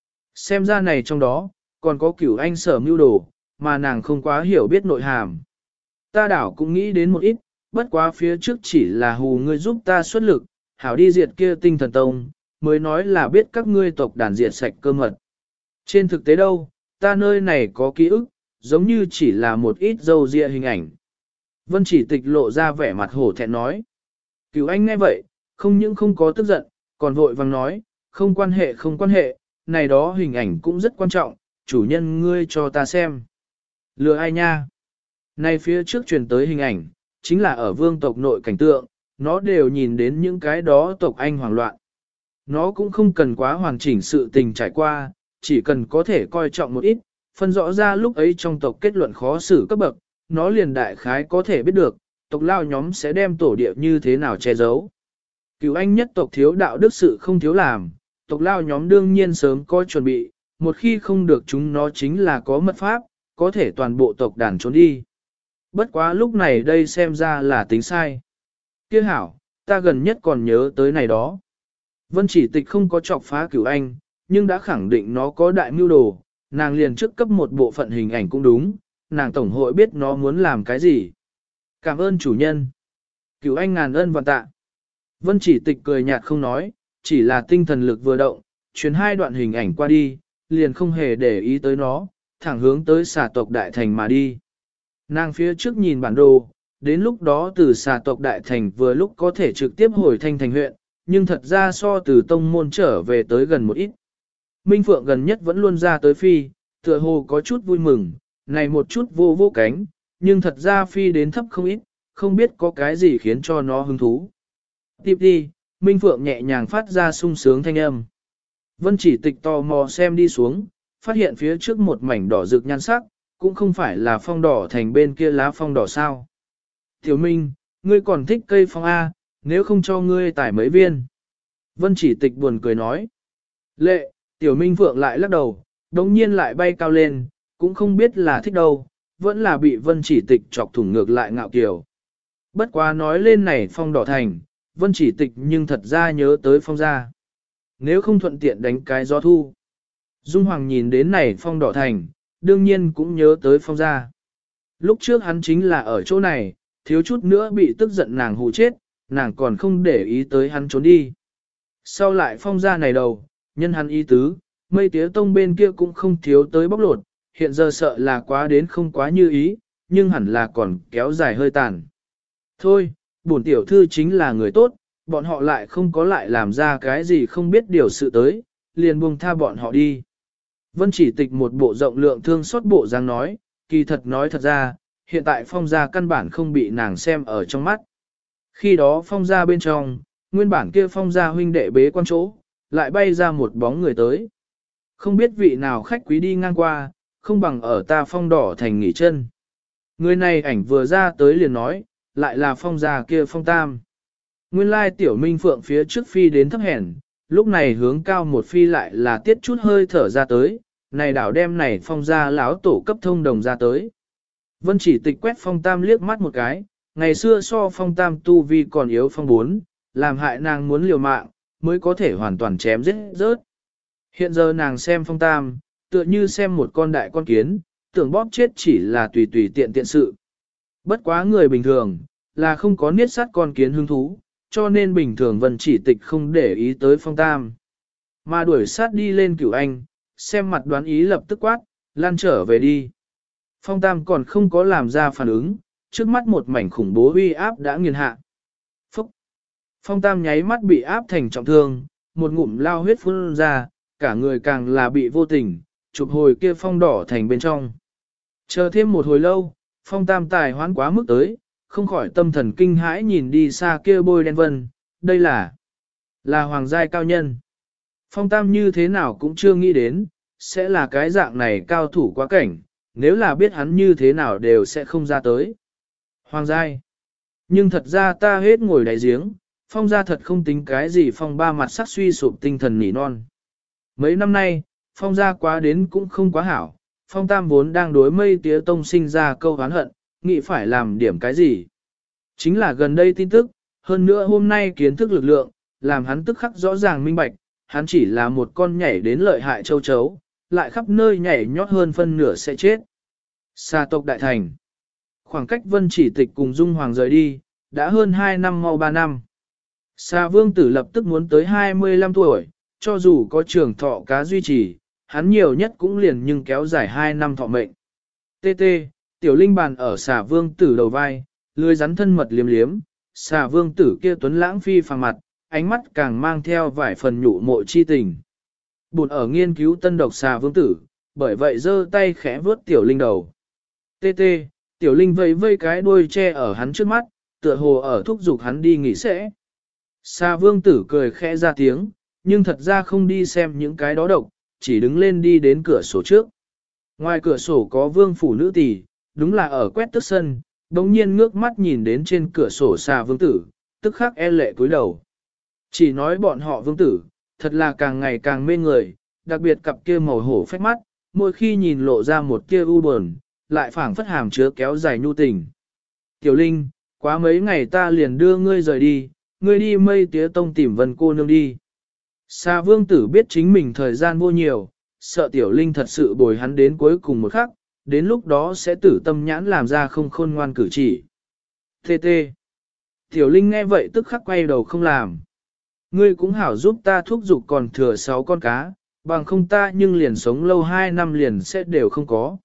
Xem ra này trong đó, còn có Cửu Anh sở mưu đồ, mà nàng không quá hiểu biết nội hàm. Ta đảo cũng nghĩ đến một ít, bất quá phía trước chỉ là hù ngươi giúp ta xuất lực, hảo đi diệt kia tinh thần tông, mới nói là biết các ngươi tộc đàn diệt sạch cơ mật. Trên thực tế đâu, ta nơi này có ký ức, giống như chỉ là một ít dâu ria hình ảnh. Vân Chỉ Tịch lộ ra vẻ mặt hổ thẹn nói. Cửu Anh nghe vậy, không những không có tức giận, còn vội vàng nói, không quan hệ, này đó hình ảnh cũng rất quan trọng, chủ nhân ngươi cho ta xem. Lừa ai nha? Này phía trước truyền tới hình ảnh, chính là ở vương tộc nội cảnh tượng, nó đều nhìn đến những cái đó tộc anh hoảng loạn. Nó cũng không cần quá hoàn chỉnh sự tình trải qua, chỉ cần có thể coi trọng một ít, phân rõ ra lúc ấy trong tộc kết luận khó xử cấp bậc, nó liền đại khái có thể biết được, tộc lao nhóm sẽ đem tổ địa như thế nào che giấu. Cửu Anh nhất tộc thiếu đạo đức sự không thiếu làm, tộc lao nhóm đương nhiên sớm có chuẩn bị, một khi không được chúng nó chính là có mật pháp, có thể toàn bộ tộc đàn trốn đi. Bất quá lúc này đây xem ra là tính sai. Kia hảo, ta gần nhất còn nhớ tới này đó. Vân Chỉ Tịch không có chọc phá Cửu Anh, nhưng đã khẳng định nó có đại mưu đồ, nàng liền trước cấp một bộ phận hình ảnh cũng đúng, nàng tổng hội biết nó muốn làm cái gì. Cảm ơn chủ nhân. Cửu Anh ngàn ân vạn tạ. Vân Chỉ Tịch cười nhạt không nói, chỉ là tinh thần lực vừa động, truyền hai đoạn hình ảnh qua đi, liền không hề để ý tới nó, thẳng hướng tới xà tộc Đại Thành mà đi. Nàng phía trước nhìn bản đồ, đến lúc đó từ xà tộc Đại Thành vừa lúc có thể trực tiếp hồi Thanh Thành huyện, nhưng thật ra so từ tông môn trở về tới gần một ít. Minh Phượng gần nhất vẫn luôn ra tới phi, tựa hồ có chút vui mừng, này một chút vô vô cánh, nhưng thật ra phi đến thấp không ít, không biết có cái gì khiến cho nó hứng thú. Tiếp đi, Minh Phượng nhẹ nhàng phát ra sung sướng thanh âm. Vân Chỉ Tịch tò mò xem đi xuống, phát hiện phía trước một mảnh đỏ rực nhan sắc, cũng không phải là phong đỏ thành bên kia lá phong đỏ sao. Tiểu Minh, ngươi còn thích cây phong A, nếu không cho ngươi tải mấy viên. Vân Chỉ Tịch buồn cười nói. Lệ, Tiểu Minh Phượng lại lắc đầu, đống nhiên lại bay cao lên, cũng không biết là thích đâu, vẫn là bị Vân Chỉ Tịch chọc thủng ngược lại ngạo kiều. Bất quá nói lên này phong đỏ thành, Vân Chỉ Tịch nhưng thật ra nhớ tới phong gia. Nếu không thuận tiện đánh cái gió thu. Dung Hoàng nhìn đến này phong đỏ thành, đương nhiên cũng nhớ tới phong gia. Lúc trước hắn chính là ở chỗ này, thiếu chút nữa bị tức giận nàng hù chết, nàng còn không để ý tới hắn trốn đi. Sau lại phong gia này đầu, nhân hắn ý tứ, mây tía tông bên kia cũng không thiếu tới bóc lột, hiện giờ sợ là quá đến không quá như ý, nhưng hẳn là còn kéo dài hơi tàn. Thôi, bổn tiểu thư chính là người tốt, bọn họ lại không có lại làm ra cái gì không biết điều sự tới, liền buông tha bọn họ đi. Vân Chỉ Tịch một bộ rộng lượng thương xót bộ dáng nói, kỳ thật nói thật ra, hiện tại phong gia căn bản không bị nàng xem ở trong mắt. Khi đó phong gia bên trong, nguyên bản kia phong gia huynh đệ bế quan chỗ, lại bay ra một bóng người tới. Không biết vị nào khách quý đi ngang qua, không bằng ở ta phong đỏ thành nghỉ chân. Người này ảnh vừa ra tới liền nói, lại là phong gia kia phong tam. Nguyên lai Tiểu Minh Phượng phía trước phi đến thấp hèn, lúc này hướng cao một phi lại là tiết chút hơi thở ra tới, này đảo đem này phong gia lão tổ cấp thông đồng ra tới. Vân Chỉ Tịch quét phong tam liếc mắt một cái, ngày xưa so phong tam tu vi còn yếu phong 4, làm hại nàng muốn liều mạng, mới có thể hoàn toàn chém giết rớt. Hiện giờ nàng xem phong tam, tựa như xem một con đại con kiến, tưởng bóp chết chỉ là tùy tùy tiện tiện sự. Bất quá người bình thường, là không có niết sát con kiến hứng thú, cho nên bình thường Vân Chỉ Tịch không để ý tới phong tam. Mà đuổi sát đi lên Cửu Anh, xem mặt đoán ý lập tức quát, lan trở về đi. Phong tam còn không có làm ra phản ứng, trước mắt một mảnh khủng bố uy áp đã nghiền hạ. Phúc! Phong tam nháy mắt bị áp thành trọng thương, một ngụm lao huyết phun ra, cả người càng là bị vô tình, chụp hồi kia phong đỏ thành bên trong. Chờ thêm một hồi lâu, phong tam tài hoán quá mức tới, không khỏi tâm thần kinh hãi nhìn đi xa kia bôi đen vân, đây là hoàng giai cao nhân. Phong tam như thế nào cũng chưa nghĩ đến, sẽ là cái dạng này cao thủ quá cảnh, nếu là biết hắn như thế nào đều sẽ không ra tới. Hoàng giai. Nhưng thật ra ta hết ngồi đáy giếng, phong gia thật không tính cái gì, phong ba mặt sắc suy sụp tinh thần nỉ non. Mấy năm nay, phong gia quá đến cũng không quá hảo, phong tam vốn đang đối mây tía tông sinh ra câu oán hận, nghĩ phải làm điểm cái gì. Chính là gần đây tin tức, hơn nữa hôm nay kiến thức lực lượng, làm hắn tức khắc rõ ràng minh bạch, hắn chỉ là một con nhảy đến lợi hại châu chấu, lại khắp nơi nhảy nhót hơn phân nửa sẽ chết. Xa tộc đại thành. Khoảng cách Vân Chỉ Tịch cùng Dung Hoàng rời đi, đã hơn 2 năm mau 3 năm. Xa vương tử lập tức muốn tới 25 tuổi, cho dù có trường thọ cá duy trì, hắn nhiều nhất cũng liền nhưng kéo dài 2 năm thọ mệnh. TT, tiểu linh bàn ở xà vương tử đầu vai, lưới rắn thân mật liếm liếm, xà vương tử kia tuấn lãng phi phàng mặt, ánh mắt càng mang theo vài phần nhụ mộ chi tình. Bụt ở nghiên cứu tân độc xà vương tử, bởi vậy giơ tay khẽ vớt tiểu linh đầu. TT, tiểu linh vây vây cái đuôi che ở hắn trước mắt, tựa hồ ở thúc giục hắn đi nghỉ sẽ. Xà vương tử cười khẽ ra tiếng, nhưng thật ra không đi xem những cái đó độc, chỉ đứng lên đi đến cửa sổ trước. Ngoài cửa sổ có vương phủ nữ tỷ, đúng là ở quét tức sân, đống nhiên ngước mắt nhìn đến trên cửa sổ xà vương tử, tức khắc e lệ cúi đầu. Chỉ nói bọn họ vương tử, thật là càng ngày càng mê người, đặc biệt cặp kia màu hổ phách mắt, mỗi khi nhìn lộ ra một kia u buồn, lại phảng phất hàm chứa kéo dài nhu tình. Tiểu Linh, quá mấy ngày ta liền đưa ngươi rời đi, ngươi đi mây tía tông tìm Vân cô nương đi. Xà vương tử biết chính mình thời gian vô nhiều, sợ Tiểu Linh thật sự bồi hắn đến cuối cùng một khắc, đến lúc đó sẽ tử tâm nhãn làm ra không khôn ngoan cử chỉ. TT. Tiểu Linh nghe vậy tức khắc quay đầu không làm. Ngươi cũng hảo giúp ta thúc giục còn thừa 6 con cá, bằng không ta nhưng liền sống lâu 2 năm liền sẽ đều không có.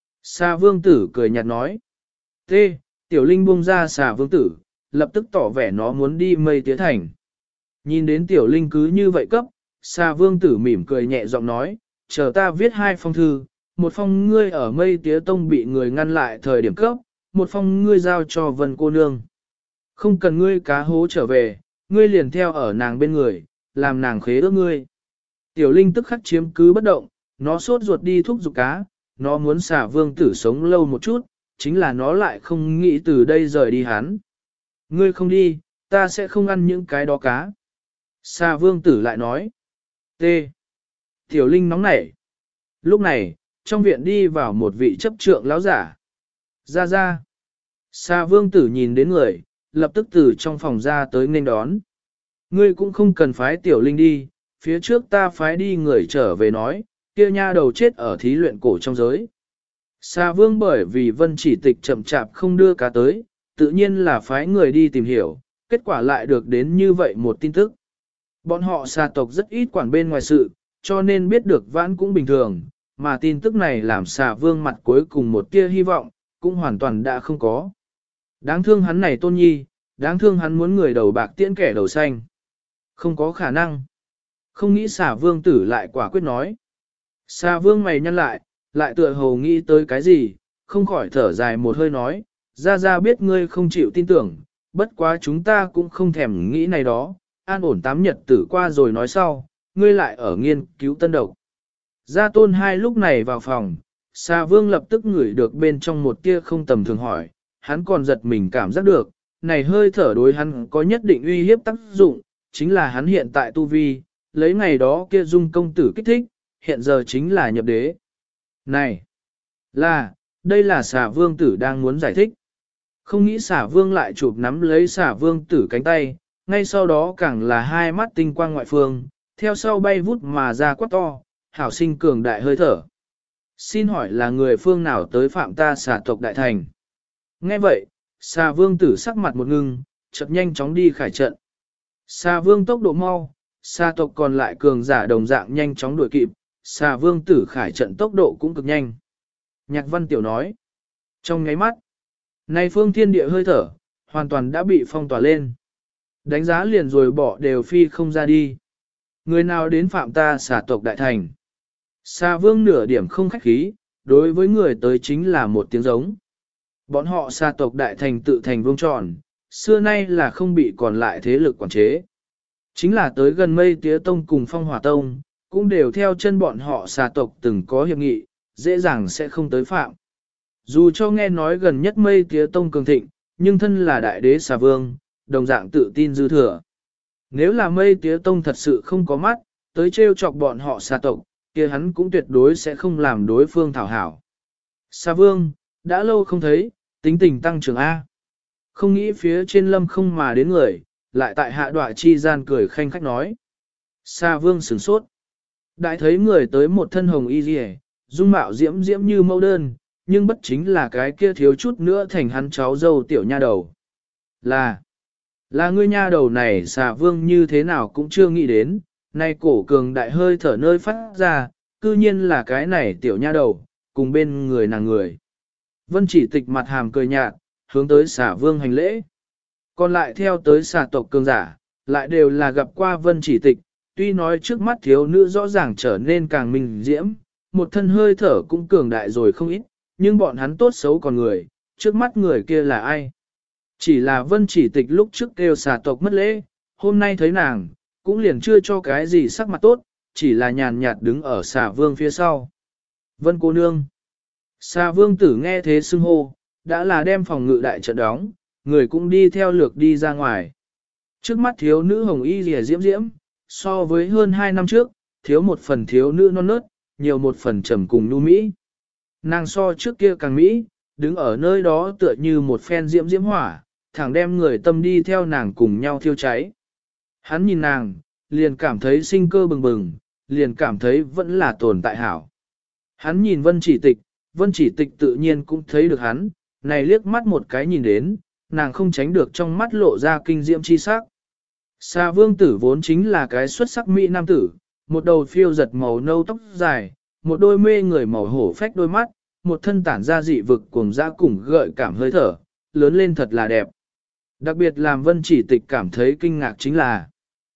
Xà vương tử cười nhạt nói. T. Tiểu Linh buông ra xà vương tử, lập tức tỏ vẻ nó muốn đi mây tía thành. Nhìn đến Tiểu Linh cứ như vậy cấp, xà vương tử mỉm cười nhẹ giọng nói, chờ ta viết 2 phong thư, một phong ngươi ở mây tía tông bị người ngăn lại thời điểm cấp, một phong ngươi giao cho Vân cô nương. Không cần ngươi cá hố trở về, ngươi liền theo ở nàng bên người, làm nàng khế ước ngươi. Tiểu Linh tức khắc chiếm cứ bất động, nó sốt ruột đi thúc giục cá, nó muốn xà vương tử sống lâu một chút, chính là nó lại không nghĩ từ đây rời đi hắn. Ngươi không đi, ta sẽ không ăn những cái đó cá. Xà vương tử lại nói. T. Tiểu Linh nóng nảy. Lúc này, trong viện đi vào một vị chấp trượng lão giả. Ra ra. Xà vương tử nhìn đến người, lập tức từ trong phòng ra tới nghênh đón. Ngươi cũng không cần phái Tiểu Linh đi, phía trước ta phái đi người trở về nói, kia nha đầu chết ở thí luyện cổ trong giới. Xà vương bởi vì Vân Chỉ Tịch chậm chạp không đưa cá tới, tự nhiên là phái người đi tìm hiểu, kết quả lại được đến như vậy một tin tức. Bọn họ xà tộc rất ít quản bên ngoài sự, cho nên biết được vãn cũng bình thường, mà tin tức này làm xà vương mặt cuối cùng một tia hy vọng, cũng hoàn toàn đã không có. Đáng thương hắn này tôn nhi, đáng thương hắn muốn người đầu bạc tiễn kẻ đầu xanh. Không có khả năng. Không nghĩ xà vương tử lại quả quyết nói. Xà vương mày nhăn lại tựa hồ nghĩ tới cái gì, không khỏi thở dài một hơi nói, ra biết ngươi không chịu tin tưởng, bất quá chúng ta cũng không thèm nghĩ này đó, an ổn 8 nhật tử qua rồi nói sau, ngươi lại ở nghiên cứu tân độc. Gia tôn hai lúc này vào phòng, xà vương lập tức ngửi được bên trong một tia không tầm thường hỏi, hắn còn giật mình cảm giác được, này hơi thở đối hắn có nhất định uy hiếp tác dụng, chính là hắn hiện tại tu vi, lấy ngày đó kia dung công tử kích thích, hiện giờ chính là nhập đế. Này, đây là xà vương tử đang muốn giải thích. Không nghĩ xà vương lại chụp nắm lấy xà vương tử cánh tay, ngay sau đó càng là hai mắt tinh quang ngoại phương, theo sau bay vút mà ra quát to, hảo sinh cường đại hơi thở. Xin hỏi là người phương nào tới phạm ta xà tộc đại thành? Nghe vậy, xà vương tử sắc mặt một ngưng, chợt nhanh chóng đi khải trận. Xà vương tốc độ mau, xà tộc còn lại cường giả đồng dạng nhanh chóng đuổi kịp, xà vương tử khải trận tốc độ cũng cực nhanh. Nhạc văn tiểu nói, trong nháy mắt, này phương thiên địa hơi thở, hoàn toàn đã bị phong tỏa lên. Đánh giá liền rồi bỏ đều phi không ra đi. Người nào đến phạm ta xà tộc đại thành? Xà vương nửa điểm không khách khí, đối với người tới chính là một tiếng giống. Bọn họ xà tộc đại thành tự thành vương tròn, xưa nay là không bị còn lại thế lực quản chế. Chính là tới gần mây tía tông cùng phong hỏa tông, cũng đều theo chân bọn họ xà tộc từng có hiệp nghị, dễ dàng sẽ không tới phạm. Dù cho nghe nói gần nhất mây tía tông cường thịnh, nhưng thân là đại đế xà vương, đồng dạng tự tin dư thừa. Nếu là mây tía tông thật sự không có mắt, tới trêu chọc bọn họ xà tộc, kia hắn cũng tuyệt đối sẽ không làm đối phương thảo hảo. Xà vương, đã lâu không thấy, tính tình tăng trưởng A. Không nghĩ phía trên lâm không mà đến người, lại tại hạ đọa chi gian cười khanh khách nói. Xà vương sửng sốt. Đại thấy người tới một thân hồng y rìa, dung mạo diễm diễm như mẫu đơn, nhưng bất chính là cái kia thiếu chút nữa thành hắn cháu dâu tiểu nha đầu. Là ngươi nha đầu này xà vương như thế nào cũng chưa nghĩ đến, nay cổ cường đại hơi thở nơi phát ra, cư nhiên là cái này tiểu nha đầu, cùng bên người nàng người. Vân chỉ tịch mặt hàm cười nhạt, hướng tới xà vương hành lễ. Còn lại theo tới xà tộc cường giả, lại đều là gặp qua vân chỉ tịch, tuy nói trước mắt thiếu nữ rõ ràng trở nên càng minh diễm, một thân hơi thở cũng cường đại rồi không ít, nhưng bọn hắn tốt xấu còn người, trước mắt người kia là ai? Chỉ là vân chỉ tịch lúc trước kêu xà tộc mất lễ, hôm nay thấy nàng, cũng liền chưa cho cái gì sắc mặt tốt, chỉ là nhàn nhạt đứng ở xà vương phía sau. Vân cô nương. Xà vương tử nghe thế xưng hô, đã là đem phòng ngự đại trận đóng, người cũng đi theo lược đi ra ngoài. Trước mắt thiếu nữ hồng y rìa diễm diễm, so với hơn 2 năm trước, thiếu một phần thiếu nữ non nớt, nhiều một phần trầm cùng nhu mỹ. Nàng so trước kia càng mỹ, đứng ở nơi đó tựa như một phen diễm diễm hỏa, thẳng đem người tâm đi theo nàng cùng nhau thiêu cháy. Hắn nhìn nàng, liền cảm thấy sinh cơ bừng bừng, liền cảm thấy vẫn là tồn tại hảo. Hắn nhìn vân chỉ tịch tự nhiên cũng thấy được hắn, này liếc mắt một cái nhìn đến, nàng không tránh được trong mắt lộ ra kinh diễm chi sắc. Xà vương tử vốn chính là cái xuất sắc mỹ nam tử, một đầu phiêu giật màu nâu tóc dài, một đôi mê người màu hổ phách đôi mắt, một thân tản ra dị vực cùng da cùng gợi cảm hơi thở, lớn lên thật là đẹp. Đặc biệt làm vân chỉ tịch cảm thấy kinh ngạc chính là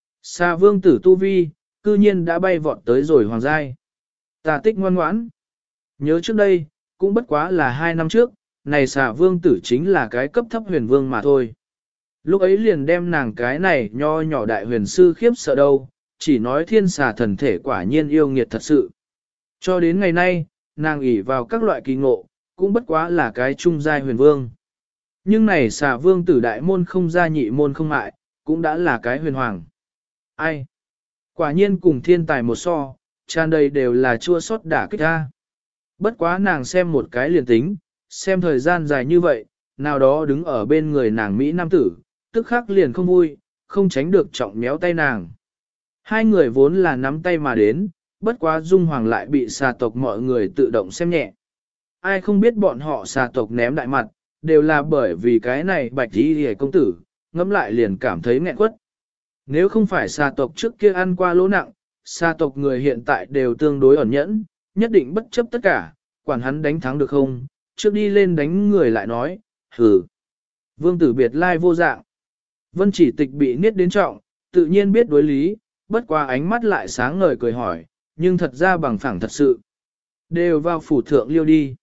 xà vương tử tu vi, cư nhiên đã bay vọt tới rồi hoàng giai. Tà tích ngoan ngoãn. Nhớ trước đây, cũng bất quá là 2 năm trước, này xà vương tử chính là cái cấp thấp huyền vương mà thôi. Lúc ấy liền đem nàng cái này nho nhỏ đại huyền sư khiếp sợ đâu, chỉ nói thiên xà thần thể quả nhiên yêu nghiệt thật sự. Cho đến ngày nay, nàng ỷ vào các loại kỳ ngộ, cũng bất quá là cái trung giai huyền vương. Nhưng này xà vương tử đại môn không gia nhị môn không mại, cũng đã là cái huyền hoàng. Ai? Quả nhiên cùng thiên tài một so, tràn đầy đều là chua xót đả kích ra. Bất quá nàng xem một cái liền tính, xem thời gian dài như vậy, nào đó đứng ở bên người nàng Mỹ Nam tử, tức khắc liền không vui, không tránh được trọng méo tay nàng. Hai người vốn là nắm tay mà đến, bất quá Dung Hoàng lại bị xà tộc mọi người tự động xem nhẹ. Ai không biết bọn họ xà tộc ném đại mặt, đều là bởi vì cái này bạch đi hề công tử, ngẫm lại liền cảm thấy nghẹn quất. Nếu không phải xà tộc trước kia ăn qua lỗ nặng, xà tộc người hiện tại đều tương đối ẩn nhẫn, nhất định bất chấp tất cả, quản hắn đánh thắng được không, trước đi lên đánh người lại nói, hừ. Vương tử biệt lai vô dạng. Vân chỉ tịch bị niết đến trọng, tự nhiên biết đối lý, bất qua ánh mắt lại sáng ngời cười hỏi, nhưng thật ra bằng phẳng thật sự. Đều vào phủ thượng liêu đi.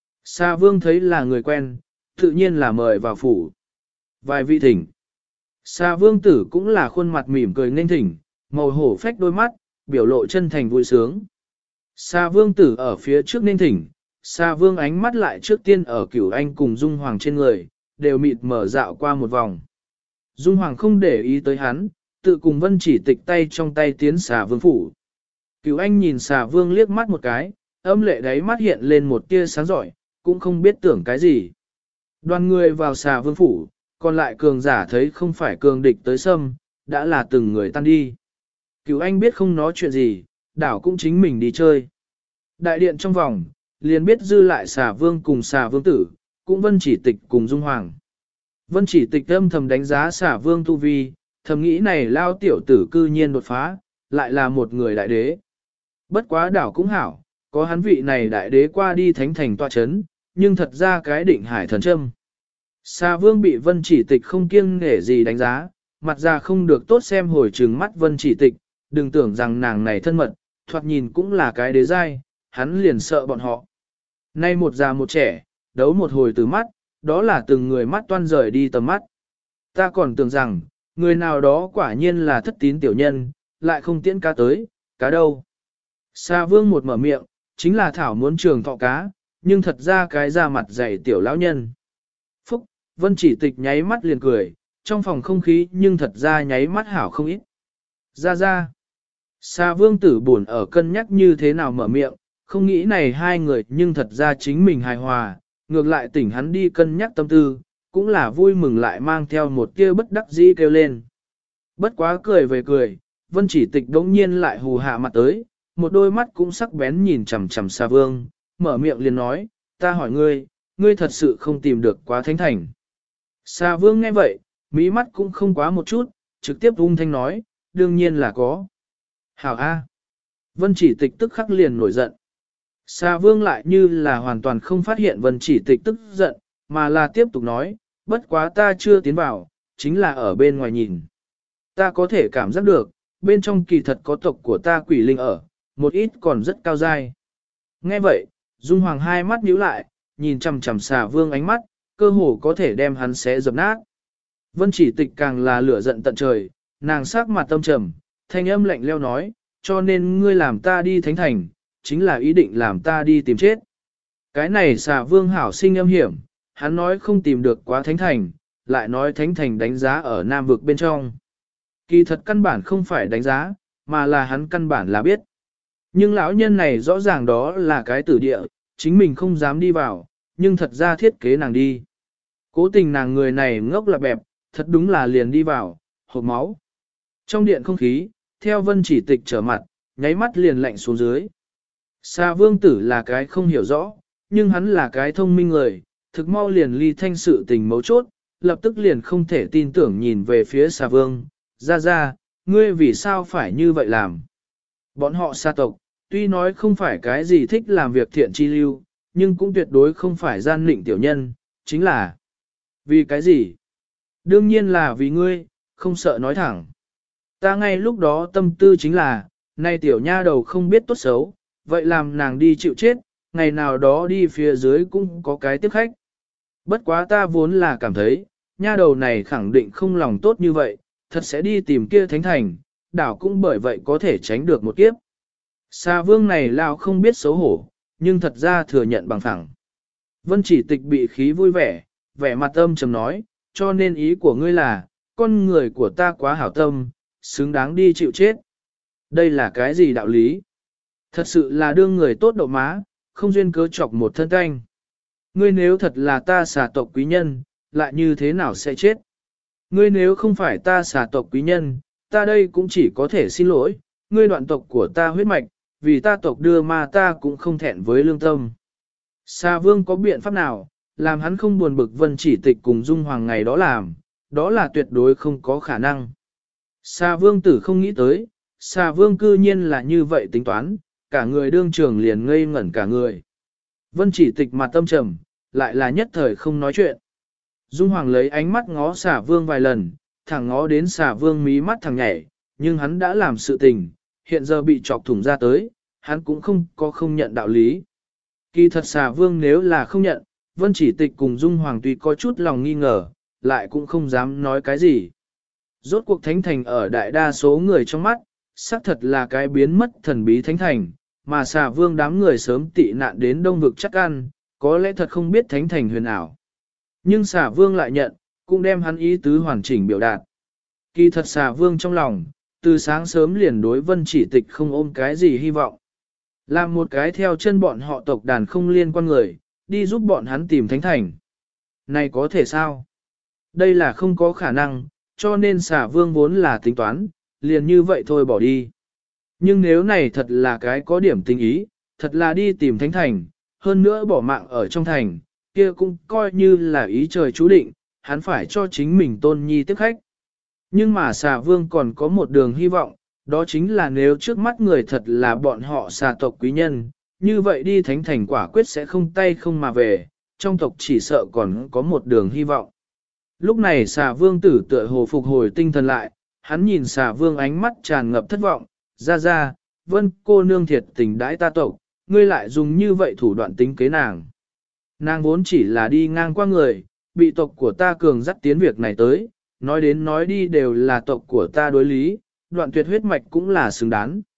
Sa vương thấy là người quen, tự nhiên là mời vào phủ. Vài vị thỉnh. Sa vương tử cũng là khuôn mặt mỉm cười nên thỉnh, màu hổ phách đôi mắt, biểu lộ chân thành vui sướng. Sa vương tử ở phía trước nên thỉnh, Sa vương ánh mắt lại trước tiên ở Cửu Anh cùng Dung Hoàng trên người, đều mịt mở dạo qua một vòng. Dung Hoàng không để ý tới hắn, tự cùng Vân chỉ tịch tay trong tay tiến Sa vương phủ. Cửu Anh nhìn Sa vương liếc mắt một cái, âm lệ đáy mắt hiện lên một tia sáng giỏi, cũng không biết tưởng cái gì. Đoàn người vào Sa vương phủ, còn lại cường giả thấy không phải cường địch tới xâm, đã là từng người tan đi. Cửu Anh biết không nói chuyện gì, đảo cũng chính mình đi chơi. Đại điện trong vòng, liền biết dư lại Xà Vương cùng Xà Vương tử, cũng Vân chỉ tịch cùng Dung Hoàng. Vân chỉ tịch âm thầm đánh giá Xà Vương tu vi, thầm nghĩ này lao tiểu tử cư nhiên đột phá, lại là một người đại đế. Bất quá đảo cũng hảo, có hắn vị này đại đế qua đi thánh thành tọa chấn, nhưng thật ra cái định hải thần châm. Xà Vương bị Vân chỉ tịch không kiêng nể gì đánh giá, mặt ra không được tốt xem hồi trừng mắt Vân chỉ tịch, đừng tưởng rằng nàng này thân mật, thoạt nhìn cũng là cái đế giai, hắn liền sợ bọn họ. Nay một già một trẻ, đấu một hồi từ mắt, đó là từng người mắt toan rời đi tầm mắt. Ta còn tưởng rằng, người nào đó quả nhiên là thất tín tiểu nhân, lại không tiễn cá tới, cá đâu. Sa Vương một mở miệng, chính là Thảo muốn trường thọ cá, nhưng thật ra cái da mặt dày tiểu lão nhân. Phúc, Vân Chỉ Tịch nháy mắt liền cười, trong phòng không khí nhưng thật ra nháy mắt hảo không ít. Ra. Xà vương tử buồn ở cân nhắc như thế nào mở miệng, không nghĩ này hai người nhưng thật ra chính mình hài hòa, ngược lại tỉnh hắn đi cân nhắc tâm tư, cũng là vui mừng lại mang theo một tia bất đắc dĩ kêu lên. Bất quá cười về cười, Vân Chỉ Tịch đống nhiên lại hù hạ mặt tới, một đôi mắt cũng sắc bén nhìn chằm chằm Xà Vương, mở miệng liền nói, ta hỏi ngươi thật sự không tìm được Quá Thánh Thành. Xà Vương nghe vậy, mí mắt cũng không quá một chút, trực tiếp ung thanh nói, đương nhiên là có. Hảo A. Vân Chỉ Tịch tức khắc liền nổi giận. Xà Vương lại như là hoàn toàn không phát hiện Vân Chỉ Tịch tức giận, mà là tiếp tục nói, bất quá ta chưa tiến vào, chính là ở bên ngoài nhìn. Ta có thể cảm giác được, bên trong kỳ thật có tộc của ta quỷ linh ở, một ít còn rất cao dai. Nghe vậy, Dung Hoàng hai mắt nhíu lại, nhìn chằm chằm Xà Vương ánh mắt, cơ hồ có thể đem hắn xé dập nát. Vân Chỉ Tịch càng là lửa giận tận trời, nàng sắc mặt tâm trầm, thanh âm lạnh leo nói, cho nên ngươi làm ta đi thánh thành, chính là ý định làm ta đi tìm chết. Cái này Xà Vương hảo sinh âm hiểm, hắn nói không tìm được Quá Thánh Thành, lại nói Thánh Thành đánh giá ở Nam vực bên trong. Kỳ thật căn bản không phải đánh giá, mà là hắn căn bản là biết. Nhưng lão nhân này rõ ràng đó là cái tử địa, chính mình không dám đi vào, nhưng thật ra thiết kế nàng đi. Cố tình nàng người này ngốc là bẹp, thật đúng là liền đi vào, hộp máu. Trong điện không khí, theo Vân Chỉ Tịch trở mặt, nháy mắt liền lạnh xuống dưới. Xà Vương tử là cái không hiểu rõ, nhưng hắn là cái thông minh người, thực mau liền ly thanh sự tình mấu chốt, lập tức liền không thể tin tưởng nhìn về phía Xà Vương, ra, ngươi vì sao phải như vậy làm? Bọn họ Xà tộc, tuy nói không phải cái gì thích làm việc thiện chi lưu, nhưng cũng tuyệt đối không phải gian nịnh tiểu nhân, chính là vì cái gì? Đương nhiên là vì ngươi, không sợ nói thẳng. Ta ngay lúc đó tâm tư chính là, nay tiểu nha đầu không biết tốt xấu, vậy làm nàng đi chịu chết, ngày nào đó đi phía dưới cũng có cái tiếp khách. Bất quá ta vốn là cảm thấy, nha đầu này khẳng định không lòng tốt như vậy, thật sẽ đi tìm kia thánh thành, đảo cũng bởi vậy có thể tránh được một kiếp. Xà Vương này lao không biết xấu hổ, nhưng thật ra thừa nhận bằng phẳng. Vân Chỉ Tịch bị khí vui vẻ, vẻ mặt âm trầm nói, cho nên ý của ngươi là, con người của ta quá hảo tâm, xứng đáng đi chịu chết. Đây là cái gì đạo lý? Thật sự là đương người tốt độ má, không duyên cớ chọc một thân canh. Ngươi nếu thật là ta xà tộc quý nhân, lại như thế nào sẽ chết? Ngươi nếu không phải ta xà tộc quý nhân, ta đây cũng chỉ có thể xin lỗi, ngươi đoạn tộc của ta huyết mạch, vì ta tộc đưa ma ta cũng không thẹn với lương tâm. Xà Vương có biện pháp nào, làm hắn không buồn bực Vân Chỉ Tịch cùng Dung Hoàng ngày đó làm, đó là tuyệt đối không có khả năng. Xà Vương tử không nghĩ tới, Xà Vương cư nhiên là như vậy tính toán, cả người đương trường liền ngây ngẩn cả người. Vân Chỉ Tịch mặt tâm trầm, lại là nhất thời không nói chuyện. Dung Hoàng lấy ánh mắt ngó Xà Vương vài lần, thẳng ngó đến Xà Vương mí mắt thằng nhảy, nhưng hắn đã làm sự tình, hiện giờ bị chọc thủng ra tới, hắn cũng không nhận đạo lý. Kỳ thật Xà Vương nếu là không nhận, Vân Chỉ Tịch cùng Dung Hoàng tuy có chút lòng nghi ngờ, lại cũng không dám nói cái gì. Rốt cuộc thánh thành ở đại đa số người trong mắt, xác thật là cái biến mất thần bí thánh thành, mà Xà Vương đám người sớm tị nạn đến đông vực chắc ăn, có lẽ thật không biết thánh thành huyền ảo. Nhưng Xà Vương lại nhận, cũng đem hắn ý tứ hoàn chỉnh biểu đạt. Kỳ thật Xà Vương trong lòng, từ sáng sớm liền đối Vân Chỉ Tịch không ôm cái gì hy vọng. Làm một cái theo chân bọn họ tộc đàn không liên quan người, đi giúp bọn hắn tìm thánh thành. Này có thể sao? Đây là không có khả năng, cho nên Xà Vương vốn là tính toán, liền như vậy thôi bỏ đi. Nhưng nếu này thật là cái có điểm tình ý, thật là đi tìm thánh thành, hơn nữa bỏ mạng ở trong thành, kia cũng coi như là ý trời chú định, hắn phải cho chính mình tôn nhi tiếp khách. Nhưng mà Xà Vương còn có một đường hy vọng, đó chính là nếu trước mắt người thật là bọn họ Xà tộc quý nhân, như vậy đi thánh thành quả quyết sẽ không tay không mà về, trong tộc chỉ sợ còn có một đường hy vọng. Lúc này Xà Vương tử tựa hồ phục hồi tinh thần lại, hắn nhìn Xà Vương ánh mắt tràn ngập thất vọng, ra, Vân cô nương thiệt tình đãi ta tộc, ngươi lại dùng như vậy thủ đoạn tính kế nàng. Nàng vốn chỉ là đi ngang qua người, bị tộc của ta cường dắt tiến việc này tới, nói đến nói đi đều là tộc của ta đối lý, đoạn tuyệt huyết mạch cũng là xứng đáng.